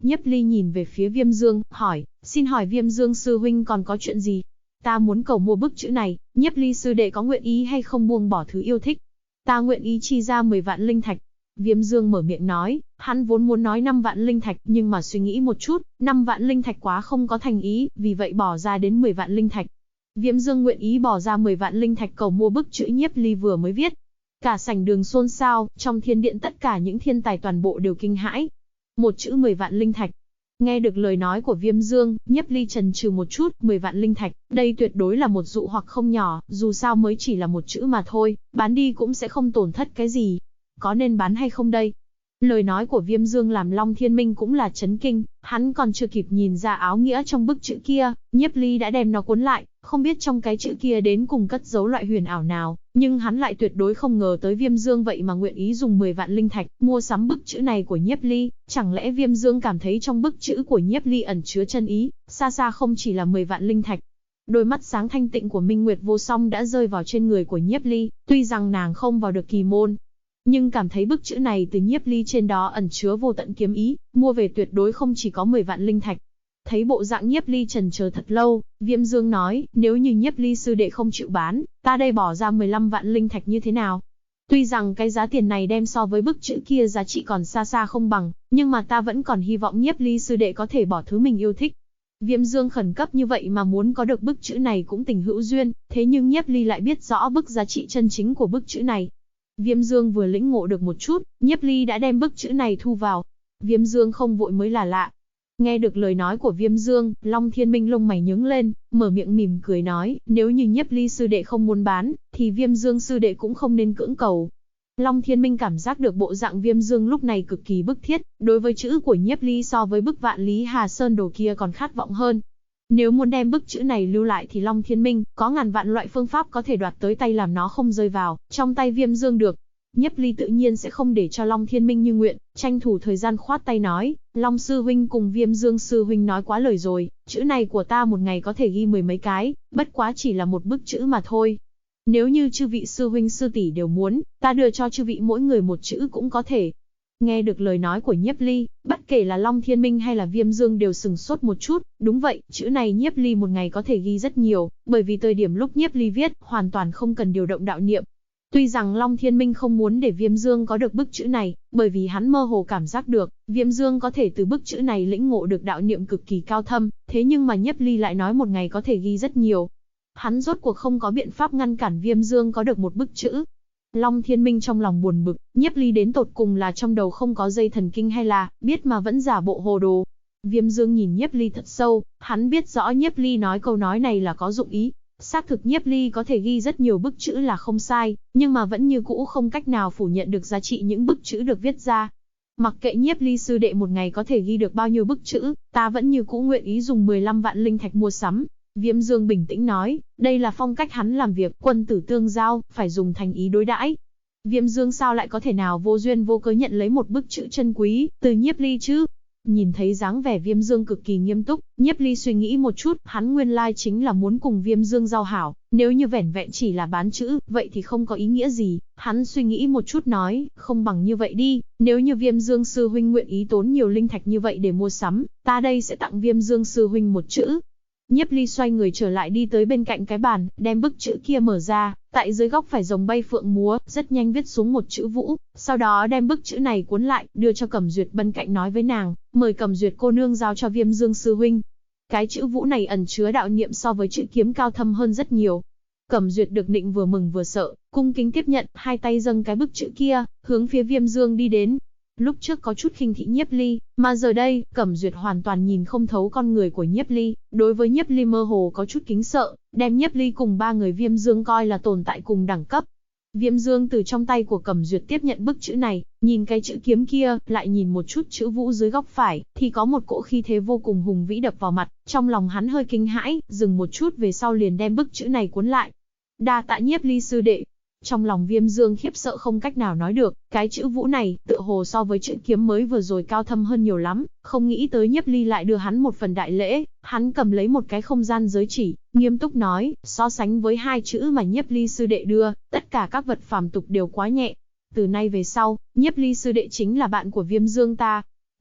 Nhiếp Ly nhìn về phía Viêm Dương, hỏi, xin hỏi Viêm Dương sư huynh còn có chuyện gì? Ta muốn cầu mua bức chữ này, Nhiếp Ly sư đệ có nguyện ý hay không buông bỏ thứ yêu thích? Ta nguyện ý chi ra 10 vạn linh thạch. Viêm Dương mở miệng nói, hắn vốn muốn nói 5 vạn linh thạch, nhưng mà suy nghĩ một chút, 5 vạn linh thạch quá không có thành ý, vì vậy bỏ ra đến 10 vạn linh thạch. Viêm Dương nguyện ý bỏ ra 10 vạn linh thạch cầu mua bức chữ Nhiếp Ly vừa mới viết. Cả sảnh đường xôn xao, trong thiên điện tất cả những thiên tài toàn bộ đều kinh hãi. Một chữ 10 vạn linh thạch. Nghe được lời nói của Viêm Dương, Nhiếp Ly chần chừ một chút, 10 vạn linh thạch, đây tuyệt đối là một dụ hoặc không nhỏ, dù sao mới chỉ là một chữ mà thôi, bán đi cũng sẽ không tổn thất cái gì. Có nên bán hay không đây? Lời nói của Viêm Dương làm Long Thiên Minh cũng là chấn kinh, hắn còn chưa kịp nhìn ra áo nghĩa trong bức chữ kia, Nhiếp Ly đã đem nó cuốn lại, không biết trong cái chữ kia đến cùng cất giấu loại huyền ảo nào, nhưng hắn lại tuyệt đối không ngờ tới Viêm Dương vậy mà nguyện ý dùng 10 vạn linh thạch mua sắm bức chữ này của Nhiếp Ly, chẳng lẽ Viêm Dương cảm thấy trong bức chữ của Nhiếp Ly ẩn chứa chân ý, xa xa không chỉ là 10 vạn linh thạch. Đôi mắt sáng thanh tịnh của Minh Nguyệt Vô Song đã rơi vào trên người của Nhiếp Ly, tuy rằng nàng không vào được kỳ môn, nhưng cảm thấy bức chữ này từ Nhiếp Ly trên đó ẩn chứa vô tận kiếm ý, mua về tuyệt đối không chỉ có 10 vạn linh thạch. Thấy bộ dạng Nhiếp Ly chần chờ thật lâu, Viêm Dương nói, nếu như Nhiếp Ly sư đệ không chịu bán, ta đây bỏ ra 15 vạn linh thạch như thế nào? Tuy rằng cái giá tiền này đem so với bức chữ kia giá trị còn xa xa không bằng, nhưng mà ta vẫn còn hy vọng Nhiếp Ly sư đệ có thể bỏ thứ mình yêu thích. Viêm Dương khẩn cấp như vậy mà muốn có được bức chữ này cũng tình hữu duyên, thế nhưng Nhiếp Ly lại biết rõ bức giá trị chân chính của bức chữ này. Viêm Dương vừa lĩnh ngộ được một chút, Nhiếp Ly đã đem bức chữ này thu vào. Viêm Dương không vội mới là lạ. Nghe được lời nói của Viêm Dương, Long Thiên Minh lông mày nhướng lên, mở miệng mỉm cười nói, nếu như Nhiếp Ly sư đệ không muốn bán, thì Viêm Dương sư đệ cũng không nên cưỡng cầu. Long Thiên Minh cảm giác được bộ dạng Viêm Dương lúc này cực kỳ bức thiết, đối với chữ của Nhiếp Ly so với bức Vạn Lý Hà Sơn đồ kia còn khát vọng hơn. Nếu muốn đem bức chữ này lưu lại thì Long Thiên Minh có ngàn vạn loại phương pháp có thể đoạt tới tay làm nó không rơi vào trong tay Viêm Dương được. Nhiếp Ly tự nhiên sẽ không để cho Long Thiên Minh như nguyện, tranh thủ thời gian khoát tay nói, Long sư huynh cùng Viêm Dương sư huynh nói quá lời rồi, chữ này của ta một ngày có thể ghi 10 mấy cái, bất quá chỉ là một bức chữ mà thôi. Nếu như chư vị sư huynh sư tỷ đều muốn, ta đưa cho chư vị mỗi người một chữ cũng có thể. Nghe được lời nói của Nhiếp Ly, bất kể là Long Thiên Minh hay là Viêm Dương đều sừng sốt một chút, đúng vậy, chữ này Nhiếp Ly một ngày có thể ghi rất nhiều, bởi vì thời điểm lúc Nhiếp Ly viết, hoàn toàn không cần điều động đạo niệm. Tuy rằng Long Thiên Minh không muốn để Viêm Dương có được bức chữ này, bởi vì hắn mơ hồ cảm giác được, Viêm Dương có thể từ bức chữ này lĩnh ngộ được đạo niệm cực kỳ cao thâm, thế nhưng mà Nhiếp Ly lại nói một ngày có thể ghi rất nhiều. Hắn rốt cuộc không có biện pháp ngăn cản Viêm Dương có được một bức chữ. Long Thiên Minh trong lòng buồn bực, Nhiếp Ly đến tột cùng là trong đầu không có dây thần kinh hay là biết mà vẫn giả bộ hồ đồ. Viêm Dương nhìn Nhiếp Ly thật sâu, hắn biết rõ Nhiếp Ly nói câu nói này là có dụng ý. Xác thực Nhiếp Ly có thể ghi rất nhiều bức chữ là không sai, nhưng mà vẫn như cũ không cách nào phủ nhận được giá trị những bức chữ được viết ra. Mặc kệ Nhiếp Ly sư đệ một ngày có thể ghi được bao nhiêu bức chữ, ta vẫn như cũ nguyện ý dùng 15 vạn linh thạch mua sắm. Viêm Dương bình tĩnh nói, đây là phong cách hắn làm việc, quân tử tương giao, phải dùng thành ý đối đãi. Viêm Dương sao lại có thể nào vô duyên vô cớ nhận lấy một bức chữ chân quý từ Nhiếp Ly chứ? Nhìn thấy dáng vẻ Viêm Dương cực kỳ nghiêm túc, Nhiếp Ly suy nghĩ một chút, hắn nguyên lai chính là muốn cùng Viêm Dương giao hảo, nếu như vẻn vẹn chỉ là bán chữ, vậy thì không có ý nghĩa gì. Hắn suy nghĩ một chút nói, không bằng như vậy đi, nếu như Viêm Dương sư huynh nguyện ý tốn nhiều linh thạch như vậy để mua sắm, ta đây sẽ tặng Viêm Dương sư huynh một chữ. Nhiếp Ly xoay người trở lại đi tới bên cạnh cái bàn, đem bức chữ kia mở ra, tại dưới góc phải rồng bay phượng múa, rất nhanh viết xuống một chữ Vũ, sau đó đem bức chữ này cuốn lại, đưa cho Cẩm Duyệt bên cạnh nói với nàng, mời Cẩm Duyệt cô nương giao cho Viêm Dương sư huynh. Cái chữ Vũ này ẩn chứa đạo niệm so với chữ kiếm cao thâm hơn rất nhiều. Cẩm Duyệt được định vừa mừng vừa sợ, cung kính tiếp nhận, hai tay dâng cái bức chữ kia, hướng phía Viêm Dương đi đến. Lúc trước có chút khinh thị Nhiếp Ly, mà giờ đây, Cẩm Duyệt hoàn toàn nhìn không thấu con người của Nhiếp Ly, đối với Nhiếp Ly mơ hồ có chút kính sợ, đem Nhiếp Ly cùng ba người Viêm Dương coi là tồn tại cùng đẳng cấp. Viêm Dương từ trong tay của Cẩm Duyệt tiếp nhận bức chữ này, nhìn cái chữ kiếm kia, lại nhìn một chút chữ Vũ dưới góc phải, thì có một cỗ khí thế vô cùng hùng vĩ đập vào mặt, trong lòng hắn hơi kinh hãi, dừng một chút về sau liền đem bức chữ này cuốn lại. Đa tạ Nhiếp Ly sư đệ. Trong lòng Viêm Dương khiếp sợ không cách nào nói được, cái chữ Vũ này, tựa hồ so với chữ kiếm mới vừa rồi cao thâm hơn nhiều lắm, không nghĩ tới Nhiếp Ly lại đưa hắn một phần đại lễ, hắn cầm lấy một cái không gian giới chỉ, nghiêm túc nói, so sánh với hai chữ mà Nhiếp Ly sư đệ đưa, tất cả các vật phàm tục đều quá nhẹ. Từ nay về sau, Nhiếp Ly sư đệ chính là bạn của Viêm Dương ta.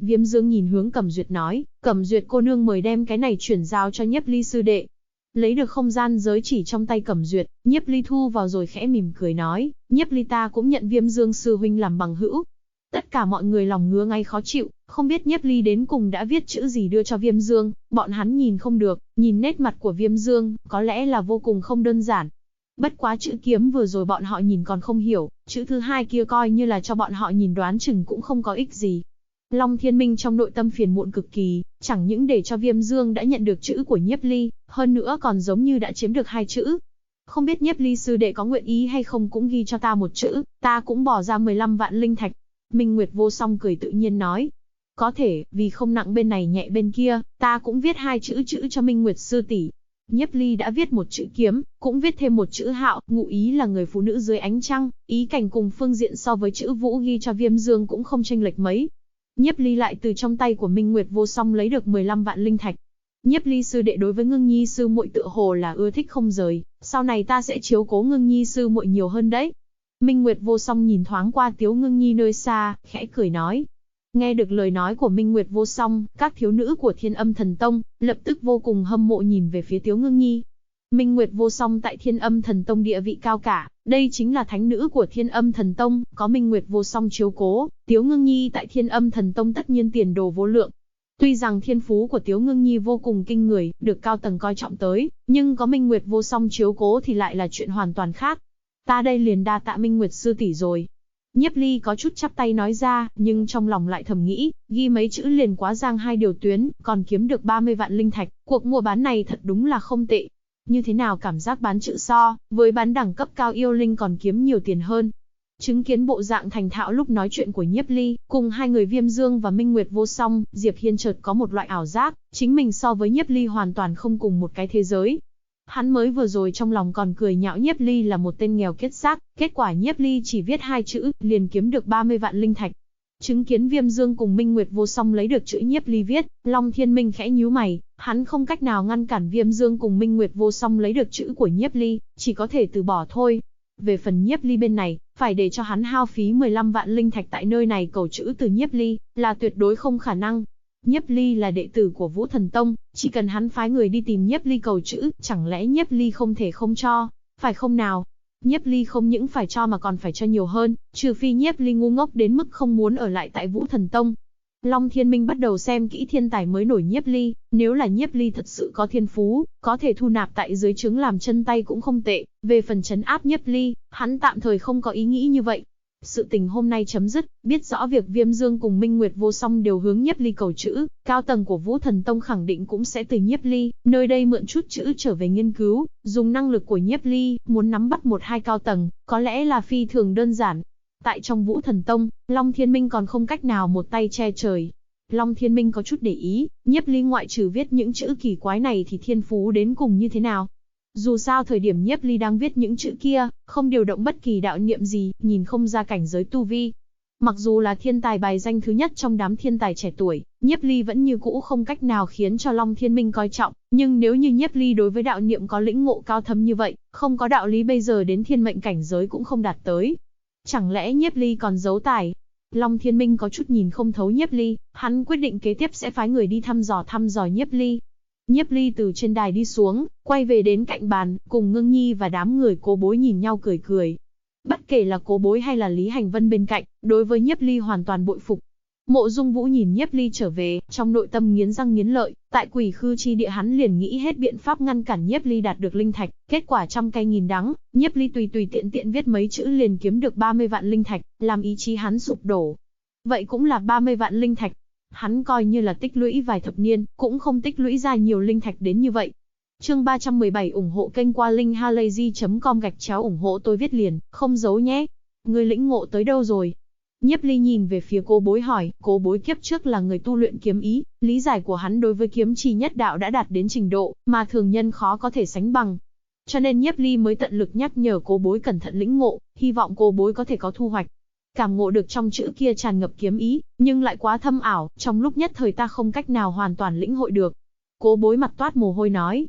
Viêm Dương nhìn hướng Cẩm Duyệt nói, Cẩm Duyệt cô nương mời đem cái này chuyển giao cho Nhiếp Ly sư đệ. Lấy được không gian giới chỉ trong tay Cẩm Duyệt, Nhiếp Ly thu vào rồi khẽ mỉm cười nói, Nhiếp Ly ta cũng nhận Viêm Dương sư huynh làm bằng hữu. Tất cả mọi người lòng ngứa ngay khó chịu, không biết Nhiếp Ly đến cùng đã viết chữ gì đưa cho Viêm Dương, bọn hắn nhìn không được, nhìn nét mặt của Viêm Dương, có lẽ là vô cùng không đơn giản. Bất quá chữ kiếm vừa rồi bọn họ nhìn còn không hiểu, chữ thứ hai kia coi như là cho bọn họ nhìn đoán chừng cũng không có ích gì. Long Thiên Minh trong nội tâm phiền muộn cực kỳ, chẳng những để cho Viêm Dương đã nhận được chữ của Nhiếp Ly, hơn nữa còn giống như đã chiếm được hai chữ. Không biết Nhiếp Ly sư đệ có nguyện ý hay không cũng ghi cho ta một chữ, ta cũng bỏ ra 15 vạn linh thạch. Minh Nguyệt Vô Song cười tự nhiên nói. Có thể, vì không nặng bên này nhẹ bên kia, ta cũng viết hai chữ cho Minh Nguyệt sư tỷ. Nhiếp Ly đã viết một chữ kiếm, cũng viết thêm một chữ hạo, ngụ ý là người phụ nữ dưới ánh trăng, ý cảnh cùng phương diện so với chữ vũ ghi cho Viêm Dương cũng không chênh lệch mấy. Nhiếp Ly lại từ trong tay của Minh Nguyệt Vô Song lấy được 15 vạn linh thạch. Nhiếp Ly sư đệ đối với Ngưng Nhi sư muội tựa hồ là ưa thích không rời, sau này ta sẽ chiếu cố Ngưng Nhi sư muội nhiều hơn đấy. Minh Nguyệt Vô Song nhìn thoáng qua Tiếu Ngưng Nhi nơi xa, khẽ cười nói. Nghe được lời nói của Minh Nguyệt Vô Song, các thiếu nữ của Thiên Âm Thần Tông lập tức vô cùng hâm mộ nhìn về phía Tiếu Ngưng Nhi. Minh Nguyệt Vô Song tại Thiên Âm Thần Tông địa vị cao cả, đây chính là thánh nữ của Thiên Âm Thần Tông, có Minh Nguyệt Vô Song chiếu cố, Tiếu Ngưng Nhi tại Thiên Âm Thần Tông tất nhiên tiền đồ vô lượng. Tuy rằng thiên phú của Tiếu Ngưng Nhi vô cùng kinh người, được cao tầng coi trọng tới, nhưng có Minh Nguyệt Vô Song chiếu cố thì lại là chuyện hoàn toàn khác. Ta đây liền đa tạ Minh Nguyệt sư tỷ rồi. Nhiếp Ly có chút chắp tay nói ra, nhưng trong lòng lại thầm nghĩ, ghi mấy chữ liền quá giang hai điều tuyến, còn kiếm được 30 vạn linh thạch, cuộc mua bán này thật đúng là không tệ. Như thế nào cảm giác bán chữ so, với bán đẳng cấp cao yêu linh còn kiếm nhiều tiền hơn. Chứng kiến bộ dạng thành thạo lúc nói chuyện của Nhiếp Ly, cùng hai người Viêm Dương và Minh Nguyệt Vô Song, Diệp Hiên chợt có một loại ảo giác, chính mình so với Nhiếp Ly hoàn toàn không cùng một cái thế giới. Hắn mới vừa rồi trong lòng còn cười nhạo Nhiếp Ly là một tên nghèo kiết xác, kết quả Nhiếp Ly chỉ viết hai chữ, liền kiếm được 30 vạn linh thạch. Chứng kiến Viêm Dương cùng Minh Nguyệt Vô Song lấy được chữ Nhiếp Ly viết, Long Thiên Minh khẽ nhíu mày, hắn không cách nào ngăn cản Viêm Dương cùng Minh Nguyệt Vô Song lấy được chữ của Nhiếp Ly, chỉ có thể từ bỏ thôi. Về phần Nhiếp Ly bên này, phải để cho hắn hao phí 15 vạn linh thạch tại nơi này cầu chữ từ Nhiếp Ly, là tuyệt đối không khả năng. Nhiếp Ly là đệ tử của Vũ Thần Tông, chỉ cần hắn phái người đi tìm Nhiếp Ly cầu chữ, chẳng lẽ Nhiếp Ly không thể không cho, phải không nào? Nhiếp Ly không những phải cho mà còn phải cho nhiều hơn, trừ phi Nhiếp Ly ngu ngốc đến mức không muốn ở lại tại Vũ Thần Tông. Long Thiên Minh bắt đầu xem kỹ thiên tài mới nổi Nhiếp Ly, nếu là Nhiếp Ly thật sự có thiên phú, có thể thu nạp tại dưới trướng làm chân tay cũng không tệ, về phần trấn áp Nhiếp Ly, hắn tạm thời không có ý nghĩ như vậy. Sự tình hôm nay chấm dứt, biết rõ việc Viêm Dương cùng Minh Nguyệt Vô Song đều hướng Nhiếp Ly cầu chữ, cao tầng của Vũ Thần Tông khẳng định cũng sẽ từ Nhiếp Ly, nơi đây mượn chút chữ trở về nghiên cứu, dùng năng lực của Nhiếp Ly, muốn nắm bắt một hai cao tầng, có lẽ là phi thường đơn giản. Tại trong Vũ Thần Tông, Long Thiên Minh còn không cách nào một tay che trời. Long Thiên Minh có chút để ý, Nhiếp Ly ngoại trừ viết những chữ kỳ quái này thì thiên phú đến cùng như thế nào. Dù sao thời điểm Nhiếp Ly đang viết những chữ kia, không điều động bất kỳ đạo niệm gì, nhìn không ra cảnh giới tu vi. Mặc dù là thiên tài bài danh thứ nhất trong đám thiên tài trẻ tuổi, Nhiếp Ly vẫn như cũ không cách nào khiến cho Long Thiên Minh coi trọng, nhưng nếu như Nhiếp Ly đối với đạo niệm có lĩnh ngộ cao thâm như vậy, không có đạo lý bây giờ đến thiên mệnh cảnh giới cũng không đạt tới. Chẳng lẽ Nhiếp Ly còn giấu tài? Long Thiên Minh có chút nhìn không thấu Nhiếp Ly, hắn quyết định kế tiếp sẽ phái người đi thăm dò Nhiếp Ly. Nhiếp Ly từ trên đài đi xuống, quay về đến cạnh bàn, cùng Ngưng Nhi và đám người Cố Bối nhìn nhau cười cười. Bất kể là Cố Bối hay là Lý Hành Vân bên cạnh, đối với Nhiếp Ly hoàn toàn bội phục. Mộ Dung Vũ nhìn Nhiếp Ly trở về, trong nội tâm nghiến răng nghiến lợi, tại Quỷ Khư chi địa hắn liền nghĩ hết biện pháp ngăn cản Nhiếp Ly đạt được linh thạch, kết quả trăm cay nghìn đắng, Nhiếp Ly tùy tiện viết mấy chữ liền kiếm được 30 vạn linh thạch, làm ý chí hắn sụp đổ. Vậy cũng là 30 vạn linh thạch. Hắn coi như là tích lũy vài thập niên, cũng không tích lũy ra nhiều linh thạch đến như vậy. Chương 317 ủng hộ kênh qua linkhalazy.com ủng hộ tôi viết liền, không giấu nhé. Người lĩnh ngộ tới đâu rồi? Nhiếp Ly nhìn về phía Cố Bối hỏi, Cố Bối kiếp trước là người tu luyện kiếm ý, lý giải của hắn đối với kiếm chi nhất đạo đã đạt đến trình độ mà thường nhân khó có thể sánh bằng. Cho nên Nhiếp Ly mới tận lực nhắc nhở Cố Bối cẩn thận lĩnh ngộ, hy vọng Cố Bối có thể có thu hoạch. Cảm ngộ được trong chữ kia tràn ngập kiếm ý, nhưng lại quá thâm ảo, trong lúc nhất thời ta không cách nào hoàn toàn lĩnh hội được. Cố Bối mặt toát mồ hôi nói.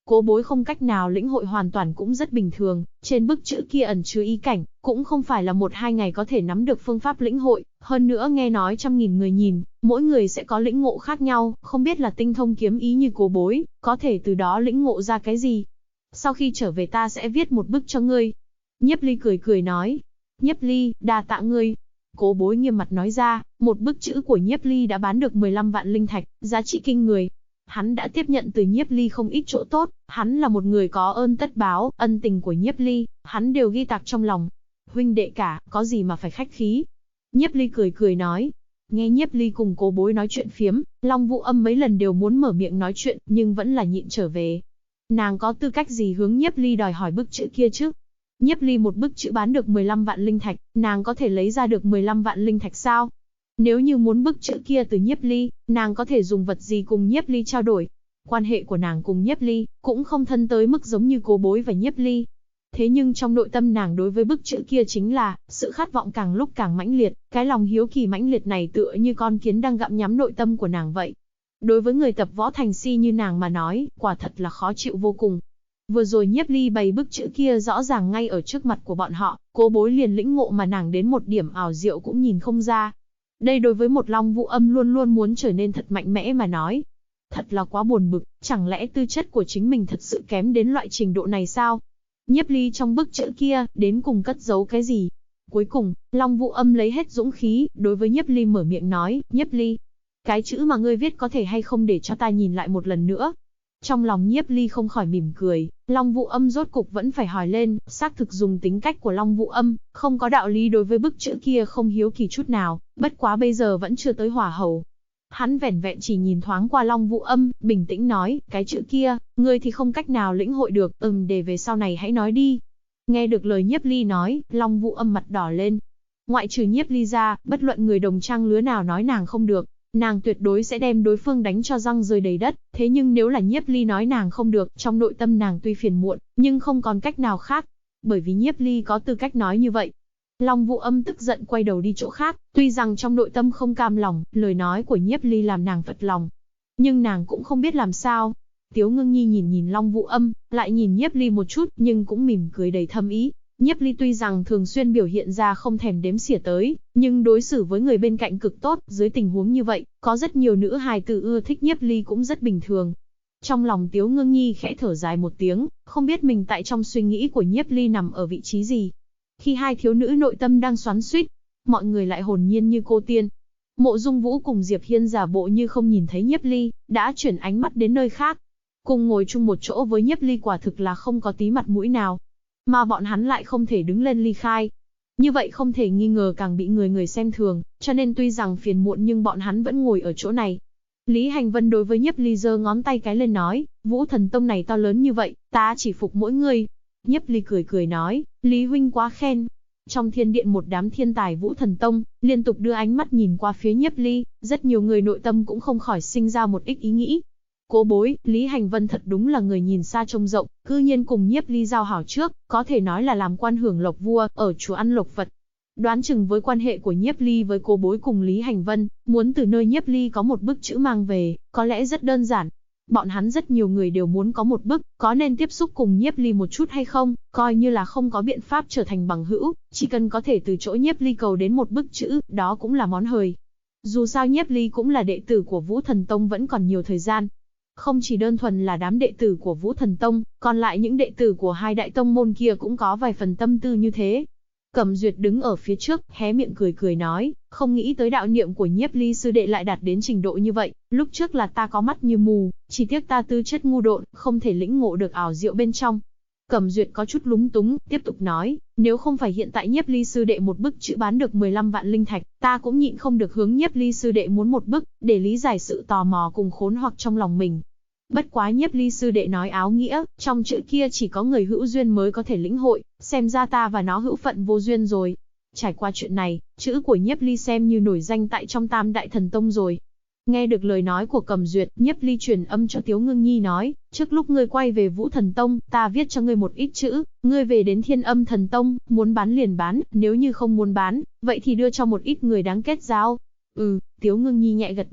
Cố Bối không cách nào lĩnh hội hoàn toàn cũng rất bình thường, trên bức chữ kia ẩn chứa ý cảnh, cũng không phải là 1-2 ngày có thể nắm được phương pháp lĩnh hội, hơn nữa nghe nói 100.000 người nhìn, mỗi người sẽ có lĩnh ngộ khác nhau, không biết là tinh thông kiếm ý như Cố Bối, có thể từ đó lĩnh ngộ ra cái gì. Sau khi trở về ta sẽ viết một bức cho ngươi. Nhiếp Ly cười cười nói. Nhiếp Ly, đa tạ ngươi. Cố Bối nghiêm mặt nói ra, một bức chữ của Nhiếp Ly đã bán được 15 vạn linh thạch, giá trị kinh người. Hắn đã tiếp nhận từ Nhiếp Ly không ít chỗ tốt, hắn là một người có ơn tất báo, ân tình của Nhiếp Ly, hắn đều ghi tạc trong lòng. Huynh đệ cả, có gì mà phải khách khí. Nhiếp Ly cười cười nói. Nghe Nhiếp Ly cùng Cố Bối nói chuyện phiếm, Long Vũ Âm mấy lần đều muốn mở miệng nói chuyện, nhưng vẫn là nhịn trở về. Nàng có tư cách gì hướng Nhiếp Ly đòi hỏi bức chữ kia chứ? Nhiếp Ly một bức chữ bán được 15 vạn linh thạch, nàng có thể lấy ra được 15 vạn linh thạch sao? Nếu như muốn bức chữ kia từ Nhiếp Ly, nàng có thể dùng vật gì cùng Nhiếp Ly trao đổi? Quan hệ của nàng cùng Nhiếp Ly cũng không thân tới mức giống như Cố Bối và Nhiếp Ly. Thế nhưng trong nội tâm nàng đối với bức chữ kia chính là sự khát vọng càng lúc càng mãnh liệt, cái lòng hiếu kỳ mãnh liệt này tựa như con kiến đang gặm nhắm nội tâm của nàng vậy. Đối với người tập võ thành si như nàng mà nói, quả thật là khó chịu vô cùng. Vừa rồi Nhiếp Ly bày bức chữ kia rõ ràng ngay ở trước mặt của bọn họ, Cố Bối liền lĩnh ngộ mà nàng đến một điểm ảo diệu cũng nhìn không ra. Đây đối với một Long Vũ Âm luôn luôn muốn trở nên thật mạnh mẽ mà nói. Thật là quá buồn bực, chẳng lẽ tư chất của chính mình thật sự kém đến loại trình độ này sao? Nhiếp Ly trong bức chữ kia, đến cùng cất giấu cái gì? Cuối cùng, Long Vũ Âm lấy hết dũng khí, đối với Nhiếp Ly mở miệng nói, Nhiếp Ly, cái chữ mà ngươi viết có thể hay không để cho ta nhìn lại một lần nữa? Trong lòng Nhiếp Ly không khỏi mỉm cười, Long Vũ Âm rốt cục vẫn phải hỏi lên, xác thực dùng tính cách của Long Vũ Âm, không có đạo lý đối với bức chữ kia không hiếu kỳ chút nào, bất quá bây giờ vẫn chưa tới hỏa hầu. Hắn vẻn vẹn chỉ nhìn thoáng qua Long Vũ Âm, bình tĩnh nói, cái chữ kia, ngươi thì không cách nào lĩnh hội được, để về sau này hãy nói đi. Nghe được lời Nhiếp Ly nói, Long Vũ Âm mặt đỏ lên. Ngoại trừ Nhiếp Ly ra, bất luận người đồng trang lứa nào nói nàng không được, nàng tuyệt đối sẽ đem đối phương đánh cho răng rơi đầy đất, thế nhưng nếu là Nhiếp Ly nói nàng không được, trong nội tâm nàng tuy phiền muộn, nhưng không còn cách nào khác, bởi vì Nhiếp Ly có tư cách nói như vậy. Long Vũ Âm tức giận quay đầu đi chỗ khác, tuy rằng trong nội tâm không cam lòng, lời nói của Nhiếp Ly làm nàng phật lòng, nhưng nàng cũng không biết làm sao. Tiếu Ngưng Nhi nhìn Long Vũ Âm, lại nhìn Nhiếp Ly một chút, nhưng cũng mỉm cười đầy thâm ý. Nhiếp Ly tuy rằng thường xuyên biểu hiện ra không thèm đếm xỉa tới, nhưng đối xử với người bên cạnh cực tốt, dưới tình huống như vậy, có rất nhiều nữ hài tử ưa thích Nhiếp Ly cũng rất bình thường. Trong lòng Tiếu Ngưng Nhi khẽ thở dài một tiếng, không biết mình tại trong suy nghĩ của Nhiếp Ly nằm ở vị trí gì. Khi hai thiếu nữ nội tâm đang xoắn xuýt, mọi người lại hồn nhiên như cô tiên. Mộ Dung Vũ cùng Diệp Hiên giả bộ như không nhìn thấy Nhiếp Ly, đã chuyển ánh mắt đến nơi khác. Cùng ngồi chung một chỗ với Nhiếp Ly quả thực là không có tí mặt mũi nào. Mà bọn hắn lại không thể đứng lên ly khai. Như vậy không thể nghi ngờ càng bị người xem thường, cho nên tuy rằng phiền muộn nhưng bọn hắn vẫn ngồi ở chỗ này. Lý Hành Vân đối với Nhiếp Ly giơ ngón tay cái lên nói, Vũ Thần Tông này to lớn như vậy, ta chỉ phục mỗi người. Nhiếp Ly cười cười nói, Lý huynh quá khen. Trong thiên điện một đám thiên tài Vũ Thần Tông, liên tục đưa ánh mắt nhìn qua phía Nhiếp Ly, rất nhiều người nội tâm cũng không khỏi sinh ra một ít ý nghĩ. Cố Bối, Lý Hành Vân thật đúng là người nhìn xa trông rộng, cư nhiên cùng Nhiếp Ly giao hảo trước, có thể nói là làm quan hưởng lộc vua, ở chùa ăn lộc vật. Đoán chừng với quan hệ của Nhiếp Ly với Cố Bối cùng Lý Hành Vân, muốn từ nơi Nhiếp Ly có một bức chữ mang về, có lẽ rất đơn giản. Bọn hắn rất nhiều người đều muốn có một bức, có nên tiếp xúc cùng Nhiếp Ly một chút hay không, coi như là không có biện pháp trở thành bằng hữu, chỉ cần có thể từ chỗ Nhiếp Ly cầu đến một bức chữ, đó cũng là món hời. Dù sao Nhiếp Ly cũng là đệ tử của Vũ Thần Tông vẫn còn nhiều thời gian. Không chỉ đơn thuần là đám đệ tử của Vũ Thần Tông, còn lại những đệ tử của hai đại tông môn kia cũng có vài phần tâm tư như thế. Cẩm Duyệt đứng ở phía trước, hé miệng cười cười nói, không nghĩ tới đạo niệm của Nhiếp Ly sư đệ lại đạt đến trình độ như vậy, lúc trước là ta có mắt như mù, chỉ tiếc ta tư chất ngu độn, không thể lĩnh ngộ được ảo diệu bên trong. Cẩm Duyệt có chút lúng túng, tiếp tục nói, nếu không phải hiện tại Nhiếp Ly sư đệ một bức chữ bán được 15 vạn linh thạch, ta cũng nhịn không được hướng Nhiếp Ly sư đệ muốn một bức, để lý giải sự tò mò cùng khốn hoặc trong lòng mình. Bất quá Nhiếp Ly sư đệ nói áo nghĩa, trong chữ kia chỉ có người hữu duyên mới có thể lĩnh hội, xem ra ta và nó hữu phận vô duyên rồi. Trải qua chuyện này, chữ của Nhiếp Ly xem như nổi danh tại trong Tam Đại Thần Tông rồi. Nghe được lời nói của Cẩm Duyệt, Nhiếp Ly truyền âm cho Tiếu Ngưng Nhi nói, trước lúc ngươi quay về Vũ Thần Tông, ta viết cho ngươi một ít chữ, ngươi về đến Thiên Âm Thần Tông, muốn bán liền bán, nếu như không muốn bán, vậy thì đưa cho một ít người đáng kết giao. Tiếu Ngưng Nhi nhẹ gật đầu,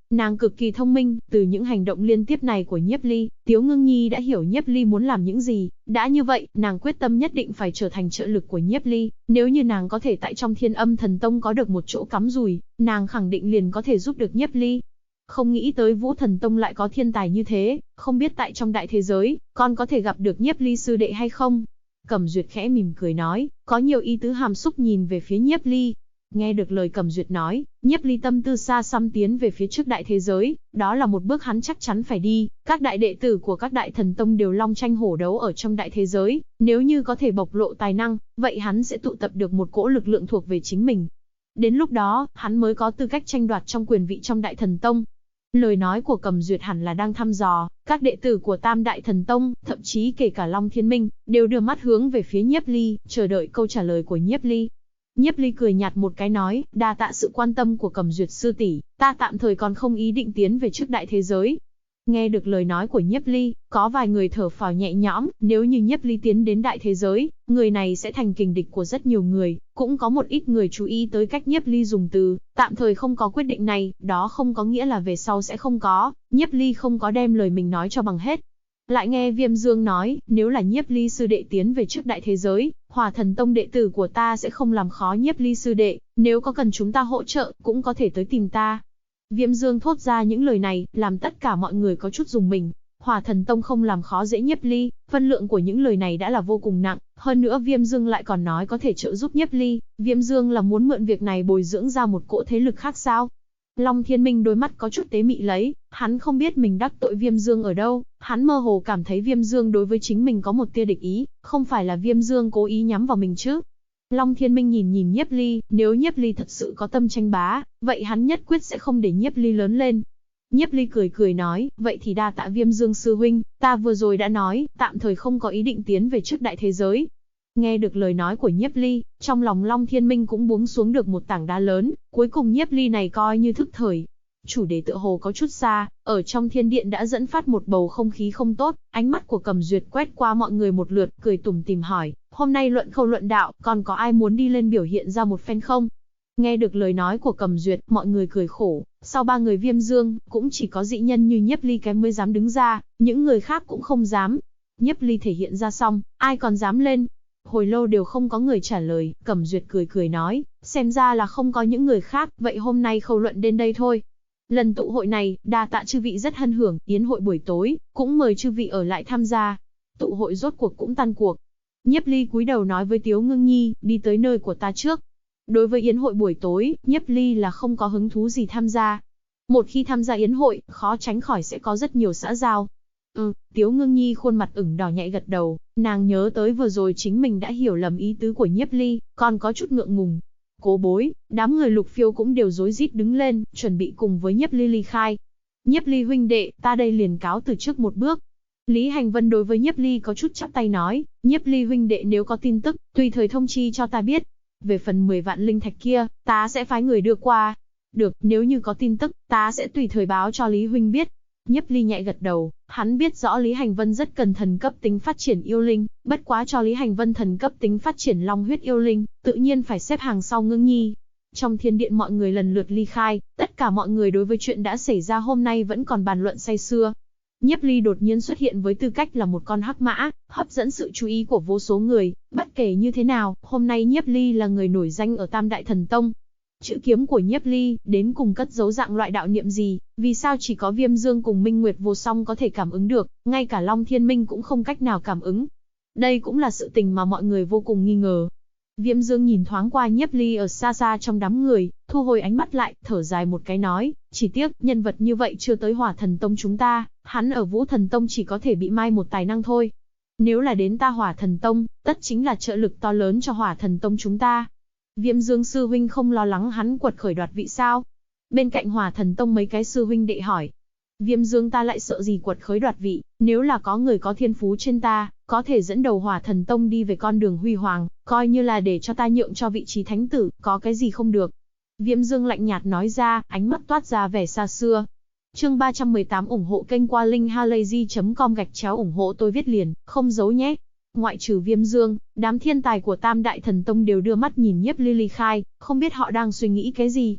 Nàng cực kỳ thông minh, từ những hành động liên tiếp này của Nhiếp Ly, Tiếu Ngưng Nhi đã hiểu Nhiếp Ly muốn làm những gì. Đã như vậy, nàng quyết tâm nhất định phải trở thành trợ lực của Nhiếp Ly. Nếu như nàng có thể tại trong Thiên Âm Thần Tông có được một chỗ cắm rùi, nàng khẳng định liền có thể giúp được Nhiếp Ly. Không nghĩ tới Vũ Thần Tông lại có thiên tài như thế, không biết tại trong đại thế giới, con có thể gặp được Nhiếp Ly sư đệ hay không? Cẩm Duyệt khẽ mỉm cười nói, có nhiều ý tứ hàm xúc nhìn về phía Nhiếp Ly. Nghe được lời Cẩm Duyệt nói, Nhiếp Ly tâm tư xa xăm tiến về phía trước đại thế giới, đó là một bước hắn chắc chắn phải đi. Các đại đệ tử của các đại thần tông đều long tranh hổ đấu ở trong đại thế giới, nếu như có thể bộc lộ tài năng, vậy hắn sẽ tụ tập được một cỗ lực lượng thuộc về chính mình. Đến lúc đó, hắn mới có tư cách tranh đoạt trong quyền vị trong đại thần tông. Lời nói của Cẩm Duyệt hẳn là đang thăm dò, các đệ tử của Tam Đại Thần Tông, thậm chí kể cả Long Thiên Minh, đều đưa mắt hướng về phía Nhiếp Ly, chờ đợi câu trả lời của Nhiếp Ly. Nhiếp Ly cười nhạt một cái nói, đa tạ sự quan tâm của Cẩm Duyệt sư tỷ, ta tạm thời còn không ý định tiến về trước đại thế giới. Nghe được lời nói của Nhiếp Ly, có vài người thở phào nhẹ nhõm, nếu như Nhiếp Ly tiến đến đại thế giới, người này sẽ thành kình địch của rất nhiều người, cũng có một ít người chú ý tới cách Nhiếp Ly dùng từ, tạm thời không có quyết định này, đó không có nghĩa là về sau sẽ không có, Nhiếp Ly không có đem lời mình nói cho bằng hết. Lại nghe Viêm Dương nói, nếu là Nhiếp Ly sư đệ tiến về trước đại thế giới, Hỏa Thần Tông đệ tử của ta sẽ không làm khó Nhiếp Ly sư đệ, nếu có cần chúng ta hỗ trợ, cũng có thể tới tìm ta. Viêm Dương thốt ra những lời này, làm tất cả mọi người có chút rùng mình. Hỏa Thần Tông không làm khó dễ Nhiếp Ly, phân lượng của những lời này đã là vô cùng nặng, hơn nữa Viêm Dương lại còn nói có thể trợ giúp Nhiếp Ly, Viêm Dương là muốn mượn việc này bồi dưỡng ra một cỗ thế lực khác sao? Long Thiên Minh đôi mắt có chút tế mị lấy, hắn không biết mình đắc tội Viêm Dương ở đâu, hắn mơ hồ cảm thấy Viêm Dương đối với chính mình có một tia địch ý, không phải là Viêm Dương cố ý nhắm vào mình chứ? Long Thiên Minh nhìn Nhiếp Ly, nếu Nhiếp Ly thật sự có tâm tranh bá, vậy hắn nhất quyết sẽ không để Nhiếp Ly lớn lên. Nhiếp Ly cười nói, vậy thì đa tạ Viêm Dương sư huynh, ta vừa rồi đã nói, tạm thời không có ý định tiến về trước đại thế giới. Nghe được lời nói của Nhiếp Ly, trong lòng Long Thiên Minh cũng buông xuống được một tảng đá lớn, cuối cùng Nhiếp Ly này coi như thức thời. Chủ đề tựa hồ có chút xa, ở trong thiên điện đã dẫn phát một bầu không khí không tốt, ánh mắt của Cẩm Duyệt quét qua mọi người một lượt, cười tủm tỉm hỏi, hôm nay luận khâu luận đạo, còn có ai muốn đi lên biểu hiện ra một phen không? Nghe được lời nói của Cẩm Duyệt, mọi người cười khổ, sau ba người Viêm Dương, cũng chỉ có dị nhân như Nhiếp Ly kém mới dám đứng ra, những người khác cũng không dám. Nhiếp Ly thể hiện ra xong, ai còn dám lên? Hồi lâu đều không có người trả lời, Cẩm Duyệt cười nói, xem ra là không có những người khác, vậy hôm nay khâu luận đến đây thôi. Lần tụ hội này, đa tạ chư vị rất hân hưởng, yến hội buổi tối, cũng mời chư vị ở lại tham gia. Tụ hội rốt cuộc cũng tan cuộc. Nhiếp Ly cúi đầu nói với Tiếu Ngưng Nhi, đi tới nơi của ta trước. Đối với yến hội buổi tối, Nhiếp Ly là không có hứng thú gì tham gia. Một khi tham gia yến hội, khó tránh khỏi sẽ có rất nhiều xã giao. Tiếu Ngưng Nhi khuôn mặt ửng đỏ nhẹ gật đầu, nàng nhớ tới vừa rồi chính mình đã hiểu lầm ý tứ của Nhiếp Ly, còn có chút ngượng ngùng. Cố bối, đám người Lục Phiêu cũng đều rối rít đứng lên, chuẩn bị cùng với Nhiếp Ly ly khai. Nhiếp Ly huynh đệ, ta đây liền cáo từ trước một bước. Lý Hành Vân đối với Nhiếp Ly có chút chắp tay nói, Nhiếp Ly huynh đệ nếu có tin tức, tùy thời thông chi cho ta biết. Về phần 10 vạn linh thạch kia, ta sẽ phái người đưa qua. Được, nếu như có tin tức, ta sẽ tùy thời báo cho Lý huynh biết. Nhiếp Ly nhẹ gật đầu, hắn biết rõ Lý Hành Vân rất cần thần cấp tính phát triển yêu linh, bất quá cho Lý Hành Vân thần cấp tính phát triển long huyết yêu linh, tự nhiên phải xếp hàng sau Ngưng Nhi. Trong thiên điện mọi người lần lượt ly khai, tất cả mọi người đối với chuyện đã xảy ra hôm nay vẫn còn bàn luận say sưa. Nhiếp Ly đột nhiên xuất hiện với tư cách là một con hắc mã, hấp dẫn sự chú ý của vô số người, bất kể như thế nào, hôm nay Nhiếp Ly là người nổi danh ở Tam Đại Thần Tông. Chữ kiếm của Nhiếp Ly, đến cùng cất giấu dạng loại đạo niệm gì, vì sao chỉ có Viêm Dương cùng Minh Nguyệt Vô Song có thể cảm ứng được, ngay cả Long Thiên Minh cũng không cách nào cảm ứng. Đây cũng là sự tình mà mọi người vô cùng nghi ngờ. Viêm Dương nhìn thoáng qua Nhiếp Ly ở xa xa trong đám người, thu hồi ánh mắt lại, thở dài một cái nói, chỉ tiếc, nhân vật như vậy chưa tới Hỏa Thần Tông chúng ta, hắn ở Vũ Thần Tông chỉ có thể bị mai một tài năng thôi. Nếu là đến ta Hỏa Thần Tông, tất chính là trợ lực to lớn cho Hỏa Thần Tông chúng ta. Viêm Dương sư huynh không lo lắng hắn quật khởi đoạt vị sao? Bên cạnh Hỏa Thần Tông mấy cái sư huynh đệ hỏi. Viêm Dương ta lại sợ gì quật khởi đoạt vị, nếu là có người có thiên phú trên ta, có thể dẫn đầu Hỏa Thần Tông đi về con đường huy hoàng, coi như là để cho ta nhượng cho vị trí thánh tử, có cái gì không được. Viêm Dương lạnh nhạt nói ra, ánh mắt toát ra vẻ xa xưa. Chương 318 ủng hộ kênh qua linkhalazy.com/, ủng hộ tôi viết liền, không giấu nhé. Ngoại trừ Viêm Dương, đám thiên tài của Tam Đại Thần Tông đều đưa mắt nhìn Nhiếp Ly ly khai, không biết họ đang suy nghĩ cái gì.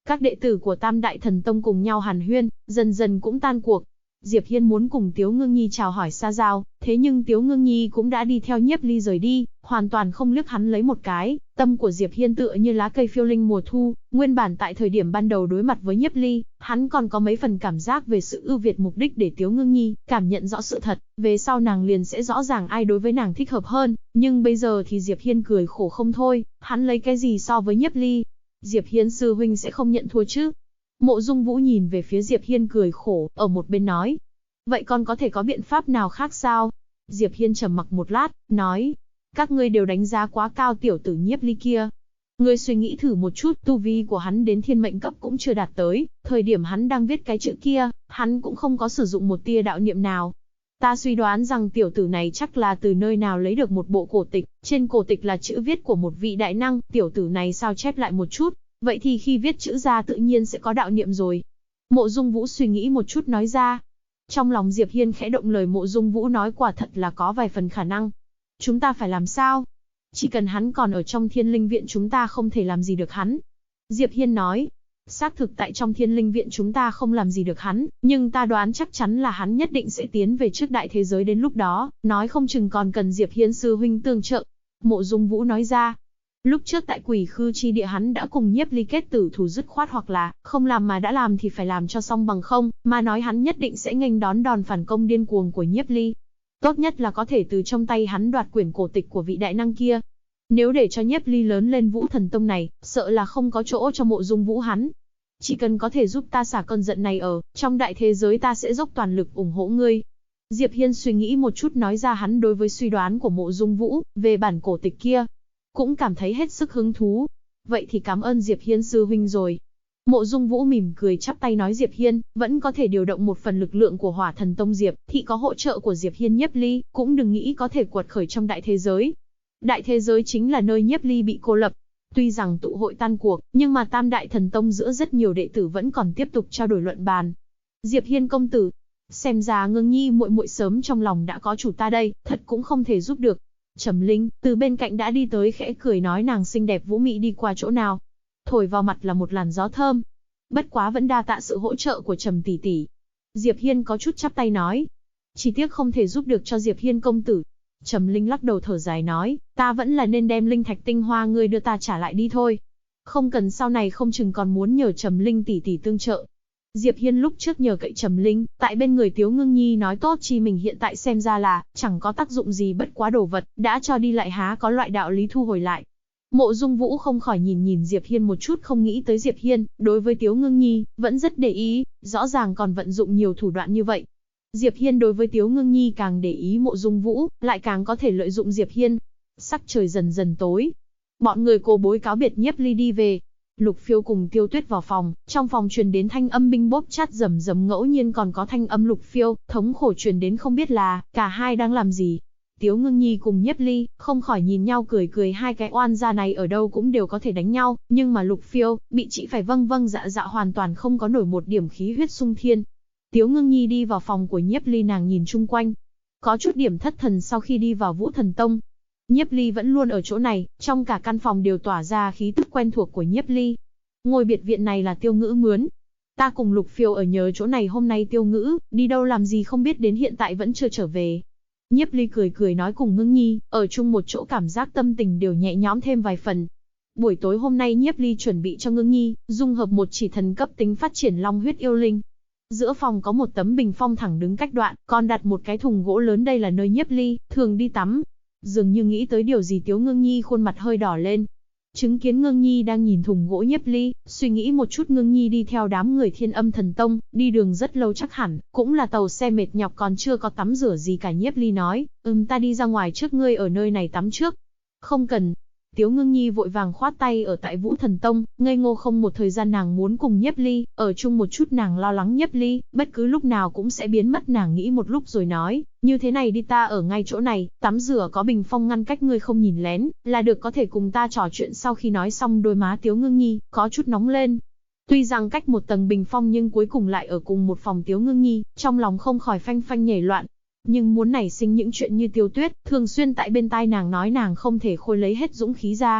Các đệ tử của Tam Đại Thần Tông cùng nhau hàn huyên, dần dần cũng tan cuộc. Diệp Hiên muốn cùng Tiếu Ngưng Nhi chào hỏi xa giao, thế nhưng Tiếu Ngưng Nhi cũng đã đi theo Nhiếp Ly rời đi, hoàn toàn không liếc hắn lấy một cái. Tâm của Diệp Hiên tựa như lá cây phiêu linh mùa thu, nguyên bản tại thời điểm ban đầu đối mặt với Nhiếp Ly, hắn còn có mấy phần cảm giác về sự ưu việt mục đích để Tiếu Ngưng Nhi cảm nhận rõ sự thật, về sau nàng liền sẽ rõ ràng ai đối với nàng thích hợp hơn, nhưng bây giờ thì Diệp Hiên cười khổ không thôi, hắn lấy cái gì so với Nhiếp Ly? Diệp Hiên sư huynh sẽ không nhận thua chứ? Mộ Dung Vũ nhìn về phía Diệp Hiên cười khổ, ở một bên nói. Vậy con có thể có biện pháp nào khác sao? Diệp Hiên trầm mặc một lát, nói. Các ngươi đều đánh giá quá cao tiểu tử Nhiếp Ly kia. Ngươi suy nghĩ thử một chút, tu vi của hắn đến thiên mệnh cấp cũng chưa đạt tới, thời điểm hắn đang viết cái chữ kia, hắn cũng không có sử dụng một tia đạo niệm nào. Ta suy đoán rằng tiểu tử này chắc là từ nơi nào lấy được một bộ cổ tịch, trên cổ tịch là chữ viết của một vị đại năng, tiểu tử này sao chép lại một chút, vậy thì khi viết chữ ra tự nhiên sẽ có đạo niệm rồi. Mộ Dung Vũ suy nghĩ một chút nói ra. Trong lòng Diệp Hiên khẽ động, lời Mộ Dung Vũ nói quả thật là có vài phần khả năng. Chúng ta phải làm sao? Chỉ cần hắn còn ở trong Thiên Linh Viện chúng ta không thể làm gì được hắn. Diệp Hiên nói. Xác thực tại trong Thiên Linh Viện chúng ta không làm gì được hắn, nhưng ta đoán chắc chắn là hắn nhất định sẽ tiến về trước đại thế giới, đến lúc đó, nói không chừng còn cần Diệp Hiên sư huynh tương trợ. Mộ Dung Vũ nói ra. Lúc trước tại Quỷ Khư chi địa hắn đã cùng Nhiếp Ly kết tử thù dứt khoát, hoặc là không làm mà đã làm thì phải làm cho xong, bằng không mà nói hắn nhất định sẽ nghênh đón đòn phản công điên cuồng của Nhiếp Ly. Tốt nhất là có thể từ trong tay hắn đoạt quyển cổ tịch của vị đại năng kia. Nếu để cho Nhiếp Ly lớn lên Vũ Thần Tông này, sợ là không có chỗ cho Mộ Dung Vũ hắn. Chỉ cần có thể giúp ta xả cơn giận này ở trong đại thế giới, ta sẽ dốc toàn lực ủng hộ ngươi. Diệp Hiên suy nghĩ một chút nói ra hắn đối với suy đoán của Mộ Dung Vũ về bản cổ tịch kia cũng cảm thấy hết sức hứng thú. Vậy thì cảm ơn Diệp Hiên sư huynh rồi. Mộ Dung Vũ mỉm cười chắp tay nói Diệp Hiên vẫn có thể điều động một phần lực lượng của Hỏa Thần Tông Diệp thị, có hỗ trợ của Diệp Hiên, Nhiếp Ly cũng đừng nghĩ có thể quật khởi trong đại thế giới. Đại thế giới chính là nơi Nhiếp Ly bị cô lập. Tuy rằng tụ hội tan cuộc, nhưng mà Tam Đại Thần Tông giữa rất nhiều đệ tử vẫn còn tiếp tục trao đổi luận bàn. Diệp Hiên công tử, xem ra Ngưng Nhi muội muội sớm trong lòng đã có chủ, ta đây thật cũng không thể giúp được. Trầm Linh từ bên cạnh đã đi tới, khẽ cười nói nàng xinh đẹp vũ mị đi qua chỗ nào, thổi vào mặt là một làn gió thơm. Bất quá vẫn đa tạ sự hỗ trợ của Trầm tỷ tỷ. Diệp Hiên có chút chắp tay nói. Chỉ tiếc không thể giúp được cho Diệp Hiên công tử. Trầm Linh lắc đầu thở dài nói, ta vẫn là nên đem linh thạch tinh hoa ngươi đưa ta trả lại đi thôi. Không cần, sau này không chừng còn muốn nhờ Trầm Linh tỷ tỷ tương trợ. Diệp Hiên lúc trước nhờ cậy Trầm Linh, tại bên người Tiếu Ngưng Nhi nói tốt chi mình hiện tại xem ra là chẳng có tác dụng gì, bất quá đồ vật đã cho đi lại há có loại đạo lý thu hồi lại. Mộ Dung Vũ không khỏi nhìn Diệp Hiên một chút, không nghĩ tới Diệp Hiên đối với Tiếu Ngưng Nhi vẫn rất để ý, rõ ràng còn vận dụng nhiều thủ đoạn như vậy. Diệp Hiên đối với Tiếu Ngưng Nhi càng để ý, Mộ Dung Vũ lại càng có thể lợi dụng Diệp Hiên. Sắc trời dần dần tối, bọn người cô bối cáo biệt Nhiếp Ly đi về. Lục Phiêu cùng Tiêu Tuyết vào phòng, trong phòng truyền đến thanh âm binh bốp chát rầm rầm, ngẫu nhiên còn có thanh âm Lục Phiêu thống khổ truyền đến, không biết là cả hai đang làm gì. Tiếu Ngưng Nhi cùng Nhiếp Ly không khỏi nhìn nhau cười cười, hai cái oan gia này ở đâu cũng đều có thể đánh nhau, nhưng mà Lục Phiêu bị chỉ phải vâng dạ dạ, hoàn toàn không có nổi một điểm khí huyết sung thiên. Tiếu Ngưng Nhi đi vào phòng của Nhiếp Ly, nàng nhìn chung quanh, có chút điểm thất thần sau khi đi vào Vũ Thần Tông. Nhiếp Ly vẫn luôn ở chỗ này, trong cả căn phòng đều tỏa ra khí tức quen thuộc của Nhiếp Ly. Ngôi biệt viện này là Tiêu Ngữ mướn. Ta cùng Lục Phiêu ở nhờ chỗ này, hôm nay Tiêu Ngữ đi đâu làm gì không biết, đến hiện tại vẫn chưa trở về. Nhiếp Ly cười cười nói cùng Ngưng Nhi, ở chung một chỗ cảm giác tâm tình đều nhẹ nhõm thêm vài phần. Buổi tối hôm nay Nhiếp Ly chuẩn bị cho Ngưng Nhi dung hợp một chỉ thần cấp tính phát triển long huyết yêu linh. Giữa phòng có một tấm bình phong thẳng đứng cách đoạn, còn đặt một cái thùng gỗ lớn, đây là nơi Nhiếp Ly thường đi tắm. Dường như nghĩ tới điều gì, Tiếu Ngưng Nhi khuôn mặt hơi đỏ lên. Chứng kiến Ngưng Nhi đang nhìn thùng gỗ, Nhiếp Ly suy nghĩ một chút, Ngưng Nhi đi theo đám người Thiên Âm Thần Tông, đi đường rất lâu, chắc hẳn cũng là tàu xe mệt nhọc, còn chưa có tắm rửa gì cả. Nhiếp Ly nói, ta đi ra ngoài trước, ngươi ở nơi này tắm trước. Không cần. Tiếu Ngưng Nhi vội vàng khoát tay, ở tại Vũ Thần Tông, ngây ngô không một thời gian, nàng muốn cùng Nhiếp Ly ở chung một chút, nàng lo lắng Nhiếp Ly bất cứ lúc nào cũng sẽ biến mất, nàng nghĩ một lúc rồi nói, như thế này đi, ta ở ngay chỗ này, tắm rửa có bình phong ngăn cách, ngươi không nhìn lén là được, có thể cùng ta trò chuyện. Sau khi nói xong, đôi má Tiếu Ngưng Nhi có chút nóng lên. Tuy rằng cách một tầng bình phong nhưng cuối cùng lại ở cùng một phòng, Tiếu Ngưng Nhi trong lòng không khỏi phanh phanh nhảy loạn. Nhưng muốn nảy sinh những chuyện như Tiêu Tuyết thường xuyên tại bên tai nàng nói, nàng không thể khôi lấy hết dũng khí ra.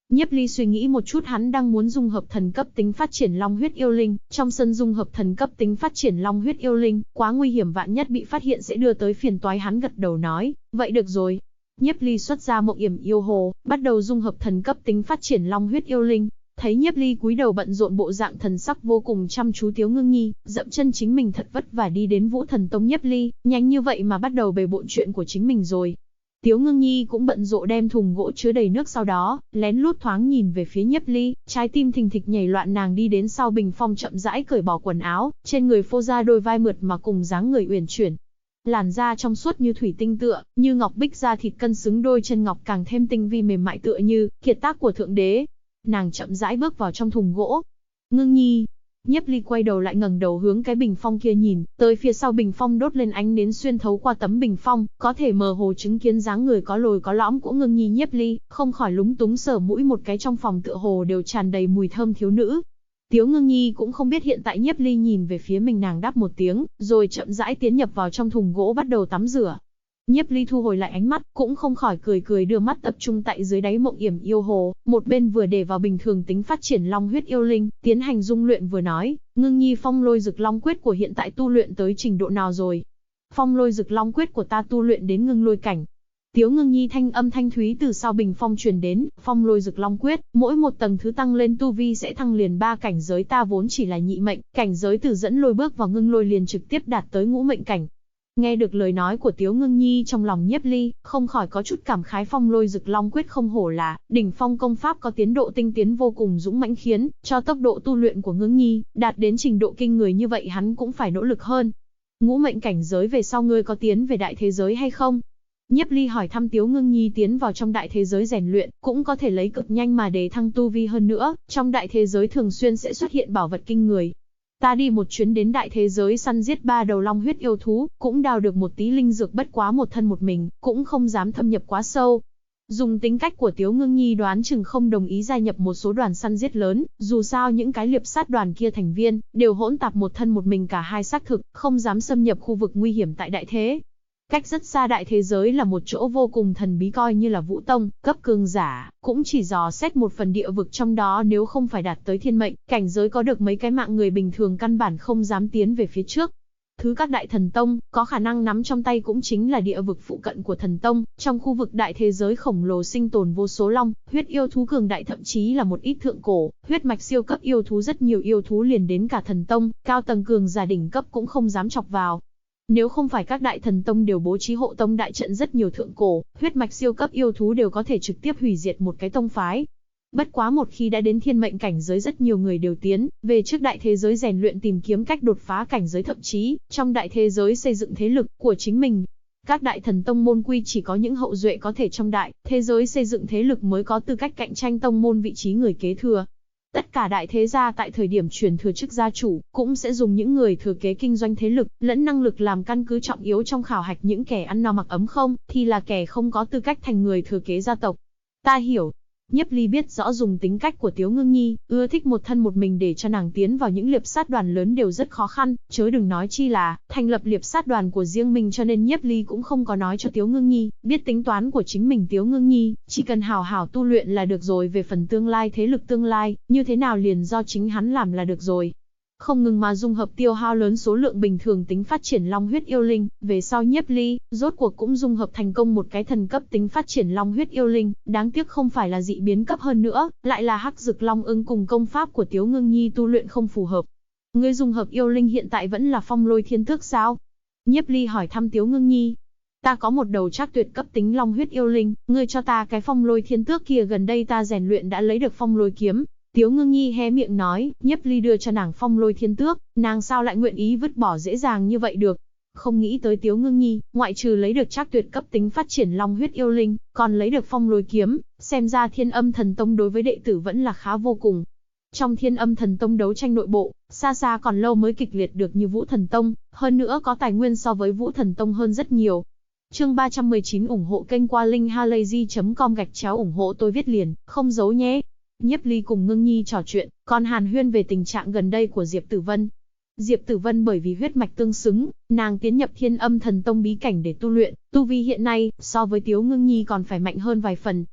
Nhiếp Ly suy nghĩ một chút, hắn đang muốn dung hợp thần cấp tính phát triển long huyết yêu linh, trong sân dung hợp thần cấp tính phát triển long huyết yêu linh, quá nguy hiểm, vạn nhất bị phát hiện sẽ đưa tới phiền toái. Hắn gật đầu nói, vậy được rồi. Nhiếp Ly xuất ra Mộng Yểm Yêu Hồ, bắt đầu dung hợp thần cấp tính phát triển long huyết yêu linh. Thấy Nhiếp Ly cúi đầu bận rộn, bộ dạng thần sắc vô cùng chăm chú, Tiếu Ngưng Nhi dậm chân chính mình thật vất vả đi đến Vũ Thần Tông. Nhiếp Ly nhanh như vậy mà bắt đầu bề bộn chuyện của chính mình rồi. Tiếu Ngưng Nhi cũng bận rộn đem thùng gỗ chứa đầy nước, sau đó lén lút thoáng nhìn về phía Nhiếp Ly, trái tim thình thịch nhảy loạn. Nàng đi đến sau bình phong, chậm rãi cởi bỏ quần áo, trên người phô ra đôi vai mượt mà cùng dáng người uyển chuyển. Làn da trong suốt như thủy tinh, tựa như ngọc bích, da thịt cân xứng, đôi chân ngọc càng thêm tinh vi mềm mại, tựa như kiệt tác của thượng đế. Nàng chậm rãi bước vào trong thùng gỗ. Ngưng Nhi. Nhiếp Ly quay đầu lại, ngẩng đầu hướng cái bình phong kia nhìn, tới phía sau bình phong đốt lên ánh nến xuyên thấu qua tấm bình phong, có thể mơ hồ chứng kiến dáng người có lồi có lõm của Ngưng Nhi. Nhiếp Ly không khỏi lúng túng sờ mũi một cái, trong phòng tựa hồ đều tràn đầy mùi thơm thiếu nữ. Tiếu Ngưng Nhi cũng không biết hiện tại Nhiếp Ly nhìn về phía mình, nàng đáp một tiếng, rồi chậm rãi tiến nhập vào trong thùng gỗ, bắt đầu tắm rửa. Nhiếp Ly thu hồi lại ánh mắt, cũng không khỏi cười, đưa mắt tập trung tại dưới đáy Mộng Yểm Yêu Hồ, một bên vừa để vào bình thường tính phát triển long huyết yêu linh, tiến hành dung luyện, vừa nói, Ngưng Nhi, Phong Lôi Dực Long Quyết của hiện tại tu luyện tới trình độ nào rồi? Phong Lôi Dực Long Quyết của ta tu luyện đến ngưng lôi cảnh. Tiếu Ngưng Nhi thanh âm thanh thúy từ sau bình phong truyền đến, Phong Lôi Dực Long Quyết, mỗi một tầng thứ tăng lên tu vi sẽ thăng liền 3 cảnh giới, ta vốn chỉ là nhị mệnh, cảnh giới từ dẫn lôi bước vào ngưng lôi liền trực tiếp đạt tới ngũ mệnh cảnh. Nghe được lời nói của Tiếu Ngưng Nhi, trong lòng Nhiếp Ly không khỏi có chút cảm khái, Phong Lôi Dực Long Quyết không hổ là đỉnh phong công pháp, có tiến độ tinh tiến vô cùng dũng mãnh, khiến cho tốc độ tu luyện của Ngưng Nhi đạt đến trình độ kinh người như vậy, hắn cũng phải nỗ lực hơn. Ngũ mệnh cảnh giới về sau ngươi có tiến về đại thế giới hay không? Nhiếp Ly hỏi thăm. Tiếu Ngưng Nhi tiến vào trong đại thế giới rèn luyện, cũng có thể lấy cực nhanh mà đề thăng tu vi, hơn nữa, trong đại thế giới thường xuyên sẽ xuất hiện bảo vật kinh người. Ta đi một chuyến đến đại thế giới săn giết 3 đầu long huyết yêu thú, cũng đào được một tí linh dược, bất quá một thân một mình, cũng không dám thâm nhập quá sâu. Dùng tính cách của Tiếu Ngưng Nhi đoán chừng không đồng ý gia nhập một số đoàn săn giết lớn, dù sao những cái liệp sát đoàn kia thành viên đều hỗn tạp, một thân một mình cả hai, xác thực không dám xâm nhập khu vực nguy hiểm tại đại thế. Cách rất xa đại thế giới là một chỗ vô cùng thần bí, coi như là Vũ Tông cấp cường giả cũng chỉ dò xét một phần địa vực trong đó, nếu không phải đạt tới thiên mệnh cảnh giới, có được mấy cái mạng, người bình thường căn bản không dám tiến về phía trước. Thứ các đại thần tông có khả năng nắm trong tay cũng chính là địa vực phụ cận của thần tông, trong khu vực đại thế giới khổng lồ sinh tồn vô số long huyết yêu thú cường đại, thậm chí là một ít thượng cổ huyết mạch siêu cấp yêu thú, rất nhiều yêu thú liền đến cả thần tông cao tầng cường giả đỉnh cấp cũng không dám chọc vào. Nếu không phải các đại thần tông đều bố trí hộ tông đại trận, rất nhiều thượng cổ huyết mạch siêu cấp yêu thú đều có thể trực tiếp hủy diệt một cái tông phái. Bất quá một khi đã đến thiên mệnh cảnh giới, rất nhiều người đều tiến về trước đại thế giới rèn luyện, tìm kiếm cách đột phá cảnh giới, thậm chí trong đại thế giới xây dựng thế lực của chính mình. Các đại thần tông môn quy chỉ có những hậu duệ có thể trong đại thế giới xây dựng thế lực mới có tư cách cạnh tranh tông môn vị trí người kế thừa. Tất cả đại thế gia tại thời điểm truyền thừa chức gia chủ, cũng sẽ dùng những người thừa kế kinh doanh thế lực, lẫn năng lực làm căn cứ trọng yếu trong khảo hạch, những kẻ ăn no mặc ấm không, thì là kẻ không có tư cách thành người thừa kế gia tộc. Ta hiểu. Nhiếp Ly biết rõ dùng tính cách của Tiếu Ngưng Nhi, ưa thích một thân một mình, để cho nàng tiến vào những liệp sát đoàn lớn đều rất khó khăn, chớ đừng nói chi là thành lập liệp sát đoàn của riêng mình, cho nên Nhiếp Ly cũng không có nói cho Tiếu Ngưng Nhi biết tính toán của chính mình. Tiếu Ngưng Nhi chỉ cần hào hào tu luyện là được rồi, về phần tương lai thế lực tương lai như thế nào liền do chính hắn làm là được rồi. Không ngừng mà dung hợp tiêu hao lớn số lượng bình thường tính phát triển long huyết yêu linh, về sau Nhiếp Ly rốt cuộc cũng dung hợp thành công một cái thần cấp tính phát triển long huyết yêu linh, đáng tiếc không phải là dị biến cấp, hơn nữa lại là hắc dực long ưng, cùng công pháp của Tiếu Ngưng Nhi tu luyện không phù hợp. Ngươi dung hợp yêu linh hiện tại vẫn là Phong Lôi Thiên Tước sao? Nhiếp Ly hỏi thăm Tiếu Ngưng Nhi. Ta có một đầu trác tuyệt cấp tính long huyết yêu linh, ngươi cho ta cái Phong Lôi Thiên Tước kia, gần đây ta rèn luyện đã lấy được Phong Lôi kiếm. Tiếu Ngưng Nhi hé miệng nói. Nhiếp Ly đưa cho nàng Phong Lôi Thiên Tước, nàng sao lại nguyện ý vứt bỏ dễ dàng như vậy được. Không nghĩ tới Tiếu Ngưng Nhi, ngoại trừ lấy được trác tuyệt cấp tính phát triển long huyết yêu linh, còn lấy được Phong Lôi kiếm, xem ra Thiên Âm Thần Tông đối với đệ tử vẫn là khá vô cùng. Trong Thiên Âm Thần Tông đấu tranh nội bộ, xa xa còn lâu mới kịch liệt được như Vũ Thần Tông, hơn nữa có tài nguyên so với Vũ Thần Tông hơn rất nhiều. Chương 319 ủng hộ kênh qua linkhalazy.com/ ủng hộ tôi viết liền, không giấu nhé. Nhiếp Ly cùng Ngưng Nhi trò chuyện, còn hàn huyên về tình trạng gần đây của Diệp Tử Vân. Diệp Tử Vân bởi vì huyết mạch tương xứng, nàng tiến nhập Thiên Âm Thần Tông bí cảnh để tu luyện, tu vi hiện nay so với Tiếu Ngưng Nhi còn phải mạnh hơn vài phần.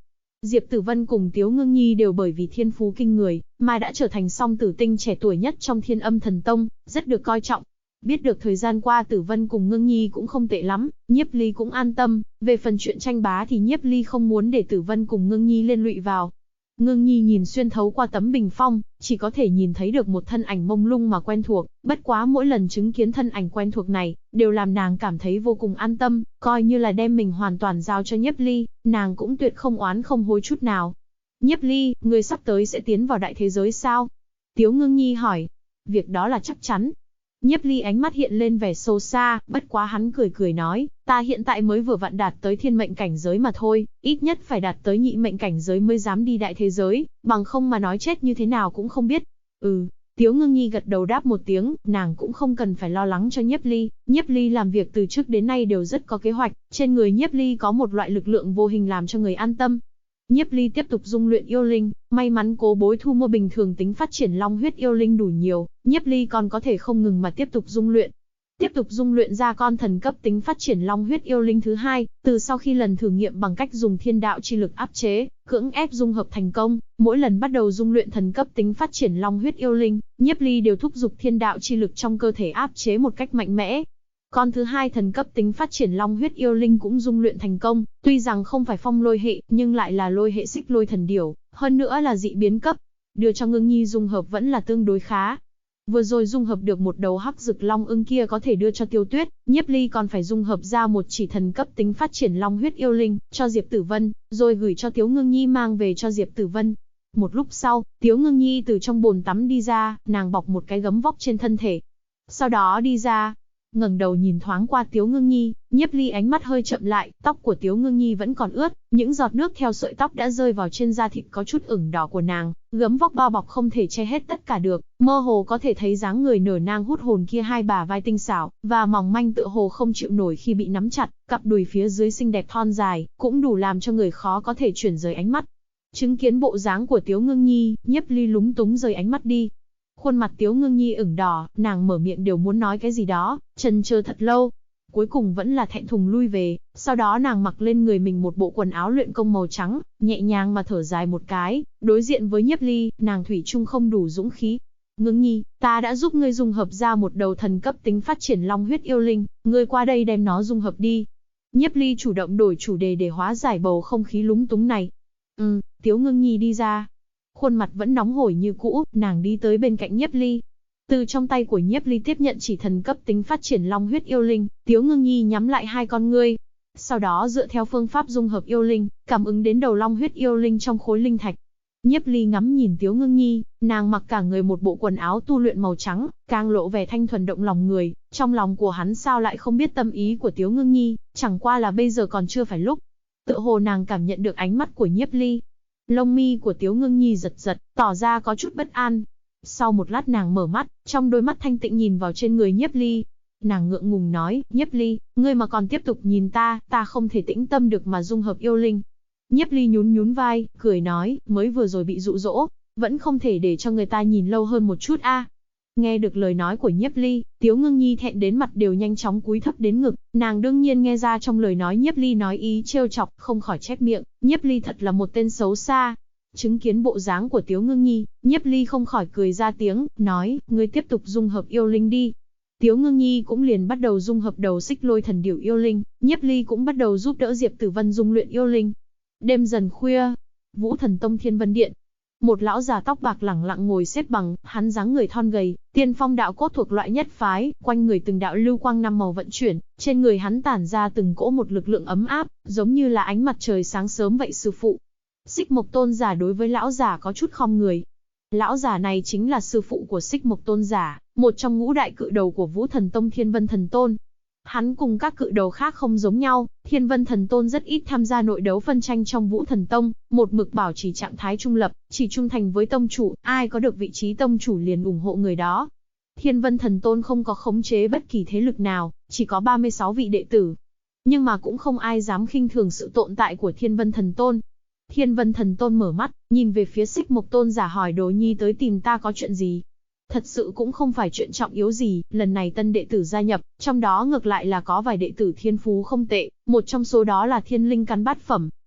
Diệp Tử Vân cùng Tiếu Ngưng Nhi đều bởi vì thiên phú kinh người, mà đã trở thành song tử tinh trẻ tuổi nhất trong Thiên Âm Thần Tông, rất được coi trọng. Biết được thời gian qua Tử Vân cùng Ngưng Nhi cũng không tệ lắm, Nhiếp Ly cũng an tâm, về phần chuyện tranh bá thì Nhiếp Ly không muốn để Tử Vân cùng Ngưng Nhi liên lụy vào. Ngưng Nhi nhìn xuyên thấu qua tấm bình phong, chỉ có thể nhìn thấy được một thân ảnh mông lung mà quen thuộc, bất quá mỗi lần chứng kiến thân ảnh quen thuộc này, đều làm nàng cảm thấy vô cùng an tâm, coi như là đem mình hoàn toàn giao cho Nhiếp Ly, nàng cũng tuyệt không oán không hối chút nào. Nhiếp Ly, ngươi sắp tới sẽ tiến vào đại thế giới sao? Tiếu Ngưng Nhi hỏi. Việc đó là chắc chắn. Nhiếp Ly ánh mắt hiện lên vẻ sâu xa, bất quá hắn cười cười nói, ta hiện tại mới vừa vặn đạt tới thiên mệnh cảnh giới mà thôi, ít nhất phải đạt tới nhị mệnh cảnh giới mới dám đi đại thế giới, bằng không mà nói chết như thế nào cũng không biết. Tiếu Ngưng Nhi gật đầu đáp một tiếng, nàng cũng không cần phải lo lắng cho Nhiếp Ly, Nhiếp Ly làm việc từ trước đến nay đều rất có kế hoạch, trên người Nhiếp Ly có một loại lực lượng vô hình làm cho người an tâm. Nhiếp Ly tiếp tục dung luyện yêu linh, may mắn cố bối thu mua bình thường tính phát triển long huyết yêu linh đủ nhiều, Nhiếp Ly còn có thể không ngừng mà tiếp tục dung luyện. Tiếp tục dung luyện ra con thần cấp tính phát triển long huyết yêu linh thứ hai, từ sau khi lần thử nghiệm bằng cách dùng thiên đạo chi lực áp chế, cưỡng ép dung hợp thành công, mỗi lần bắt đầu dung luyện thần cấp tính phát triển long huyết yêu linh, Nhiếp Ly đều thúc giục thiên đạo chi lực trong cơ thể áp chế một cách mạnh mẽ. Con thứ hai thần cấp tính phát triển long huyết yêu linh cũng dung luyện thành công, tuy rằng không phải phong lôi hệ, nhưng lại là lôi hệ xích lôi thần điểu, hơn nữa là dị biến cấp. Đưa cho Ngưng Nhi dung hợp vẫn là tương đối khá. Vừa rồi dung hợp được một đầu hắc dực long ưng kia có thể đưa cho Tiêu Tuyết, Nhiếp Ly còn phải dung hợp ra một chỉ thần cấp tính phát triển long huyết yêu linh, cho Diệp Tử Vân, rồi gửi cho Tiếu Ngưng Nhi mang về cho Diệp Tử Vân. Một lúc sau, Tiếu Ngưng Nhi từ trong bồn tắm đi ra, nàng bọc một cái gấm vóc trên thân thể. Sau đó đi ra, ngẩng đầu nhìn thoáng qua Tiếu Ngưng Nhi, Nhiếp Ly ánh mắt hơi chậm lại, tóc của Tiếu Ngưng Nhi vẫn còn ướt, những giọt nước theo sợi tóc đã rơi vào trên da thịt có chút ửng đỏ của nàng, gấm vóc bao bọc không thể che hết tất cả được, mơ hồ có thể thấy dáng người nở nang hút hồn kia, hai bả vai tinh xảo và mỏng manh tựa hồ không chịu nổi khi bị nắm chặt, cặp đùi phía dưới xinh đẹp thon dài, cũng đủ làm cho người khó có thể chuyển rời ánh mắt. Chứng kiến bộ dáng của Tiếu Ngưng Nhi, Nhiếp Ly lúng túng rời ánh mắt đi. Khuôn mặt Tiếu Ngưng Nhi ửng đỏ, nàng mở miệng đều muốn nói cái gì đó, chần chờ thật lâu. Cuối cùng vẫn là thẹn thùng lui về, sau đó nàng mặc lên người mình một bộ quần áo luyện công màu trắng, nhẹ nhàng mà thở dài một cái, đối diện với Nhiếp Ly, nàng thủy chung không đủ dũng khí. Ngưng Nhi, ta đã giúp ngươi dung hợp ra một đầu thần cấp tính phát triển long huyết yêu linh, ngươi qua đây đem nó dung hợp đi. Nhiếp Ly chủ động đổi chủ đề để hóa giải bầu không khí lúng túng này. Tiếu Ngưng Nhi đi ra. Khuôn mặt vẫn nóng hổi như cũ, nàng đi tới bên cạnh Nhiếp Ly. Từ trong tay của Nhiếp Ly tiếp nhận chỉ thần cấp tính phát triển long huyết yêu linh, Tiếu Ngưng Nhi nhắm lại hai con ngươi. Sau đó dựa theo phương pháp dung hợp yêu linh, cảm ứng đến đầu long huyết yêu linh trong khối linh thạch. Nhiếp Ly ngắm nhìn Tiếu Ngưng Nhi, nàng mặc cả người một bộ quần áo tu luyện màu trắng, càng lộ vẻ thanh thuần động lòng người, trong lòng của hắn sao lại không biết tâm ý của Tiếu Ngưng Nhi, chẳng qua là bây giờ còn chưa phải lúc. Tựa hồ nàng cảm nhận được ánh mắt của Nhiếp Ly. Lông mi của Tiếu Ngưng Nhi giật giật, tỏ ra có chút bất an. Sau một lát nàng mở mắt, trong đôi mắt thanh tịnh nhìn vào trên người Nhiếp Ly. Nàng ngượng ngùng nói, Nhiếp Ly, ngươi mà còn tiếp tục nhìn ta không thể tĩnh tâm được mà dung hợp yêu linh. Nhiếp Ly nhún nhún vai, cười nói, mới vừa rồi bị dụ dỗ, vẫn không thể để cho người ta nhìn lâu hơn một chút a. Nghe được lời nói của Nhiếp Ly, Tiếu Ngưng Nhi thẹn đến mặt đều nhanh chóng cúi thấp đến ngực, nàng đương nhiên nghe ra trong lời nói Nhiếp Ly nói ý trêu chọc, không khỏi chép miệng, Nhiếp Ly thật là một tên xấu xa. Chứng kiến bộ dáng của Tiếu Ngưng Nhi, Nhiếp Ly không khỏi cười ra tiếng, nói, ngươi tiếp tục dung hợp yêu linh đi. Tiếu Ngưng Nhi cũng liền bắt đầu dung hợp đầu xích lôi thần điểu yêu linh, Nhiếp Ly cũng bắt đầu giúp đỡ Diệp Tử Vân dung luyện yêu linh. Đêm dần khuya, Vũ Thần Tông Thiên Vân Điện. Một lão già tóc bạc lẳng lặng ngồi xếp bằng, hắn dáng người thon gầy, tiên phong đạo cốt thuộc loại nhất phái, quanh người từng đạo lưu quang năm màu vận chuyển, trên người hắn tản ra từng cỗ một lực lượng ấm áp, giống như là ánh mặt trời sáng sớm vậy sư phụ. Xích Mộc Tôn giả đối với lão già có chút khom người. Lão già này chính là sư phụ của Xích Mộc Tôn giả, một trong ngũ đại cự đầu của Vũ Thần Tông Thiên Vân Thần Tôn. Hắn cùng các cự đầu khác không giống nhau, Thiên Vân Thần Tôn rất ít tham gia nội đấu phân tranh trong Vũ Thần Tông, một mực bảo trì trạng thái trung lập, chỉ trung thành với tông chủ, ai có được vị trí tông chủ liền ủng hộ người đó. Thiên Vân Thần Tôn không có khống chế bất kỳ thế lực nào, chỉ có 36 vị đệ tử. Nhưng mà cũng không ai dám khinh thường sự tồn tại của Thiên Vân Thần Tôn. Thiên Vân Thần Tôn mở mắt, nhìn về phía Xích Mộc Tôn giả hỏi Đồ Nhi tới tìm ta có chuyện gì? Thật sự cũng không phải chuyện trọng yếu gì, lần này tân đệ tử gia nhập, trong đó ngược lại là có vài đệ tử thiên phú không tệ, một trong số đó là thiên linh căn bát phẩm,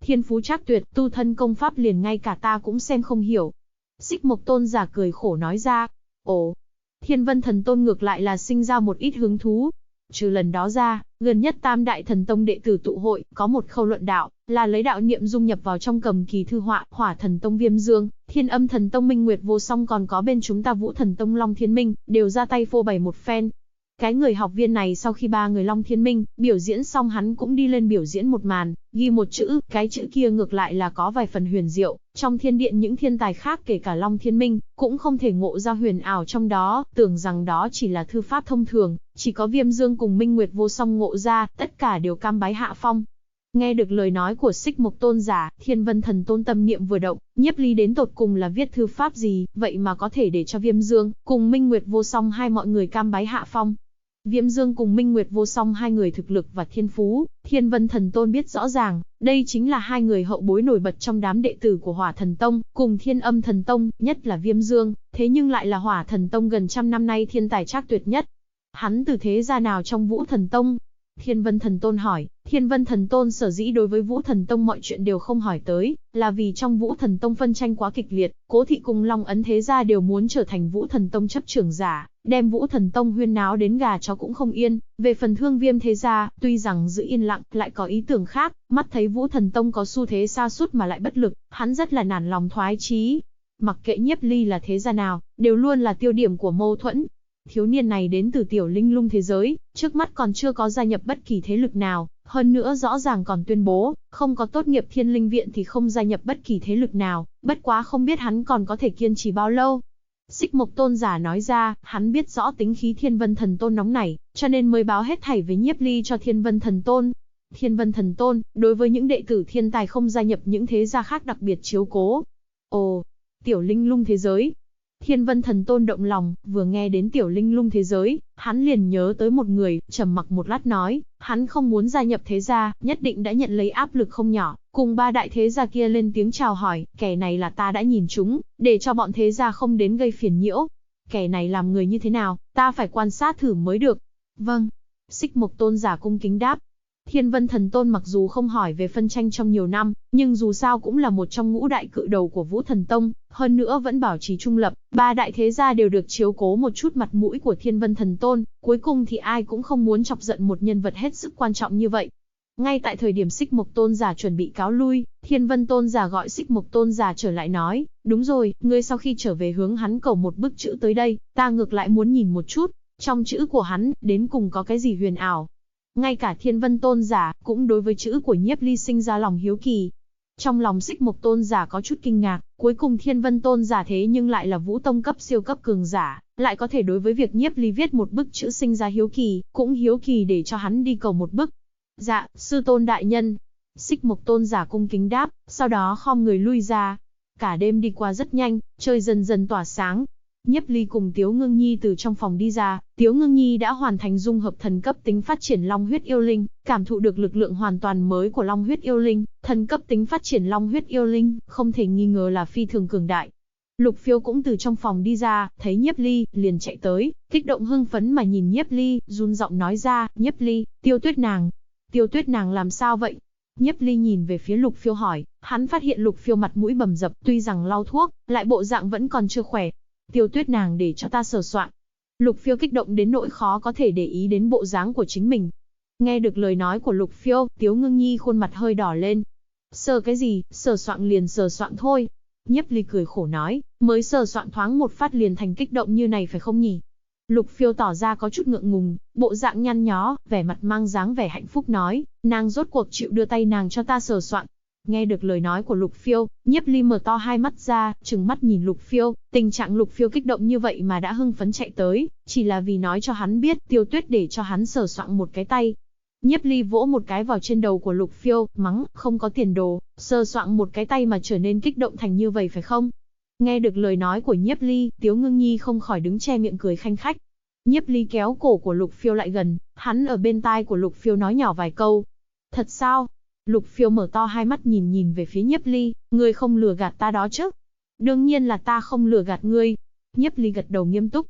thiên phú trác tuyệt, tu thân công pháp liền ngay cả ta cũng xem không hiểu. Xích Mộc Tôn giả cười khổ nói ra. Ồ, Thiên Vân Thần Tôn ngược lại là sinh ra một ít hứng thú. Trừ lần đó ra, gần nhất Tam Đại Thần Tông đệ tử tụ hội, có một khâu luận đạo, là lấy đạo niệm dung nhập vào trong cầm kỳ thư họa, Hỏa Thần Tông Viêm Dương, Thiên Âm Thần Tông Minh Nguyệt Vô Song còn có bên chúng ta Vũ Thần Tông Long Thiên Minh, đều ra tay phô bày một phen. Cái người học viên này sau khi ba người Long Thiên Minh biểu diễn xong hắn cũng đi lên biểu diễn một màn, ghi một chữ, cái chữ kia ngược lại là có vài phần huyền diệu, trong thiên điện những thiên tài khác kể cả Long Thiên Minh, cũng không thể ngộ ra huyền ảo trong đó, tưởng rằng đó chỉ là thư pháp thông thường, chỉ có Viêm Dương cùng Minh Nguyệt Vô Song ngộ ra, tất cả đều cam bái hạ phong. Nghe được lời nói của Xích Mộc Tôn giả, Thiên Vân Thần Tôn tâm niệm vừa động, Nhiếp Ly đến tột cùng là viết thư pháp gì, vậy mà có thể để cho Viêm Dương cùng Minh Nguyệt Vô Song hai mọi người cam bái hạ phong. Viêm Dương cùng Minh Nguyệt Vô Song hai người thực lực và thiên phú, Thiên Vân Thần Tôn biết rõ ràng, đây chính là hai người hậu bối nổi bật trong đám đệ tử của Hỏa Thần Tông, cùng Thiên Âm Thần Tông, nhất là Viêm Dương, thế nhưng lại là Hỏa Thần Tông gần trăm năm nay thiên tài trác tuyệt nhất. Hắn từ thế gia nào trong Vũ Thần Tông? Thiên Vân Thần Tôn hỏi. Thiên Vân Thần Tôn sở dĩ đối với Vũ Thần Tông mọi chuyện đều không hỏi tới, là vì trong Vũ Thần Tông phân tranh quá kịch liệt, Cố thị cùng Long Ấn thế gia đều muốn trở thành Vũ Thần Tông chấp trưởng giả, đem Vũ Thần Tông huyên náo đến gà chó cũng không yên. Về phần Thương Viêm thế gia, tuy rằng giữ yên lặng, lại có ý tưởng khác, mắt thấy Vũ Thần Tông có xu thế sa sút mà lại bất lực, hắn rất là nản lòng thoái chí. Mặc kệ Nhiếp Ly là thế gia nào, đều luôn là tiêu điểm của mâu thuẫn. Thiếu niên này đến từ tiểu linh lung thế giới, trước mắt còn chưa có gia nhập bất kỳ thế lực nào, hơn nữa rõ ràng còn tuyên bố, không có tốt nghiệp Thiên Linh Viện thì không gia nhập bất kỳ thế lực nào, bất quá không biết hắn còn có thể kiên trì bao lâu. Xích Mộc Tôn giả nói ra, hắn biết rõ tính khí Thiên Vân Thần Tôn nóng nảy, cho nên mới báo hết thảy với Nhiếp Ly cho Thiên Vân Thần Tôn. Thiên Vân Thần Tôn, đối với những đệ tử thiên tài không gia nhập những thế gia khác đặc biệt chiếu cố. Ồ, tiểu linh lung thế giới. Thiên Vân Thần Tôn động lòng, vừa nghe đến tiểu linh lung thế giới, hắn liền nhớ tới một người, trầm mặc một lát nói, hắn không muốn gia nhập thế gia, nhất định đã nhận lấy áp lực không nhỏ, cùng ba đại thế gia kia lên tiếng chào hỏi, kẻ này là ta đã nhìn chúng, để cho bọn thế gia không đến gây phiền nhiễu. Kẻ này làm người như thế nào, ta phải quan sát thử mới được. Vâng. Xích Mộc Tôn giả cung kính đáp. Thiên Vân Thần Tôn mặc dù không hỏi về phân tranh trong nhiều năm, nhưng dù sao cũng là một trong ngũ đại cự đầu của Vũ Thần Tông, hơn nữa vẫn bảo trì trung lập, ba đại thế gia đều được chiếu cố một chút mặt mũi của Thiên Vân Thần Tôn, cuối cùng thì ai cũng không muốn chọc giận một nhân vật hết sức quan trọng như vậy. Ngay tại thời điểm Xích Mộc Tôn giả chuẩn bị cáo lui, Thiên Vân Tôn giả gọi Xích Mộc Tôn giả trở lại nói, đúng rồi, ngươi sau khi trở về hướng hắn cầu một bức chữ tới đây, ta ngược lại muốn nhìn một chút, trong chữ của hắn, đến cùng có cái gì huyền ảo. Ngay cả Thiên Vân Tôn giả, cũng đối với chữ của Nhiếp Ly sinh ra lòng hiếu kỳ. Trong lòng Xích Mộc Tôn giả có chút kinh ngạc, cuối cùng Thiên Vân Tôn giả thế nhưng lại là Vũ Tông cấp siêu cấp cường giả, lại có thể đối với việc Nhiếp Ly viết một bức chữ sinh ra hiếu kỳ, cũng hiếu kỳ để cho hắn đi cầu một bức. Dạ, sư tôn đại nhân. Xích Mộc Tôn giả cung kính đáp, sau đó khom người lui ra. Cả đêm đi qua rất nhanh, trời dần dần tỏa sáng. Nhiếp Ly cùng Tiếu Ngưng Nhi từ trong phòng đi ra, Tiếu Ngưng Nhi đã hoàn thành dung hợp thần cấp tính phát triển Long huyết yêu linh, cảm thụ được lực lượng hoàn toàn mới của Long huyết yêu linh, thần cấp tính phát triển Long huyết yêu linh, không thể nghi ngờ là phi thường cường đại. Lục Phiêu cũng từ trong phòng đi ra, thấy Nhiếp Ly, liền chạy tới, kích động hưng phấn mà nhìn Nhiếp Ly, run giọng nói ra, Nhiếp Ly, Tiêu Tuyết nàng. Tiêu Tuyết nàng làm sao vậy? Nhiếp Ly nhìn về phía Lục Phiêu hỏi, hắn phát hiện Lục Phiêu mặt mũi bầm dập, tuy rằng lau thuốc, lại bộ dạng vẫn còn chưa khỏe. Tiêu Tuyết nàng để cho ta sờ soạn. Lục Phiêu kích động đến nỗi khó có thể để ý đến bộ dáng của chính mình. Nghe được lời nói của Lục Phiêu, Tiếu Ngưng Nhi khuôn mặt hơi đỏ lên. Sờ cái gì, sờ soạn liền sờ soạn thôi. Nhiếp Ly cười khổ nói, mới sờ soạn thoáng một phát liền thành kích động như này phải không nhỉ? Lục Phiêu tỏ ra có chút ngượng ngùng, bộ dạng nhăn nhó, vẻ mặt mang dáng vẻ hạnh phúc nói, nàng rốt cuộc chịu đưa tay nàng cho ta sờ soạn. Nghe được lời nói của Lục Phiêu, Nhiếp Ly mở to hai mắt ra, trừng mắt nhìn Lục Phiêu, tình trạng Lục Phiêu kích động như vậy mà đã hưng phấn chạy tới, chỉ là vì nói cho hắn biết Tiêu Tuyết để cho hắn sờ soạn một cái tay. Nhiếp Ly vỗ một cái vào trên đầu của Lục Phiêu, mắng, không có tiền đồ, sờ soạn một cái tay mà trở nên kích động thành như vậy phải không? Nghe được lời nói của Nhiếp Ly, Tiếu Ngưng Nhi không khỏi đứng che miệng cười khanh khách. Nhiếp Ly kéo cổ của Lục Phiêu lại gần, hắn ở bên tai của Lục Phiêu nói nhỏ vài câu. Thật sao? Lục Phiêu mở to hai mắt nhìn về phía Nhiếp Ly, ngươi không lừa gạt ta đó chứ? Đương nhiên là ta không lừa gạt ngươi. Nhiếp Ly gật đầu nghiêm túc.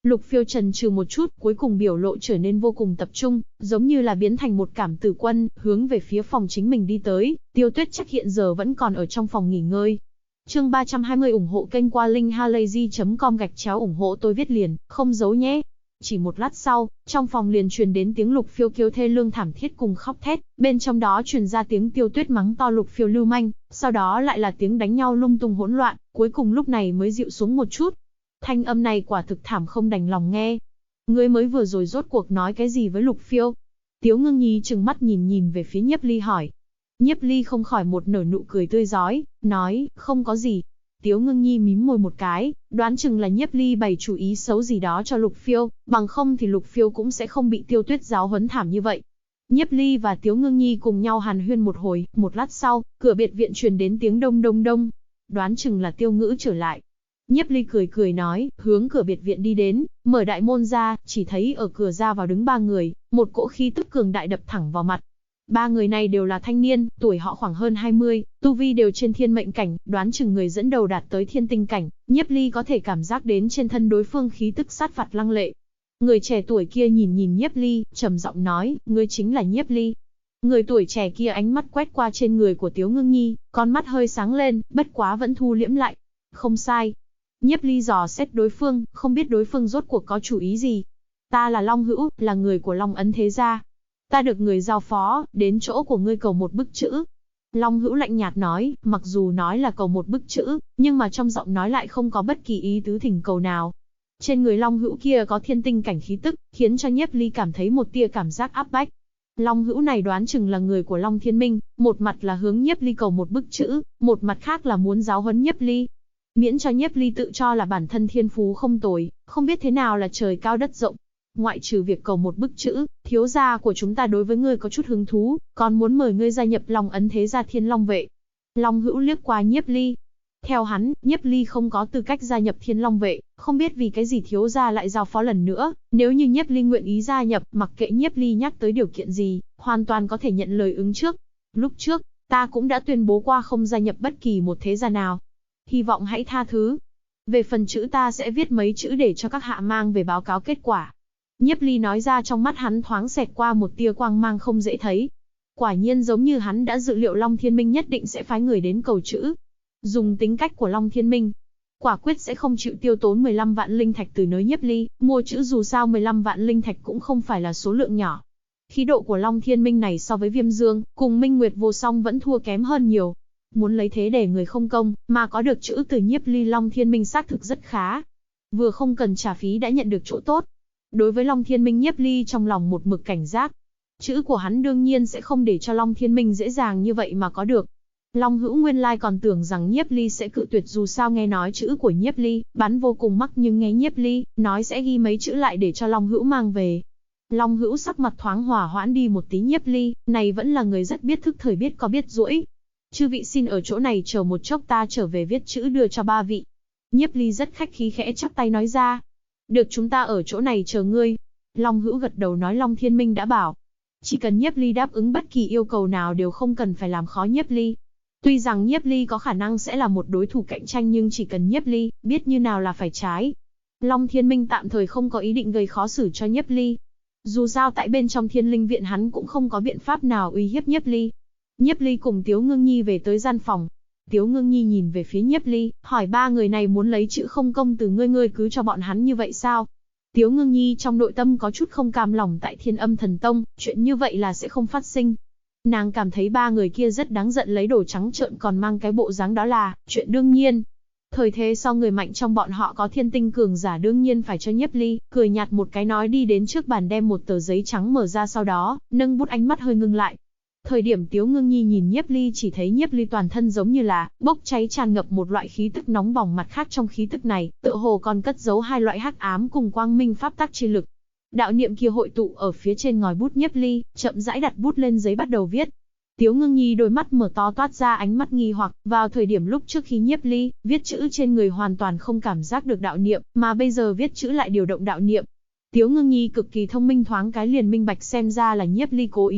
Lục Phiêu chần chừ một chút, cuối cùng biểu lộ trở nên vô cùng tập trung, giống như là biến thành một cảm tử quân, hướng về phía phòng chính mình đi tới. Tiêu Tuyết chắc hiện giờ vẫn còn ở trong phòng nghỉ ngơi. Chương 320 ủng hộ kênh qua linkhalazy.com ủng hộ tôi viết liền, không giấu nhé. Chỉ một lát sau, trong phòng liền truyền đến tiếng Lục Phiêu kêu thê lương thảm thiết cùng khóc thét, bên trong đó truyền ra tiếng Tiêu Tuyết mắng to Lục Phiêu lưu manh, sau đó lại là tiếng đánh nhau lung tung hỗn loạn, cuối cùng lúc này mới dịu xuống một chút. Thanh âm này quả thực thảm không đành lòng nghe. Ngươi mới vừa rồi rốt cuộc nói cái gì với Lục Phiêu? Tiếu Ngưng Nhi trừng mắt nhìn về phía Nhiếp Ly hỏi. Nhiếp Ly không khỏi một nở nụ cười tươi rói, nói, không có gì. Tiếu Ngưng Nhi mím môi một cái, đoán chừng là Nhiếp Ly bày chủ ý xấu gì đó cho Lục Phiêu, bằng không thì Lục Phiêu cũng sẽ không bị Tiêu Tuyết giáo huấn thảm như vậy. Nhiếp Ly và Tiếu Ngưng Nhi cùng nhau hàn huyên một hồi, một lát sau, cửa biệt viện truyền đến tiếng đông đông đông. Đoán chừng là Tiêu Ngữ trở lại. Nhiếp Ly cười nói, hướng cửa biệt viện đi đến, mở đại môn ra, chỉ thấy ở cửa ra vào đứng 3 người, một cỗ khí tức cường đại đập thẳng vào mặt. 3 người này đều là thanh niên, tuổi họ khoảng hơn 20, tu vi đều trên thiên mệnh cảnh, đoán chừng người dẫn đầu đạt tới thiên tinh cảnh, Nhiếp Ly có thể cảm giác đến trên thân đối phương khí tức sát phạt lăng lệ. Người trẻ tuổi kia nhìn Nhiếp Ly, trầm giọng nói, ngươi chính là Nhiếp Ly. Người tuổi trẻ kia ánh mắt quét qua trên người của Tiếu Ngưng Nhi, con mắt hơi sáng lên, bất quá vẫn thu liễm lại. Không sai. Nhiếp Ly dò xét đối phương, không biết đối phương rốt cuộc có chủ ý gì. Ta là Long Hữu, là người của Long Ấn Thế Gia. Ta được người giao phó, đến chỗ của ngươi cầu một bức chữ. Long Hữu lạnh nhạt nói, mặc dù nói là cầu một bức chữ, nhưng mà trong giọng nói lại không có bất kỳ ý tứ thỉnh cầu nào. Trên người Long Hữu kia có thiên tinh cảnh khí tức, khiến cho Nhiếp Ly cảm thấy một tia cảm giác áp bách. Long Hữu này đoán chừng là người của Long Thiên Minh, một mặt là hướng Nhiếp Ly cầu một bức chữ, một mặt khác là muốn giáo huấn Nhiếp Ly. Miễn cho Nhiếp Ly tự cho là bản thân thiên phú không tồi, không biết thế nào là trời cao đất rộng. Ngoại trừ việc cầu một bức chữ, thiếu gia của chúng ta đối với ngươi có chút hứng thú, còn muốn mời ngươi gia nhập Long Ấn Thế Gia Thiên Long Vệ. Long Hữu liếc qua Nhiếp Ly. Theo hắn, Nhiếp Ly không có tư cách gia nhập Thiên Long Vệ, không biết vì cái gì thiếu gia lại giao phó lần nữa, nếu như Nhiếp Ly nguyện ý gia nhập, mặc kệ Nhiếp Ly nhắc tới điều kiện gì, hoàn toàn có thể nhận lời ứng trước. Lúc trước, ta cũng đã tuyên bố qua không gia nhập bất kỳ một thế gia nào. Hy vọng hãy tha thứ. Về phần chữ ta sẽ viết mấy chữ để cho các hạ mang về báo cáo kết quả. Nhiếp Ly nói ra, trong mắt hắn thoáng xẹt qua một tia quang mang không dễ thấy. Quả nhiên giống như hắn đã dự liệu, Long Thiên Minh nhất định sẽ phái người đến cầu chữ. Dùng tính cách của Long Thiên Minh, quả quyết sẽ không chịu tiêu tốn 15 vạn linh thạch từ nơi Nhiếp Ly, mua chữ, dù sao 15 vạn linh thạch cũng không phải là số lượng nhỏ. Khí độ của Long Thiên Minh này so với Viêm Dương, cùng Minh Nguyệt Vô Song vẫn thua kém hơn nhiều. Muốn lấy thế để người không công, mà có được chữ từ Nhiếp Ly, Long Thiên Minh xác thực rất khá. Vừa không cần trả phí đã nhận được chỗ tốt. Đối với Long Thiên Minh, Nhiếp Ly trong lòng một mực cảnh giác. Chữ của hắn đương nhiên sẽ không để cho Long Thiên Minh dễ dàng như vậy mà có được. Long Hữu nguyên lai còn tưởng rằng Nhiếp Ly sẽ cự tuyệt, dù sao nghe nói chữ của Nhiếp Ly bán vô cùng mắc, nhưng nghe Nhiếp Ly nói sẽ ghi mấy chữ lại để cho Long Hữu mang về. Long Hữu sắc mặt thoáng hòa hoãn đi một tí, Nhiếp Ly này vẫn là người rất biết thức thời, biết có biết duỗi. Chư vị xin ở chỗ này chờ một chốc, ta trở về viết chữ đưa cho 3 vị. Nhiếp Ly rất khách khí khẽ chắp tay nói ra. Được, chúng ta ở chỗ này chờ ngươi. Long Hữu gật đầu nói Long Thiên Minh đã bảo. Chỉ cần Nhiếp Ly đáp ứng bất kỳ yêu cầu nào đều không cần phải làm khó Nhiếp Ly. Tuy rằng Nhiếp Ly có khả năng sẽ là một đối thủ cạnh tranh, nhưng chỉ cần Nhiếp Ly biết như nào là phải trái. Long Thiên Minh tạm thời không có ý định gây khó xử cho Nhiếp Ly. Dù sao tại bên trong Thiên Linh Viện hắn cũng không có biện pháp nào uy hiếp Nhiếp Ly. Nhiếp Ly cùng Tiếu Ngưng Nhi về tới gian phòng. Tiếu Ngưng Nhi nhìn về phía Nhiếp Ly, hỏi 3 người này muốn lấy chữ không công từ ngươi cứ cho bọn hắn như vậy sao? Tiếu Ngưng Nhi trong nội tâm có chút không cam lòng, tại Thiên Âm Thần Tông, chuyện như vậy là sẽ không phát sinh. Nàng cảm thấy 3 người kia rất đáng giận, lấy đồ trắng trợn còn mang cái bộ dáng đó là chuyện đương nhiên. Thời thế sau người mạnh trong bọn họ có thiên tinh cường giả, đương nhiên phải cho Nhiếp Ly, cười nhạt một cái nói đi đến trước bàn đem một tờ giấy trắng mở ra, sau đó nâng bút, ánh mắt hơi ngưng lại. Thời điểm Tiếu Ngưng Nhi nhìn Nhiếp Ly, chỉ thấy Nhiếp Ly toàn thân giống như là bốc cháy, tràn ngập một loại khí tức nóng bỏng, mặt khác trong khí tức này, tựa hồ còn cất giấu 2 loại hắc ám cùng quang minh pháp tắc chi lực. Đạo niệm kia hội tụ ở phía trên ngòi bút Nhiếp Ly, chậm rãi đặt bút lên giấy bắt đầu viết. Tiếu Ngưng Nhi đôi mắt mở to toát ra ánh mắt nghi hoặc, vào thời điểm lúc trước khi Nhiếp Ly viết chữ trên người hoàn toàn không cảm giác được đạo niệm, mà bây giờ viết chữ lại điều động đạo niệm. Tiếu Ngưng Nhi cực kỳ thông minh, thoáng cái liền minh bạch, xem ra là Nhiếp Ly cố ý.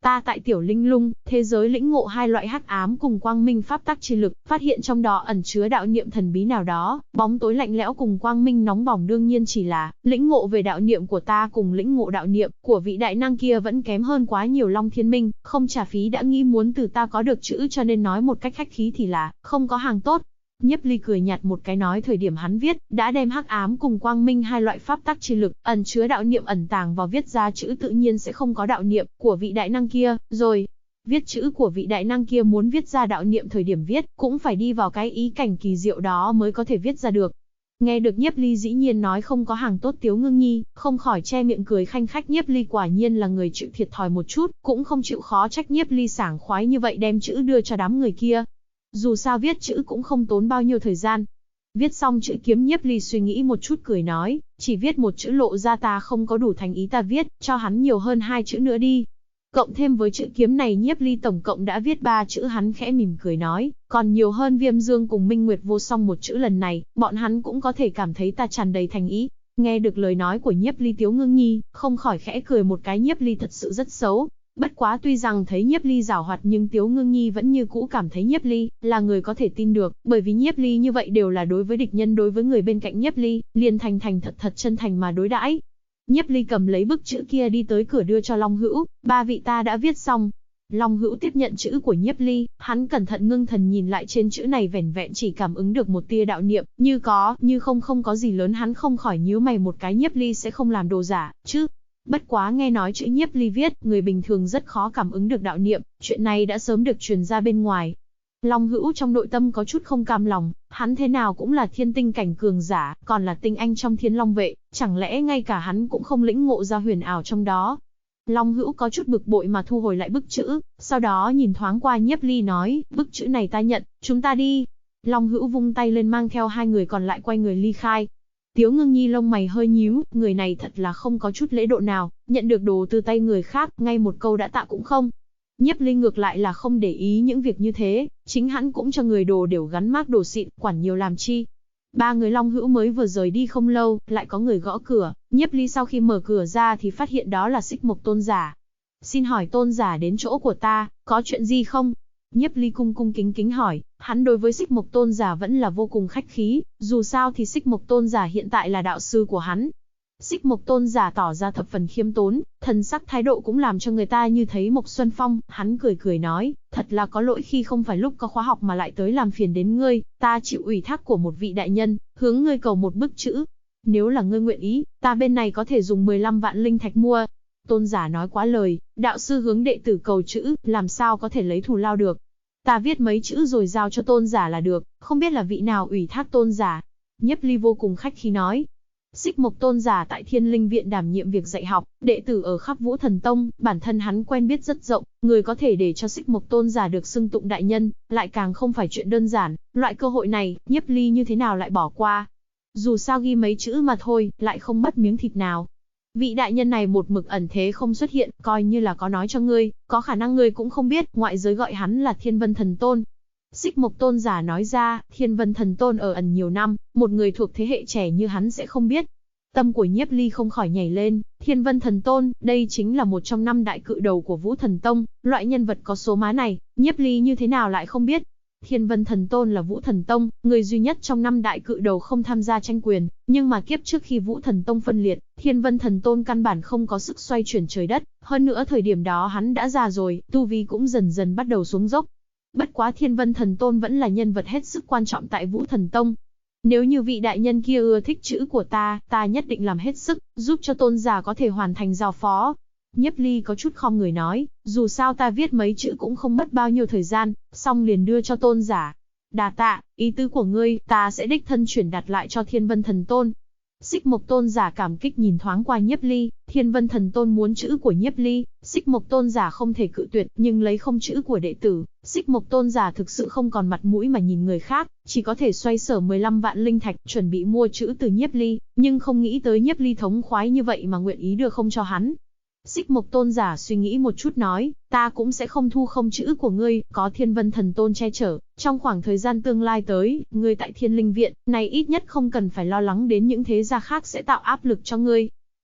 Ta tại Tiểu Linh Lung, thế giới lĩnh ngộ hai loại hắc ám cùng quang minh pháp tắc chi lực, phát hiện trong đó ẩn chứa đạo niệm thần bí nào đó, bóng tối lạnh lẽo cùng quang minh nóng bỏng đương nhiên chỉ là lĩnh ngộ về đạo niệm của ta cùng lĩnh ngộ đạo niệm của vị đại năng kia vẫn kém hơn quá nhiều. Long Thiên Minh, không trả phí đã nghĩ muốn từ ta có được chữ cho nên nói một cách khách khí thì là không có hàng tốt. Nhiếp Ly cười nhạt một cái nói thời điểm hắn viết, đã đem hắc ám cùng quang minh hai loại pháp tắc chi lực, ẩn chứa đạo niệm ẩn tàng vào viết ra chữ tự nhiên sẽ không có đạo niệm của vị đại năng kia, rồi. Viết chữ của vị đại năng kia muốn viết ra đạo niệm thời điểm viết, cũng phải đi vào cái ý cảnh kỳ diệu đó mới có thể viết ra được. Nghe được Nhiếp Ly dĩ nhiên nói không có hàng tốt, Tiếu Ngưng Nhi không khỏi che miệng cười khanh khách. Nhiếp Ly quả nhiên là người chịu thiệt thòi một chút, cũng không chịu khó trách Nhiếp Ly sảng khoái như vậy đem chữ đưa cho đám người kia. Dù sao viết chữ cũng không tốn bao nhiêu thời gian. Viết xong chữ kiếm, Nhiếp Ly suy nghĩ một chút cười nói, chỉ viết một chữ lộ ra ta không có đủ thành ý, ta viết cho hắn nhiều hơn 2 chữ nữa đi. Cộng thêm với chữ kiếm này Nhiếp Ly tổng cộng đã viết 3 chữ. Hắn khẽ mỉm cười nói, còn nhiều hơn Viêm Dương cùng Minh Nguyệt Vô Song một chữ, lần này, bọn hắn cũng có thể cảm thấy ta tràn đầy thành ý. Nghe được lời nói của Nhiếp Ly, Tiếu Ngưng Nhi không khỏi khẽ cười một cái. Nhiếp Ly thật sự rất xấu. Bất quá tuy rằng thấy Nhiếp Ly giảo hoạt nhưng Tiếu Ngưng Nhi vẫn như cũ cảm thấy Nhiếp Ly là người có thể tin được, bởi vì Nhiếp Ly như vậy đều là đối với địch nhân, đối với người bên cạnh Nhiếp Ly, liền thành thành thật thật chân thành mà đối đãi. Nhiếp Ly cầm lấy bức chữ kia đi tới cửa đưa cho Long Hữu, 3 vị ta đã viết xong. Long Hữu tiếp nhận chữ của Nhiếp Ly, hắn cẩn thận ngưng thần nhìn lại trên chữ này vẻn vẹn chỉ cảm ứng được một tia đạo niệm, như có, như không, không có gì lớn. Hắn không khỏi nhíu mày một cái, Nhiếp Ly sẽ không làm đồ giả, chứ? Bất quá nghe nói chữ Nhiếp Ly viết, người bình thường rất khó cảm ứng được đạo niệm, chuyện này đã sớm được truyền ra bên ngoài. Long Hữu trong nội tâm có chút không cam lòng, hắn thế nào cũng là thiên tinh cảnh cường giả, còn là tinh anh trong Thiên Long vệ, chẳng lẽ ngay cả hắn cũng không lĩnh ngộ ra huyền ảo trong đó. Long Hữu có chút bực bội mà thu hồi lại bức chữ, sau đó nhìn thoáng qua Nhiếp Ly nói, bức chữ này ta nhận, chúng ta đi. Long Hữu vung tay lên mang theo 2 người còn lại quay người ly khai. Tiếu Ngưng Nhi lông mày hơi nhíu, người này thật là không có chút lễ độ nào, nhận được đồ từ tay người khác, ngay một câu đã tạ cũng không. Nhiếp Ly ngược lại là không để ý những việc như thế, chính hắn cũng cho người đồ đều gắn mác đồ xịn, quản nhiều làm chi. 3 người Long Hữu mới vừa rời đi không lâu, lại có người gõ cửa. Nhiếp Ly sau khi mở cửa ra thì phát hiện đó là Xích Mộc Tôn giả. Xin hỏi tôn giả đến chỗ của ta, có chuyện gì không? Nhiếp Ly cung cung kính kính hỏi, hắn đối với Xích Mộc Tôn giả vẫn là vô cùng khách khí, dù sao thì Xích Mộc Tôn giả hiện tại là đạo sư của hắn. Xích Mộc Tôn giả tỏ ra thập phần khiêm tốn, thần sắc thái độ cũng làm cho người ta như thấy Mộc Xuân Phong. Hắn cười cười nói, thật là có lỗi khi không phải lúc có khóa học mà lại tới làm phiền đến ngươi, ta chịu ủy thác của một vị đại nhân, hướng ngươi cầu một bức chữ. Nếu là ngươi nguyện ý, ta bên này có thể dùng 15 vạn linh thạch mua. Tôn giả nói quá lời, đạo sư hướng đệ tử cầu chữ, làm sao có thể lấy thù lao được. Ta viết mấy chữ rồi giao cho tôn giả là được, không biết là vị nào ủy thác tôn giả. Nhiếp Ly vô cùng khách khí nói. Xích Mộc Tôn giả tại Thiên Linh Viện đảm nhiệm việc dạy học, đệ tử ở khắp Vũ Thần Tông, bản thân hắn quen biết rất rộng, người có thể để cho Xích Mộc Tôn giả được xưng tụng đại nhân, lại càng không phải chuyện đơn giản, loại cơ hội này, Nhiếp Ly như thế nào lại bỏ qua. Dù sao ghi mấy chữ mà thôi, lại không mất miếng thịt nào. Vị đại nhân này một mực ẩn thế không xuất hiện, coi như là có nói cho ngươi, có khả năng ngươi cũng không biết, ngoại giới gọi hắn là Thiên Vân Thần Tôn. Xích Mộc Tôn giả nói ra, Thiên Vân Thần Tôn ở ẩn nhiều năm, một người thuộc thế hệ trẻ như hắn sẽ không biết. Tâm của Nhiếp Ly không khỏi nhảy lên, Thiên Vân Thần Tôn, đây chính là một trong 5 đại cự đầu của Vũ Thần Tông, loại nhân vật có số má này, Nhiếp Ly như thế nào lại không biết. Thiên Vân Thần Tôn là Vũ Thần Tông, người duy nhất trong 5 đại cự đầu không tham gia tranh quyền, nhưng mà kiếp trước khi Vũ Thần Tông phân liệt, Thiên Vân Thần Tôn căn bản không có sức xoay chuyển trời đất, hơn nữa thời điểm đó hắn đã già rồi, tu vi cũng dần dần bắt đầu xuống dốc. Bất quá Thiên Vân Thần Tôn vẫn là nhân vật hết sức quan trọng tại Vũ Thần Tông. Nếu như vị đại nhân kia ưa thích chữ của ta nhất định làm hết sức, giúp cho tôn giả có thể hoàn thành giao phó. Nhiếp Ly có chút khom người nói, dù sao ta viết mấy chữ cũng không mất bao nhiêu thời gian, xong liền đưa cho tôn giả. Đà tạ, ý tứ của ngươi, ta sẽ đích thân chuyển đạt lại cho Thiên Vân Thần Tôn. Xích Mộc Tôn giả cảm kích nhìn thoáng qua Nhiếp Ly, Thiên Vân Thần Tôn muốn chữ của Nhiếp Ly, Xích Mộc Tôn giả không thể cự tuyệt, nhưng lấy không chữ của đệ tử, Xích Mộc Tôn giả thực sự không còn mặt mũi mà nhìn người khác, chỉ có thể xoay sở 15 vạn linh thạch chuẩn bị mua chữ từ Nhiếp Ly, nhưng không nghĩ tới Nhiếp Ly thống khoái như vậy mà nguyện ý đưa không cho hắn. Xích Mộc Tôn giả suy nghĩ một chút nói, ta cũng sẽ không thu không chữ của ngươi, có Thiên Vân Thần Tôn che chở, trong khoảng thời gian tương lai tới, ngươi tại Thiên Linh Viện, này ít nhất không cần phải lo lắng đến những thế gia khác sẽ tạo áp lực cho ngươi.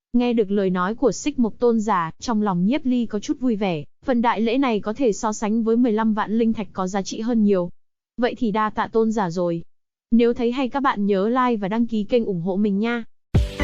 Nghe được lời nói của Xích Mộc tôn giả, trong lòng Nhiếp Ly có chút vui vẻ, phần đại lễ này có thể so sánh với 15 vạn linh thạch có giá trị hơn nhiều. Vậy thì đa tạ tôn giả rồi. Nếu thấy hay các bạn nhớ like và đăng ký kênh ủng hộ mình nha.